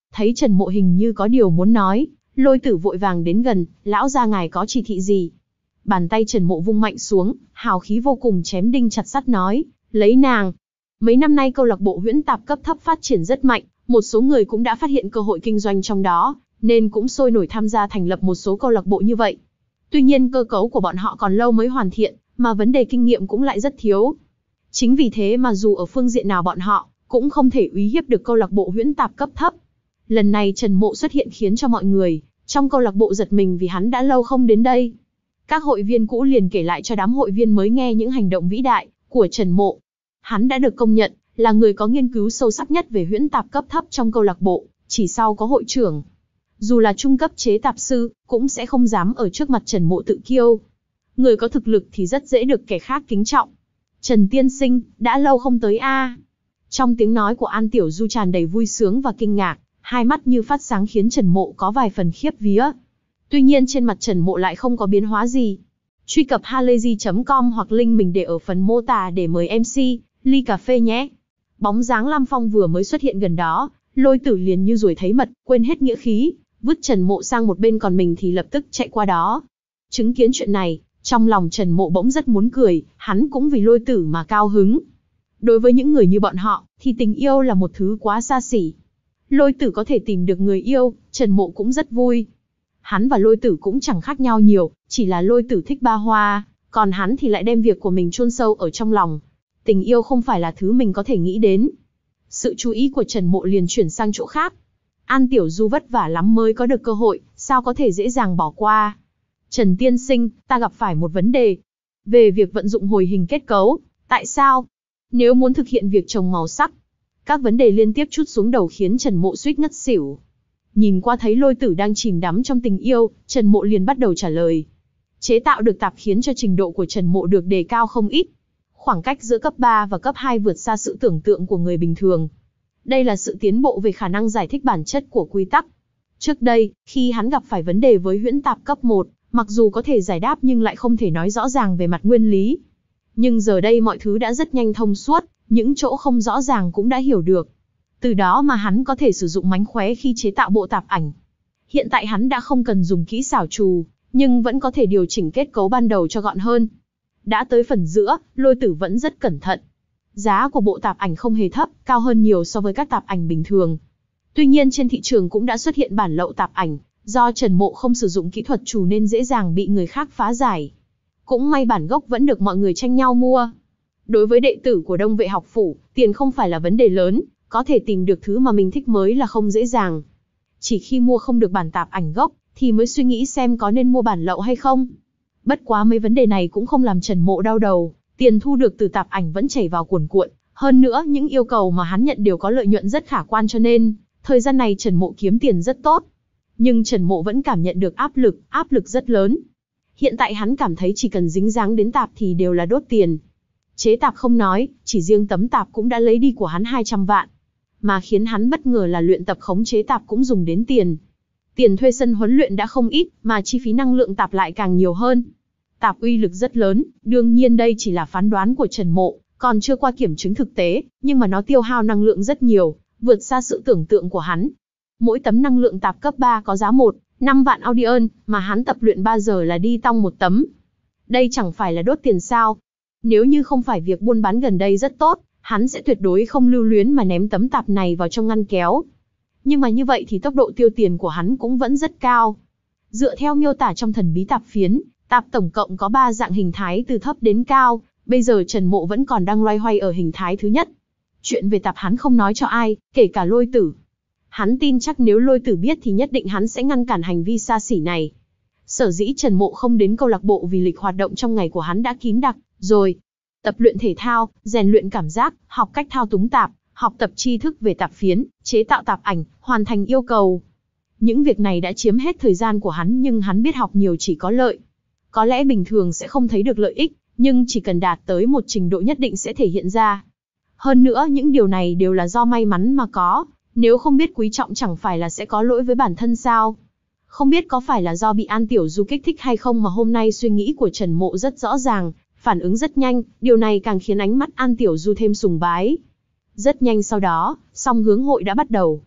Thấy Trần Mộ hình như có điều muốn nói, Lôi Tử vội vàng đến gần, lão gia ngài có chỉ thị gì? Bàn tay Trần Mộ vung mạnh xuống, hào khí vô cùng chém đinh chặt sắt nói, lấy nàng. Mấy năm nay câu lạc bộ huyễn tạp cấp thấp phát triển rất mạnh, một số người cũng đã phát hiện cơ hội kinh doanh trong đó, nên cũng sôi nổi tham gia thành lập một số câu lạc bộ như vậy. Tuy nhiên cơ cấu của bọn họ còn lâu mới hoàn thiện, mà vấn đề kinh nghiệm cũng lại rất thiếu. Chính vì thế mà dù ở phương diện nào bọn họ cũng không thể uy hiếp được câu lạc bộ huyễn tạp cấp thấp. Lần này Trần Mộ xuất hiện khiến cho mọi người trong câu lạc bộ giật mình vì hắn đã lâu không đến đây. Các hội viên cũ liền kể lại cho đám hội viên mới nghe những hành động vĩ đại của Trần Mộ. Hắn đã được công nhận là người có nghiên cứu sâu sắc nhất về huyễn tạp cấp thấp trong câu lạc bộ, chỉ sau có hội trưởng. Dù là trung cấp chế tạp sư, cũng sẽ không dám ở trước mặt Trần Mộ tự kiêu. Người có thực lực thì rất dễ được kẻ khác kính trọng. Trần tiên sinh, đã lâu không tới a. Trong tiếng nói của An Tiểu Du tràn đầy vui sướng và kinh ngạc, hai mắt như phát sáng khiến Trần Mộ có vài phần khiếp vía. Tuy nhiên trên mặt Trần Mộ lại không có biến hóa gì. Truy cập halayzi chấm com hoặc link mình để ở phần mô tả để mời em xê, ly cà phê nhé. Bóng dáng Lam Phong vừa mới xuất hiện gần đó, Lôi Tử liền như ruồi thấy mật, quên hết nghĩa khí, vứt Trần Mộ sang một bên còn mình thì lập tức chạy qua đó. Chứng kiến chuyện này, trong lòng Trần Mộ bỗng rất muốn cười, hắn cũng vì Lôi Tử mà cao hứng. Đối với những người như bọn họ, thì tình yêu là một thứ quá xa xỉ. Lôi Tử có thể tìm được người yêu, Trần Mộ cũng rất vui. Hắn và Lôi Tử cũng chẳng khác nhau nhiều, chỉ là Lôi Tử thích ba hoa, còn hắn thì lại đem việc của mình chôn sâu ở trong lòng. Tình yêu không phải là thứ mình có thể nghĩ đến. Sự chú ý của Trần Mộ liền chuyển sang chỗ khác. An Tiểu Du vất vả lắm mới có được cơ hội, sao có thể dễ dàng bỏ qua. Trần tiên sinh, ta gặp phải một vấn đề. Về việc vận dụng hồi hình kết cấu, tại sao? Nếu muốn thực hiện việc trồng màu sắc, các vấn đề liên tiếp trút xuống đầu khiến Trần Mộ suýt ngất xỉu. Nhìn qua thấy Lôi Tử đang chìm đắm trong tình yêu, Trần Mộ liền bắt đầu trả lời. Chế tạo được tạp khiến cho trình độ của Trần Mộ được đề cao không ít. Khoảng cách giữa cấp ba và cấp hai vượt xa sự tưởng tượng của người bình thường. Đây là sự tiến bộ về khả năng giải thích bản chất của quy tắc. Trước đây, khi hắn gặp phải vấn đề với huyễn tạp cấp một, mặc dù có thể giải đáp nhưng lại không thể nói rõ ràng về mặt nguyên lý. Nhưng giờ đây mọi thứ đã rất nhanh thông suốt, những chỗ không rõ ràng cũng đã hiểu được. Từ đó mà hắn có thể sử dụng mánh khóe khi chế tạo bộ tạp ảnh. Hiện tại hắn đã không cần dùng kỹ xảo trù, nhưng vẫn có thể điều chỉnh kết cấu ban đầu cho gọn hơn. Đã tới phần giữa, Lôi Tử vẫn rất cẩn thận. Giá của bộ tạp ảnh không hề thấp, cao hơn nhiều so với các tạp ảnh bình thường. Tuy nhiên trên thị trường cũng đã xuất hiện bản lậu tạp ảnh, do Trần Mộ không sử dụng kỹ thuật trù nên dễ dàng bị người khác phá giải. Cũng may bản gốc vẫn được mọi người tranh nhau mua. Đối với đệ tử của Đông Vệ học phủ, tiền không phải là vấn đề lớn, có thể tìm được thứ mà mình thích mới là không dễ dàng. Chỉ khi mua không được bản tạp ảnh gốc, thì mới suy nghĩ xem có nên mua bản lậu hay không. Bất quá mấy vấn đề này cũng không làm Trần Mộ đau đầu, tiền thu được từ tạp ảnh vẫn chảy vào cuồn cuộn. Hơn nữa những yêu cầu mà hắn nhận đều có lợi nhuận rất khả quan cho nên, thời gian này Trần Mộ kiếm tiền rất tốt. Nhưng Trần Mộ vẫn cảm nhận được áp lực, áp lực rất lớn. Hiện tại hắn cảm thấy chỉ cần dính dáng đến tạp thì đều là đốt tiền. Chế tạp không nói, chỉ riêng tấm tạp cũng đã lấy đi của hắn hai trăm vạn. Mà khiến hắn bất ngờ là luyện tập khống chế tạp cũng dùng đến tiền. Tiền thuê sân huấn luyện đã không ít, mà chi phí năng lượng tạp lại càng nhiều hơn. Tạp uy lực rất lớn, đương nhiên đây chỉ là phán đoán của Trần Mộ, còn chưa qua kiểm chứng thực tế, nhưng mà nó tiêu hao năng lượng rất nhiều, vượt xa sự tưởng tượng của hắn. Mỗi tấm năng lượng tạp cấp ba có giá một, năm vạn Audion, mà hắn tập luyện ba giờ là đi tong một tấm. Đây chẳng phải là đốt tiền sao? Nếu như không phải việc buôn bán gần đây rất tốt, hắn sẽ tuyệt đối không lưu luyến mà ném tấm tạp này vào trong ngăn kéo. Nhưng mà như vậy thì tốc độ tiêu tiền của hắn cũng vẫn rất cao. Dựa theo miêu tả trong thần bí tạp phiến, tạp tổng cộng có ba dạng hình thái từ thấp đến cao, bây giờ Trần Mộ vẫn còn đang loay hoay ở hình thái thứ nhất. Chuyện về tạp hắn không nói cho ai, kể cả Lôi Tử. Hắn tin chắc nếu Lôi Tử biết thì nhất định hắn sẽ ngăn cản hành vi xa xỉ này. Sở dĩ Trần Mộ không đến câu lạc bộ vì lịch hoạt động trong ngày của hắn đã kín đặc rồi. Tập luyện thể thao, rèn luyện cảm giác, học cách thao túng tạp, học tập tri thức về tạp phiến, chế tạo tạp ảnh, hoàn thành yêu cầu. Những việc này đã chiếm hết thời gian của hắn nhưng hắn biết học nhiều chỉ có lợi. Có lẽ bình thường sẽ không thấy được lợi ích, nhưng chỉ cần đạt tới một trình độ nhất định sẽ thể hiện ra. Hơn nữa những điều này đều là do may mắn mà có, nếu không biết quý trọng chẳng phải là sẽ có lỗi với bản thân sao. Không biết có phải là do bị An Tiểu Du kích thích hay không mà hôm nay suy nghĩ của Trần Mộ rất rõ ràng, phản ứng rất nhanh, điều này càng khiến ánh mắt An Tiểu Du thêm sùng bái. Rất nhanh sau đó, song hướng hội đã bắt đầu.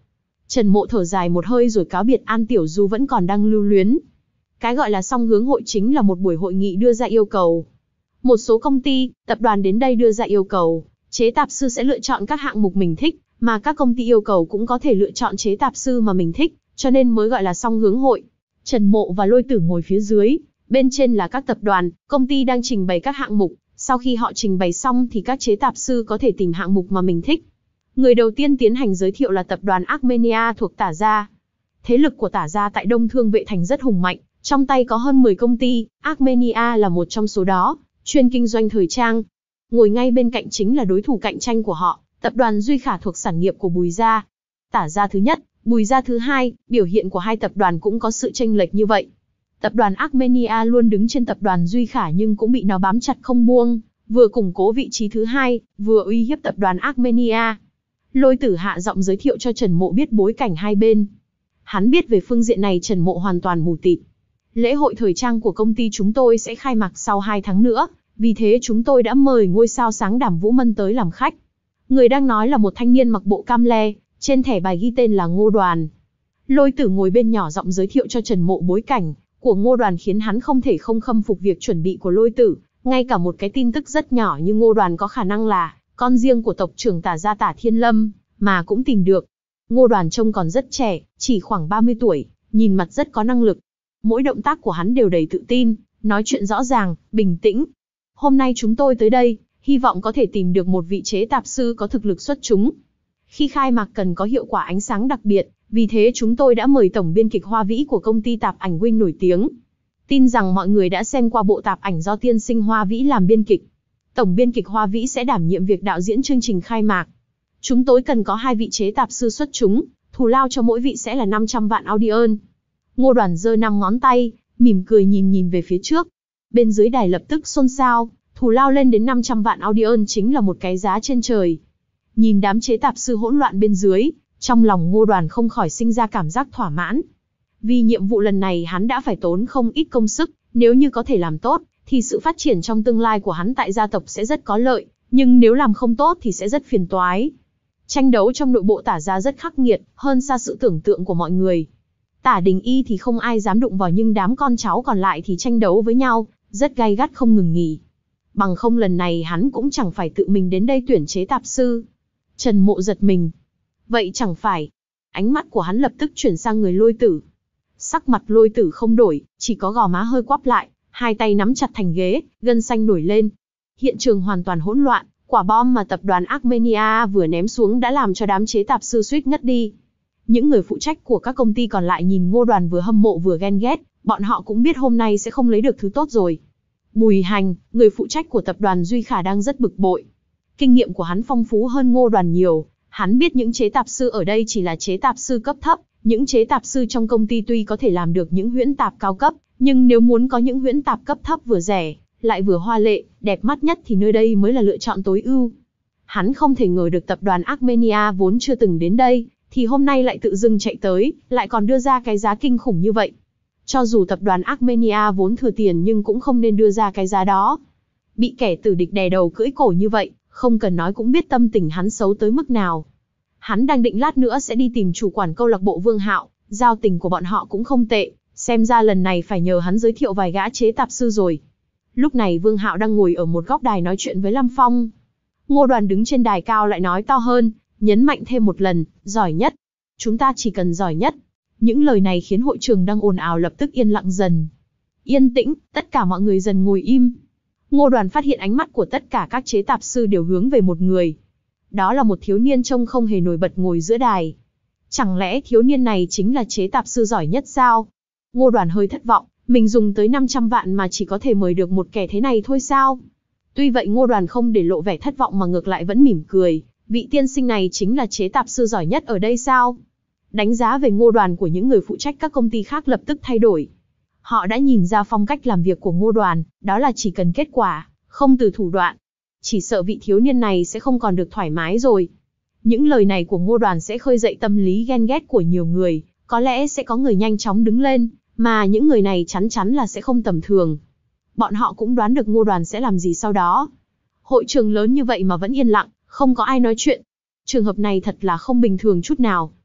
Trần Mộ thở dài một hơi rồi cáo biệt An Tiểu Du vẫn còn đang lưu luyến. Cái gọi là song hướng hội chính là một buổi hội nghị đưa ra yêu cầu. Một số công ty, tập đoàn đến đây đưa ra yêu cầu, chế tạp sư sẽ lựa chọn các hạng mục mình thích, mà các công ty yêu cầu cũng có thể lựa chọn chế tạp sư mà mình thích, cho nên mới gọi là song hướng hội. Trần Mộ và Lôi Tử ngồi phía dưới, bên trên là các tập đoàn, công ty đang trình bày các hạng mục, sau khi họ trình bày xong thì các chế tạp sư có thể tìm hạng mục mà mình thích. Người đầu tiên tiến hành giới thiệu là tập đoàn Armenia thuộc Tả Gia. Thế lực của Tả Gia tại Đông Thương Vệ Thành rất hùng mạnh, trong tay có hơn mười công ty, Armenia là một trong số đó, chuyên kinh doanh thời trang. Ngồi ngay bên cạnh chính là đối thủ cạnh tranh của họ, tập đoàn Duy Khả thuộc sản nghiệp của Bùi Gia. Tả Gia thứ nhất, Bùi Gia thứ hai, biểu hiện của hai tập đoàn cũng có sự chênh lệch như vậy. Tập đoàn Armenia luôn đứng trên tập đoàn Duy Khả nhưng cũng bị nó bám chặt không buông, vừa củng cố vị trí thứ hai, vừa uy hiếp tập đoàn Armenia. Lôi Tử hạ giọng giới thiệu cho Trần Mộ biết bối cảnh hai bên. Hắn biết về phương diện này Trần Mộ hoàn toàn mù tịt. Lễ hội thời trang của công ty chúng tôi sẽ khai mạc sau hai tháng nữa, vì thế chúng tôi đã mời ngôi sao sáng Đàm Vũ Mân tới làm khách. Người đang nói là một thanh niên mặc bộ cam le, trên thẻ bài ghi tên là Ngô Đoàn. Lôi Tử ngồi bên nhỏ giọng giới thiệu cho Trần Mộ bối cảnh của Ngô Đoàn khiến hắn không thể không khâm phục việc chuẩn bị của Lôi Tử, ngay cả một cái tin tức rất nhỏ như Ngô Đoàn có khả năng là con riêng của tộc trưởng Tả Gia Tả Thiên Lâm, mà cũng tìm được. Ngô Đoàn trông còn rất trẻ, chỉ khoảng ba mươi tuổi, nhìn mặt rất có năng lực. Mỗi động tác của hắn đều đầy tự tin, nói chuyện rõ ràng, bình tĩnh. Hôm nay chúng tôi tới đây, hy vọng có thể tìm được một vị chế tạp sư có thực lực xuất chúng. Khi khai mạc cần có hiệu quả ánh sáng đặc biệt, vì thế chúng tôi đã mời tổng biên kịch Hoa Vĩ của công ty tạp ảnh Win nổi tiếng. Tin rằng mọi người đã xem qua bộ tạp ảnh do tiên sinh Hoa Vĩ làm biên kịch. Tổng biên kịch Hoa Vĩ sẽ đảm nhiệm việc đạo diễn chương trình khai mạc. Chúng tôi cần có hai vị chế tạp sư xuất chúng, thù lao cho mỗi vị sẽ là năm trăm vạn audion. Ngô Đoàn giơ năm ngón tay, mỉm cười nhìn nhìn về phía trước. Bên dưới đài lập tức xôn xao, thù lao lên đến năm trăm vạn audion chính là một cái giá trên trời. Nhìn đám chế tạp sư hỗn loạn bên dưới, trong lòng Ngô Đoàn không khỏi sinh ra cảm giác thỏa mãn. Vì nhiệm vụ lần này hắn đã phải tốn không ít công sức, nếu như có thể làm tốt, thì sự phát triển trong tương lai của hắn tại gia tộc sẽ rất có lợi, nhưng nếu làm không tốt thì sẽ rất phiền toái. Tranh đấu trong nội bộ Tả Gia rất khắc nghiệt, hơn xa sự tưởng tượng của mọi người. Tả Đình Y thì không ai dám đụng vào nhưng đám con cháu còn lại thì tranh đấu với nhau, rất gay gắt không ngừng nghỉ. Bằng không lần này hắn cũng chẳng phải tự mình đến đây tuyển chế tạp sư. Trần Mộ giật mình. Vậy chẳng phải. Ánh mắt của hắn lập tức chuyển sang người Lôi Tử. Sắc mặt Lôi Tử không đổi, chỉ có gò má hơi quắp lại, hai tay nắm chặt thành ghế, gân xanh nổi lên. Hiện trường hoàn toàn hỗn loạn, quả bom mà tập đoàn Armenia vừa ném xuống đã làm cho đám chế tạp sư suýt ngất đi. Những người phụ trách của các công ty còn lại nhìn Ngô Đoàn vừa hâm mộ vừa ghen ghét, bọn họ cũng biết hôm nay sẽ không lấy được thứ tốt rồi. Bùi Hành, người phụ trách của tập đoàn Duy Khả đang rất bực bội. Kinh nghiệm của hắn phong phú hơn Ngô Đoàn nhiều, hắn biết những chế tạp sư ở đây chỉ là chế tạp sư cấp thấp, những chế tạp sư trong công ty tuy có thể làm được những huyễn tạp cao cấp, nhưng nếu muốn có những huyễn tạp cấp thấp vừa rẻ, lại vừa hoa lệ, đẹp mắt nhất thì nơi đây mới là lựa chọn tối ưu. Hắn không thể ngờ được tập đoàn Armenia vốn chưa từng đến đây, thì hôm nay lại tự dưng chạy tới, lại còn đưa ra cái giá kinh khủng như vậy. Cho dù tập đoàn Armenia vốn thừa tiền nhưng cũng không nên đưa ra cái giá đó. Bị kẻ tử địch đè đầu cưỡi cổ như vậy, không cần nói cũng biết tâm tình hắn xấu tới mức nào. Hắn đang định lát nữa sẽ đi tìm chủ quản câu lạc bộ Vương Hạo, giao tình của bọn họ cũng không tệ, xem ra lần này phải nhờ hắn giới thiệu vài gã chế tạp sư rồi. Lúc này Vương Hạo đang ngồi ở một góc đài nói chuyện với Lam Phong. Ngô Đoàn đứng trên đài cao lại nói to hơn, nhấn mạnh thêm một lần, giỏi nhất. Chúng ta chỉ cần giỏi nhất. Những lời này khiến hội trường đang ồn ào lập tức yên lặng dần. Yên tĩnh, tất cả mọi người dần ngồi im. Ngô Đoàn phát hiện ánh mắt của tất cả các chế tạp sư đều hướng về một người. Đó là một thiếu niên trông không hề nổi bật ngồi giữa đài. Chẳng lẽ thiếu niên này chính là chế tạp sư giỏi nhất sao? Ngô Đoàn hơi thất vọng, mình dùng tới năm trăm vạn mà chỉ có thể mời được một kẻ thế này thôi sao? Tuy vậy Ngô Đoàn không để lộ vẻ thất vọng mà ngược lại vẫn mỉm cười. Vị tiên sinh này chính là chế tạp sư giỏi nhất ở đây sao? Đánh giá về Ngô Đoàn của những người phụ trách các công ty khác lập tức thay đổi. Họ đã nhìn ra phong cách làm việc của Ngô Đoàn, đó là chỉ cần kết quả, không từ thủ đoạn. Chỉ sợ vị thiếu niên này sẽ không còn được thoải mái rồi. Những lời này của Ngô Đoàn sẽ khơi dậy tâm lý ghen ghét của nhiều người, có lẽ sẽ có người nhanh chóng đứng lên, mà những người này chắn chắn là sẽ không tầm thường. Bọn họ cũng đoán được Ngô Đoàn sẽ làm gì sau đó. Hội trường lớn như vậy mà vẫn yên lặng, không có ai nói chuyện. Trường hợp này thật là không bình thường chút nào.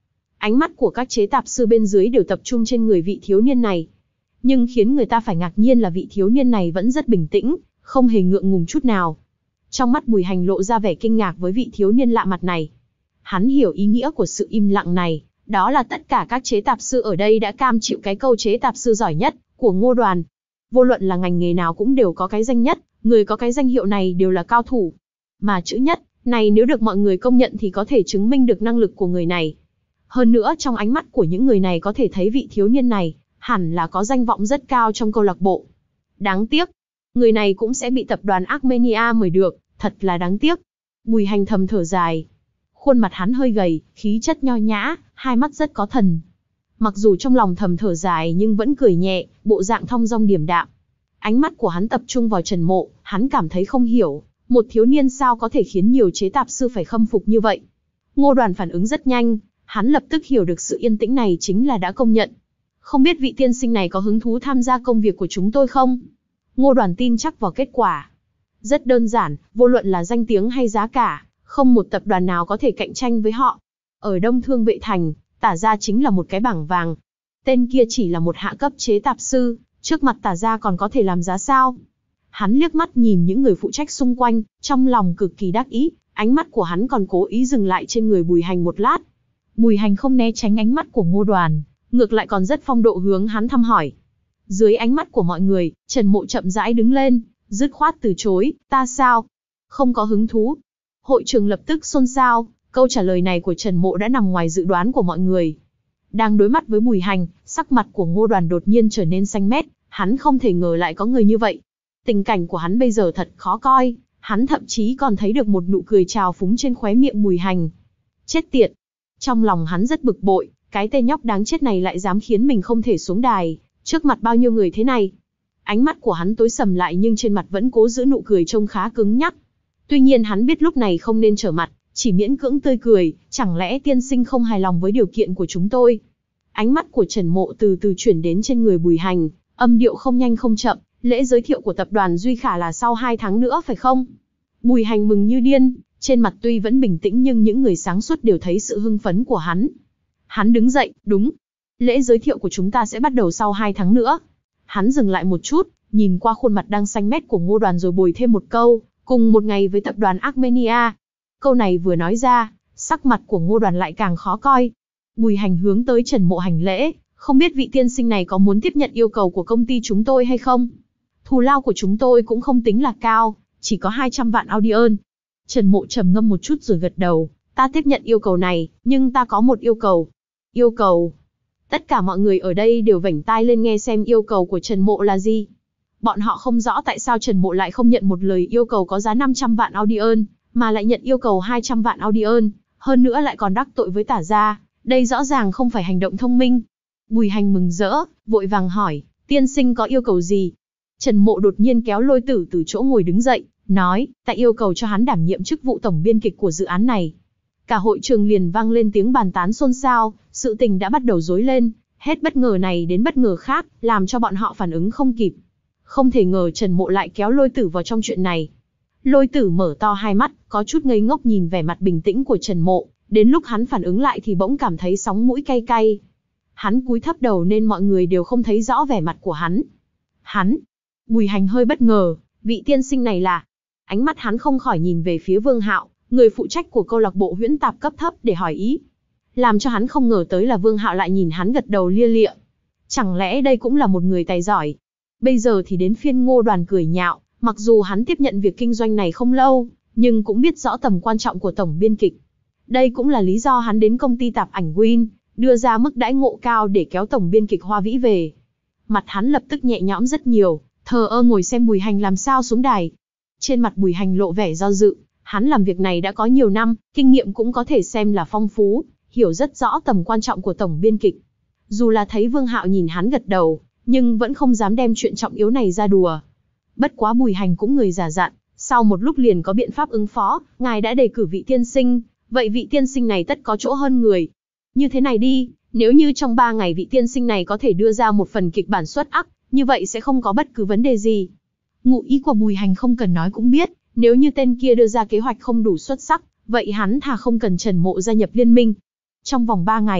Ánh mắt của các chế tạp sư bên dưới đều tập trung trên người vị thiếu niên này. Nhưng khiến người ta phải ngạc nhiên là vị thiếu niên này vẫn rất bình tĩnh, không hề ngượng ngùng chút nào. Trong mắt Bùi Hành lộ ra vẻ kinh ngạc với vị thiếu niên lạ mặt này. Hắn hiểu ý nghĩa của sự im lặng này, đó là tất cả các chế tạp sư ở đây đã cam chịu cái câu chế tạp sư giỏi nhất của Ngô Đoàn. Vô luận là ngành nghề nào cũng đều có cái danh nhất, người có cái danh hiệu này đều là cao thủ. Mà chữ nhất này nếu được mọi người công nhận thì có thể chứng minh được năng lực của người này. Hơn nữa trong ánh mắt của những người này có thể thấy vị thiếu niên này hẳn là có danh vọng rất cao trong câu lạc bộ. Đáng tiếc, người này cũng sẽ bị tập đoàn Armenia mời được, thật là đáng tiếc. Bùi Hành thầm thở dài. Khuôn mặt hắn hơi gầy, khí chất nho nhã, hai mắt rất có thần. Mặc dù trong lòng thầm thở dài nhưng vẫn cười nhẹ, bộ dạng thong dong điềm đạm. Ánh mắt của hắn tập trung vào Trần Mộ, hắn cảm thấy không hiểu, một thiếu niên sao có thể khiến nhiều chế tạp sư phải khâm phục như vậy. Ngô Đoàn phản ứng rất nhanh, hắn lập tức hiểu được sự yên tĩnh này chính là đã công nhận. Không biết vị tiên sinh này có hứng thú tham gia công việc của chúng tôi không? Ngô Đoàn tin chắc vào kết quả. Rất đơn giản, vô luận là danh tiếng hay giá cả, không một tập đoàn nào có thể cạnh tranh với họ. Ở Đông Thương Vệ Thành, Tả Gia chính là một cái bảng vàng. Tên kia chỉ là một hạ cấp chế tạp sư, trước mặt Tả Gia còn có thể làm giá sao? Hắn liếc mắt nhìn những người phụ trách xung quanh, trong lòng cực kỳ đắc ý, ánh mắt của hắn còn cố ý dừng lại trên người Bùi Hành một lát. Bùi Hành không né tránh ánh mắt của Ngô Đoàn, ngược lại còn rất phong độ hướng hắn thăm hỏi. Dưới ánh mắt của mọi người, Trần Mộ chậm rãi đứng lên, dứt khoát từ chối, ta sao? Không có hứng thú. Hội trường lập tức xôn xao, câu trả lời này của Trần Mộ đã nằm ngoài dự đoán của mọi người. Đang đối mặt với Bùi Hành, sắc mặt của Ngô Đoàn đột nhiên trở nên xanh mét, hắn không thể ngờ lại có người như vậy. Tình cảnh của hắn bây giờ thật khó coi, hắn thậm chí còn thấy được một nụ cười trào phúng trên khóe miệng Bùi Hành. Chết tiệt! Trong lòng hắn rất bực bội, cái tên nhóc đáng chết này lại dám khiến mình không thể xuống đài, trước mặt bao nhiêu người thế này. Ánh mắt của hắn tối sầm lại nhưng trên mặt vẫn cố giữ nụ cười trông khá cứng nhắc. Tuy nhiên hắn biết lúc này không nên trở mặt, chỉ miễn cưỡng tươi cười, chẳng lẽ tiên sinh không hài lòng với điều kiện của chúng tôi? Ánh mắt của Trần Mộ từ từ chuyển đến trên người Bùi Hành, âm điệu không nhanh không chậm, lễ giới thiệu của tập đoàn Duy Khả là sau hai tháng nữa phải không? Bùi Hành mừng như điên, trên mặt tuy vẫn bình tĩnh nhưng những người sáng suốt đều thấy sự hưng phấn của hắn. Hắn đứng dậy, đúng. Lễ giới thiệu của chúng ta sẽ bắt đầu sau hai tháng nữa. Hắn dừng lại một chút, nhìn qua khuôn mặt đang xanh mét của Ngô Đoàn rồi bồi thêm một câu, cùng một ngày với tập đoàn Armenia. Câu này vừa nói ra, sắc mặt của Ngô Đoàn lại càng khó coi. Bùi Hành hướng tới Trần Mộ hành lễ, không biết vị tiên sinh này có muốn tiếp nhận yêu cầu của công ty chúng tôi hay không? Thù lao của chúng tôi cũng không tính là cao, chỉ có hai trăm vạn audience. Trần Mộ trầm ngâm một chút rồi gật đầu, ta tiếp nhận yêu cầu này, nhưng ta có một yêu cầu. Yêu cầu? Tất cả mọi người ở đây đều vểnh tai lên nghe xem yêu cầu của Trần Mộ là gì. Bọn họ không rõ tại sao Trần Mộ lại không nhận một lời yêu cầu có giá năm trăm vạn audience, mà lại nhận yêu cầu hai trăm vạn audience, hơn nữa lại còn đắc tội với Tả Gia, đây rõ ràng không phải hành động thông minh. Bùi Hành mừng rỡ, vội vàng hỏi, tiên sinh có yêu cầu gì? Trần Mộ đột nhiên kéo Lôi Tử từ chỗ ngồi đứng dậy, nói, ta yêu cầu cho hắn đảm nhiệm chức vụ tổng biên kịch của dự án này. Cả hội trường liền vang lên tiếng bàn tán xôn xao, sự tình đã bắt đầu rối lên, hết bất ngờ này đến bất ngờ khác, làm cho bọn họ phản ứng không kịp. Không thể ngờ Trần Mộ lại kéo Lôi Tử vào trong chuyện này. Lôi Tử mở to hai mắt, có chút ngây ngốc nhìn vẻ mặt bình tĩnh của Trần Mộ, đến lúc hắn phản ứng lại thì bỗng cảm thấy sóng mũi cay cay. Hắn cúi thấp đầu nên mọi người đều không thấy rõ vẻ mặt của hắn. Hắn, Bùi Hành hơi bất ngờ, vị tiên sinh này là... Ánh mắt hắn không khỏi nhìn về phía Vương Hạo, người phụ trách của câu lạc bộ huyễn tạp cấp thấp để hỏi ý. Làm cho hắn không ngờ tới là Vương Hạo lại nhìn hắn gật đầu lia lịa. Chẳng lẽ đây cũng là một người tài giỏi? Bây giờ thì đến phiên Ngô Đoàn cười nhạo, mặc dù hắn tiếp nhận việc kinh doanh này không lâu, nhưng cũng biết rõ tầm quan trọng của tổng biên kịch. Đây cũng là lý do hắn đến công ty tạp ảnh Win, đưa ra mức đãi ngộ cao để kéo tổng biên kịch Hoa Vĩ về. Mặt hắn lập tức nhẹ nhõm rất nhiều, thờ ơ ngồi xem Bùi Hành làm sao xuống đài. Trên mặt Bùi Hành lộ vẻ do dự, hắn làm việc này đã có nhiều năm, kinh nghiệm cũng có thể xem là phong phú, hiểu rất rõ tầm quan trọng của tổng biên kịch. Dù là thấy Vương Hạo nhìn hắn gật đầu, nhưng vẫn không dám đem chuyện trọng yếu này ra đùa. Bất quá Bùi Hành cũng người già dặn, sau một lúc liền có biện pháp ứng phó, ngài đã đề cử vị tiên sinh, vậy vị tiên sinh này tất có chỗ hơn người. Như thế này đi, nếu như trong ba ngày vị tiên sinh này có thể đưa ra một phần kịch bản xuất ắc, như vậy sẽ không có bất cứ vấn đề gì. Ngụ ý của Bùi Hành không cần nói cũng biết, nếu như tên kia đưa ra kế hoạch không đủ xuất sắc, vậy hắn thà không cần Trần Mộ gia nhập liên minh. Trong vòng ba ngày,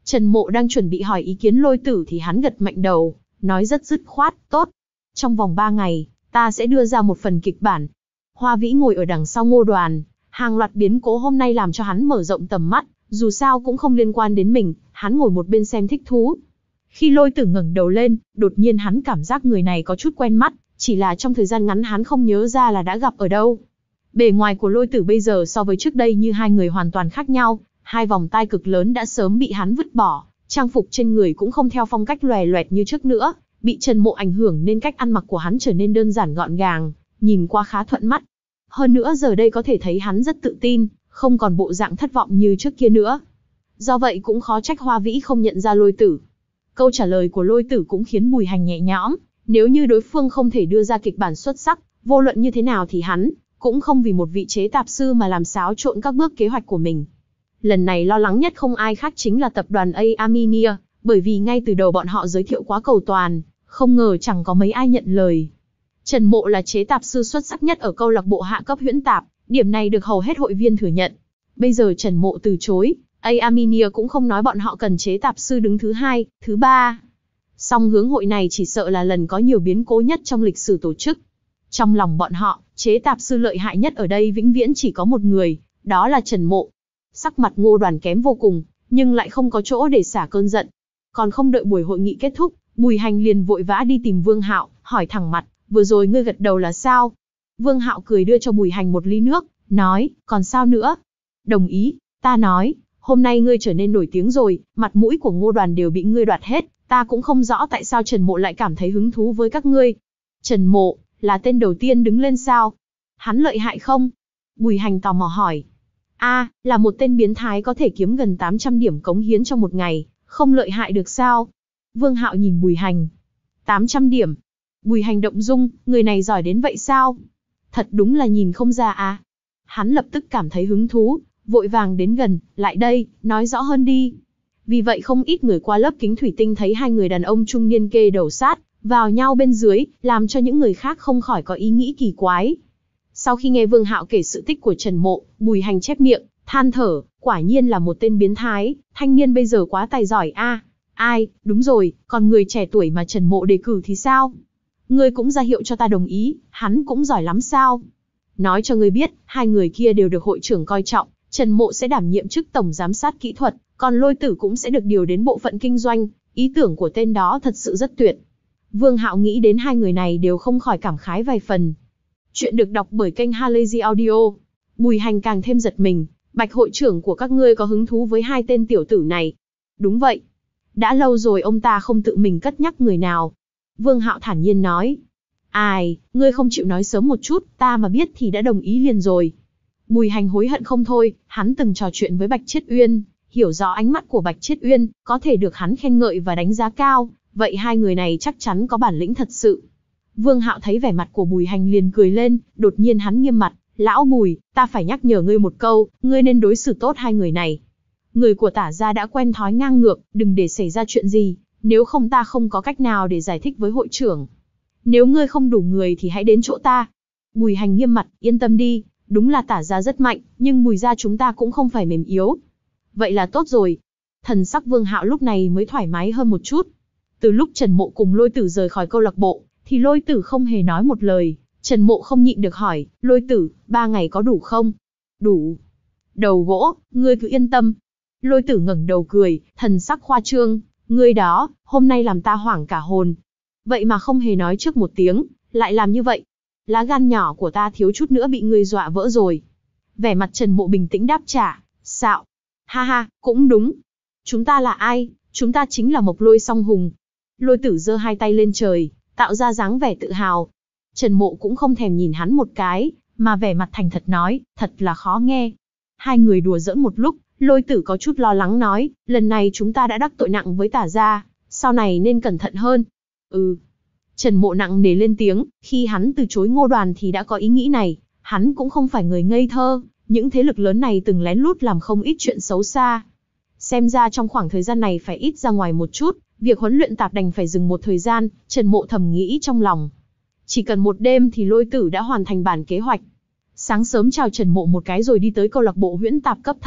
Trần Mộ đang chuẩn bị hỏi ý kiến Lôi Tử thì hắn gật mạnh đầu, nói rất dứt khoát, tốt. Trong vòng ba ngày, ta sẽ đưa ra một phần kịch bản. Hoa Vĩ ngồi ở đằng sau Ngô Đoàn, hàng loạt biến cố hôm nay làm cho hắn mở rộng tầm mắt, dù sao cũng không liên quan đến mình, hắn ngồi một bên xem thích thú. Khi Lôi Tử ngẩng đầu lên, đột nhiên hắn cảm giác người này có chút quen mắt, chỉ là trong thời gian ngắn hắn không nhớ ra là đã gặp ở đâu. Bề ngoài của Lôi Tử bây giờ so với trước đây như hai người hoàn toàn khác nhau, hai vòng tai cực lớn đã sớm bị hắn vứt bỏ, trang phục trên người cũng không theo phong cách lòe loẹt như trước nữa, bị Trần Mộ ảnh hưởng nên cách ăn mặc của hắn trở nên đơn giản gọn gàng, nhìn qua khá thuận mắt. Hơn nữa giờ đây có thể thấy hắn rất tự tin, không còn bộ dạng thất vọng như trước kia nữa. Do vậy cũng khó trách Hoa Vĩ không nhận ra Lôi Tử. Câu trả lời của Lôi Tử cũng khiến Bùi Hành nhẹ nhõm, nếu như đối phương không thể đưa ra kịch bản xuất sắc, vô luận như thế nào thì hắn cũng không vì một vị chế tạp sư mà làm xáo trộn các bước kế hoạch của mình. Lần này lo lắng nhất không ai khác chính là tập đoàn A Aminia, bởi vì ngay từ đầu bọn họ giới thiệu quá cầu toàn, không ngờ chẳng có mấy ai nhận lời. Trần Mộ là chế tạp sư xuất sắc nhất ở câu lạc bộ hạ cấp huyễn tạp, điểm này được hầu hết hội viên thừa nhận. Bây giờ Trần Mộ từ chối, A Aminia cũng không nói bọn họ cần chế tạp sư đứng thứ hai, thứ ba. Song hướng hội này chỉ sợ là lần có nhiều biến cố nhất trong lịch sử tổ chức. Trong lòng bọn họ, chế tạp sư lợi hại nhất ở đây vĩnh viễn chỉ có một người, đó là Trần Mộ. Sắc mặt Ngô Đoàn kém vô cùng, nhưng lại không có chỗ để xả cơn giận. Còn không đợi buổi hội nghị kết thúc, Bùi Hành liền vội vã đi tìm Vương Hạo, hỏi thẳng mặt, vừa rồi ngươi gật đầu là sao? Vương Hạo cười đưa cho Bùi Hành một ly nước, nói, còn sao nữa? Đồng ý, ta nói, hôm nay ngươi trở nên nổi tiếng rồi, mặt mũi của Ngô Đoàn đều bị ngươi đoạt hết, ta cũng không rõ tại sao Trần Mộ lại cảm thấy hứng thú với các ngươi. Trần Mộ, là tên đầu tiên đứng lên sao? Hắn lợi hại không? Bùi Hành tò mò hỏi. A, à, là một tên biến thái có thể kiếm gần tám trăm điểm cống hiến trong một ngày, không lợi hại được sao? Vương Hạo nhìn Bùi Hành. tám trăm điểm. Bùi Hành động dung, người này giỏi đến vậy sao? Thật đúng là nhìn không ra à. Hắn lập tức cảm thấy hứng thú, vội vàng đến gần, lại đây, nói rõ hơn đi. Vì vậy không ít người qua lớp kính thủy tinh thấy hai người đàn ông trung niên kê đầu sát vào nhau bên dưới, làm cho những người khác không khỏi có ý nghĩ kỳ quái. Sau khi nghe Vương Hạo kể sự tích của Trần Mộ, Bùi Hành chép miệng, than thở, quả nhiên là một tên biến thái, thanh niên bây giờ quá tài giỏi a. À, ai, đúng rồi, còn người trẻ tuổi mà Trần Mộ đề cử thì sao? Ngươi cũng ra hiệu cho ta đồng ý, hắn cũng giỏi lắm sao? Nói cho ngươi biết, hai người kia đều được hội trưởng coi trọng, Trần Mộ sẽ đảm nhiệm chức tổng giám sát kỹ thuật, còn Lôi Tử cũng sẽ được điều đến bộ phận kinh doanh, ý tưởng của tên đó thật sự rất tuyệt. Vương Hạo nghĩ đến hai người này đều không khỏi cảm khái vài phần. Chuyện được đọc bởi kênh Halazy Audio. Bùi Hành càng thêm giật mình, Bạch hội trưởng của các ngươi có hứng thú với hai tên tiểu tử này. Đúng vậy. Đã lâu rồi ông ta không tự mình cất nhắc người nào. Vương Hạo thản nhiên nói. Ai, ngươi không chịu nói sớm một chút, ta mà biết thì đã đồng ý liền rồi. Bùi Hành hối hận không thôi, hắn từng trò chuyện với Bạch Chiết Uyên, hiểu rõ ánh mắt của Bạch Chiết Uyên, có thể được hắn khen ngợi và đánh giá cao, vậy hai người này chắc chắn có bản lĩnh thật sự. Vương Hạo thấy vẻ mặt của Bùi Hành liền cười lên, đột nhiên hắn nghiêm mặt, lão Bùi, ta phải nhắc nhở ngươi một câu, ngươi nên đối xử tốt hai người này. Người của Tả gia đã quen thói ngang ngược, đừng để xảy ra chuyện gì, nếu không ta không có cách nào để giải thích với hội trưởng. Nếu ngươi không đủ người thì hãy đến chỗ ta. Bùi Hành nghiêm mặt, yên tâm đi, đúng là Tả gia rất mạnh, nhưng Bùi gia chúng ta cũng không phải mềm yếu. Vậy là tốt rồi. Thần sắc Vương Hạo lúc này mới thoải mái hơn một chút. Từ lúc Trần Mộ cùng Lôi Tử rời khỏi câu lạc bộ, thì Lôi Tử không hề nói một lời. Trần Mộ không nhịn được hỏi, Lôi Tử, ba ngày có đủ không? Đủ. Đầu gỗ, ngươi cứ yên tâm. Lôi Tử ngẩng đầu cười, thần sắc khoa trương, ngươi đó, hôm nay làm ta hoảng cả hồn. Vậy mà không hề nói trước một tiếng, lại làm như vậy. Lá gan nhỏ của ta thiếu chút nữa bị ngươi dọa vỡ rồi. Vẻ mặt Trần Mộ bình tĩnh đáp trả, xạo. Ha ha, cũng đúng. Chúng ta là ai? Chúng ta chính là Mộc Lôi Song Hùng. Lôi Tử giơ hai tay lên trời, tạo ra dáng vẻ tự hào. Trần Mộ cũng không thèm nhìn hắn một cái, mà vẻ mặt thành thật nói, thật là khó nghe. Hai người đùa giỡn một lúc, Lôi Tử có chút lo lắng nói, lần này chúng ta đã đắc tội nặng với Tả gia, sau này nên cẩn thận hơn. Ừ. Trần Mộ nặng nề lên tiếng, khi hắn từ chối Ngô Đoàn thì đã có ý nghĩ này, hắn cũng không phải người ngây thơ, những thế lực lớn này từng lén lút làm không ít chuyện xấu xa. Xem ra trong khoảng thời gian này phải ít ra ngoài một chút, việc huấn luyện tạp đành phải dừng một thời gian, Trần Mộ thầm nghĩ trong lòng. Chỉ cần một đêm thì Lôi Tử đã hoàn thành bản kế hoạch. Sáng sớm chào Trần Mộ một cái rồi đi tới câu lạc bộ huyễn tạp cấp thấp.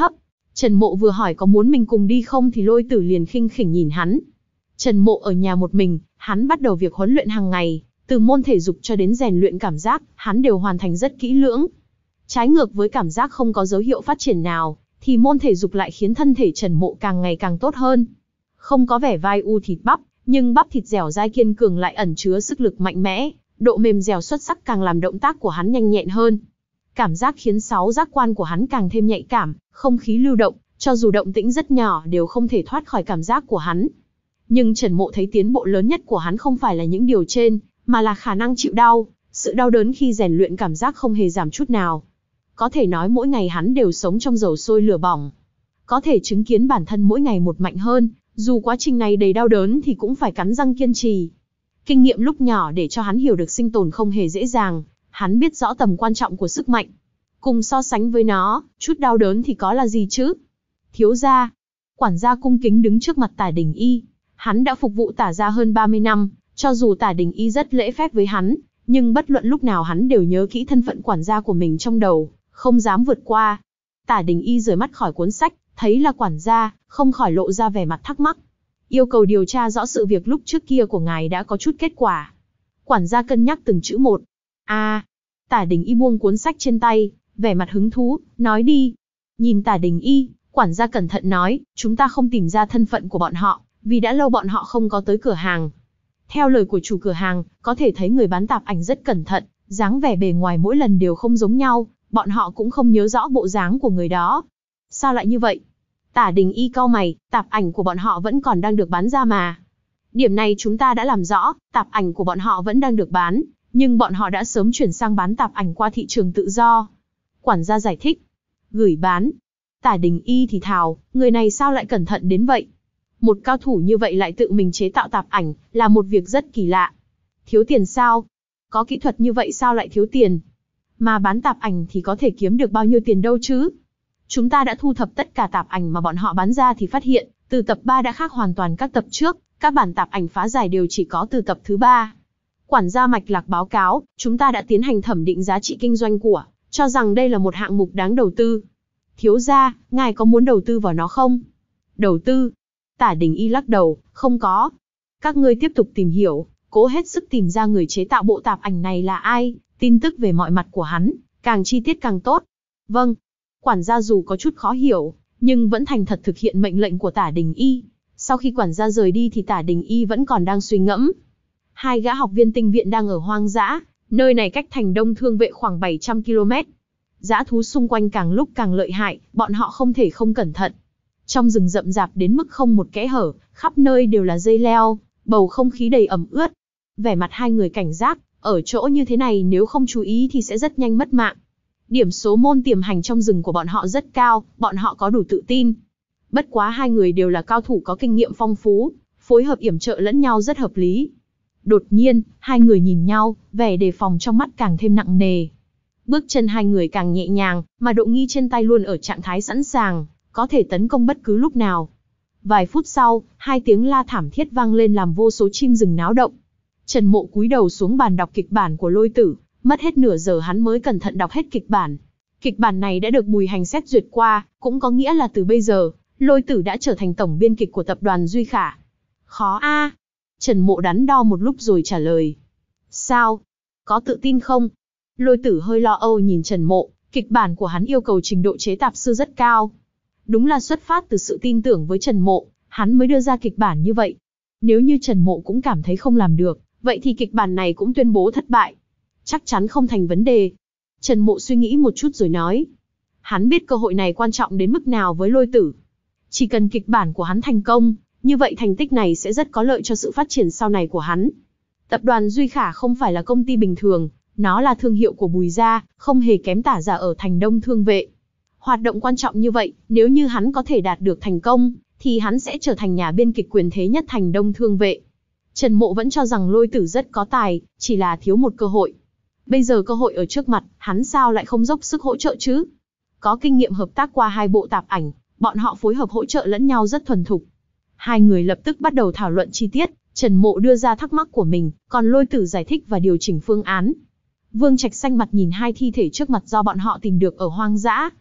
Trần Mộ vừa hỏi có muốn mình cùng đi không thì Lôi Tử liền khinh khỉnh nhìn hắn. Trần Mộ ở nhà một mình, hắn bắt đầu việc huấn luyện hàng ngày, từ môn thể dục cho đến rèn luyện cảm giác, hắn đều hoàn thành rất kỹ lưỡng. Trái ngược với cảm giác không có dấu hiệu phát triển nào, thì môn thể dục lại khiến thân thể Trần Mộ càng ngày càng tốt hơn. Không có vẻ vai u thịt bắp, nhưng bắp thịt dẻo dai kiên cường lại ẩn chứa sức lực mạnh mẽ, độ mềm dẻo xuất sắc càng làm động tác của hắn nhanh nhẹn hơn. Cảm giác khiến sáu giác quan của hắn càng thêm nhạy cảm, không khí lưu động, cho dù động tĩnh rất nhỏ đều không thể thoát khỏi cảm giác của hắn. Nhưng Trần Mộ thấy tiến bộ lớn nhất của hắn không phải là những điều trên, mà là khả năng chịu đau, sự đau đớn khi rèn luyện cảm giác không hề giảm chút nào. Có thể nói mỗi ngày hắn đều sống trong dầu sôi lửa bỏng. Có thể chứng kiến bản thân mỗi ngày một mạnh hơn, dù quá trình này đầy đau đớn thì cũng phải cắn răng kiên trì. Kinh nghiệm lúc nhỏ để cho hắn hiểu được sinh tồn không hề dễ dàng, hắn biết rõ tầm quan trọng của sức mạnh. Cùng so sánh với nó, chút đau đớn thì có là gì chứ? Thiếu gia, quản gia cung kính đứng trước mặt Tả Đình Y. Hắn đã phục vụ Tả gia hơn ba mươi năm, cho dù Tả Đình Y rất lễ phép với hắn, nhưng bất luận lúc nào hắn đều nhớ kỹ thân phận quản gia của mình trong đầu, không dám vượt qua. Tả Đình Y rời mắt khỏi cuốn sách, thấy là quản gia, không khỏi lộ ra vẻ mặt thắc mắc. Yêu cầu điều tra rõ sự việc lúc trước kia của ngài đã có chút kết quả. Quản gia cân nhắc từng chữ một. À, Tả Đình Y buông cuốn sách trên tay, vẻ mặt hứng thú, nói đi. Nhìn Tả Đình Y, quản gia cẩn thận nói, chúng ta không tìm ra thân phận của bọn họ, vì đã lâu bọn họ không có tới cửa hàng. Theo lời của chủ cửa hàng, có thể thấy người bán tạp ảnh rất cẩn thận, dáng vẻ bề ngoài mỗi lần đều không giống nhau, bọn họ cũng không nhớ rõ bộ dáng của người đó. Sao lại như vậy? Tả Đình Y cau mày, tạp ảnh của bọn họ vẫn còn đang được bán ra mà. Điểm này chúng ta đã làm rõ, tạp ảnh của bọn họ vẫn đang được bán, nhưng bọn họ đã sớm chuyển sang bán tạp ảnh qua thị trường tự do. Quản gia giải thích. Gửi bán. Tả Đình Y thì thào, người này sao lại cẩn thận đến vậy? Một cao thủ như vậy lại tự mình chế tạo tạp ảnh, là một việc rất kỳ lạ. Thiếu tiền sao? Có kỹ thuật như vậy sao lại thiếu tiền? Mà bán tạp ảnh thì có thể kiếm được bao nhiêu tiền đâu chứ? Chúng ta đã thu thập tất cả tạp ảnh mà bọn họ bán ra thì phát hiện, từ tập ba đã khác hoàn toàn các tập trước, các bản tạp ảnh phá giải đều chỉ có từ tập thứ ba. Quản gia mạch lạc báo cáo, chúng ta đã tiến hành thẩm định giá trị kinh doanh của, cho rằng đây là một hạng mục đáng đầu tư. Thiếu gia, ngài có muốn đầu tư vào nó không? Đầu tư? Tả Đình Y lắc đầu, không có. Các ngươi tiếp tục tìm hiểu, cố hết sức tìm ra người chế tạo bộ tạp ảnh này là ai, tin tức về mọi mặt của hắn, càng chi tiết càng tốt. Vâng. Quản gia dù có chút khó hiểu, nhưng vẫn thành thật thực hiện mệnh lệnh của Tả Đình Y. Sau khi quản gia rời đi thì Tả Đình Y vẫn còn đang suy ngẫm. Hai gã học viên tinh viện đang ở hoang dã, nơi này cách thành Đông Thương Vệ khoảng bảy trăm ki lô mét. Dã thú xung quanh càng lúc càng lợi hại, bọn họ không thể không cẩn thận. Trong rừng rậm rạp đến mức không một kẽ hở, khắp nơi đều là dây leo, bầu không khí đầy ẩm ướt. Vẻ mặt hai người cảnh giác, ở chỗ như thế này nếu không chú ý thì sẽ rất nhanh mất mạng. Điểm số môn tiềm hành trong rừng của bọn họ rất cao, bọn họ có đủ tự tin. Bất quá hai người đều là cao thủ có kinh nghiệm phong phú, phối hợp yểm trợ lẫn nhau rất hợp lý. Đột nhiên, hai người nhìn nhau, vẻ đề phòng trong mắt càng thêm nặng nề. Bước chân hai người càng nhẹ nhàng, mà độ nghi trên tay luôn ở trạng thái sẵn sàng, có thể tấn công bất cứ lúc nào. Vài phút sau, hai tiếng la thảm thiết vang lên làm vô số chim rừng náo động. Trần Mộ cúi đầu xuống bàn đọc kịch bản của Lôi Tử, mất hết nửa giờ hắn mới cẩn thận đọc hết kịch bản. Kịch bản này đã được Bùi Hành xét duyệt qua, cũng có nghĩa là từ bây giờ, Lôi Tử đã trở thành tổng biên kịch của tập đoàn Duy Khả. Khó a. À. Trần Mộ đắn đo một lúc rồi trả lời. Sao? Có tự tin không? Lôi Tử hơi lo âu nhìn Trần Mộ, kịch bản của hắn yêu cầu trình độ chế tạp sư rất cao. Đúng là xuất phát từ sự tin tưởng với Trần Mộ, hắn mới đưa ra kịch bản như vậy. Nếu như Trần Mộ cũng cảm thấy không làm được, vậy thì kịch bản này cũng tuyên bố thất bại. Chắc chắn không thành vấn đề. Trần Mộ suy nghĩ một chút rồi nói. Hắn biết cơ hội này quan trọng đến mức nào với Lôi Tử. Chỉ cần kịch bản của hắn thành công, như vậy thành tích này sẽ rất có lợi cho sự phát triển sau này của hắn. Tập đoàn Duy Khả không phải là công ty bình thường, nó là thương hiệu của Bùi gia, không hề kém Tả gia ở thành Đông Thương Vệ. Hoạt động quan trọng như vậy, nếu như hắn có thể đạt được thành công, thì hắn sẽ trở thành nhà biên kịch quyền thế nhất thành Đông Thương Vệ. Trần Mộ vẫn cho rằng Lôi Tử rất có tài, chỉ là thiếu một cơ hội. Bây giờ cơ hội ở trước mặt, hắn sao lại không dốc sức hỗ trợ chứ? Có kinh nghiệm hợp tác qua hai bộ tạp ảnh, bọn họ phối hợp hỗ trợ lẫn nhau rất thuần thục. Hai người lập tức bắt đầu thảo luận chi tiết, Trần Mộ đưa ra thắc mắc của mình, còn Lôi Tử giải thích và điều chỉnh phương án. Vương Trạch xanh mặt nhìn hai thi thể trước mặt do bọn họ tìm được ở hoang dã.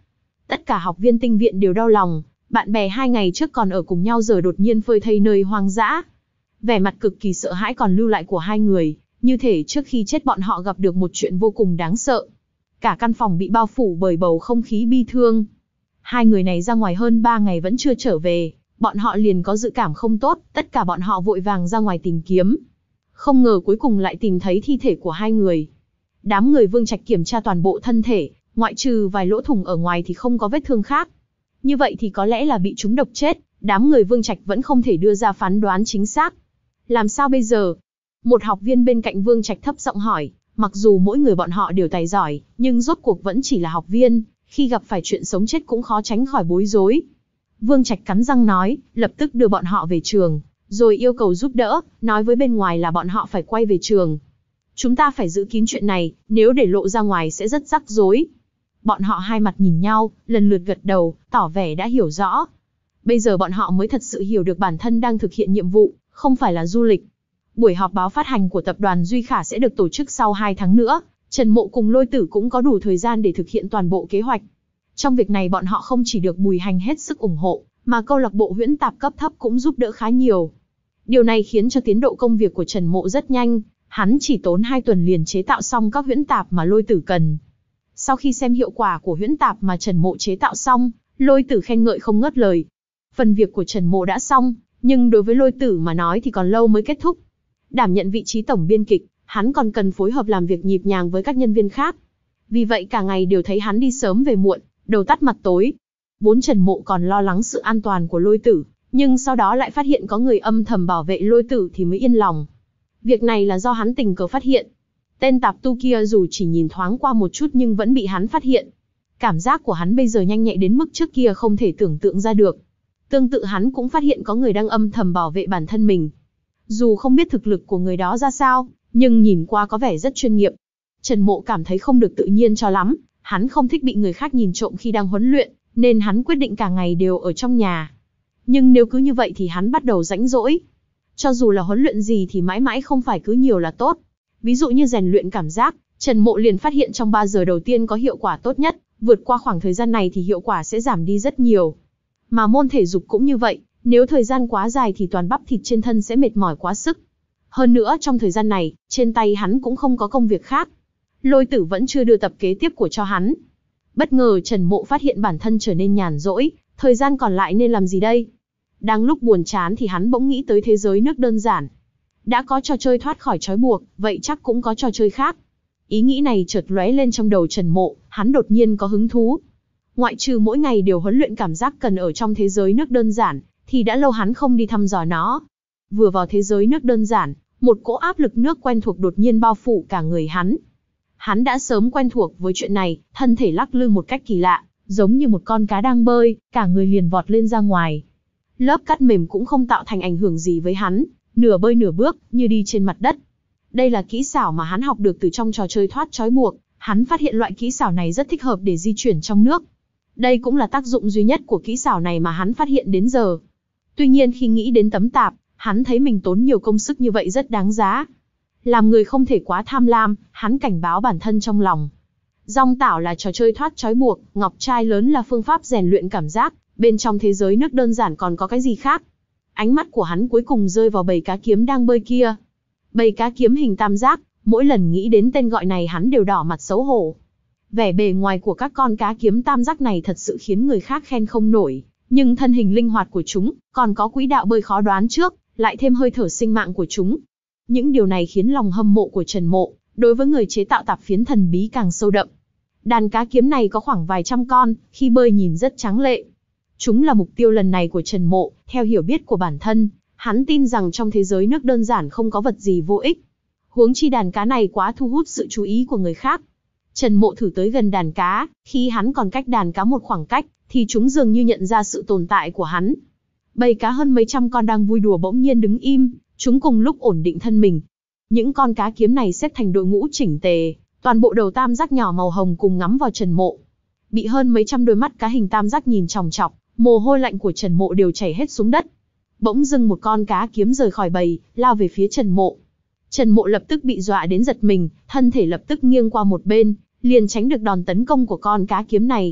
Tất cả học viên tinh viện đều đau lòng, bạn bè hai ngày trước còn ở cùng nhau giờ đột nhiên phơi thây nơi hoang dã. Vẻ mặt cực kỳ sợ hãi còn lưu lại của hai người, như thể trước khi chết bọn họ gặp được một chuyện vô cùng đáng sợ. Cả căn phòng bị bao phủ bởi bầu không khí bi thương. Hai người này ra ngoài hơn ba ngày vẫn chưa trở về, bọn họ liền có dự cảm không tốt, tất cả bọn họ vội vàng ra ngoài tìm kiếm. Không ngờ cuối cùng lại tìm thấy thi thể của hai người. Đám người Vương Trạch kiểm tra toàn bộ thân thể, ngoại trừ vài lỗ thủng ở ngoài thì không có vết thương khác. Như vậy thì có lẽ là bị trúng độc chết, đám người Vương Trạch vẫn không thể đưa ra phán đoán chính xác. Làm sao bây giờ? Một học viên bên cạnh Vương Trạch thấp giọng hỏi, mặc dù mỗi người bọn họ đều tài giỏi, nhưng rốt cuộc vẫn chỉ là học viên, khi gặp phải chuyện sống chết cũng khó tránh khỏi bối rối. Vương Trạch cắn răng nói, lập tức đưa bọn họ về trường, rồi yêu cầu giúp đỡ, nói với bên ngoài là bọn họ phải quay về trường. Chúng ta phải giữ kín chuyện này, nếu để lộ ra ngoài sẽ rất rắc rối. Bọn họ hai mặt nhìn nhau, lần lượt gật đầu, tỏ vẻ đã hiểu rõ. Bây giờ bọn họ mới thật sự hiểu được bản thân đang thực hiện nhiệm vụ, không phải là du lịch. Buổi họp báo phát hành của tập đoàn Duy Khả sẽ được tổ chức sau hai tháng nữa, Trần Mộ cùng Lôi Tử cũng có đủ thời gian để thực hiện toàn bộ kế hoạch. Trong việc này bọn họ không chỉ được Bùi Hành hết sức ủng hộ, mà câu lạc bộ huyễn tạp cấp thấp cũng giúp đỡ khá nhiều. Điều này khiến cho tiến độ công việc của Trần Mộ rất nhanh, hắn chỉ tốn hai tuần liền chế tạo xong các huyễn tạp mà Lôi Tử cần. Sau khi xem hiệu quả của huyễn tạp mà Trần Mộ chế tạo xong, Lôi Tử khen ngợi không ngớt lời. Phần việc của Trần Mộ đã xong, nhưng đối với Lôi Tử mà nói thì còn lâu mới kết thúc. Đảm nhận vị trí tổng biên kịch, hắn còn cần phối hợp làm việc nhịp nhàng với các nhân viên khác. Vì vậy cả ngày đều thấy hắn đi sớm về muộn, đầu tắt mặt tối. Vốn Trần Mộ còn lo lắng sự an toàn của Lôi Tử, nhưng sau đó lại phát hiện có người âm thầm bảo vệ Lôi Tử thì mới yên lòng. Việc này là do hắn tình cờ phát hiện. Tên tạp tu kia dù chỉ nhìn thoáng qua một chút nhưng vẫn bị hắn phát hiện. Cảm giác của hắn bây giờ nhanh nhạy đến mức trước kia không thể tưởng tượng ra được. Tương tự hắn cũng phát hiện có người đang âm thầm bảo vệ bản thân mình. Dù không biết thực lực của người đó ra sao, nhưng nhìn qua có vẻ rất chuyên nghiệp. Trần Mộ cảm thấy không được tự nhiên cho lắm, hắn không thích bị người khác nhìn trộm khi đang huấn luyện, nên hắn quyết định cả ngày đều ở trong nhà. Nhưng nếu cứ như vậy thì hắn bắt đầu rãnh rỗi. Cho dù là huấn luyện gì thì mãi mãi không phải cứ nhiều là tốt. Ví dụ như rèn luyện cảm giác, Trần Mộ liền phát hiện trong ba giờ đầu tiên có hiệu quả tốt nhất, vượt qua khoảng thời gian này thì hiệu quả sẽ giảm đi rất nhiều. Mà môn thể dục cũng như vậy, nếu thời gian quá dài thì toàn bắp thịt trên thân sẽ mệt mỏi quá sức. Hơn nữa trong thời gian này, trên tay hắn cũng không có công việc khác. Lôi Tử vẫn chưa đưa tập kế tiếp của cho hắn. Bất ngờ Trần Mộ phát hiện bản thân trở nên nhàn rỗi, thời gian còn lại nên làm gì đây? Đang lúc buồn chán thì hắn bỗng nghĩ tới thế giới nước đơn giản. Đã có trò chơi thoát khỏi trói buộc, vậy chắc cũng có trò chơi khác. Ý nghĩ này chợt lóe lên trong đầu Trần Mộ, hắn đột nhiên có hứng thú. Ngoại trừ mỗi ngày đều huấn luyện cảm giác cần ở trong thế giới nước đơn giản, thì đã lâu hắn không đi thăm dò nó. Vừa vào thế giới nước đơn giản, một cỗ áp lực nước quen thuộc đột nhiên bao phủ cả người hắn. Hắn đã sớm quen thuộc với chuyện này, thân thể lắc lư một cách kỳ lạ, giống như một con cá đang bơi, cả người liền vọt lên ra ngoài. Lớp cát mềm cũng không tạo thành ảnh hưởng gì với hắn, nửa bơi nửa bước, như đi trên mặt đất. Đây là kỹ xảo mà hắn học được từ trong trò chơi thoát trói buộc, hắn phát hiện loại kỹ xảo này rất thích hợp để di chuyển trong nước. Đây cũng là tác dụng duy nhất của kỹ xảo này mà hắn phát hiện đến giờ. Tuy nhiên khi nghĩ đến tấm tạp, hắn thấy mình tốn nhiều công sức như vậy rất đáng giá. Làm người không thể quá tham lam, hắn cảnh báo bản thân trong lòng. Dong tảo là trò chơi thoát trói buộc, ngọc trai lớn là phương pháp rèn luyện cảm giác, bên trong thế giới nước đơn giản còn có cái gì khác. Ánh mắt của hắn cuối cùng rơi vào bầy cá kiếm đang bơi kia. Bầy cá kiếm hình tam giác, mỗi lần nghĩ đến tên gọi này hắn đều đỏ mặt xấu hổ. Vẻ bề ngoài của các con cá kiếm tam giác này thật sự khiến người khác khen không nổi, nhưng thân hình linh hoạt của chúng, còn có quỹ đạo bơi khó đoán trước, lại thêm hơi thở sinh mạng của chúng. Những điều này khiến lòng hâm mộ của Trần Mộ, đối với người chế tạo tạp phiến thần bí càng sâu đậm. Đàn cá kiếm này có khoảng vài trăm con, khi bơi nhìn rất tráng lệ. Chúng là mục tiêu lần này của Trần Mộ, theo hiểu biết của bản thân, hắn tin rằng trong thế giới nước đơn giản không có vật gì vô ích. Huống chi đàn cá này quá thu hút sự chú ý của người khác. Trần Mộ thử tới gần đàn cá, khi hắn còn cách đàn cá một khoảng cách, thì chúng dường như nhận ra sự tồn tại của hắn. Bầy cá hơn mấy trăm con đang vui đùa bỗng nhiên đứng im, chúng cùng lúc ổn định thân mình. Những con cá kiếm này xếp thành đội ngũ chỉnh tề, toàn bộ đầu tam giác nhỏ màu hồng cùng ngắm vào Trần Mộ. Bị hơn mấy trăm đôi mắt cá hình tam giác nhìn chòng chọc, mồ hôi lạnh của Trần Mộ đều chảy hết xuống đất. Bỗng dưng một con cá kiếm rời khỏi bầy, lao về phía Trần Mộ. Trần Mộ lập tức bị dọa đến giật mình, thân thể lập tức nghiêng qua một bên, liền tránh được đòn tấn công của con cá kiếm này.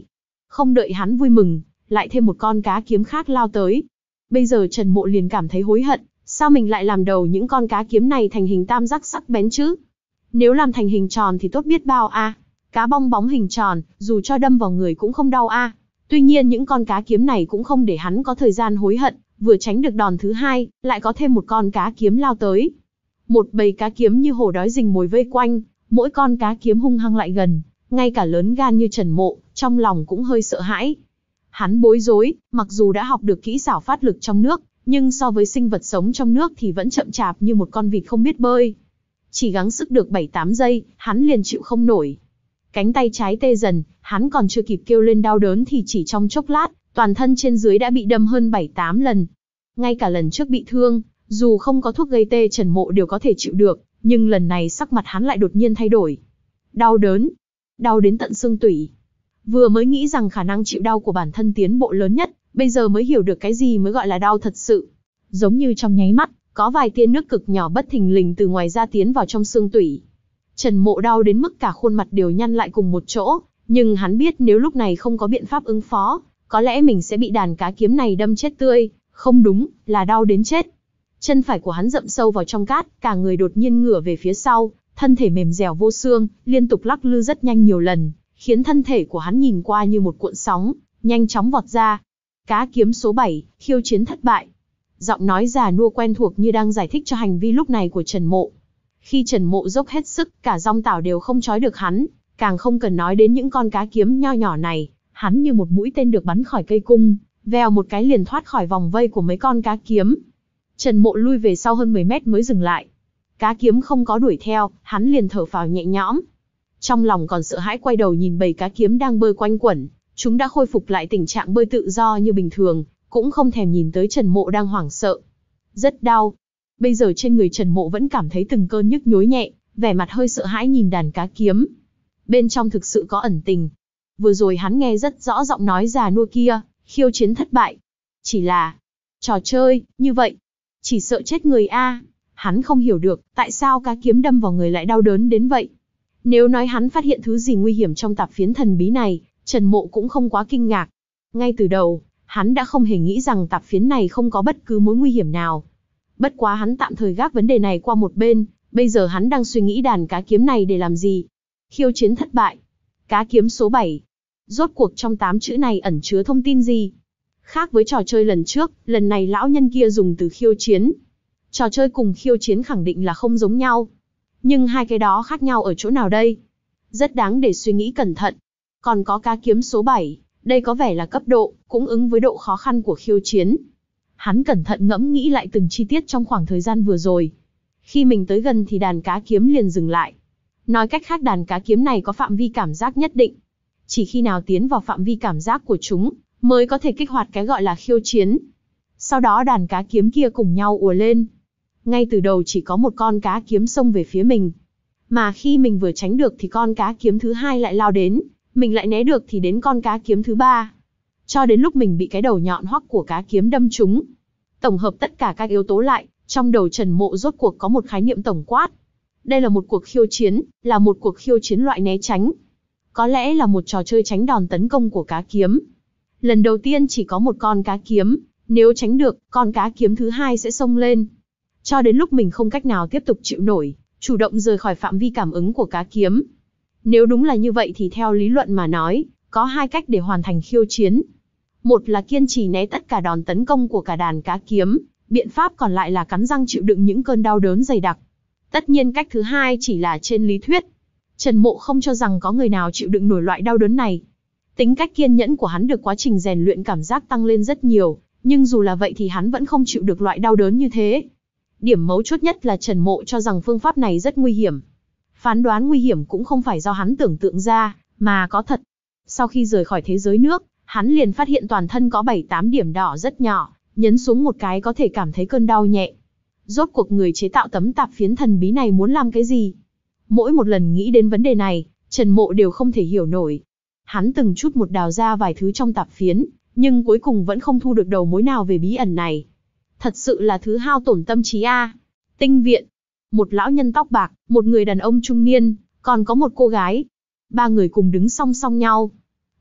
Không đợi hắn vui mừng, lại thêm một con cá kiếm khác lao tới. Bây giờ Trần Mộ liền cảm thấy hối hận, sao mình lại làm đầu những con cá kiếm này thành hình tam giác sắc bén chứ? Nếu làm thành hình tròn thì tốt biết bao a. À. Cá bong bóng hình tròn, dù cho đâm vào người cũng không đau a. À. Tuy nhiên những con cá kiếm này cũng không để hắn có thời gian hối hận, vừa tránh được đòn thứ hai, lại có thêm một con cá kiếm lao tới. Một bầy cá kiếm như hổ đói rình mồi vây quanh, mỗi con cá kiếm hung hăng lại gần, ngay cả lớn gan như Trần Mộ, trong lòng cũng hơi sợ hãi. Hắn bối rối, mặc dù đã học được kỹ xảo phát lực trong nước, nhưng so với sinh vật sống trong nước thì vẫn chậm chạp như một con vịt không biết bơi. Chỉ gắng sức được bảy tám giây, hắn liền chịu không nổi. Cánh tay trái tê dần, hắn còn chưa kịp kêu lên đau đớn thì chỉ trong chốc lát, toàn thân trên dưới đã bị đâm hơn bảy tám lần. Ngay cả lần trước bị thương, dù không có thuốc gây tê Trần Mộ đều có thể chịu được, nhưng lần này sắc mặt hắn lại đột nhiên thay đổi. Đau đớn, đau đến tận xương tủy. Vừa mới nghĩ rằng khả năng chịu đau của bản thân tiến bộ lớn nhất, bây giờ mới hiểu được cái gì mới gọi là đau thật sự. Giống như trong nháy mắt, có vài tia nước cực nhỏ bất thình lình từ ngoài da tiến vào trong xương tủy. Trần Mộ đau đến mức cả khuôn mặt đều nhăn lại cùng một chỗ, nhưng hắn biết nếu lúc này không có biện pháp ứng phó, có lẽ mình sẽ bị đàn cá kiếm này đâm chết tươi, không đúng, là đau đến chết. Chân phải của hắn dậm sâu vào trong cát, cả người đột nhiên ngửa về phía sau, thân thể mềm dẻo vô xương, liên tục lắc lư rất nhanh nhiều lần, khiến thân thể của hắn nhìn qua như một cuộn sóng, nhanh chóng vọt ra. Cá kiếm số bảy, khiêu chiến thất bại. Giọng nói già nua quen thuộc như đang giải thích cho hành vi lúc này của Trần Mộ. Khi Trần Mộ dốc hết sức, cả dòng tảo đều không trói được hắn, càng không cần nói đến những con cá kiếm nho nhỏ này, hắn như một mũi tên được bắn khỏi cây cung, vèo một cái liền thoát khỏi vòng vây của mấy con cá kiếm. Trần Mộ lui về sau hơn mười mét mới dừng lại. Cá kiếm không có đuổi theo, hắn liền thở phào nhẹ nhõm. Trong lòng còn sợ hãi quay đầu nhìn bầy cá kiếm đang bơi quanh quẩn, chúng đã khôi phục lại tình trạng bơi tự do như bình thường, cũng không thèm nhìn tới Trần Mộ đang hoảng sợ. Rất đau. Bây giờ trên người Trần Mộ vẫn cảm thấy từng cơn nhức nhối nhẹ, vẻ mặt hơi sợ hãi nhìn đàn cá kiếm. Bên trong thực sự có ẩn tình. Vừa rồi hắn nghe rất rõ giọng nói già nua kia, khiêu chiến thất bại. Chỉ là trò chơi, như vậy. Chỉ sợ chết người a. Hắn không hiểu được, tại sao cá kiếm đâm vào người lại đau đớn đến vậy. Nếu nói hắn phát hiện thứ gì nguy hiểm trong tạp phiến thần bí này, Trần Mộ cũng không quá kinh ngạc. Ngay từ đầu, hắn đã không hề nghĩ rằng tạp phiến này không có bất cứ mối nguy hiểm nào. Bất quá hắn tạm thời gác vấn đề này qua một bên, bây giờ hắn đang suy nghĩ đàn cá kiếm này để làm gì. Khiêu chiến thất bại. Cá kiếm số bảy. Rốt cuộc trong tám chữ này ẩn chứa thông tin gì? Khác với trò chơi lần trước, lần này lão nhân kia dùng từ khiêu chiến. Trò chơi cùng khiêu chiến khẳng định là không giống nhau. Nhưng hai cái đó khác nhau ở chỗ nào đây? Rất đáng để suy nghĩ cẩn thận. Còn có cá kiếm số bảy, đây có vẻ là cấp độ, cũng ứng với độ khó khăn của khiêu chiến. Hắn cẩn thận ngẫm nghĩ lại từng chi tiết trong khoảng thời gian vừa rồi. Khi mình tới gần thì đàn cá kiếm liền dừng lại. Nói cách khác đàn cá kiếm này có phạm vi cảm giác nhất định. Chỉ khi nào tiến vào phạm vi cảm giác của chúng, mới có thể kích hoạt cái gọi là khiêu chiến. Sau đó đàn cá kiếm kia cùng nhau ùa lên. Ngay từ đầu chỉ có một con cá kiếm xông về phía mình. Mà khi mình vừa tránh được thì con cá kiếm thứ hai lại lao đến. Mình lại né được thì đến con cá kiếm thứ ba. Cho đến lúc mình bị cái đầu nhọn hoắc của cá kiếm đâm trúng. Tổng hợp tất cả các yếu tố lại, trong đầu Trần Mộ rốt cuộc có một khái niệm tổng quát. Đây là một cuộc khiêu chiến, là một cuộc khiêu chiến loại né tránh. Có lẽ là một trò chơi tránh đòn tấn công của cá kiếm. Lần đầu tiên chỉ có một con cá kiếm, nếu tránh được, con cá kiếm thứ hai sẽ xông lên. Cho đến lúc mình không cách nào tiếp tục chịu nổi, chủ động rời khỏi phạm vi cảm ứng của cá kiếm. Nếu đúng là như vậy thì theo lý luận mà nói, có hai cách để hoàn thành khiêu chiến. Một là kiên trì né tất cả đòn tấn công của cả đàn cá kiếm, biện pháp còn lại là cắn răng chịu đựng những cơn đau đớn dày đặc. Tất nhiên cách thứ hai chỉ là trên lý thuyết. Trần Mộ không cho rằng có người nào chịu đựng nổi loại đau đớn này. Tính cách kiên nhẫn của hắn được quá trình rèn luyện cảm giác tăng lên rất nhiều, nhưng dù là vậy thì hắn vẫn không chịu được loại đau đớn như thế. Điểm mấu chốt nhất là Trần Mộ cho rằng phương pháp này rất nguy hiểm. Phán đoán nguy hiểm cũng không phải do hắn tưởng tượng ra, mà có thật. Sau khi rời khỏi thế giới nước, hắn liền phát hiện toàn thân có bảy tám điểm đỏ rất nhỏ, nhấn xuống một cái có thể cảm thấy cơn đau nhẹ. Rốt cuộc người chế tạo tấm tạp phiến thần bí này muốn làm cái gì? Mỗi một lần nghĩ đến vấn đề này, Trần Mộ đều không thể hiểu nổi. Hắn từng chút một đào ra vài thứ trong tạp phiến, nhưng cuối cùng vẫn không thu được đầu mối nào về bí ẩn này. Thật sự là thứ hao tổn tâm trí a. Tinh viện. Một lão nhân tóc bạc, một người đàn ông trung niên, còn có một cô gái. Ba người cùng đứng song song nhau.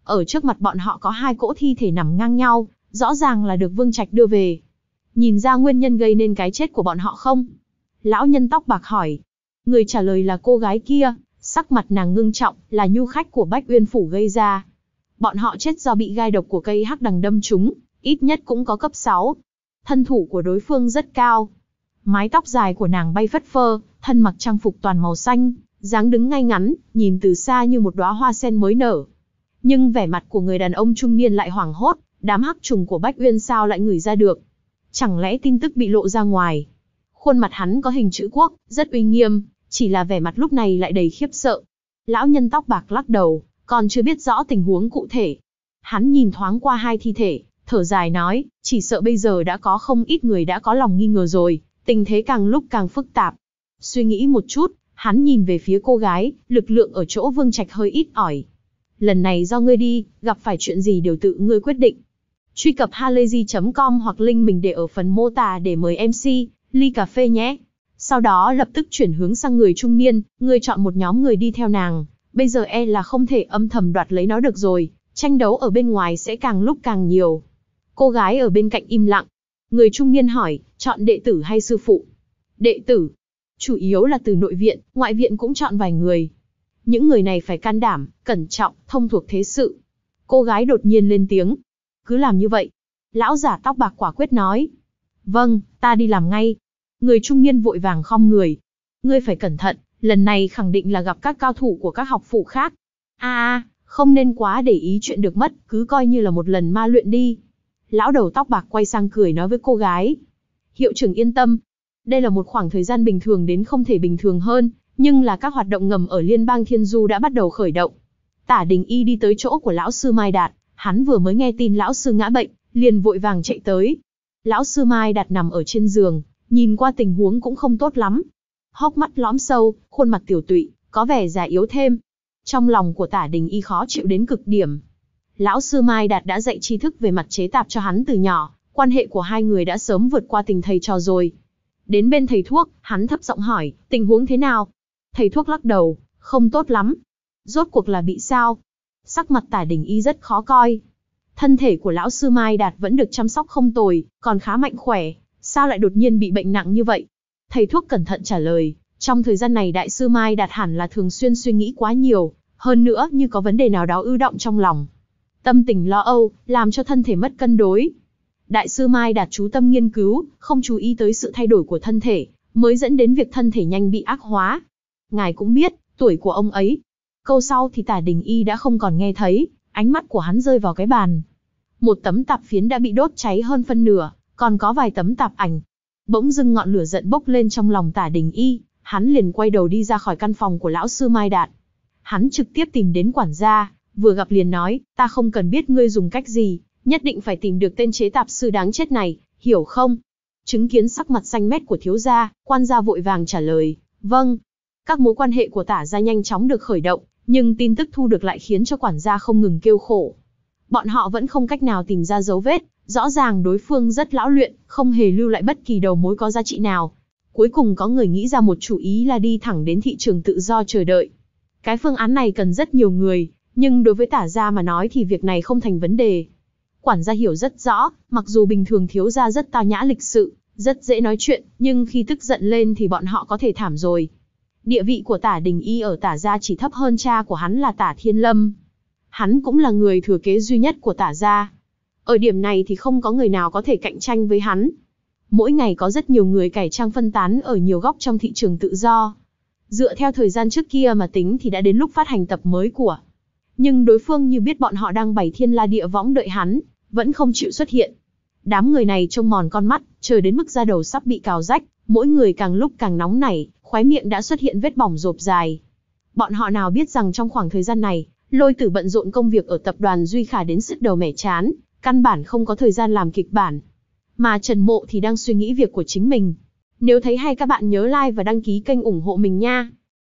Ở trước mặt bọn họ có hai cỗ thi thể nằm ngang nhau, rõ ràng là được Vương Trạch đưa về. Nhìn ra nguyên nhân gây nên cái chết của bọn họ không? Lão nhân tóc bạc hỏi. Người trả lời là cô gái kia, sắc mặt nàng ngưng trọng, là nhu khách của Bách Uyên Phủ gây ra. Bọn họ chết do bị gai độc của cây hắc đằng đâm trúng, ít nhất cũng có cấp sáu. Thân thủ của đối phương rất cao. Mái tóc dài của nàng bay phất phơ, thân mặc trang phục toàn màu xanh, dáng đứng ngay ngắn, nhìn từ xa như một đóa hoa sen mới nở. Nhưng vẻ mặt của người đàn ông trung niên lại hoảng hốt, đám hắc trùng của Bách Uyên sao lại ngửi ra được? Chẳng lẽ tin tức bị lộ ra ngoài? Khuôn mặt hắn có hình chữ quốc, rất uy nghiêm, chỉ là vẻ mặt lúc này lại đầy khiếp sợ. Lão nhân tóc bạc lắc đầu, còn chưa biết rõ tình huống cụ thể. Hắn nhìn thoáng qua hai thi thể, thở dài nói, chỉ sợ bây giờ đã có không ít người đã có lòng nghi ngờ rồi, tình thế càng lúc càng phức tạp. Suy nghĩ một chút, hắn nhìn về phía cô gái, lực lượng ở chỗ Vương Trạch hơi ít ỏi. Lần này do ngươi đi, gặp phải chuyện gì đều tự ngươi quyết định. Truy cập halayzi chấm com hoặc link mình để ở phần mô tả để mời em xê, ly cà phê nhé. Sau đó lập tức chuyển hướng sang người trung niên, ngươi chọn một nhóm người đi theo nàng, bây giờ e là không thể âm thầm đoạt lấy nó được rồi, tranh đấu ở bên ngoài sẽ càng lúc càng nhiều. Cô gái ở bên cạnh im lặng. Người trung niên hỏi, chọn đệ tử hay sư phụ? Đệ tử. Chủ yếu là từ nội viện, ngoại viện cũng chọn vài người. Những người này phải can đảm, cẩn trọng, thông thuộc thế sự. Cô gái đột nhiên lên tiếng. Cứ làm như vậy. Lão giả tóc bạc quả quyết nói. Vâng, ta đi làm ngay. Người trung niên vội vàng khom người. Ngươi phải cẩn thận, lần này khẳng định là gặp các cao thủ của các học phủ khác. A a, không nên quá để ý chuyện được mất, cứ coi như là một lần ma luyện đi. Lão đầu tóc bạc quay sang cười nói với cô gái. Hiệu trưởng yên tâm. Đây là một khoảng thời gian bình thường đến không thể bình thường hơn, nhưng là các hoạt động ngầm ở Liên bang Thiên Du đã bắt đầu khởi động. Tả Đình Y đi tới chỗ của lão sư Mai Đạt, hắn vừa mới nghe tin lão sư ngã bệnh, liền vội vàng chạy tới. Lão sư Mai Đạt nằm ở trên giường, nhìn qua tình huống cũng không tốt lắm. Hốc mắt lõm sâu, khuôn mặt tiểu tụy, có vẻ già yếu thêm. Trong lòng của Tả Đình Y khó chịu đến cực điểm. Lão sư Mai Đạt đã dạy tri thức về mặt chế tạp cho hắn từ nhỏ, quan hệ của hai người đã sớm vượt qua tình thầy trò rồi. Đến bên thầy thuốc, hắn thấp giọng hỏi, tình huống thế nào? Thầy thuốc lắc đầu, không tốt lắm. Rốt cuộc là bị sao? Sắc mặt Tả Đình Y rất khó coi. Thân thể của lão sư Mai Đạt vẫn được chăm sóc không tồi, còn khá mạnh khỏe, sao lại đột nhiên bị bệnh nặng như vậy? Thầy thuốc cẩn thận trả lời, trong thời gian này đại sư Mai Đạt hẳn là thường xuyên suy nghĩ quá nhiều, hơn nữa như có vấn đề nào đó ư động trong lòng. Tâm tình lo âu, làm cho thân thể mất cân đối. Đại sư Mai Đạt chú tâm nghiên cứu, không chú ý tới sự thay đổi của thân thể, mới dẫn đến việc thân thể nhanh bị ác hóa. Ngài cũng biết, tuổi của ông ấy. Câu sau thì Tả Đình Y đã không còn nghe thấy, ánh mắt của hắn rơi vào cái bàn. Một tấm tạp phiến đã bị đốt cháy hơn phân nửa, còn có vài tấm tạp ảnh. Bỗng dưng ngọn lửa giận bốc lên trong lòng Tả Đình Y, hắn liền quay đầu đi ra khỏi căn phòng của lão sư Mai Đạt. Hắn trực tiếp tìm đến quản gia, vừa gặp liền nói, ta không cần biết ngươi dùng cách gì, nhất định phải tìm được tên chế tạp sư đáng chết này, hiểu không? Chứng kiến sắc mặt xanh mét của thiếu gia, quan gia vội vàng trả lời, vâng. Các mối quan hệ của Tả gia nhanh chóng được khởi động, nhưng tin tức thu được lại khiến cho quản gia không ngừng kêu khổ. Bọn họ vẫn không cách nào tìm ra dấu vết, rõ ràng đối phương rất lão luyện, không hề lưu lại bất kỳ đầu mối có giá trị nào. Cuối cùng có người nghĩ ra một chủ ý là đi thẳng đến thị trường tự do chờ đợi. Cái phương án này cần rất nhiều người, nhưng đối với Tả gia mà nói thì việc này không thành vấn đề. Quản gia hiểu rất rõ, mặc dù bình thường thiếu gia rất tao nhã lịch sự, rất dễ nói chuyện, nhưng khi tức giận lên thì bọn họ có thể thảm rồi. Địa vị của Tả Đình Y ở Tả gia chỉ thấp hơn cha của hắn là Tả Thiên Lâm. Hắn cũng là người thừa kế duy nhất của Tả gia. Ở điểm này thì không có người nào có thể cạnh tranh với hắn. Mỗi ngày có rất nhiều người cải trang phân tán ở nhiều góc trong thị trường tự do. Dựa theo thời gian trước kia mà tính thì đã đến lúc phát hành tập mới của. Nhưng đối phương như biết bọn họ đang bày thiên la địa võng đợi hắn, vẫn không chịu xuất hiện. Đám người này trông mòn con mắt, chờ đến mức da đầu sắp bị cào rách, mỗi người càng lúc càng nóng nảy, khóe miệng đã xuất hiện vết bỏng rộp dài. Bọn họ nào biết rằng trong khoảng thời gian này, Lôi Tử bận rộn công việc ở tập đoàn Duy Khả đến sứt đầu mẻ chán, căn bản không có thời gian làm kịch bản. Mà Trần Mộ thì đang suy nghĩ việc của chính mình. Nếu thấy hay các bạn nhớ like và đăng ký kênh ủng hộ mình nha.